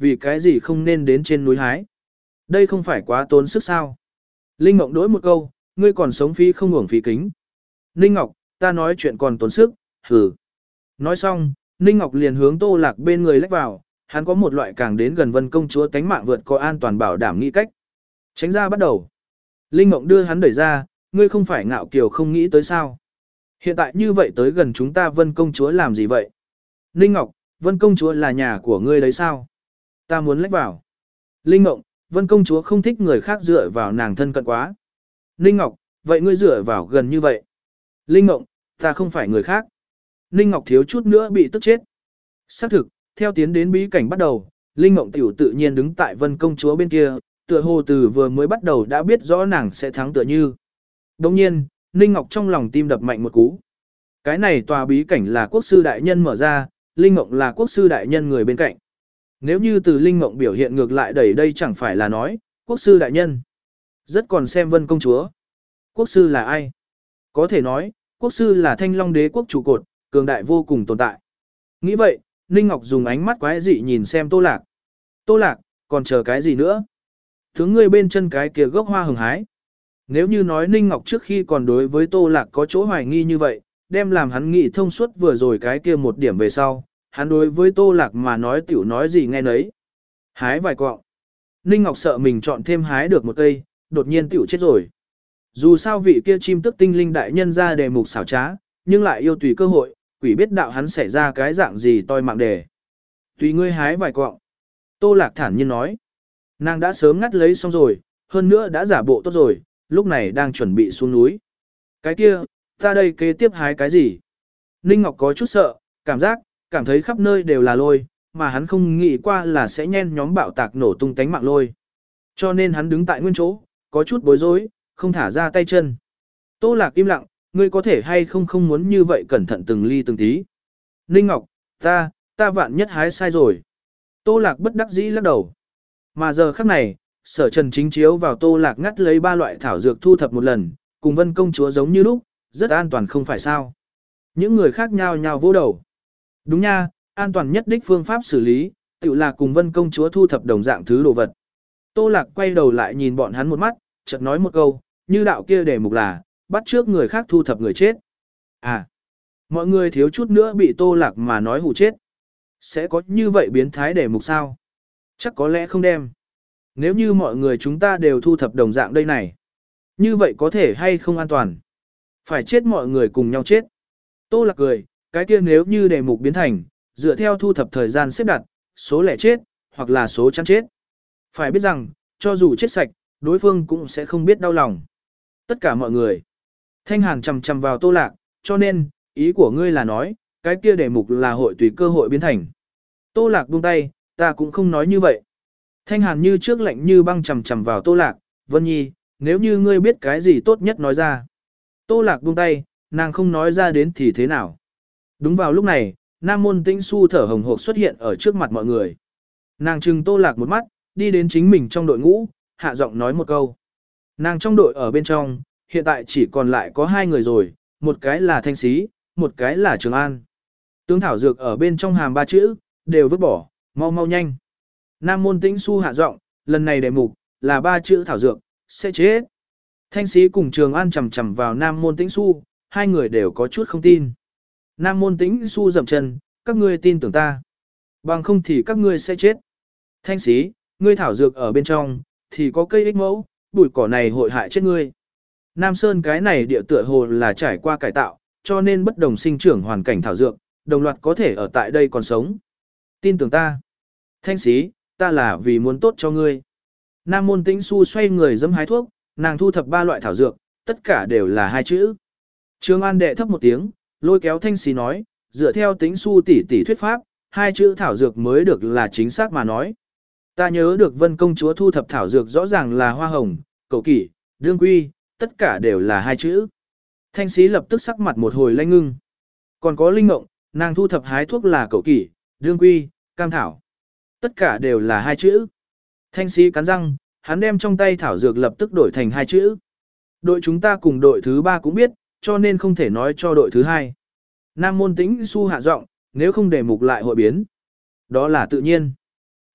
vì cái gì không nên đến trên núi hái. Đây không phải quá tốn sức sao. Linh Ngọc đối một câu, ngươi còn sống phí không uổng phí kính. Ninh Ngọc, ta nói chuyện còn tốn sức, hừ. Nói xong, Ninh Ngọc liền hướng Tô Lạc bên người lách vào, hắn có một loại càng đến gần Vân công chúa tánh mạng vượt có an toàn bảo đảm nghĩ cách. Tránh ra bắt đầu. Linh Ngọc đưa hắn đẩy ra, ngươi không phải ngạo kiều không nghĩ tới sao. Hiện tại như vậy tới gần chúng ta Vân công chúa làm gì vậy? Ninh Ngọc, Vân công chúa là nhà của ngươi đấy sao? Ta muốn lách vào. Linh Ngọc, Vân công chúa không thích người khác dựa vào nàng thân cận quá. Ninh Ngọc, vậy ngươi dựa vào gần như vậy. Linh Ngọc, ta không phải người khác. Ninh Ngọc thiếu chút nữa bị tức chết. Xác thực, theo tiến đến bí cảnh bắt đầu, Linh Ngọc tiểu tự nhiên đứng tại Vân công chúa bên kia, tựa hồ từ vừa mới bắt đầu đã biết rõ nàng sẽ thắng tựa như. Đồng nhiên, Ninh Ngọc trong lòng tim đập mạnh một cú. Cái này tòa bí cảnh là quốc sư đại nhân mở ra, Linh Ngọc là quốc sư đại nhân người bên cạnh. Nếu như từ Linh Ngọc biểu hiện ngược lại đẩy đây chẳng phải là nói, quốc sư đại nhân. Rất còn xem Vân công chúa. Quốc sư là ai? Có thể nói, quốc sư là Thanh Long đế quốc trụ cột, cường đại vô cùng tồn tại. Nghĩ vậy, Ninh Ngọc dùng ánh mắt quái dị nhìn xem Tô Lạc. Tô Lạc, còn chờ cái gì nữa? Tướng ngươi bên chân cái kia gốc hoa hồng hái. Nếu như nói Ninh Ngọc trước khi còn đối với Tô Lạc có chỗ hoài nghi như vậy, đem làm hắn nghĩ thông suốt vừa rồi cái kia một điểm về sau, hắn đối với Tô Lạc mà nói tiểu nói gì nghe nấy. Hái vài cọng. Ninh Ngọc sợ mình chọn thêm hái được một cây, đột nhiên tiểu chết rồi. Dù sao vị kia chim tức tinh linh đại nhân ra đề mục xảo trá, nhưng lại yêu tùy cơ hội, quỷ biết đạo hắn xảy ra cái dạng gì toi mạng đề. Tùy ngươi hái vài cọng. Tô Lạc thản nhiên nói. Nàng đã sớm ngắt lấy xong rồi, hơn nữa đã giả bộ tốt rồi, lúc này đang chuẩn bị xuống núi. Cái kia, ta đây kế tiếp hái cái gì? Ninh Ngọc có chút sợ, cảm giác, cảm thấy khắp nơi đều là lôi, mà hắn không nghĩ qua là sẽ nhen nhóm bạo tạc nổ tung tánh mạng lôi. Cho nên hắn đứng tại nguyên chỗ, có chút bối rối, không thả ra tay chân. Tô Lạc im lặng, ngươi có thể hay không không muốn như vậy cẩn thận từng ly từng tí. Ninh Ngọc, ta, ta vạn nhất hái sai rồi. Tô Lạc bất đắc dĩ lắc đầu. Mà giờ khắc này, Sở Trần chính chiếu vào Tô Lạc ngắt lấy ba loại thảo dược thu thập một lần, cùng Vân công chúa giống như lúc, rất an toàn không phải sao. Những người khác nhau nhau vỗ đầu. Đúng nha, an toàn nhất đích phương pháp xử lý, tự là cùng Vân công chúa thu thập đồng dạng thứ đồ vật. Tô Lạc quay đầu lại nhìn bọn hắn một mắt, chợt nói một câu, như đạo kia đề mục là, bắt trước người khác thu thập người chết. À, mọi người thiếu chút nữa bị Tô Lạc mà nói hù chết. Sẽ có như vậy biến thái đề mục sao? Chắc có lẽ không đem. Nếu như mọi người chúng ta đều thu thập đồng dạng đây này, như vậy có thể hay không an toàn? Phải chết mọi người cùng nhau chết. Tô Lạc cười, cái kia nếu như đề mục biến thành, dựa theo thu thập thời gian xếp đặt, số lẻ chết, hoặc là số chắn chết. Phải biết rằng, cho dù chết sạch, đối phương cũng sẽ không biết đau lòng. Tất cả mọi người. Thanh Hàn chầm chầm vào Tô Lạc, cho nên, ý của ngươi là nói, cái kia đề mục là hội tùy cơ hội biến thành. Tô Lạc buông tay, ta cũng không nói như vậy. Thanh Hàn như trước lạnh như băng chầm chầm vào Tô Lạc, Vân Nhi, nếu như ngươi biết cái gì tốt nhất nói ra. Tô Lạc buông tay, nàng không nói ra đến thì thế nào. Đúng vào lúc này, Nam Môn Tĩnh Xu thở hồng hộc xuất hiện ở trước mặt mọi người. Nàng trừng Tô Lạc một mắt, đi đến chính mình trong đội ngũ, hạ giọng nói một câu. Nàng trong đội ở bên trong, hiện tại chỉ còn lại có hai người rồi, một cái là Thanh Sĩ, một cái là Trường An. Tướng thảo dược ở bên trong hàm ba chữ, đều vứt bỏ, mau mau nhanh. Nam Môn Tĩnh Xu hạ giọng, lần này đề mục là ba chữ thảo dược, sẽ chết. Thanh Sĩ cùng Trường An chầm chầm vào Nam Môn Tĩnh Xu, hai người đều có chút không tin. Nam Môn Tĩnh Xu dậm chân, các ngươi tin tưởng ta. Bằng không thì các ngươi sẽ chết. Thanh Sĩ, ngươi thảo dược ở bên trong, thì có cây ích mẫu, bụi cỏ này hội hại chết ngươi. Nam Sơn cái này địa tựa hồ là trải qua cải tạo, cho nên bất đồng sinh trưởng hoàn cảnh thảo dược, đồng loạt có thể ở tại đây còn sống. Tin tưởng ta. Thanh Sĩ, ta là vì muốn tốt cho ngươi. Nam Môn Tĩnh Xu xoay người dẫm hái thuốc, nàng thu thập ba loại thảo dược, tất cả đều là hai chữ. Trường An đệ thấp một tiếng, lôi kéo Thanh Sĩ nói, dựa theo Tĩnh Xu tỷ tỷ thuyết pháp, hai chữ thảo dược mới được là chính xác mà nói. Ta nhớ được Vân công chúa thu thập thảo dược rõ ràng là hoa hồng, cẩu kỷ, đương quy, tất cả đều là hai chữ. Thanh Sĩ lập tức sắc mặt một hồi lanh ngưng. Còn có Linh Ngộng, nàng thu thập hái thuốc là cẩu kỷ, đương quy, cam thảo. Tất cả đều là hai chữ. Thanh Sĩ cắn răng, hắn đem trong tay thảo dược lập tức đổi thành hai chữ. Đội chúng ta cùng đội thứ ba cũng biết, cho nên không thể nói cho đội thứ hai. Nam Môn Tĩnh Xu hạ giọng, nếu không đề mục lại hội biến. Đó là tự nhiên.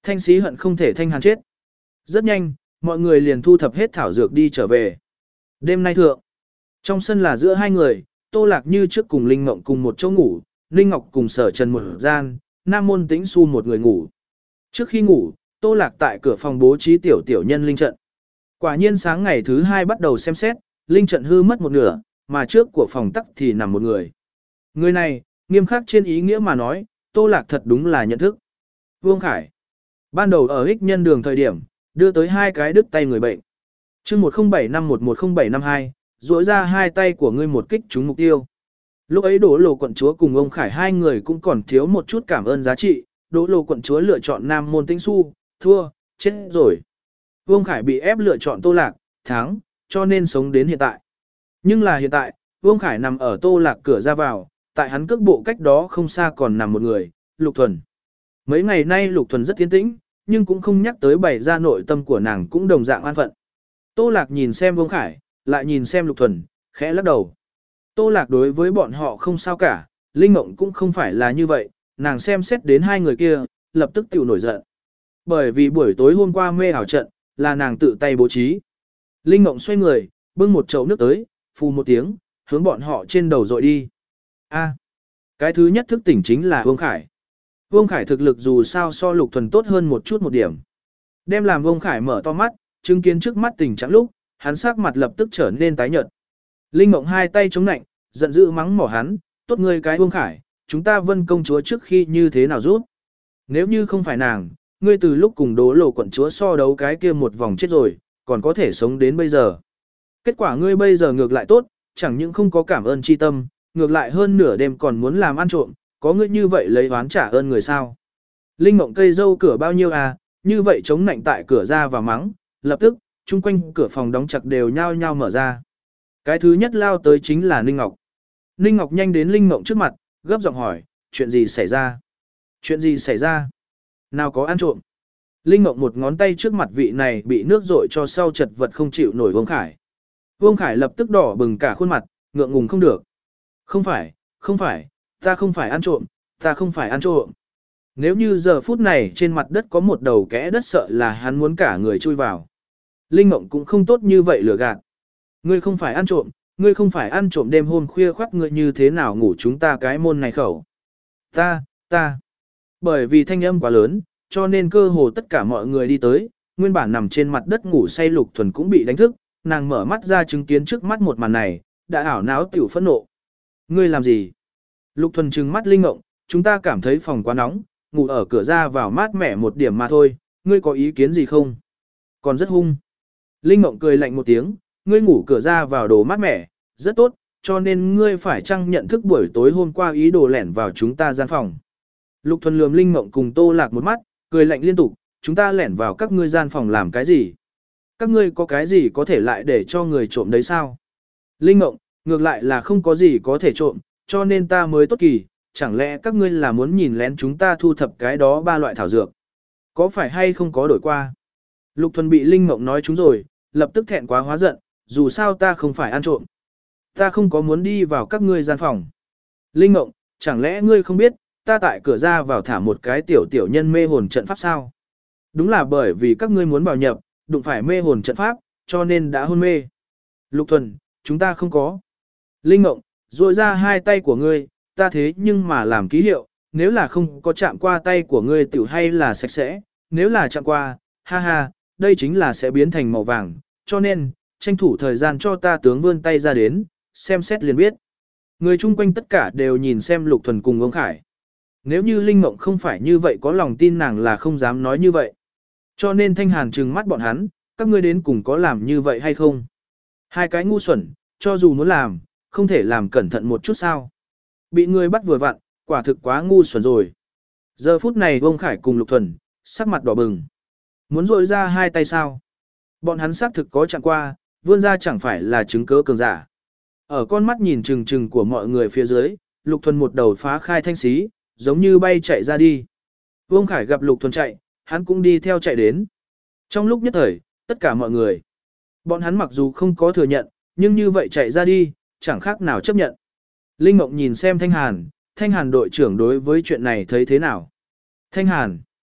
Thanh Sĩ hận không thể Thanh Hàn chết. Rất nhanh, mọi người liền thu thập hết thảo dược đi trở về. Đêm nay thượng, trong sân là giữa hai người, Tô Lạc như trước cùng Linh Ngộng cùng một chỗ ngủ, Linh Ngọc cùng Sở Trần một gian, Nam Môn Tĩnh Xu một người ngủ. Trước khi ngủ, Tô Lạc tại cửa phòng bố trí tiểu tiểu nhân linh trận. Quả nhiên sáng ngày thứ hai bắt đầu xem xét, linh trận hư mất một nửa, mà trước của phòng tắc thì nằm một người. Người này, nghiêm khắc trên ý nghĩa mà nói, Tô Lạc thật đúng là nhận thức. Vương Khải. Ban đầu ở ích nhân đường thời điểm, đưa tới hai cái đứt tay người bệnh. chương một không bảy năm một một không bảy năm hai, duỗi ra hai tay của ngươi một kích trúng mục tiêu. Lúc ấy Đỗ Lô quận chúa cùng ông Khải hai người cũng còn thiếu một chút cảm ơn giá trị, Đỗ Lô quận chúa lựa chọn Nam Môn Tĩnh Xu, thua, chết rồi. Vương Khải bị ép lựa chọn Tô Lạc, thắng, cho nên sống đến hiện tại. Nhưng là hiện tại, Vương Khải nằm ở Tô Lạc cửa ra vào, tại hắn cước bộ cách đó không xa còn nằm một người, Lục Thuần. Mấy ngày nay Lục Thuần rất tiến tĩnh, nhưng cũng không nhắc tới bày ra nội tâm của nàng cũng đồng dạng an phận. Tô Lạc nhìn xem Vương Khải, lại nhìn xem Lục Thuần, khẽ lắc đầu. Tô Lạc đối với bọn họ không sao cả, Linh Mộng cũng không phải là như vậy, nàng xem xét đến hai người kia, lập tức tiểu nổi giận. Bởi vì buổi tối hôm qua mê ảo trận, là nàng tự tay bố trí. Linh Mộng xoay người, bưng một chậu nước tới, phù một tiếng, hướng bọn họ trên đầu dội đi. A, cái thứ nhất thức tỉnh chính là Vương Khải. Vương Khải thực lực dù sao so Lục Thuần tốt hơn một chút một điểm. Đem làm Vương Khải mở to mắt, chứng kiến trước mắt tình trạng lúc, hắn sắc mặt lập tức trở nên tái nhợt. Linh Mộng hai tay chống nạnh, giận dữ mắng mỏ hắn, tốt ngươi cái Vương Khải, chúng ta Vân công chúa trước khi như thế nào rút. Nếu như không phải nàng, ngươi từ lúc cùng Đỗ Lô quận chúa so đấu cái kia một vòng chết rồi, còn có thể sống đến bây giờ. Kết quả ngươi bây giờ ngược lại tốt, chẳng những không có cảm ơn chi tâm, ngược lại hơn nửa đêm còn muốn làm ăn trộm, có ngươi như vậy lấy oán trả ơn người sao. Linh Mộng cây dâu cửa bao nhiêu à, như vậy chống nạnh tại cửa ra và mắng, lập tức, chung quanh cửa phòng đóng chặt đều nhao nhao mở ra. Cái thứ nhất lao tới chính là Ninh Ngọc. Ninh Ngọc nhanh đến Linh Mộng trước mặt, gấp giọng hỏi, chuyện gì xảy ra? Chuyện gì xảy ra? Nào có ăn trộm? Linh Mộng một ngón tay trước mặt vị này bị nước rội cho sau chật vật không chịu nổi Vương Khải. Vương Khải lập tức đỏ bừng cả khuôn mặt, ngượng ngùng không được. Không phải, không phải, ta không phải ăn trộm, ta không phải ăn trộm. Nếu như giờ phút này trên mặt đất có một đầu kẽ đất sợ là hắn muốn cả người chui vào. Linh Mộng cũng không tốt như vậy lừa gạt. Ngươi không phải ăn trộm, ngươi không phải ăn trộm đêm hôm khuya khoắt ngươi như thế nào ngủ chúng ta cái môn này khẩu. Ta, ta. Bởi vì thanh âm quá lớn, cho nên cơ hồ tất cả mọi người đi tới, nguyên bản nằm trên mặt đất ngủ say Lục Thuần cũng bị đánh thức, nàng mở mắt ra chứng kiến trước mắt một màn này, đã ảo não tiểu phẫn nộ. Ngươi làm gì? Lục Thuần trừng mắt Linh Mộng, chúng ta cảm thấy phòng quá nóng, ngủ ở cửa ra vào mát mẻ một điểm mà thôi, ngươi có ý kiến gì không? Còn rất hung. Linh Mộng cười lạnh một tiếng, ngươi ngủ cửa ra vào đồ mát mẻ, rất tốt, cho nên ngươi phải chăng nhận thức buổi tối hôm qua ý đồ lẻn vào chúng ta gian phòng. Lục Thuần lườm Linh Mộng cùng Tô Lạc một mắt, cười lạnh liên tục, chúng ta lẻn vào các ngươi gian phòng làm cái gì? Các ngươi có cái gì có thể lại để cho người trộm đấy sao? Linh Mộng, ngược lại là không có gì có thể trộm, cho nên ta mới tốt kỳ, chẳng lẽ các ngươi là muốn nhìn lén chúng ta thu thập cái đó ba loại thảo dược? Có phải hay không có đổi qua? Lục Thuần bị Linh Mộng nói chúng rồi, lập tức thẹn quá hóa giận, dù sao ta không phải ăn trộm. Ta không có muốn đi vào các ngươi gian phòng. Linh Mộng, chẳng lẽ ngươi không biết, ta tại cửa ra vào thả một cái tiểu tiểu nhân mê hồn trận pháp sao? Đúng là bởi vì các ngươi muốn vào nhập, đụng phải mê hồn trận pháp, cho nên đã hôn mê. Lục Thuần, chúng ta không có. Linh Mộng, duỗi ra hai tay của ngươi, ta thế nhưng mà làm ký hiệu, nếu là không có chạm qua tay của ngươi tiểu hay là sạch sẽ, nếu là chạm qua, ha ha, đây chính là sẽ biến thành màu vàng, cho nên, tranh thủ thời gian cho ta tướng vươn tay ra đến, xem xét liền biết. Người chung quanh tất cả đều nhìn xem Lục Thuần cùng ông Khải. Nếu như Linh Mộng không phải như vậy có lòng tin nàng là không dám nói như vậy. Cho nên Thanh Hàn trừng mắt bọn hắn, các ngươi đến cùng có làm như vậy hay không? Hai cái ngu xuẩn, cho dù muốn làm, không thể làm cẩn thận một chút sao. Bị người bắt vừa vặn, quả thực quá ngu xuẩn rồi. Giờ phút này ông Khải cùng Lục Thuần, sắc mặt đỏ bừng. Muốn rội ra hai tay sao? Bọn hắn xác thực có chạm qua, vươn ra chẳng phải là chứng cớ cường giả. Ở con mắt nhìn trừng trừng của mọi người phía dưới, Lục Thuần một đầu phá khai thanh xí, giống như bay chạy ra đi. Vương Khải gặp Lục Thuần chạy, hắn cũng đi theo chạy đến. Trong lúc nhất thời, tất cả mọi người, bọn hắn mặc dù không có thừa nhận, nhưng như vậy chạy ra đi, chẳng khác nào chấp nhận. Linh Mộng nhìn xem Thanh Hàn, Thanh Hàn đội trưởng đối với chuyện này thấy thế nào? Thanh Hàn,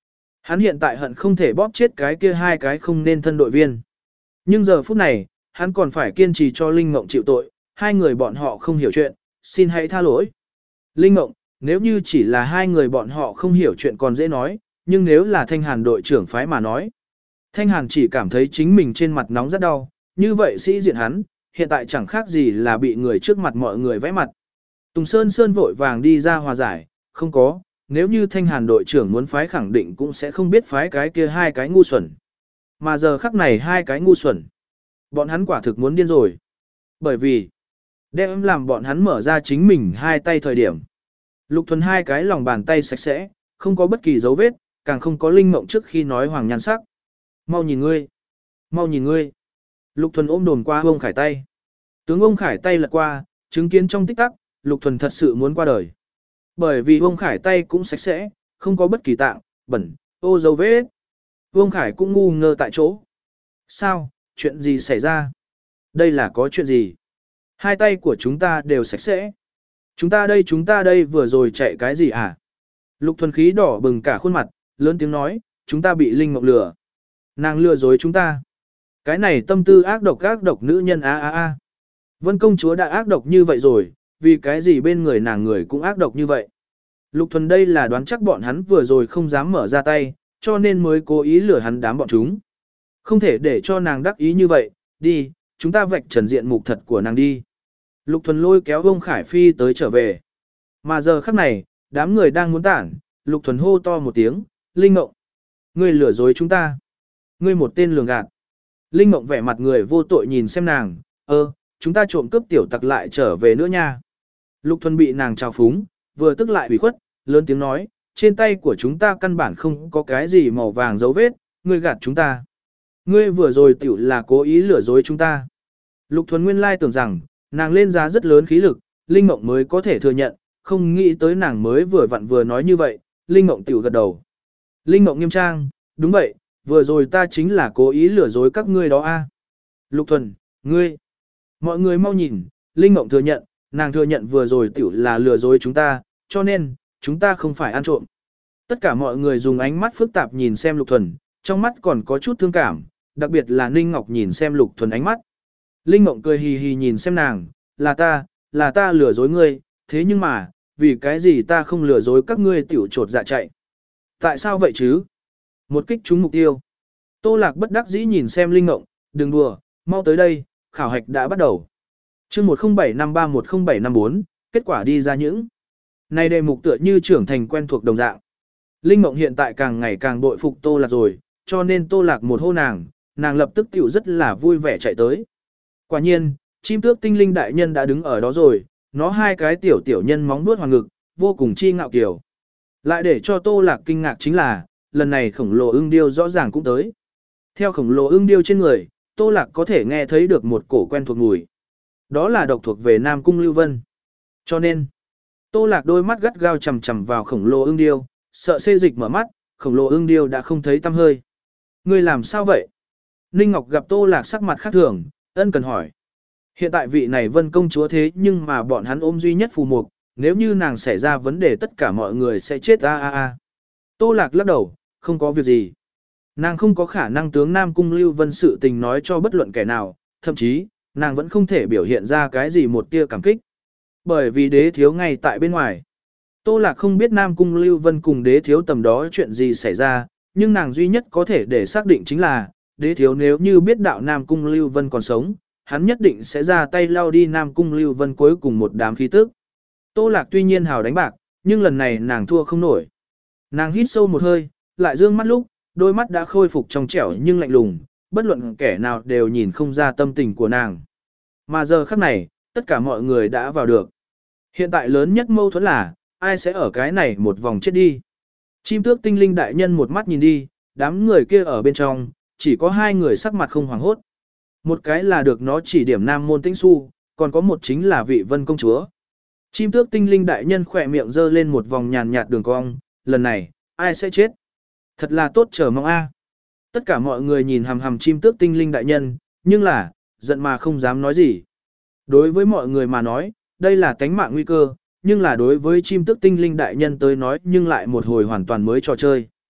Hắn hiện tại hận không thể bóp chết cái kia hai cái không nên thân đội viên. Nhưng giờ phút này, hắn còn phải kiên trì cho Linh Mộng chịu tội, hai người bọn họ không hiểu chuyện, xin hãy tha lỗi. Linh Mộng, nếu như chỉ là hai người bọn họ không hiểu chuyện còn dễ nói, nhưng nếu là Thanh Hàn đội trưởng phái mà nói. Thanh Hàn chỉ cảm thấy chính mình trên mặt nóng rất đau, như vậy sĩ diện hắn, hiện tại chẳng khác gì là bị người trước mặt mọi người vẽ mặt. Tùng Sơn Sơn vội vàng đi ra hòa giải, không có, nếu như Thanh Hàn đội trưởng muốn phái khẳng định cũng sẽ không biết phái cái kia hai cái ngu xuẩn. Mà giờ khắc này hai cái ngu xuẩn. Bọn hắn quả thực muốn điên rồi. Bởi vì, đem làm bọn hắn mở ra chính mình hai tay thời điểm. Lục Thuần hai cái lòng bàn tay sạch sẽ, không có bất kỳ dấu vết, càng không có Linh Mộng trước khi nói hoàng nhan sắc. Mau nhìn ngươi, mau nhìn ngươi. Lục Thuần ôm đồn qua ông Khải tay. Tướng ông Khải tay lật qua, chứng kiến trong tích tắc, Lục Thuần thật sự muốn qua đời. Bởi vì ông Khải tay cũng sạch sẽ, không có bất kỳ tạng, bẩn, ô dấu vết. Ông Khải cũng ngu ngơ tại chỗ. Sao, chuyện gì xảy ra? Đây là có chuyện gì? Hai tay của chúng ta đều sạch sẽ. Chúng ta đây chúng ta đây vừa rồi chạy cái gì hả? Lục Thuần khí đỏ bừng cả khuôn mặt, lớn tiếng nói, chúng ta bị Linh Mộng lừa. Nàng lừa dối chúng ta. Cái này tâm tư ác độc ác độc nữ nhân a a a. Vân công chúa đã ác độc như vậy rồi, vì cái gì bên người nàng người cũng ác độc như vậy. Lục Thuần đây là đoán chắc bọn hắn vừa rồi không dám mở ra tay, cho nên mới cố ý lừa hắn đám bọn chúng. Không thể để cho nàng đắc ý như vậy, đi, chúng ta vạch trần diện mục thật của nàng đi. Lục Thuần lôi kéo ông Khải Phi tới trở về. Mà giờ khắc này, đám người đang muốn tản, Lục Thuần hô to một tiếng, Linh Mộng. Ngươi lừa dối chúng ta. Ngươi một tên lường gạt. Linh Mộng vẻ mặt người vô tội nhìn xem nàng, ơ, chúng ta trộm cướp tiểu tặc lại trở về nữa nha. Lục Thuần bị nàng trào phúng, vừa tức lại ủy khuất, lớn tiếng nói, trên tay của chúng ta căn bản không có cái gì màu vàng dấu vết, ngươi gạt chúng ta. Ngươi vừa rồi tiểu là cố ý lừa dối chúng ta. Lục Thuần nguyên lai tưởng rằng, nàng lên giá rất lớn khí lực, Linh Mộng mới có thể thừa nhận, không nghĩ tới nàng mới vừa vặn vừa nói như vậy, Linh Mộng tiểu gật đầu. Linh Mộng nghiêm trang, đúng vậy, vừa rồi ta chính là cố ý lừa dối các ngươi đó a. Lục Thuần, ngươi. Mọi người mau nhìn, Linh Mộng thừa nhận, nàng thừa nhận vừa rồi tiểu là lừa dối chúng ta, cho nên, chúng ta không phải ăn trộm. Tất cả mọi người dùng ánh mắt phức tạp nhìn xem Lục Thuần, trong mắt còn có chút thương cảm, đặc biệt là Ninh Ngọc nhìn xem Lục Thuần ánh mắt. Linh Mộng cười hì hì nhìn xem nàng, là ta, là ta lừa dối ngươi, thế nhưng mà, vì cái gì ta không lừa dối các ngươi tiểu trột dạ chạy. Tại sao vậy chứ? Một kích trúng mục tiêu. Tô Lạc bất đắc dĩ nhìn xem Linh Mộng, đừng đùa, mau tới đây, khảo hạch đã bắt đầu. chương một không bảy năm ba một không bảy năm bốn, kết quả đi ra những. Này đề mục tựa như trưởng thành quen thuộc đồng dạng. Linh Mộng hiện tại càng ngày càng bội phục Tô Lạc rồi, cho nên Tô Lạc một hô nàng, nàng lập tức tiểu rất là vui vẻ chạy tới. Quả nhiên, chim tước tinh linh đại nhân đã đứng ở đó rồi, nó hai cái tiểu tiểu nhân móng vuốt hoàng ngực, vô cùng chi ngạo kiều. Lại để cho Tô Lạc kinh ngạc chính là, lần này khổng lồ ưng điêu rõ ràng cũng tới. Theo khổng lồ ưng điêu trên người, Tô Lạc có thể nghe thấy được một cổ quen thuộc mùi. Đó là độc thuộc về Nam Cung Lưu Vân. Cho nên, Tô Lạc đôi mắt gắt gao chằm chằm vào khổng lồ ưng điêu, sợ xê dịch mở mắt, khổng lồ ưng điêu đã không thấy tăm hơi. Ngươi làm sao vậy? Ninh Ngọc gặp Tô Lạc sắc mặt khác thường, ân cần hỏi. Hiện tại vị này Vân công chúa thế nhưng mà bọn hắn ôm duy nhất phù mục, nếu như nàng xảy ra vấn đề tất cả mọi người sẽ chết a a a. Tô Lạc lắc đầu, không có việc gì. Nàng không có khả năng tướng Nam Cung Lưu Vân sự tình nói cho bất luận kẻ nào, thậm chí, nàng vẫn không thể biểu hiện ra cái gì một tia cảm kích. Bởi vì đế thiếu ngay tại bên ngoài. Tô Lạc không biết Nam Cung Lưu Vân cùng đế thiếu tầm đó chuyện gì xảy ra, nhưng nàng duy nhất có thể để xác định chính là, đế thiếu nếu như biết đạo Nam Cung Lưu Vân còn sống, hắn nhất định sẽ ra tay lao đi Nam Cung Lưu Vân cuối cùng một đám khí tức. Tô Lạc tuy nhiên hào đánh bạc, nhưng lần này nàng thua không nổi. Nàng hít sâu một hơi, lại dương mắt lúc, đôi mắt đã khôi phục trong trẻo nhưng lạnh lùng, bất luận kẻ nào đều nhìn không ra tâm tình của nàng. Mà giờ khắc này, tất cả mọi người đã vào được. Hiện tại lớn nhất mâu thuẫn là, ai sẽ ở cái này một vòng chết đi. Chim tước tinh linh đại nhân một mắt nhìn đi, đám người kia ở bên trong, chỉ có hai người sắc mặt không hoảng hốt. Một cái là được nó chỉ điểm Nam Môn Tĩnh Xu, còn có một chính là vị Vân công chúa. Chim tước tinh linh đại nhân khỏe miệng giơ lên một vòng nhàn nhạt đường cong, lần này, ai sẽ chết? Thật là tốt chờ mong a. Tất cả mọi người nhìn hằm hằm chim tước tinh linh đại nhân, nhưng là, giận mà không dám nói gì. Đối với mọi người mà nói, đây là tánh mạng nguy cơ, nhưng là đối với chim tước tinh linh đại nhân tới nói nhưng lại một hồi hoàn toàn mới trò chơi.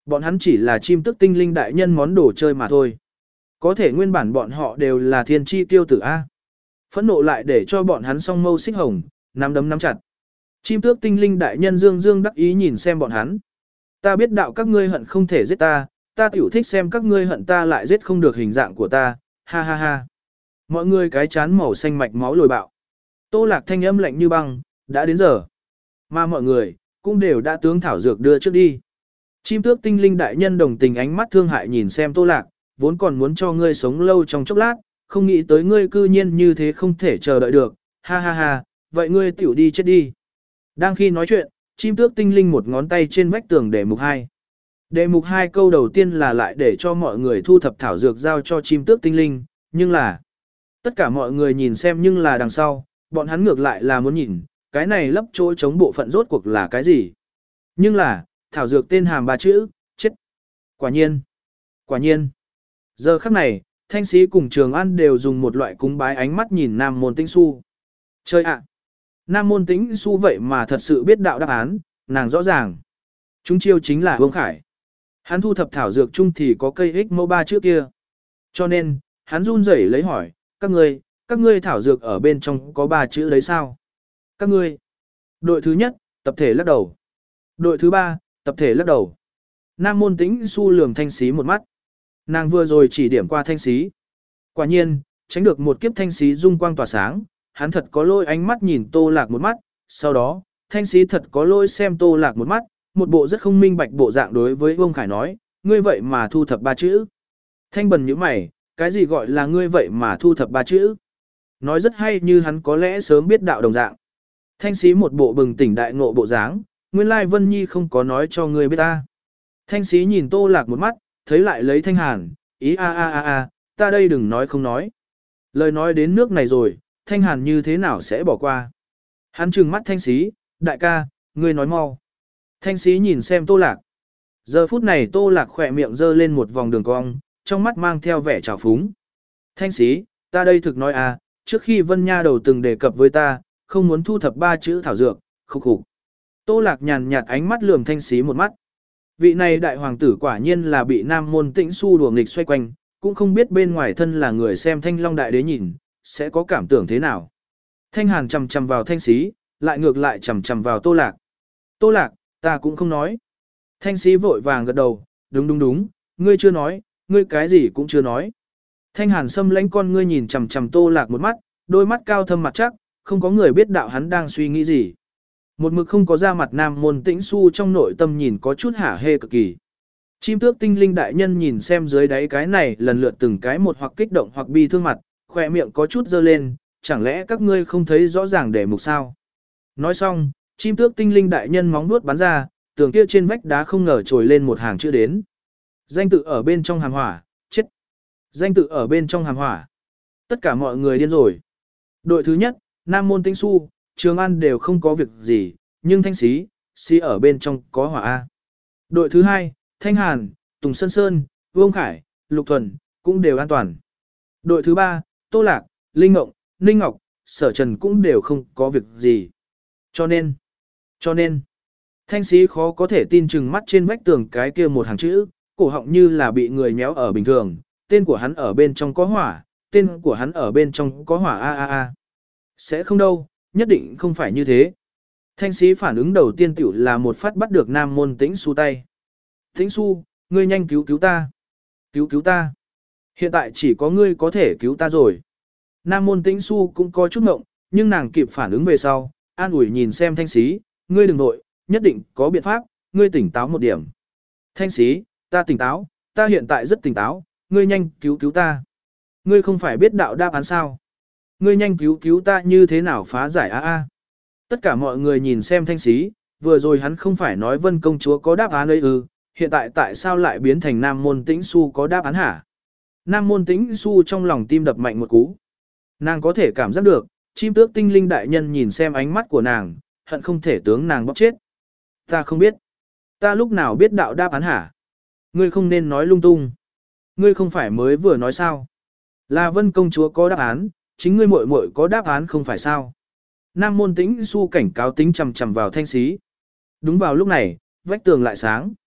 Bọn hắn chỉ là chim tức tinh linh đại nhân món đồ chơi mà thôi. Có thể nguyên bản bọn họ đều là thiên chi tiêu tử A. Phẫn nộ lại để cho bọn hắn song mâu xích hồng, nắm đấm nắm chặt. Chim tước tinh linh đại nhân dương dương đắc ý nhìn xem bọn hắn. Ta biết đạo các ngươi hận không thể giết ta, ta tiểu thích xem các ngươi hận ta lại giết không được hình dạng của ta, ha ha ha. Mọi người cái chán màu xanh mạch máu lồi bạo. Tô Lạc thanh âm lạnh như băng, đã đến giờ. Mà mọi người, cũng đều đã tướng thảo dược đưa trước đi. Chim tước tinh linh đại nhân đồng tình ánh mắt thương hại nhìn xem Tô Lạc, vốn còn muốn cho ngươi sống lâu trong chốc lát, không nghĩ tới ngươi cư nhiên như thế không thể chờ đợi được, ha ha ha, vậy ngươi tiểu đi chết đi. Đang khi nói chuyện, chim tước tinh linh một ngón tay trên vách tường đề mục hai. Đề mục hai câu đầu tiên là lại để cho mọi người thu thập thảo dược giao cho chim tước tinh linh, nhưng là tất cả mọi người nhìn xem nhưng là đằng sau, bọn hắn ngược lại là muốn nhìn, cái này lấp chỗ chống bộ phận rốt cuộc là cái gì. Nhưng là, thảo dược tên hàm ba chữ, chết. Quả nhiên, quả nhiên. Giờ khắc này, Thanh Sĩ cùng Trường An đều dùng một loại cúng bái ánh mắt nhìn Nam Môn Tĩnh Xu. Chơi ạ! Nam Môn Tĩnh Xu vậy mà thật sự biết đạo đáp án, nàng rõ ràng. Chúng chiêu chính là Vương Khải. Hắn thu thập thảo dược chung thì có cây ích mẫu ba chữ kia. Cho nên, hắn run rẩy lấy hỏi, các ngươi, các ngươi thảo dược ở bên trong có ba chữ đấy sao? Các ngươi. Đội thứ nhất, tập thể lắc đầu. Đội thứ ba, tập thể lắc đầu. Nam Môn Tĩnh Xu lườm Thanh Sĩ một mắt. Nàng vừa rồi chỉ điểm qua Thanh Sĩ. Quả nhiên, tránh được một kiếp Thanh Sĩ dung quang tỏa sáng, hắn thật có lôi ánh mắt nhìn Tô Lạc một mắt, sau đó, Thanh Sĩ thật có lôi xem Tô Lạc một mắt, một bộ rất không minh bạch bộ dạng đối với Vương Khải nói, ngươi vậy mà thu thập ba chữ. Thanh Bần nhíu mày, cái gì gọi là ngươi vậy mà thu thập ba chữ? Nói rất hay như hắn có lẽ sớm biết đạo đồng dạng. Thanh Sĩ một bộ bừng tỉnh đại ngộ bộ dáng, nguyên lai Vân Nhi không có nói cho ngươi biết ta. Thanh Sĩ nhìn Tô Lạc một mắt, thấy lại lấy Thanh Hàn, ý a a a a, ta đây đừng nói không nói. Lời nói đến nước này rồi, Thanh Hàn như thế nào sẽ bỏ qua. Hắn trừng mắt Thanh Sĩ, đại ca, ngươi nói mau. Thanh Sĩ nhìn xem Tô Lạc. Giờ phút này Tô Lạc khỏe miệng giơ lên một vòng đường cong, trong mắt mang theo vẻ trào phúng. Thanh Sĩ, ta đây thực nói à, trước khi Vân Nha đầu từng đề cập với ta, không muốn thu thập ba chữ thảo dược, khục khục. Tô Lạc nhàn nhạt ánh mắt lườm Thanh Sĩ một mắt. Vị này đại hoàng tử quả nhiên là bị Nam Môn Tĩnh Xu đùa nghịch xoay quanh, cũng không biết bên ngoài thân là người xem Thanh Long đại đế nhìn, sẽ có cảm tưởng thế nào. Thanh Hàn chầm chầm vào Thanh Sĩ, lại ngược lại chầm chầm vào Tô Lạc. Tô Lạc, ta cũng không nói. Thanh Sĩ vội vàng gật đầu, đúng đúng đúng, ngươi chưa nói, ngươi cái gì cũng chưa nói. Thanh Hàn xâm lãnh con ngươi nhìn chầm chầm Tô Lạc một mắt, đôi mắt cao thâm mặt chắc, không có người biết đạo hắn đang suy nghĩ gì. Một mực không có ra mặt Nam Môn Tĩnh Xu trong nội tâm nhìn có chút hả hê cực kỳ. Chim tước tinh linh đại nhân nhìn xem dưới đáy cái này lần lượt từng cái một hoặc kích động hoặc bi thương mặt, khỏe miệng có chút dơ lên, chẳng lẽ các ngươi không thấy rõ ràng đề mục sao? Nói xong, chim tước tinh linh đại nhân móng vuốt bắn ra, tường kia trên vách đá không ngờ trồi lên một hàng chữ đến. Danh tự ở bên trong hàm hỏa, chết. Danh tự ở bên trong hàm hỏa. Tất cả mọi người điên rồi. Đội thứ nhất, Nam Môn Tĩnh Xu, Trường An đều không có việc gì, nhưng Thanh Sĩ, Sĩ ở bên trong có hỏa A. Đội thứ hai, Thanh Hàn, Tùng Sơn Sơn, Vương Khải, Lục Thuần, cũng đều an toàn. Đội thứ ba, Tô Lạc, Linh Ngộng, Ninh Ngọc, Sở Trần cũng đều không có việc gì. Cho nên, cho nên, Thanh Sĩ khó có thể tin chừng mắt trên vách tường cái kia một hàng chữ, cổ họng như là bị người méo ở bình thường, tên của hắn ở bên trong có hỏa, tên của hắn ở bên trong có hỏa a a a. Sẽ không đâu, nhất định không phải như thế. Thanh Sĩ phản ứng đầu tiên tiểu là một phát bắt được Nam Môn Tĩnh Xu tay. Tĩnh Xu, ngươi nhanh cứu cứu ta. Cứu cứu ta. Hiện tại chỉ có ngươi có thể cứu ta rồi. Nam Môn Tĩnh Xu cũng có chút ngộng, nhưng nàng kịp phản ứng về sau, an ủi nhìn xem Thanh Sĩ, ngươi đừng nội, nhất định có biện pháp, ngươi tỉnh táo một điểm. Thanh Sĩ, ta tỉnh táo, ta hiện tại rất tỉnh táo, ngươi nhanh cứu cứu ta. Ngươi không phải biết đạo đáp án sao? Ngươi nhanh cứu cứu ta như thế nào phá giải a a. Tất cả mọi người nhìn xem Thanh Sĩ, vừa rồi hắn không phải nói Vân công chúa có đáp án ấy ư, hiện tại tại sao lại biến thành Nam Môn Tĩnh Xu có đáp án hả? Nam Môn Tĩnh Xu trong lòng tim đập mạnh một cú. Nàng có thể cảm giác được, chim tước tinh linh đại nhân nhìn xem ánh mắt của nàng, hận không thể tướng nàng bóp chết. Ta không biết. Ta lúc nào biết đạo đáp án hả? Ngươi không nên nói lung tung. Ngươi không phải mới vừa nói sao? Là Vân công chúa có đáp án, chính ngươi muội muội có đáp án không phải sao? Nam Môn Tĩnh Xu cảnh cáo tính chằm chằm vào Thanh Sĩ. Đúng vào lúc này, vách tường lại sáng.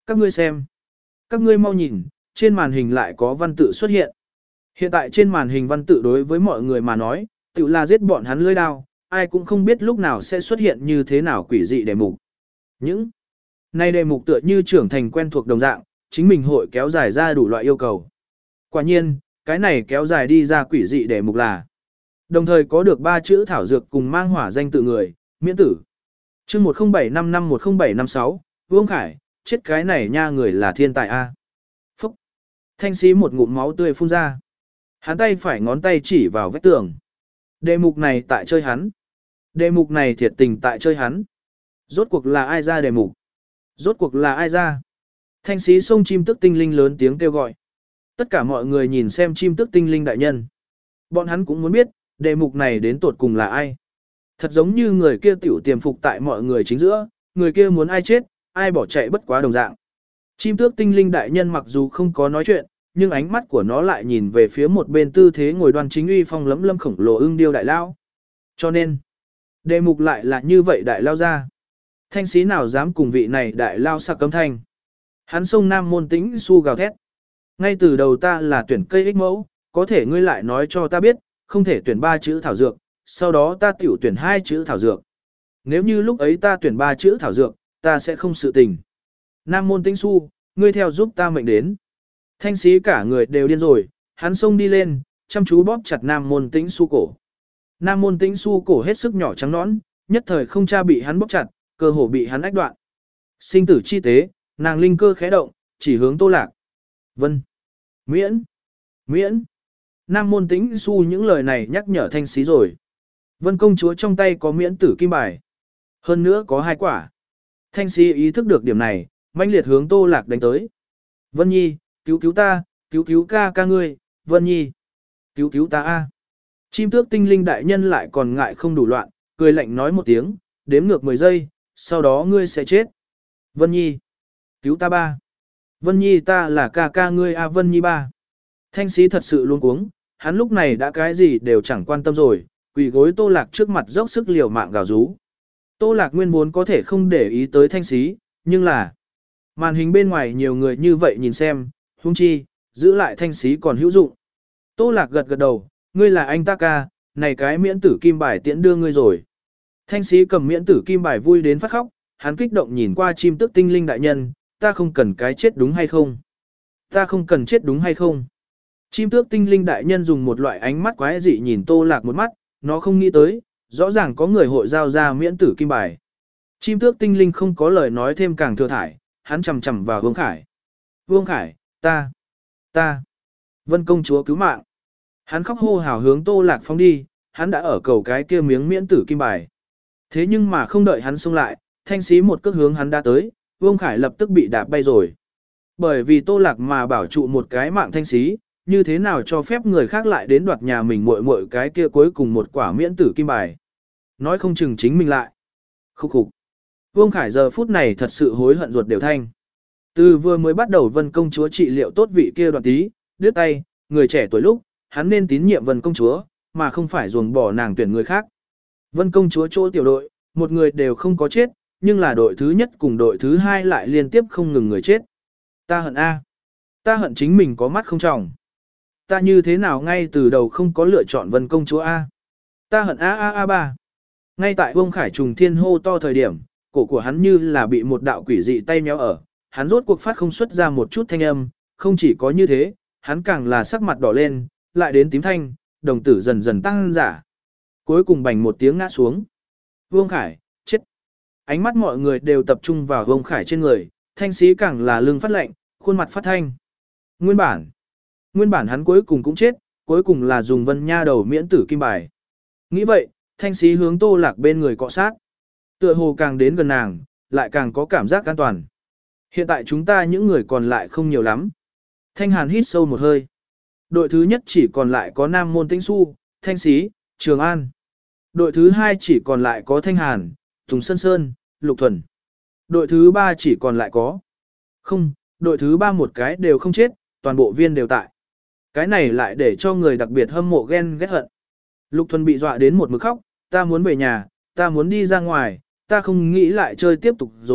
Các ngươi xem. Các ngươi mau nhìn, trên màn hình lại có văn tự xuất hiện. Hiện tại trên màn hình văn tự đối với mọi người mà nói, tự là giết bọn hắn lưỡi đao, ai cũng không biết lúc nào sẽ xuất hiện như thế nào quỷ dị đề mục. Những này đề mục tựa như trưởng thành quen thuộc đồng dạng, chính mình hội kéo dài ra đủ loại yêu cầu. Quả nhiên, cái này kéo dài đi ra quỷ dị đề mục là đồng thời có được ba chữ thảo dược cùng mang hỏa danh tự người, miễn tử. Chương một không bảy năm năm một không bảy năm sáu, Vương Khải, chết cái này nha người là thiên tài a. Phúc. Thanh sĩ một ngụm máu tươi phun ra. Hắn tay phải ngón tay chỉ vào vách tường. Đề mục này tại chơi hắn. Đề mục này thiệt tình tại chơi hắn. Rốt cuộc là ai ra đề mục? Rốt cuộc là ai ra? Thanh sĩ sông chim tức tinh linh lớn tiếng kêu gọi. Tất cả mọi người nhìn xem chim tức tinh linh đại nhân. Bọn hắn cũng muốn biết, đề mục này đến tột cùng là ai? Thật giống như người kia tiểu tiềm phục tại mọi người chính giữa, người kia muốn ai chết, ai bỏ chạy bất quá đồng dạng. Chim tước tinh linh đại nhân mặc dù không có nói chuyện, nhưng ánh mắt của nó lại nhìn về phía một bên tư thế ngồi đoan chính uy phong lẫm lâm khổng lồ ưng điêu đại lao. Cho nên, đề mục lại là như vậy đại lao ra. Thanh sĩ nào dám cùng vị này đại lao sạc cấm thanh. Hắn sông Nam Môn Tĩnh Xu gào thét. Ngay từ đầu ta là tuyển cây ích mẫu, có thể ngươi lại nói cho ta biết, không thể tuyển ba chữ thảo dược, sau đó ta tiểu tuyển hai chữ thảo dược. Nếu như lúc ấy ta tuyển ba chữ thảo dược, ta sẽ không sự tình. Nam Môn Tĩnh Xu, ngươi theo giúp ta mệnh đến. Thanh sĩ cả người đều điên rồi, hắn xông đi lên, chăm chú bóp chặt Nam Môn Tĩnh Xu cổ. Nam Môn Tĩnh Xu cổ hết sức nhỏ trắng nõn, nhất thời không cha bị hắn bóp chặt, cơ hồ bị hắn ách đoạn. Sinh tử chi tế, nàng linh cơ khẽ động, chỉ hướng Tô Lạc. Vân. Miễn. Miễn. Nam Môn Tĩnh Xu những lời này nhắc nhở thanh sĩ rồi. Vân công chúa trong tay có miễn tử kim bài. Hơn nữa có hai quả. Thanh sĩ ý thức được điểm này, mãnh liệt hướng Tô Lạc đánh tới. Vân Nhi, cứu cứu ta, cứu cứu ca ca ngươi, Vân Nhi. Cứu cứu ta a. Chim tước tinh linh đại nhân lại còn ngại không đủ loạn, cười lạnh nói một tiếng, đếm ngược mười giây, sau đó ngươi sẽ chết. Vân Nhi. Cứu ta ba. Vân Nhi ta là ca ca ngươi a Vân Nhi ba. Thanh sĩ thật sự luống cuống, hắn lúc này đã cái gì đều chẳng quan tâm rồi, quỳ gối Tô Lạc trước mặt dốc sức liều mạng gào rú. Tô Lạc nguyên vốn có thể không để ý tới thanh sĩ, nhưng là màn hình bên ngoài nhiều người như vậy nhìn xem, huống chi, giữ lại thanh sĩ còn hữu dụng. Tô Lạc gật gật đầu, ngươi là anh ta ca, này cái miễn tử kim bài tiễn đưa ngươi rồi. Thanh sĩ cầm miễn tử kim bài vui đến phát khóc, hắn kích động nhìn qua chim tức tinh linh đại nhân, ta không cần cái chết đúng hay không? Ta không cần chết đúng hay không? Chim tước tinh linh đại nhân dùng một loại ánh mắt quái dị nhìn Tô Lạc một mắt, nó không nghĩ tới, rõ ràng có người hội giao ra miễn tử kim bài. Chim tước tinh linh không có lời nói thêm càng thừa thải, hắn chầm chầm vào Vương Khải. Vương Khải, ta, ta, Vân công chúa cứu mạng. Hắn khóc hô hào hướng Tô Lạc phóng đi, hắn đã ở cầu cái kia miếng miễn tử kim bài. Thế nhưng mà không đợi hắn xông lại, thanh sĩ một cước hướng hắn đã tới, Vương Khải lập tức bị đạp bay rồi. Bởi vì Tô Lạc mà bảo trụ một cái mạng thanh sĩ, như thế nào cho phép người khác lại đến đoạt nhà mình muội muội cái kia cuối cùng một quả miễn tử kim bài. Nói không chừng chính mình lại. Khúc khục. Vương Khải giờ phút này thật sự hối hận ruột đều thanh. Từ vừa mới bắt đầu Vân công chúa trị liệu tốt vị kia đoạn tí, đứt tay, người trẻ tuổi lúc, hắn nên tín nhiệm Vân công chúa, mà không phải ruồng bỏ nàng tuyển người khác. Vân công chúa chỗ tiểu đội, một người đều không có chết, nhưng là đội thứ nhất cùng đội thứ hai lại liên tiếp không ngừng người chết. Ta hận A. Ta hận chính mình có mắt không tròng. Ta như thế nào ngay từ đầu không có lựa chọn Vân công chúa A. Ta hận A A A ba. Ngay tại Vương Khải trùng thiên hô to thời điểm, cổ của hắn như là bị một đạo quỷ dị tay méo ở, hắn rốt cuộc phát không xuất ra một chút thanh âm, không chỉ có như thế, hắn càng là sắc mặt đỏ lên, lại đến tím thanh, đồng tử dần dần tăng giả. Cuối cùng bành một tiếng ngã xuống. Vương Khải, chết. Ánh mắt mọi người đều tập trung vào Vương Khải trên người, thanh sĩ càng là lưng phát lạnh, khuôn mặt phát thanh. Nguyên bản, nguyên bản hắn cuối cùng cũng chết, cuối cùng là dùng Vân Nha đầu miễn tử kim bài. Nghĩ vậy, thanh sĩ hướng Tô Lạc bên người cọ sát. Tựa hồ càng đến gần nàng, lại càng có cảm giác an toàn. Hiện tại chúng ta những người còn lại không nhiều lắm. Thanh Hàn hít sâu một hơi. Đội thứ nhất chỉ còn lại có Nam Môn Tĩnh Xu, Thanh Sĩ, Trường An. Đội thứ hai chỉ còn lại có Thanh Hàn, Tùng Sơn Sơn, Lục Thuần. Đội thứ ba chỉ còn lại có. Không, đội thứ ba một cái đều không chết, toàn bộ viên đều tại. Cái này lại để cho người đặc biệt hâm mộ ghen ghét hận. Lục Thuần bị dọa đến một mực khóc, ta muốn về nhà, ta muốn đi ra ngoài, ta không nghĩ lại chơi tiếp tục rồi,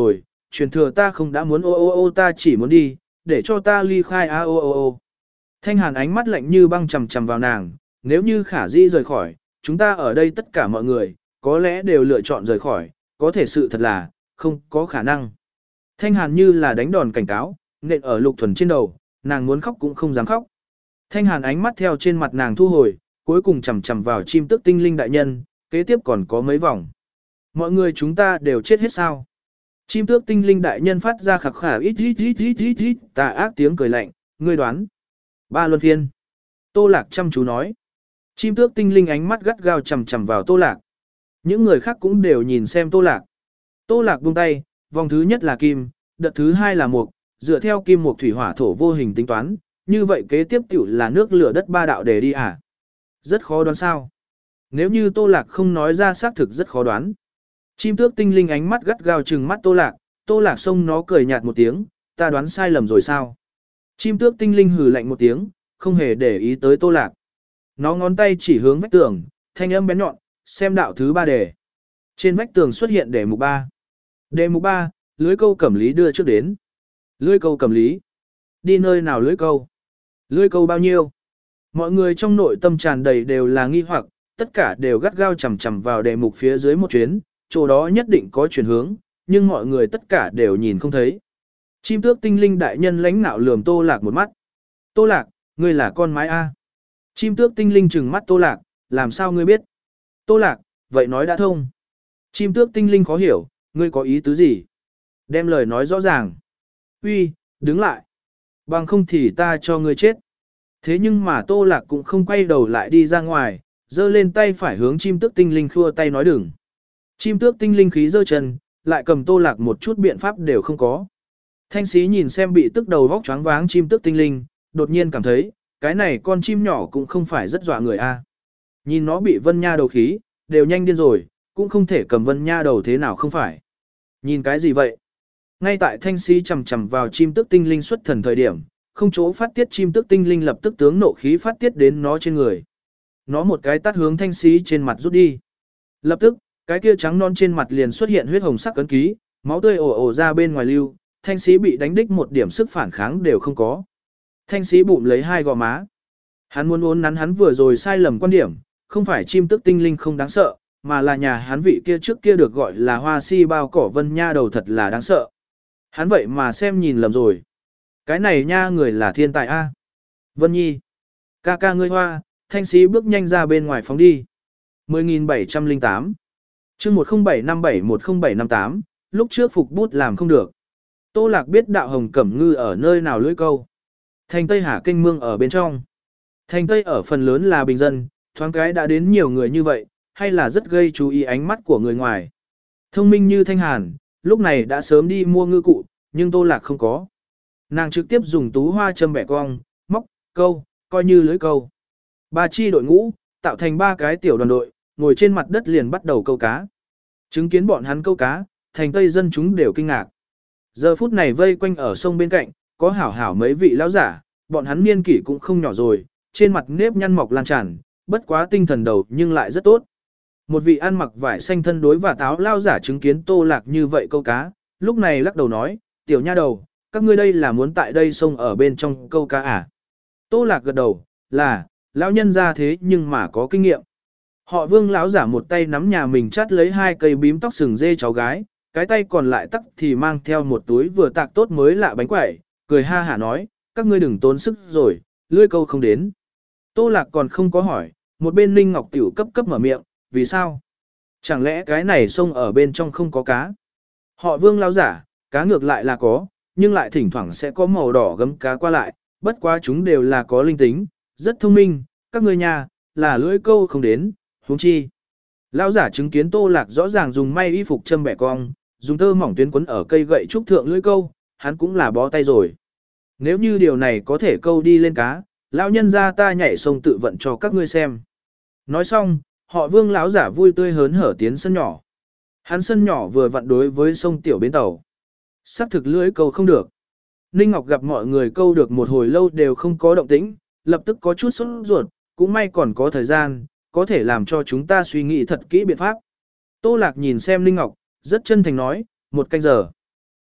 truyền thừa ta không đã muốn ô ô ô ta chỉ muốn đi, để cho ta ly khai a ô ô ô. Thanh Hàn ánh mắt lạnh như băng chằm chằm vào nàng, nếu như Khả Dĩ rời khỏi, chúng ta ở đây tất cả mọi người, có lẽ đều lựa chọn rời khỏi, có thể sự thật là, không có khả năng. Thanh Hàn như là đánh đòn cảnh cáo, nện ở Lục Thuần trên đầu, nàng muốn khóc cũng không dám khóc. Thanh Hàn ánh mắt theo trên mặt nàng thu hồi, cuối cùng chằm chằm vào chim tước tinh linh đại nhân, kế tiếp còn có mấy vòng. Mọi người chúng ta đều chết hết sao? Chim tước tinh linh đại nhân phát ra khạc khả ít ít ít ít ít ít, tà ác tiếng cười lạnh, ngươi đoán. Ba luân phiên. Tô Lạc chăm chú nói. Chim tước tinh linh ánh mắt gắt gao chằm chằm vào Tô Lạc. Những người khác cũng đều nhìn xem Tô Lạc. Tô Lạc buông tay, vòng thứ nhất là kim, đợt thứ hai là mộc, dựa theo kim mộc thủy hỏa thổ vô hình tính toán, như vậy kế tiếp tiểu là nước lửa đất ba đạo để đi à? Rất khó đoán sao? Nếu như Tô Lạc không nói ra xác thực rất khó đoán. Chim tước tinh linh ánh mắt gắt gao trừng mắt Tô Lạc, Tô Lạc xông nó cười nhạt một tiếng, ta đoán sai lầm rồi sao? Chim tước tinh linh hừ lạnh một tiếng, không hề để ý tới Tô Lạc. Nó ngón tay chỉ hướng vách tường, thanh âm bén nhọn, xem đạo thứ ba đề. Trên vách tường xuất hiện đề mục ba. Đề mục ba, lưới câu cẩm lý đưa trước đến. Lưới câu cẩm lý. Đi nơi nào lưới câu? Lưới câu bao nhiêu? Mọi người trong nội tâm tràn đầy đều là nghi hoặc, tất cả đều gắt gao chằm chằm vào đề mục phía dưới một chuyến, chỗ đó nhất định có chuyển hướng, nhưng mọi người tất cả đều nhìn không thấy. Chim tước tinh linh đại nhân lãnh nạo lườm Tô Lạc một mắt. Tô Lạc, ngươi là con mái A. Chim tước tinh linh trừng mắt Tô Lạc, làm sao ngươi biết? Tô Lạc, vậy nói đã thông. Chim tước tinh linh khó hiểu, ngươi có ý tứ gì? Đem lời nói rõ ràng. Uy, đứng lại. Bằng không thì ta cho ngươi chết. Thế nhưng mà Tô Lạc cũng không quay đầu lại đi ra ngoài, giơ lên tay phải hướng chim tước tinh linh khua tay nói đừng. Chim tước tinh linh khí giơ chân, lại cầm Tô Lạc một chút biện pháp đều không có. Thanh Sĩ nhìn xem bị tức đầu vóc choáng váng chim tước tinh linh, đột nhiên cảm thấy, cái này con chim nhỏ cũng không phải rất dọa người a. Nhìn nó bị Vân Nha đầu khí, đều nhanh điên rồi, cũng không thể cầm Vân Nha đầu thế nào không phải. Nhìn cái gì vậy? Ngay tại Thanh Sĩ chầm chầm vào chim tước tinh linh xuất thần thời điểm, không chỗ phát tiết chim tước tinh linh lập tức tướng nộ khí phát tiết đến nó trên người. Nó một cái tát hướng Thanh Sĩ trên mặt rút đi. Lập tức, cái kia trắng non trên mặt liền xuất hiện huyết hồng sắc cấn ký, máu tươi ồ ồ ra bên ngoài lưu, Thanh Sĩ bị đánh đích một điểm sức phản kháng đều không có. Thanh Sĩ bụng lấy hai gò má. Hắn muốn uốn nắn hắn vừa rồi sai lầm quan điểm, không phải chim tước tinh linh không đáng sợ, mà là nhà hắn vị kia trước kia được gọi là hoa si bao cỏ Vân Nha đầu thật là đáng sợ. Hắn vậy mà xem nhìn lầm rồi. Cái này nha người là thiên tài a. Vân Nhi. Ca ca ngươi hoa, Thanh Sĩ bước nhanh ra bên ngoài phóng đi. mười nghìn bảy trăm lẻ tám chương một không bảy năm bảy một không bảy năm tám, lúc trước phục bút làm không được. Tô Lạc biết đạo hồng cẩm ngư ở nơi nào lưỡi câu. Thành Tây Hà kênh mương ở bên trong. Thành Tây ở phần lớn là bình dân, thoáng cái đã đến nhiều người như vậy, hay là rất gây chú ý ánh mắt của người ngoài. Thông minh như Thanh Hàn, lúc này đã sớm đi mua ngư cụ, nhưng Tô Lạc không có. Nàng trực tiếp dùng tú hoa châm bẻ cong, móc, câu, coi như lưới câu. Ba chi đội ngũ, tạo thành ba cái tiểu đoàn đội, ngồi trên mặt đất liền bắt đầu câu cá. Chứng kiến bọn hắn câu cá, Thành Tây dân chúng đều kinh ngạc. Giờ phút này vây quanh ở sông bên cạnh, có hảo hảo mấy vị lão giả, bọn hắn niên kỷ cũng không nhỏ rồi, trên mặt nếp nhăn mọc lan tràn, bất quá tinh thần đầu nhưng lại rất tốt. Một vị ăn mặc vải xanh thân đối và táo lão giả chứng kiến Tô Lạc như vậy câu cá, lúc này lắc đầu nói, tiểu nha đầu, các ngươi đây là muốn tại đây sông ở bên trong câu cá à? Tô Lạc gật đầu, là, lão nhân ra thế nhưng mà có kinh nghiệm. Họ Vương lão giả một tay nắm nhà mình chắt lấy hai cây bím tóc sừng dê cháu gái, cái tay còn lại tắc thì mang theo một túi vừa tạc tốt mới lạ bánh quẩy, cười ha hả nói, các ngươi đừng tốn sức rồi, lưỡi câu không đến. Tô Lạc còn không có hỏi, một bên Ninh Ngọc Tiểu cấp cấp mở miệng, vì sao? Chẳng lẽ cái này sông ở bên trong không có cá? Họ Vương lão giả, cá ngược lại là có, nhưng lại thỉnh thoảng sẽ có màu đỏ gấm cá qua lại, bất quá chúng đều là có linh tính, rất thông minh, các ngươi nhà, là lưỡi câu không đến, huống chi. Lão giả chứng kiến Tô Lạc rõ ràng dùng may y phục châm bẻ cong, dùng tơ mỏng tuyến quấn ở cây gậy trúc thượng lưỡi câu, hắn cũng là bó tay rồi. Nếu như điều này có thể câu đi lên cá, lão nhân gia ta nhảy sông tự vận cho các ngươi xem. Nói xong, họ Vương lão giả vui tươi hớn hở tiến sân nhỏ. Hắn sân nhỏ vừa vặn đối với sông tiểu bến tàu. Sắc thực lưỡi câu không được. Ninh Ngọc gặp mọi người câu được một hồi lâu đều không có động tĩnh, lập tức có chút sốt ruột, cũng may còn có thời gian, có thể làm cho chúng ta suy nghĩ thật kỹ biện pháp. Tô Lạc nhìn xem Ninh Ngọc, rất chân thành nói, một canh giờ.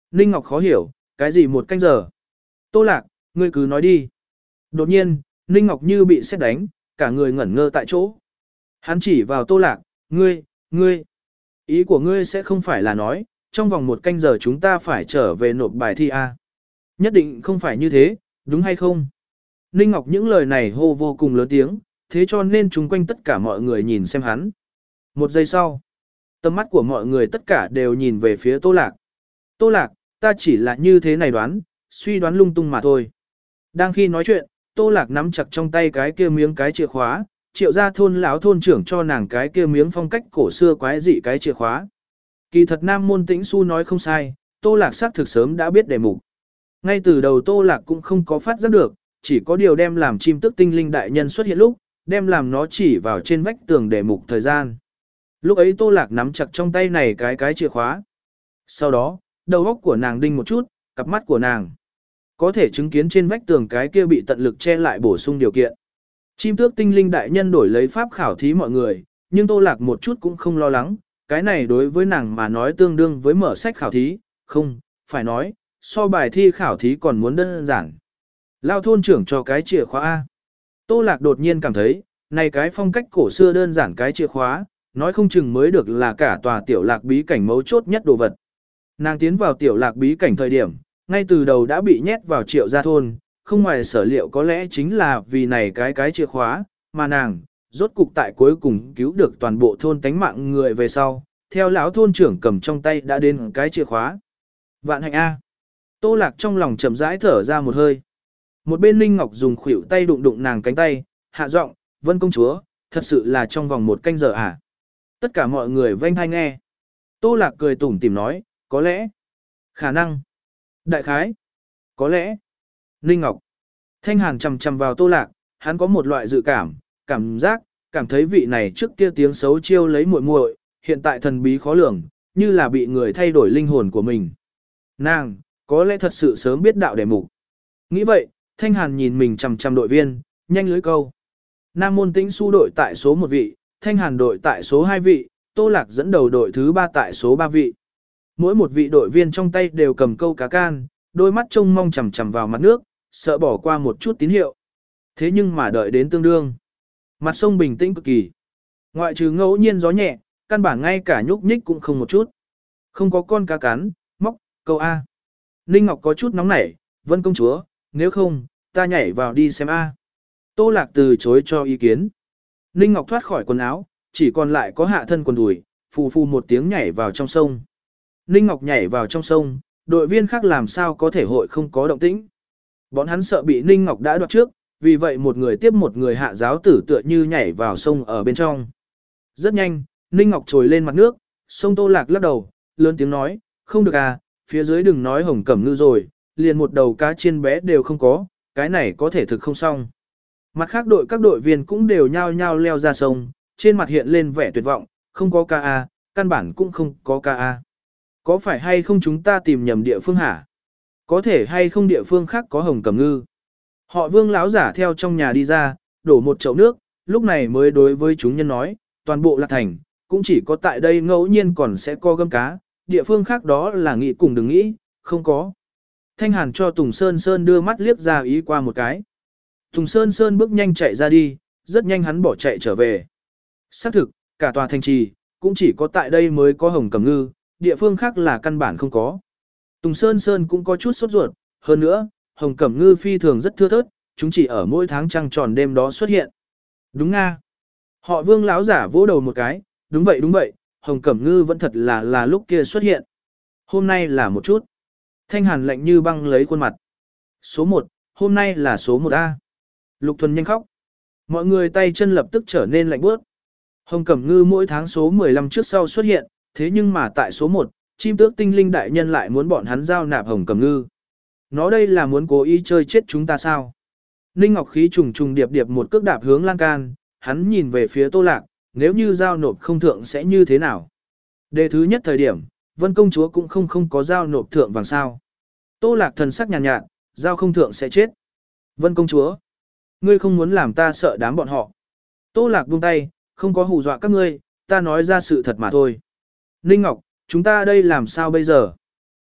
Ninh Ngọc khó hiểu, cái gì một canh giờ? Tô Lạc, ngươi cứ nói đi. Đột nhiên, Ninh Ngọc như bị sét đánh, cả người ngẩn ngơ tại chỗ. Hắn chỉ vào Tô Lạc, ngươi, ngươi. Ý của ngươi sẽ không phải là nói, trong vòng một canh giờ chúng ta phải trở về nộp bài thi A. Nhất định không phải như thế, đúng hay không? Ninh Ngọc những lời này hô vô cùng lớn tiếng, thế cho nên chúng quanh tất cả mọi người nhìn xem hắn. Một giây sau, tầm mắt của mọi người tất cả đều nhìn về phía Tô Lạc. Tô Lạc, ta chỉ là như thế này đoán, suy đoán lung tung mà thôi. Đang khi nói chuyện, Tô Lạc nắm chặt trong tay cái kia miếng cái chìa khóa, Triệu gia thôn lão thôn trưởng cho nàng cái kia miếng phong cách cổ xưa quái dị cái chìa khóa. Kỳ thật Nam Môn Tĩnh Xu nói không sai, Tô Lạc xác thực sớm đã biết đề mục. Ngay từ đầu Tô Lạc cũng không có phát giác được, chỉ có điều đem làm chim tức tinh linh đại nhân xuất hiện lúc, đem làm nó chỉ vào trên vách tường đề mục thời gian. Lúc ấy Tô Lạc nắm chặt trong tay này cái cái chìa khóa. Sau đó, đầu óc của nàng đinh một chút, cặp mắt của nàng có thể chứng kiến trên vách tường cái kia bị tận lực che lại bổ sung điều kiện. Chim tước tinh linh đại nhân đổi lấy pháp khảo thí mọi người, nhưng Tô Lạc một chút cũng không lo lắng, cái này đối với nàng mà nói tương đương với mở sách khảo thí, không, phải nói, so bài thi khảo thí còn muốn đơn giản. Lao thôn trưởng cho cái chìa khóa A. Tô Lạc đột nhiên cảm thấy, này cái phong cách cổ xưa đơn giản cái chìa khóa, nói không chừng mới được là cả tòa tiểu lạc bí cảnh mấu chốt nhất đồ vật. Nàng tiến vào tiểu lạc bí cảnh thời điểm, ngay từ đầu đã bị nhét vào Triệu gia thôn, không ngoài sở liệu có lẽ chính là vì này cái cái chìa khóa, mà nàng, rốt cục tại cuối cùng cứu được toàn bộ thôn tánh mạng người về sau, theo lão thôn trưởng cầm trong tay đã đến cái chìa khóa. Vạn hạnh A. Tô Lạc trong lòng chậm rãi thở ra một hơi. Một bên Ninh Ngọc dùng khuỷu tay đụng đụng nàng cánh tay, hạ giọng, Vân công chúa, thật sự là trong vòng một canh giờ à? Tất cả mọi người vênh tai nghe. Tô Lạc cười tủm tỉm nói, có lẽ, khả năng, đại khái, có lẽ. Ninh Ngọc, Thanh Hàn chầm chầm vào Tô Lạc, hắn có một loại dự cảm, cảm giác, cảm thấy vị này trước kia tiếng xấu chiêu lấy muội muội, hiện tại thần bí khó lường, như là bị người thay đổi linh hồn của mình. Nàng, có lẽ thật sự sớm biết đạo đề mục. Nghĩ vậy, Thanh Hàn nhìn mình chầm chầm đội viên, nhanh lưới câu. Nam Môn Tĩnh Xu đội tại số một vị, Thanh Hàn đội tại số hai vị, Tô Lạc dẫn đầu đội thứ ba tại số ba vị. Mỗi một vị đội viên trong tay đều cầm câu cá can, đôi mắt trông mong chằm chằm vào mặt nước, sợ bỏ qua một chút tín hiệu. Thế nhưng mà đợi đến tương đương. Mặt sông bình tĩnh cực kỳ. Ngoại trừ ngẫu nhiên gió nhẹ, căn bản ngay cả nhúc nhích cũng không một chút. Không có con cá cắn, móc, câu A. Ninh Ngọc có chút nóng nảy, Vân công chúa, nếu không, ta nhảy vào đi xem A. Tô Lạc từ chối cho ý kiến. Ninh Ngọc thoát khỏi quần áo, chỉ còn lại có hạ thân quần đùi, phù phù một tiếng nhảy vào trong sông. Ninh Ngọc nhảy vào trong sông, đội viên khác làm sao có thể hội không có động tĩnh. Bọn hắn sợ bị Ninh Ngọc đã đoạt trước, vì vậy một người tiếp một người hạ giáo tử tựa như nhảy vào sông ở bên trong. Rất nhanh, Ninh Ngọc trồi lên mặt nước, sông Tô Lạc lắc đầu, lớn tiếng nói, không được à, phía dưới đừng nói hồng cẩm ngư rồi, liền một đầu cá chiên bé đều không có, cái này có thể thực không xong. Mặt khác đội các đội viên cũng đều nhao nhao leo ra sông, trên mặt hiện lên vẻ tuyệt vọng, không có ca a, căn bản cũng không có ca a. Có phải hay không chúng ta tìm nhầm địa phương hả? Có thể hay không địa phương khác có hồng cẩm ngư? Họ Vương lão giả theo trong nhà đi ra, đổ một chậu nước, lúc này mới đối với chúng nhân nói, toàn bộ Lạc Thành, cũng chỉ có tại đây ngẫu nhiên còn sẽ có gâm cá, địa phương khác đó là nghĩ cùng đừng nghĩ, không có. Thanh Hàn cho Tùng Sơn Sơn đưa mắt liếc ra ý qua một cái. Tùng Sơn Sơn bước nhanh chạy ra đi, rất nhanh hắn bỏ chạy trở về. Xác thực, cả tòa thành trì, cũng chỉ có tại đây mới có hồng cẩm ngư, địa phương khác là căn bản không có. Tùng Sơn Sơn cũng có chút sốt ruột, hơn nữa, hồng cẩm ngư phi thường rất thưa thớt, chúng chỉ ở mỗi tháng trăng tròn đêm đó xuất hiện. Đúng nga. Họ Vương lão giả vỗ đầu một cái, đúng vậy đúng vậy, hồng cẩm ngư vẫn thật là là lúc kia xuất hiện. Hôm nay là một chút. Thanh Hàn lạnh như băng lấy khuôn mặt. Số một, hôm nay là số một A. Lục Thuần nhanh khóc. Mọi người tay chân lập tức trở nên lạnh bước. Hồng cẩm ngư mỗi tháng số mười lăm trước sau xuất hiện, thế nhưng mà tại số một, chim tước tinh linh đại nhân lại muốn bọn hắn giao nạp hồng cẩm ngư. Nó đây là muốn cố ý chơi chết chúng ta sao? Ninh Ngọc khí trùng trùng điệp điệp một cước đạp hướng lan can, hắn nhìn về phía Tô Lạc, nếu như giao nộp không thượng sẽ như thế nào? Đề thứ nhất thời điểm, Vân công chúa cũng không không có giao nộp thượng vàng sao. Tô Lạc thần sắc nhàn nhạt, nhạt, giao không thượng sẽ chết. Vân công chúa, ngươi không muốn làm ta sợ đám bọn họ. Tô Lạc buông tay, không có hù dọa các ngươi, ta nói ra sự thật mà thôi. Ninh Ngọc, chúng ta đây làm sao bây giờ?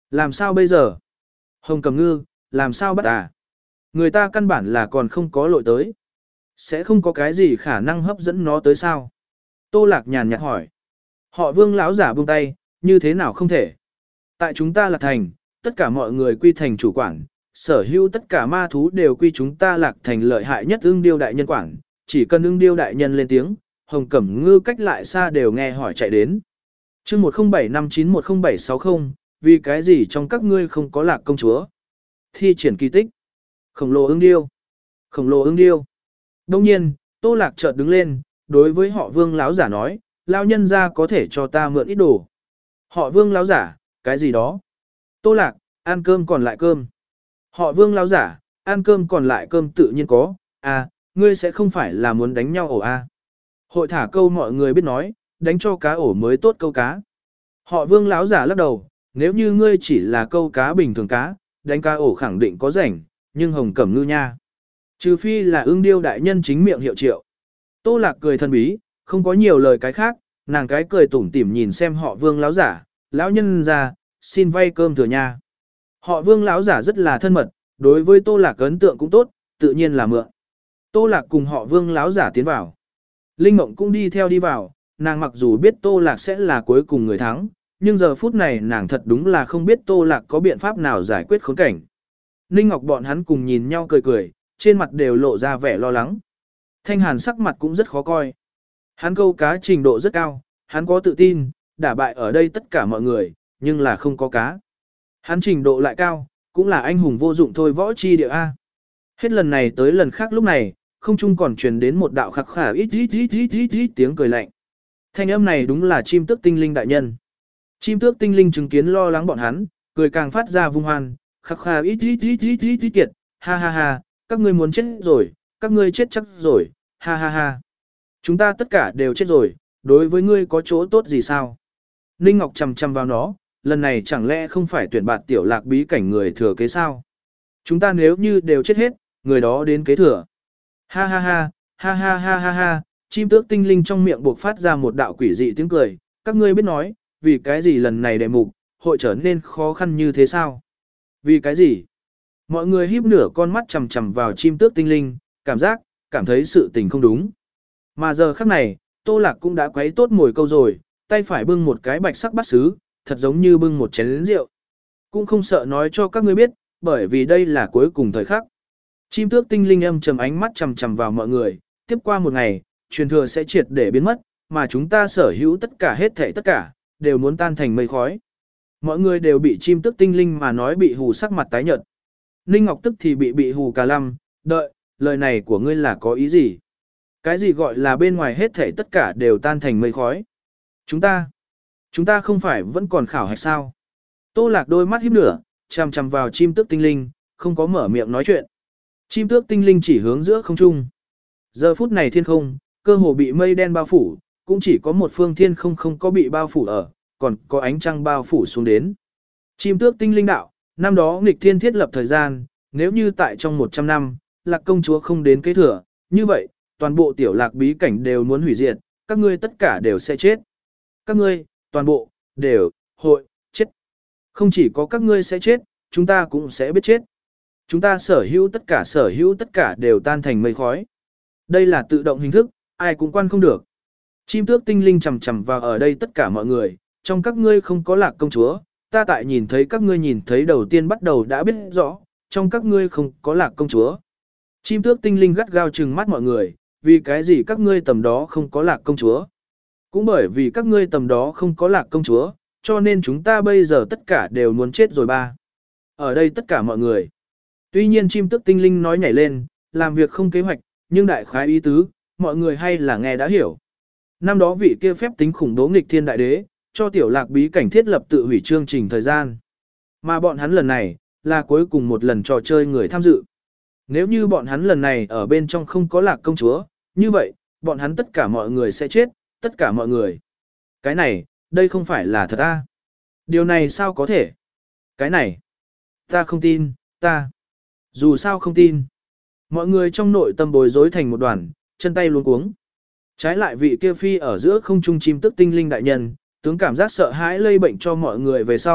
Làm sao bây giờ? Hồng Cẩm Ngư, làm sao bắt à? Người ta căn bản là còn không có lội tới. Sẽ không có cái gì khả năng hấp dẫn nó tới sao? Tô Lạc nhàn nhạt hỏi. Họ Vương lão giả buông tay, như thế nào không thể? Tại chúng ta Lạc Thành, tất cả mọi người quy thành chủ quản, sở hữu tất cả ma thú đều quy chúng ta Lạc Thành lợi hại nhất ưng điêu đại nhân quản, chỉ cần ưng điêu đại nhân lên tiếng, Hồng Cẩm Ngư cách lại xa đều nghe hỏi chạy đến. Chương một không bảy năm chín một không bảy sáu không, vì cái gì trong các ngươi không có Lạc công chúa? Thi triển kỳ tích. Khổng lồ ưng điêu. Khổng lồ ưng điêu. Đông nhiên, Tô Lạc chợt đứng lên, đối với họ Vương lão giả nói, lão nhân gia có thể cho ta mượn ít đồ. Họ Vương lão giả, cái gì đó? Tô Lạc, ăn cơm còn lại cơm. Họ Vương lão giả, ăn cơm còn lại cơm tự nhiên có, à, ngươi sẽ không phải là muốn đánh nhau ổ à. Hội thả câu mọi người biết nói, đánh cho cá ổ mới tốt câu cá. Họ Vương lão giả lắc đầu, nếu như ngươi chỉ là câu cá bình thường cá, đánh cá ổ khẳng định có rảnh, nhưng Hồng Cẩm Ngư nha. Trừ phi là ưng điêu đại nhân chính miệng hiệu triệu. Tô Lạc cười thân bí, không có nhiều lời cái khác, nàng cái cười tủm tỉm nhìn xem họ Vương lão giả, lão nhân ra, xin vay cơm thừa nha. Họ Vương lão giả rất là thân mật, đối với Tô Lạc ấn tượng cũng tốt, tự nhiên là mượn. Tô Lạc cùng họ Vương lão giả tiến vào. Linh Mộng cũng đi theo đi vào, nàng mặc dù biết Tô Lạc sẽ là cuối cùng người thắng, nhưng giờ phút này nàng thật đúng là không biết Tô Lạc có biện pháp nào giải quyết khốn cảnh. Ninh Ngọc bọn hắn cùng nhìn nhau cười cười, trên mặt đều lộ ra vẻ lo lắng. Thanh Hàn sắc mặt cũng rất khó coi. Hắn câu cá trình độ rất cao, hắn có tự tin, đả bại ở đây tất cả mọi người, nhưng là không có cá. Hắn trình độ lại cao, cũng là anh hùng vô dụng thôi võ chi địa A. Hết lần này tới lần khác lúc này, không trung còn truyền đến một đạo khắc khả ít ít ít ít ít ít tiếng cười lạnh. Thanh âm này đúng là chim tước tinh linh đại nhân. Chim tước tinh linh chứng kiến lo lắng bọn hắn, cười càng phát ra vung hoan, khắc khả ít ít ít ít ít ít kiệt, ha ha ha, các ngươi muốn chết rồi, các ngươi chết chắc rồi, ha ha ha. Chúng ta tất cả đều chết rồi, đối với ngươi có chỗ tốt gì sao? Ninh Ngọc chằm chằm vào nó, lần này chẳng lẽ không phải tuyển bạt tiểu lạc bí cảnh người thừa kế sao? Chúng ta nếu như đều chết hết, người đó đến kế thừa. Ha ha ha, ha ha ha ha ha, chim tước tinh linh trong miệng buộc phát ra một đạo quỷ dị tiếng cười, các ngươi biết nói, vì cái gì lần này đề mục, hội trở nên khó khăn như thế sao? Vì cái gì? Mọi người híp nửa con mắt chằm chằm vào chim tước tinh linh, cảm giác, cảm thấy sự tình không đúng. Mà giờ khắc này, Tô Lạc cũng đã quấy tốt mồi câu rồi, tay phải bưng một cái bạch sắc bát sứ, thật giống như bưng một chén rượu. Cũng không sợ nói cho các ngươi biết, bởi vì đây là cuối cùng thời khắc. Chim tước tinh linh âm trầm ánh mắt chằm chằm vào mọi người, tiếp qua một ngày, truyền thừa sẽ triệt để biến mất, mà chúng ta sở hữu tất cả hết thảy tất cả, đều muốn tan thành mây khói. Mọi người đều bị chim tước tinh linh mà nói bị hù sắc mặt tái nhợt. Ninh Ngọc tức thì bị bị hù cả lăm, đợi, lời này của ngươi là có ý gì? Cái gì gọi là bên ngoài hết thảy tất cả đều tan thành mây khói? Chúng ta, chúng ta không phải vẫn còn khảo hạch sao? Tô Lạc đôi mắt híp nửa, chằm chằm vào chim tước tinh linh, không có mở miệng nói chuyện. Chim tước tinh linh chỉ hướng giữa không trung. Giờ phút này thiên không, cơ hồ bị mây đen bao phủ, cũng chỉ có một phương thiên không không có bị bao phủ ở, còn có ánh trăng bao phủ xuống đến. Chim tước tinh linh đạo, năm đó nghịch thiên thiết lập thời gian, nếu như tại trong một trăm năm, Lạc công chúa không đến kế thừa, như vậy, toàn bộ tiểu Lạc bí cảnh đều muốn hủy diệt, các ngươi tất cả đều sẽ chết. Các ngươi, toàn bộ, đều, hội, chết. Không chỉ có các ngươi sẽ chết, chúng ta cũng sẽ biết chết. Chúng ta sở hữu tất cả sở hữu tất cả đều tan thành mây khói. Đây là tự động hình thức, ai cũng quan không được. Chim tước tinh linh chầm chầm vào ở đây tất cả mọi người, trong các ngươi không có Lạc công chúa, ta tại nhìn thấy các ngươi nhìn thấy đầu tiên bắt đầu đã biết rõ, trong các ngươi không có Lạc công chúa. Chim tước tinh linh gắt gao trừng mắt mọi người, vì cái gì các ngươi tầm đó không có Lạc công chúa. Cũng bởi vì các ngươi tầm đó không có Lạc công chúa, cho nên chúng ta bây giờ tất cả đều muốn chết rồi ba. Ở đây tất cả mọi người. Tuy nhiên chim tước tinh linh nói nhảy lên, làm việc không kế hoạch, nhưng đại khái ý tứ, mọi người hay là nghe đã hiểu. Năm đó vị kia phép tính khủng bố nghịch thiên đại đế, cho tiểu Lạc bí cảnh thiết lập tự hủy chương trình thời gian. Mà bọn hắn lần này, là cuối cùng một lần trò chơi người tham dự. Nếu như bọn hắn lần này ở bên trong không có Lạc công chúa, như vậy, bọn hắn tất cả mọi người sẽ chết, tất cả mọi người. Cái này, đây không phải là thật à? Điều này sao có thể? Cái này, ta không tin, ta. Dù sao không tin. Mọi người trong nội tâm bối rối thành một đoàn, chân tay luống cuống. Trái lại vị kia phi ở giữa không trung chim tức tinh linh đại nhân, tướng cảm giác sợ hãi lây bệnh cho mọi người về sau,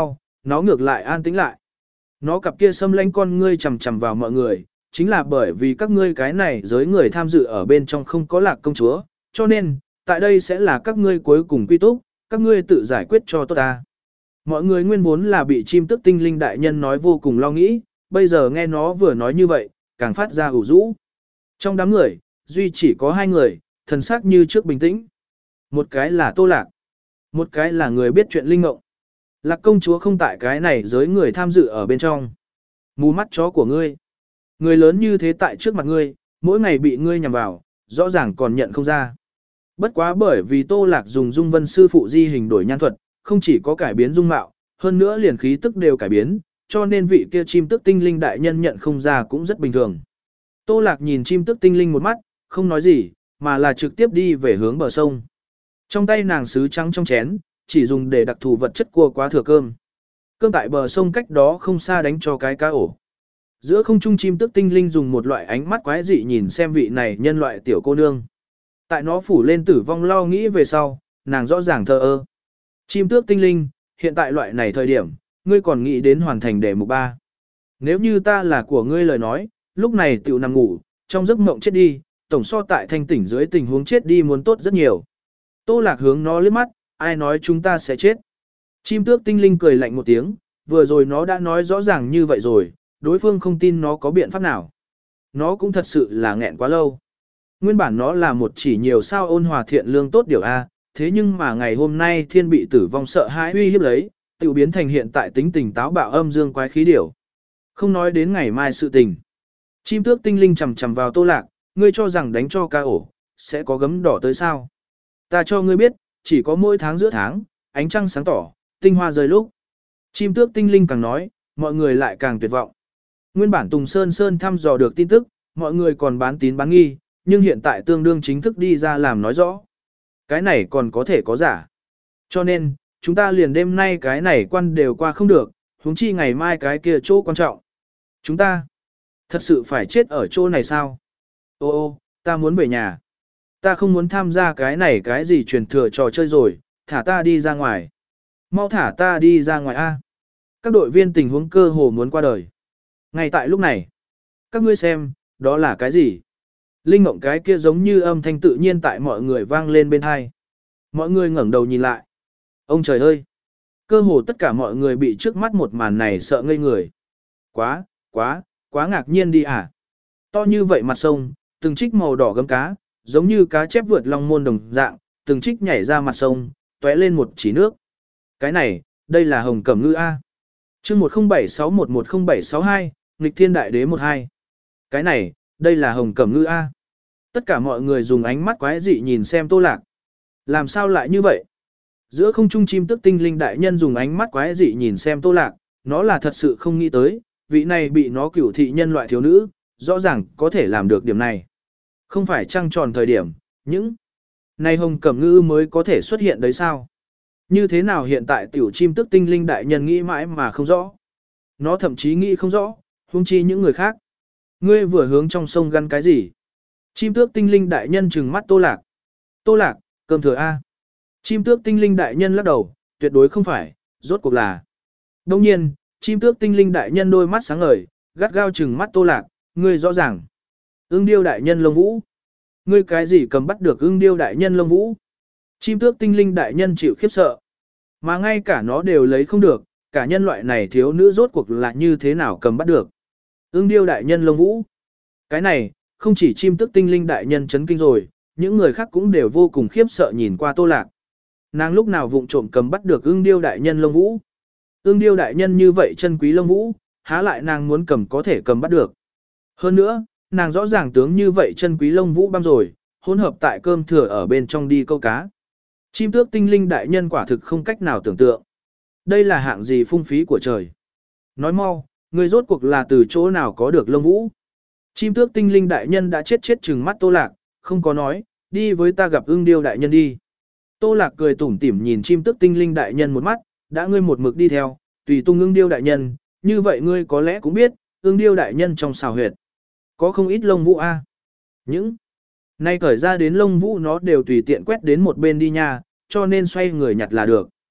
nó ngược lại an tĩnh lại. Nó cặp kia xâm lãnh con ngươi chằm chằm vào mọi người, chính là bởi vì các ngươi cái này giới người tham dự ở bên trong không có Lạc công chúa, cho nên, tại đây sẽ là các ngươi cuối cùng quy túc, các ngươi tự giải quyết cho tốt ta. Mọi người nguyên vốn là bị chim tức tinh linh đại nhân nói vô cùng lo nghĩ, bây giờ nghe nó vừa nói như vậy, càng phát ra ủ rũ. Trong đám người, duy chỉ có hai người, thần sắc như trước bình tĩnh. Một cái là Tô Lạc, một cái là người biết chuyện linh ngộng. Lạc công chúa không tại cái này giới người tham dự ở bên trong. Mù mắt chó của ngươi. Người lớn như thế tại trước mặt ngươi, mỗi ngày bị ngươi nhằm vào, rõ ràng còn nhận không ra. Bất quá bởi vì Tô Lạc dùng Dung Vân sư phụ di hình đổi nhan thuật, không chỉ có cải biến dung mạo, hơn nữa liền khí tức đều cải biến, cho nên vị kia chim tức tinh linh đại nhân nhận không ra cũng rất bình thường. Tô Lạc nhìn chim tức tinh linh một mắt, không nói gì, mà là trực tiếp đi về hướng bờ sông. Trong tay nàng sứ trắng trong chén, chỉ dùng để đặc thù vật chất cua quá thừa cơm. Cơm tại bờ sông cách đó không xa đánh cho cái cá ổ. Giữa không trung chim tức tinh linh dùng một loại ánh mắt quái dị nhìn xem vị này nhân loại tiểu cô nương. Tại nó phủ lên tử vong lo nghĩ về sau, nàng rõ ràng thờ ơ. Chim tước tinh linh, hiện tại loại này thời điểm, ngươi còn nghĩ đến hoàn thành đề mục ba. Nếu như ta là của ngươi lời nói, lúc này tiểu nằm ngủ, trong giấc mộng chết đi, tổng so tại thanh tỉnh dưới tình huống chết đi muốn tốt rất nhiều. Tô Lạc hướng nó liếc mắt, ai nói chúng ta sẽ chết. Chim tước tinh linh cười lạnh một tiếng, vừa rồi nó đã nói rõ ràng như vậy rồi, đối phương không tin nó có biện pháp nào. Nó cũng thật sự là nghẹn quá lâu. Nguyên bản nó là một chỉ nhiều sao ôn hòa thiện lương tốt điều A, thế nhưng mà ngày hôm nay thiên bị tử vong sợ hãi uy hiếp lấy, tự biến thành hiện tại tính tình táo bạo âm dương quái khí điểu. Không nói đến ngày mai sự tình. Chim tước tinh linh chầm chầm vào Tô Lạc, ngươi cho rằng đánh cho ca ổ, sẽ có gấm đỏ tới sao. Ta cho ngươi biết, chỉ có mỗi tháng giữa tháng, ánh trăng sáng tỏ, tinh hoa rơi lúc. Chim tước tinh linh càng nói, mọi người lại càng tuyệt vọng. Nguyên bản Tùng Sơn Sơn thăm dò được tin tức, mọi người còn bán tín bán nghi, nhưng hiện tại tương đương chính thức đi ra làm nói rõ. Cái này còn có thể có giả. Cho nên, chúng ta liền đêm nay cái này quan đều qua không được, huống chi ngày mai cái kia chỗ quan trọng. Chúng ta, thật sự phải chết ở chỗ này sao? Ô ô, ta muốn về nhà. Ta không muốn tham gia cái này cái gì truyền thừa trò chơi rồi, thả ta đi ra ngoài. Mau thả ta đi ra ngoài A. Các đội viên tình huống cơ hồ muốn qua đời. Ngay tại lúc này, các ngươi xem, đó là cái gì? Linh mộng cái kia giống như âm thanh tự nhiên tại mọi người vang lên bên hai. Mọi người ngẩng đầu nhìn lại. Ông trời ơi! Cơ hồ tất cả mọi người bị trước mắt một màn này sợ ngây người. Quá, quá, quá ngạc nhiên đi à? To như vậy mặt sông, từng trích màu đỏ gấm cá, giống như cá chép vượt long môn đồng dạng, từng trích nhảy ra mặt sông, tóe lên một chỉ nước. Cái này, đây là hồng cẩm ngư A. chương một không bảy sáu một một không bảy sáu hai, nghịch thiên đại đế một hai. Cái này, đây là hồng cẩm ngư A. Tất cả mọi người dùng ánh mắt quái dị nhìn xem Tô Lạc. Làm sao lại như vậy? Giữa không trung chim tức tinh linh đại nhân dùng ánh mắt quái dị nhìn xem Tô Lạc, nó là thật sự không nghĩ tới, vị này bị nó cửu thị nhân loại thiếu nữ, rõ ràng có thể làm được điểm này. Không phải trăng tròn thời điểm, những này hồng cẩm ngư mới có thể xuất hiện đấy sao? Như thế nào hiện tại tiểu chim tức tinh linh đại nhân nghĩ mãi mà không rõ? Nó thậm chí nghĩ không rõ, huống chi những người khác. Ngươi vừa hướng trong sông gắn cái gì? Chim tước tinh linh đại nhân trừng mắt Tô Lạc. Tô Lạc, cơm thừa A. Chim tước tinh linh đại nhân lắc đầu, tuyệt đối không phải, rốt cuộc là. Đồng nhiên, chim tước tinh linh đại nhân đôi mắt sáng ngời, gắt gao trừng mắt Tô Lạc, ngươi rõ ràng. Ưng điêu đại nhân lông vũ. Ngươi cái gì cầm bắt được ưng điêu đại nhân lông vũ? Chim tước tinh linh đại nhân chịu khiếp sợ. Mà ngay cả nó đều lấy không được, cả nhân loại này thiếu nữ rốt cuộc là như thế nào cầm bắt được. Ưng điêu đại nhân lông vũ. Cái này, không chỉ chim tước tinh linh đại nhân chấn kinh rồi, những người khác cũng đều vô cùng khiếp sợ nhìn qua Tô Lạc. Nàng lúc nào vụng trộm cầm bắt được ưng điêu đại nhân lông vũ. Ưng điêu đại nhân như vậy chân quý lông vũ, há lại nàng muốn cầm có thể cầm bắt được. Hơn nữa, nàng rõ ràng tướng như vậy chân quý lông vũ băm rồi, hỗn hợp tại cơm thừa ở bên trong đi câu cá. Chim tước tinh linh đại nhân quả thực không cách nào tưởng tượng. Đây là hạng gì phung phí của trời. Nói mau, người rốt cuộc là từ chỗ nào có được lông vũ. Chim tước tinh linh đại nhân đã chết chết trừng mắt Tô Lạc, không có nói, đi với ta gặp ưng điêu đại nhân đi. Tô Lạc cười tủm tỉm nhìn chim tước tinh linh đại nhân một mắt, đã ngươi một mực đi theo, tùy tung ưng điêu đại nhân, như vậy ngươi có lẽ cũng biết, ưng điêu đại nhân trong xào huyệt. Có không ít lông vũ a. Những nay cởi ra đến lông vũ nó đều tùy tiện quét đến một bên đi nha, cho nên xoay người nhặt là được.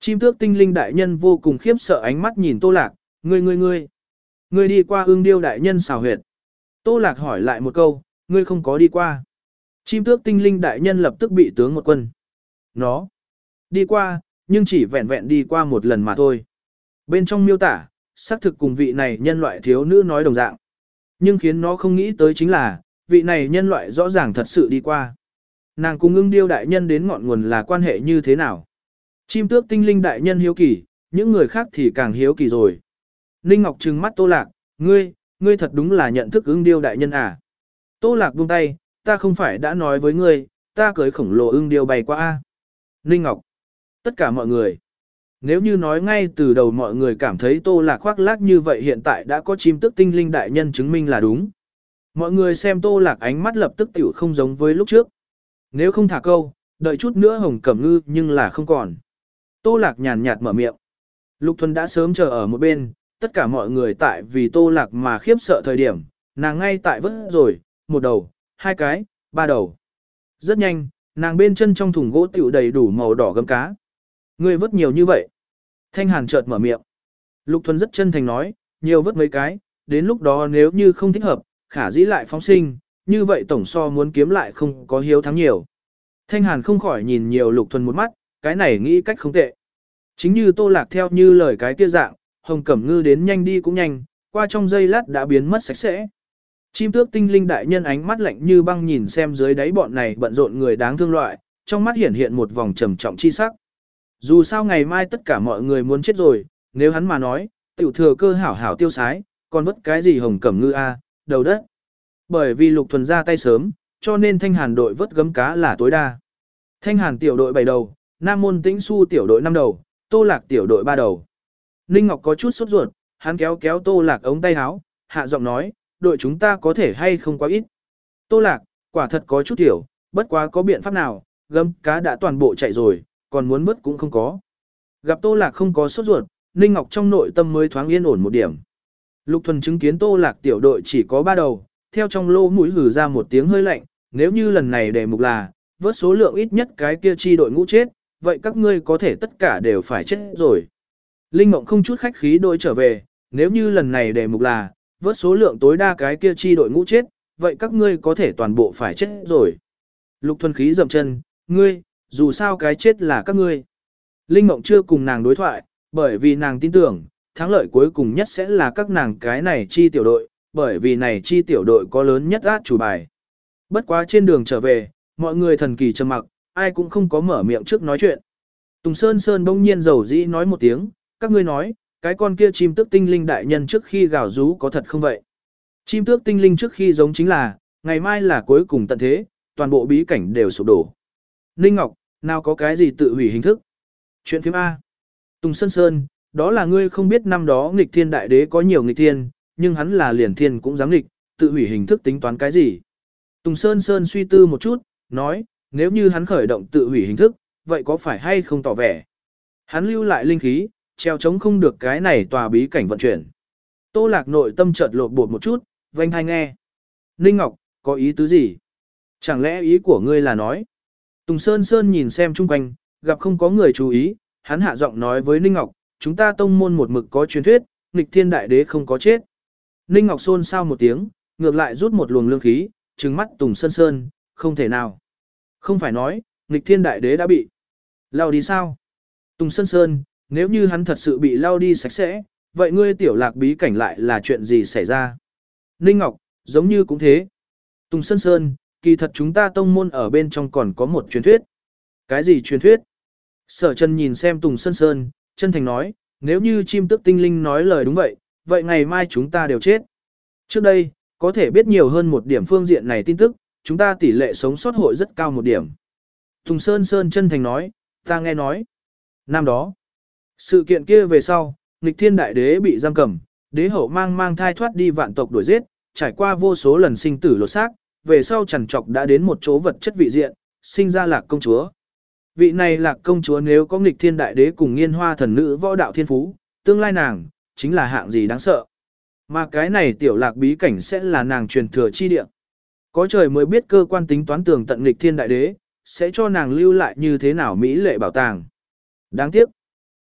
Chim tước tinh linh đại nhân vô cùng khiếp sợ ánh mắt nhìn Tô Lạc, ngươi ngươi ngươi. Ngươi đi qua ương điêu đại nhân xào huyệt. Tô Lạc hỏi lại một câu, ngươi không có đi qua. Chim tước tinh linh đại nhân lập tức bị tướng một quân. Nó đi qua, nhưng chỉ vẹn vẹn đi qua một lần mà thôi. Bên trong miêu tả, xác thực cùng vị này nhân loại thiếu nữ nói đồng dạng. Nhưng khiến nó không nghĩ tới chính là, vị này nhân loại rõ ràng thật sự đi qua. Nàng cùng ưng điêu đại nhân đến ngọn nguồn là quan hệ như thế nào? Chim tước tinh linh đại nhân hiếu kỳ, những người khác thì càng hiếu kỳ rồi. Ninh Ngọc trừng mắt Tô Lạc, ngươi, ngươi thật đúng là nhận thức ưng điêu đại nhân à? Tô Lạc buông tay, ta không phải đã nói với ngươi, ta cưới khổng lồ ưng điêu bay qua a. Ninh Ngọc, tất cả mọi người. Nếu như nói ngay từ đầu mọi người cảm thấy Tô Lạc khoác lác như vậy hiện tại đã có chim tước tinh linh đại nhân chứng minh là đúng. Mọi người xem Tô Lạc ánh mắt lập tức tiểu không giống với lúc trước. Nếu không thả câu, đợi chút nữa Hồng Cẩm Ngư nhưng là không còn. Tô Lạc nhàn nhạt mở miệng. Lục Thuần đã sớm chờ ở một bên, tất cả mọi người tại vì Tô Lạc mà khiếp sợ thời điểm, nàng ngay tại vớt rồi, một đầu, hai cái, ba đầu. Rất nhanh, nàng bên chân trong thùng gỗ tiểu đầy đủ màu đỏ gấm cá. Ngươi vớt nhiều như vậy. Thanh Hàn chợt mở miệng. Lục Thuần rất chân thành nói, nhiều vớt mấy cái, đến lúc đó nếu như không thích hợp, khả dĩ lại phóng sinh, như vậy tổng so muốn kiếm lại không có hiếu thắng nhiều. Thanh Hàn không khỏi nhìn nhiều Lục Thuần một mắt, cái này nghĩ cách không tệ. Chính như Tô Lạc theo như lời cái kia dạng, Hồng Cẩm Ngư đến nhanh đi cũng nhanh, qua trong giây lát đã biến mất sạch sẽ. Chim tước tinh linh đại nhân ánh mắt lạnh như băng nhìn xem dưới đáy bọn này bận rộn người đáng thương loại, trong mắt hiển hiện một vòng trầm trọng chi sắc. Dù sao ngày mai tất cả mọi người muốn chết rồi, nếu hắn mà nói, tiểu thừa cơ hảo hảo tiêu sái, còn vất cái gì Hồng Cẩm Ngư a, đầu đất. Bởi vì Lục Thuần ra tay sớm, cho nên Thanh Hàn đội vớt gấm cá là tối đa. Thanh Hàn tiểu đội bảy đầu, Nam Môn Tĩnh Xu tiểu đội năm đầu, Tô Lạc tiểu đội ba đầu. Ninh Ngọc có chút sốt ruột, hắn kéo kéo Tô Lạc ống tay áo, hạ giọng nói, đội chúng ta có thể hay không quá ít. Tô Lạc, quả thật có chút tiểu, bất quá có biện pháp nào, gấm cá đã toàn bộ chạy rồi, còn muốn vớt cũng không có. Gặp Tô Lạc không có sốt ruột, Ninh Ngọc trong nội tâm mới thoáng yên ổn một điểm. Lục Thuần chứng kiến Tô Lạc tiểu đội chỉ có ba đầu, theo trong lô mũi hử ra một tiếng hơi lạnh, nếu như lần này đề mục là, vớt số lượng ít nhất cái kia chi đội ngũ chết, vậy các ngươi có thể tất cả đều phải chết rồi. Linh Mộng không chút khách khí đội trở về, nếu như lần này đề mục là, vớt số lượng tối đa cái kia chi đội ngũ chết, vậy các ngươi có thể toàn bộ phải chết rồi. Lục Thuần khí dậm chân, ngươi, dù sao cái chết là các ngươi. Linh Mộng chưa cùng nàng đối thoại, bởi vì nàng tin tưởng, thắng lợi cuối cùng nhất sẽ là các nàng cái này chi tiểu đội, bởi vì này chi tiểu đội có lớn nhất át chủ bài. Bất quá trên đường trở về, mọi người thần kỳ trầm mặc, ai cũng không có mở miệng trước nói chuyện. Tùng Sơn Sơn bỗng nhiên dầu dĩ nói một tiếng, các ngươi nói, cái con kia chim tước tinh linh đại nhân trước khi gào rú có thật không vậy? Chim tước tinh linh trước khi giống chính là, ngày mai là cuối cùng tận thế, toàn bộ bí cảnh đều sụp đổ. Ninh Ngọc, nào có cái gì tự hủy hình thức? Chuyện phim A. Tùng Sơn Sơn, đó là ngươi không biết năm đó nghịch thiên đại đế có nhiều nghịch thiên, nhưng hắn là liền thiên cũng dám nghịch, tự hủy hình thức tính toán cái gì? Tùng Sơn Sơn suy tư một chút, nói, nếu như hắn khởi động tự hủy hình thức, vậy có phải hay không tỏ vẻ? Hắn lưu lại linh khí, treo chống không được cái này tòa bí cảnh vận chuyển. Tô Lạc nội tâm chợt lột bột một chút, vênh thai nghe. Ninh Ngọc, có ý tứ gì? Chẳng lẽ ý của ngươi là nói? Tùng Sơn Sơn nhìn xem chung quanh, gặp không có người chú ý, hắn hạ giọng nói với Ninh Ngọc, chúng ta tông môn một mực có truyền thuyết, nghịch thiên đại đế không có chết. Ninh Ngọc xôn xao một tiếng, ngược lại rút một luồng lương khí, trừng mắt Tùng Sơn Sơn, không thể nào. Không phải nói, nghịch thiên đại đế đã bị lao đi sao? Tùng Sơn Sơn, nếu như hắn thật sự bị lao đi sạch sẽ, vậy ngươi tiểu lạc bí cảnh lại là chuyện gì xảy ra? Ninh Ngọc, giống như cũng thế. Tùng Sơn Sơn, kỳ thật chúng ta tông môn ở bên trong còn có một truyền thuyết. Cái gì truyền thuyết? Sở Trần nhìn xem Tùng Sơn Sơn, chân thành nói, nếu như chim tước tinh linh nói lời đúng vậy, vậy ngày mai chúng ta đều chết. Trước đây, có thể biết nhiều hơn một điểm phương diện này tin tức, chúng ta tỷ lệ sống sót hội rất cao một điểm. Tùng Sơn Sơn chân thành nói, ta nghe nói. Năm đó, sự kiện kia về sau, nghịch thiên đại đế bị giam cầm, đế hậu mang mang thai thoát đi vạn tộc đuổi giết, trải qua vô số lần sinh tử lột xác, về sau chằn trọc đã đến một chỗ vật chất vị diện, sinh ra lạc công chúa. Vị này lạc công chúa nếu có nghịch thiên đại đế cùng nghiên hoa thần nữ võ đạo thiên phú, tương lai nàng, chính là hạng gì đáng sợ. Mà cái này tiểu lạc bí cảnh sẽ là nàng truyền thừa chi địa. Có trời mới biết cơ quan tính toán tường tận nghịch thiên đại đế, sẽ cho nàng lưu lại như thế nào mỹ lệ bảo tàng. Đáng tiếc.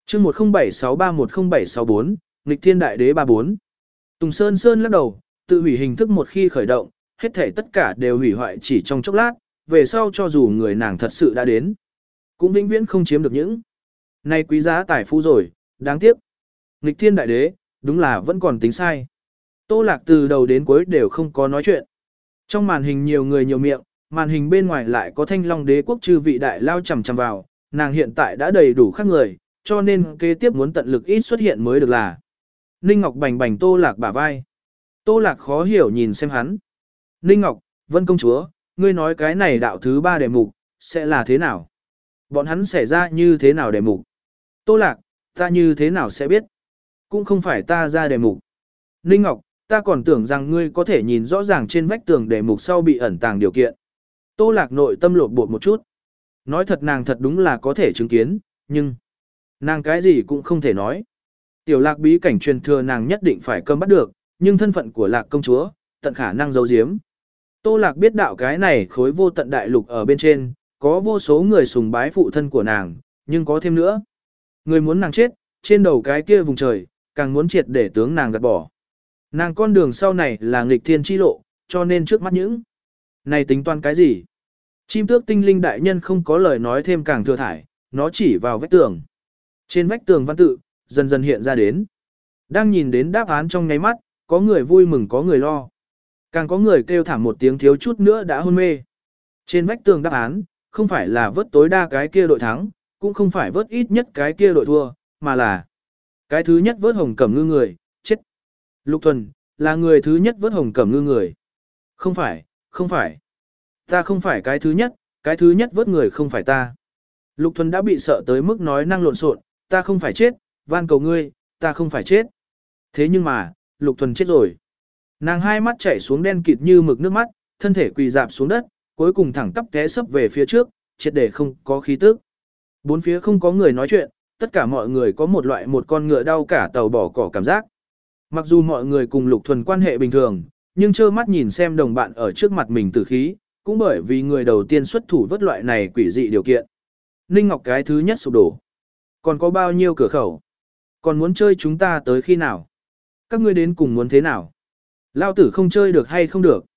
chương một không bảy sáu ba một không bảy sáu bốn, nghịch thiên đại đế ba bốn. Tùng Sơn Sơn lắc đầu, tự hủy hình thức một khi khởi động, hết thể tất cả đều hủy hoại chỉ trong chốc lát, về sau cho dù người nàng thật sự đã đến, cũng vĩnh viễn không chiếm được những này quý giá tài phú rồi, đáng tiếc. Nghịch thiên đại đế, đúng là vẫn còn tính sai. Tô Lạc từ đầu đến cuối đều không có nói chuyện. Trong màn hình nhiều người nhiều miệng, màn hình bên ngoài lại có Thanh Long đế quốc chư vị đại lao chằm chằm vào, nàng hiện tại đã đầy đủ khác người, cho nên kế tiếp muốn tận lực ít xuất hiện mới được là. Ninh Ngọc bành bành Tô Lạc bả vai. Tô Lạc khó hiểu nhìn xem hắn. Ninh Ngọc, Vân công chúa, ngươi nói cái này đạo thứ ba đề mục, sẽ là thế nào? Bọn hắn xảy ra như thế nào đề mục? Tô Lạc, ta như thế nào sẽ biết? Cũng không phải ta ra đề mục. Ninh Ngọc, ta còn tưởng rằng ngươi có thể nhìn rõ ràng trên vách tường đề mục sau bị ẩn tàng điều kiện. Tô Lạc nội tâm lột bột một chút. Nói thật nàng thật đúng là có thể chứng kiến, nhưng nàng cái gì cũng không thể nói. Tiểu Lạc bí cảnh truyền thừa nàng nhất định phải câm bắt được, nhưng thân phận của Lạc công chúa, tận khả năng giấu giếm. Tô Lạc biết đạo cái này khối vô tận đại lục ở bên trên, có vô số người sùng bái phụ thân của nàng, nhưng có thêm nữa. Người muốn nàng chết, trên đầu cái kia vùng trời, càng muốn triệt để tướng nàng gạt bỏ. Nàng con đường sau này là nghịch thiên chi lộ, cho nên trước mắt những này tính toán cái gì? Chim tước tinh linh đại nhân không có lời nói thêm càng thừa thải, nó chỉ vào vách tường. Trên vách tường văn tự, dần dần hiện ra đến. Đang nhìn đến đáp án trong nháy mắt, có người vui mừng có người lo. Càng có người kêu thảm một tiếng thiếu chút nữa đã hôn mê. Trên vách tường đáp án, không phải là vớt tối đa cái kia đội thắng, cũng không phải vớt ít nhất cái kia đội thua, mà là cái thứ nhất vớt hồng cẩm ngư người, chết. Lục Thuần, là người thứ nhất vớt hồng cẩm ngư người. Không phải, không phải. Ta không phải cái thứ nhất, cái thứ nhất vớt người không phải ta. Lục Thuần đã bị sợ tới mức nói năng lộn xộn, ta không phải chết, van cầu ngươi, ta không phải chết. Thế nhưng mà, Lục Thuần chết rồi. Nàng hai mắt chảy xuống đen kịt như mực nước mắt, thân thể quỳ dạp xuống đất, cuối cùng thẳng tắp té sấp về phía trước, triệt để không có khí tức. Bốn phía không có người nói chuyện, tất cả mọi người có một loại một con ngựa đau cả tàu bỏ cỏ cảm giác. Mặc dù mọi người cùng Lục Thuần quan hệ bình thường, nhưng trơ mắt nhìn xem đồng bạn ở trước mặt mình tử khí, cũng bởi vì người đầu tiên xuất thủ vớt loại này quỷ dị điều kiện. Ninh Ngọc cái thứ nhất sụp đổ. Còn có bao nhiêu cửa khẩu? Còn muốn chơi chúng ta tới khi nào? Các ngươi đến cùng muốn thế nào? Lao tử không chơi được hay không được?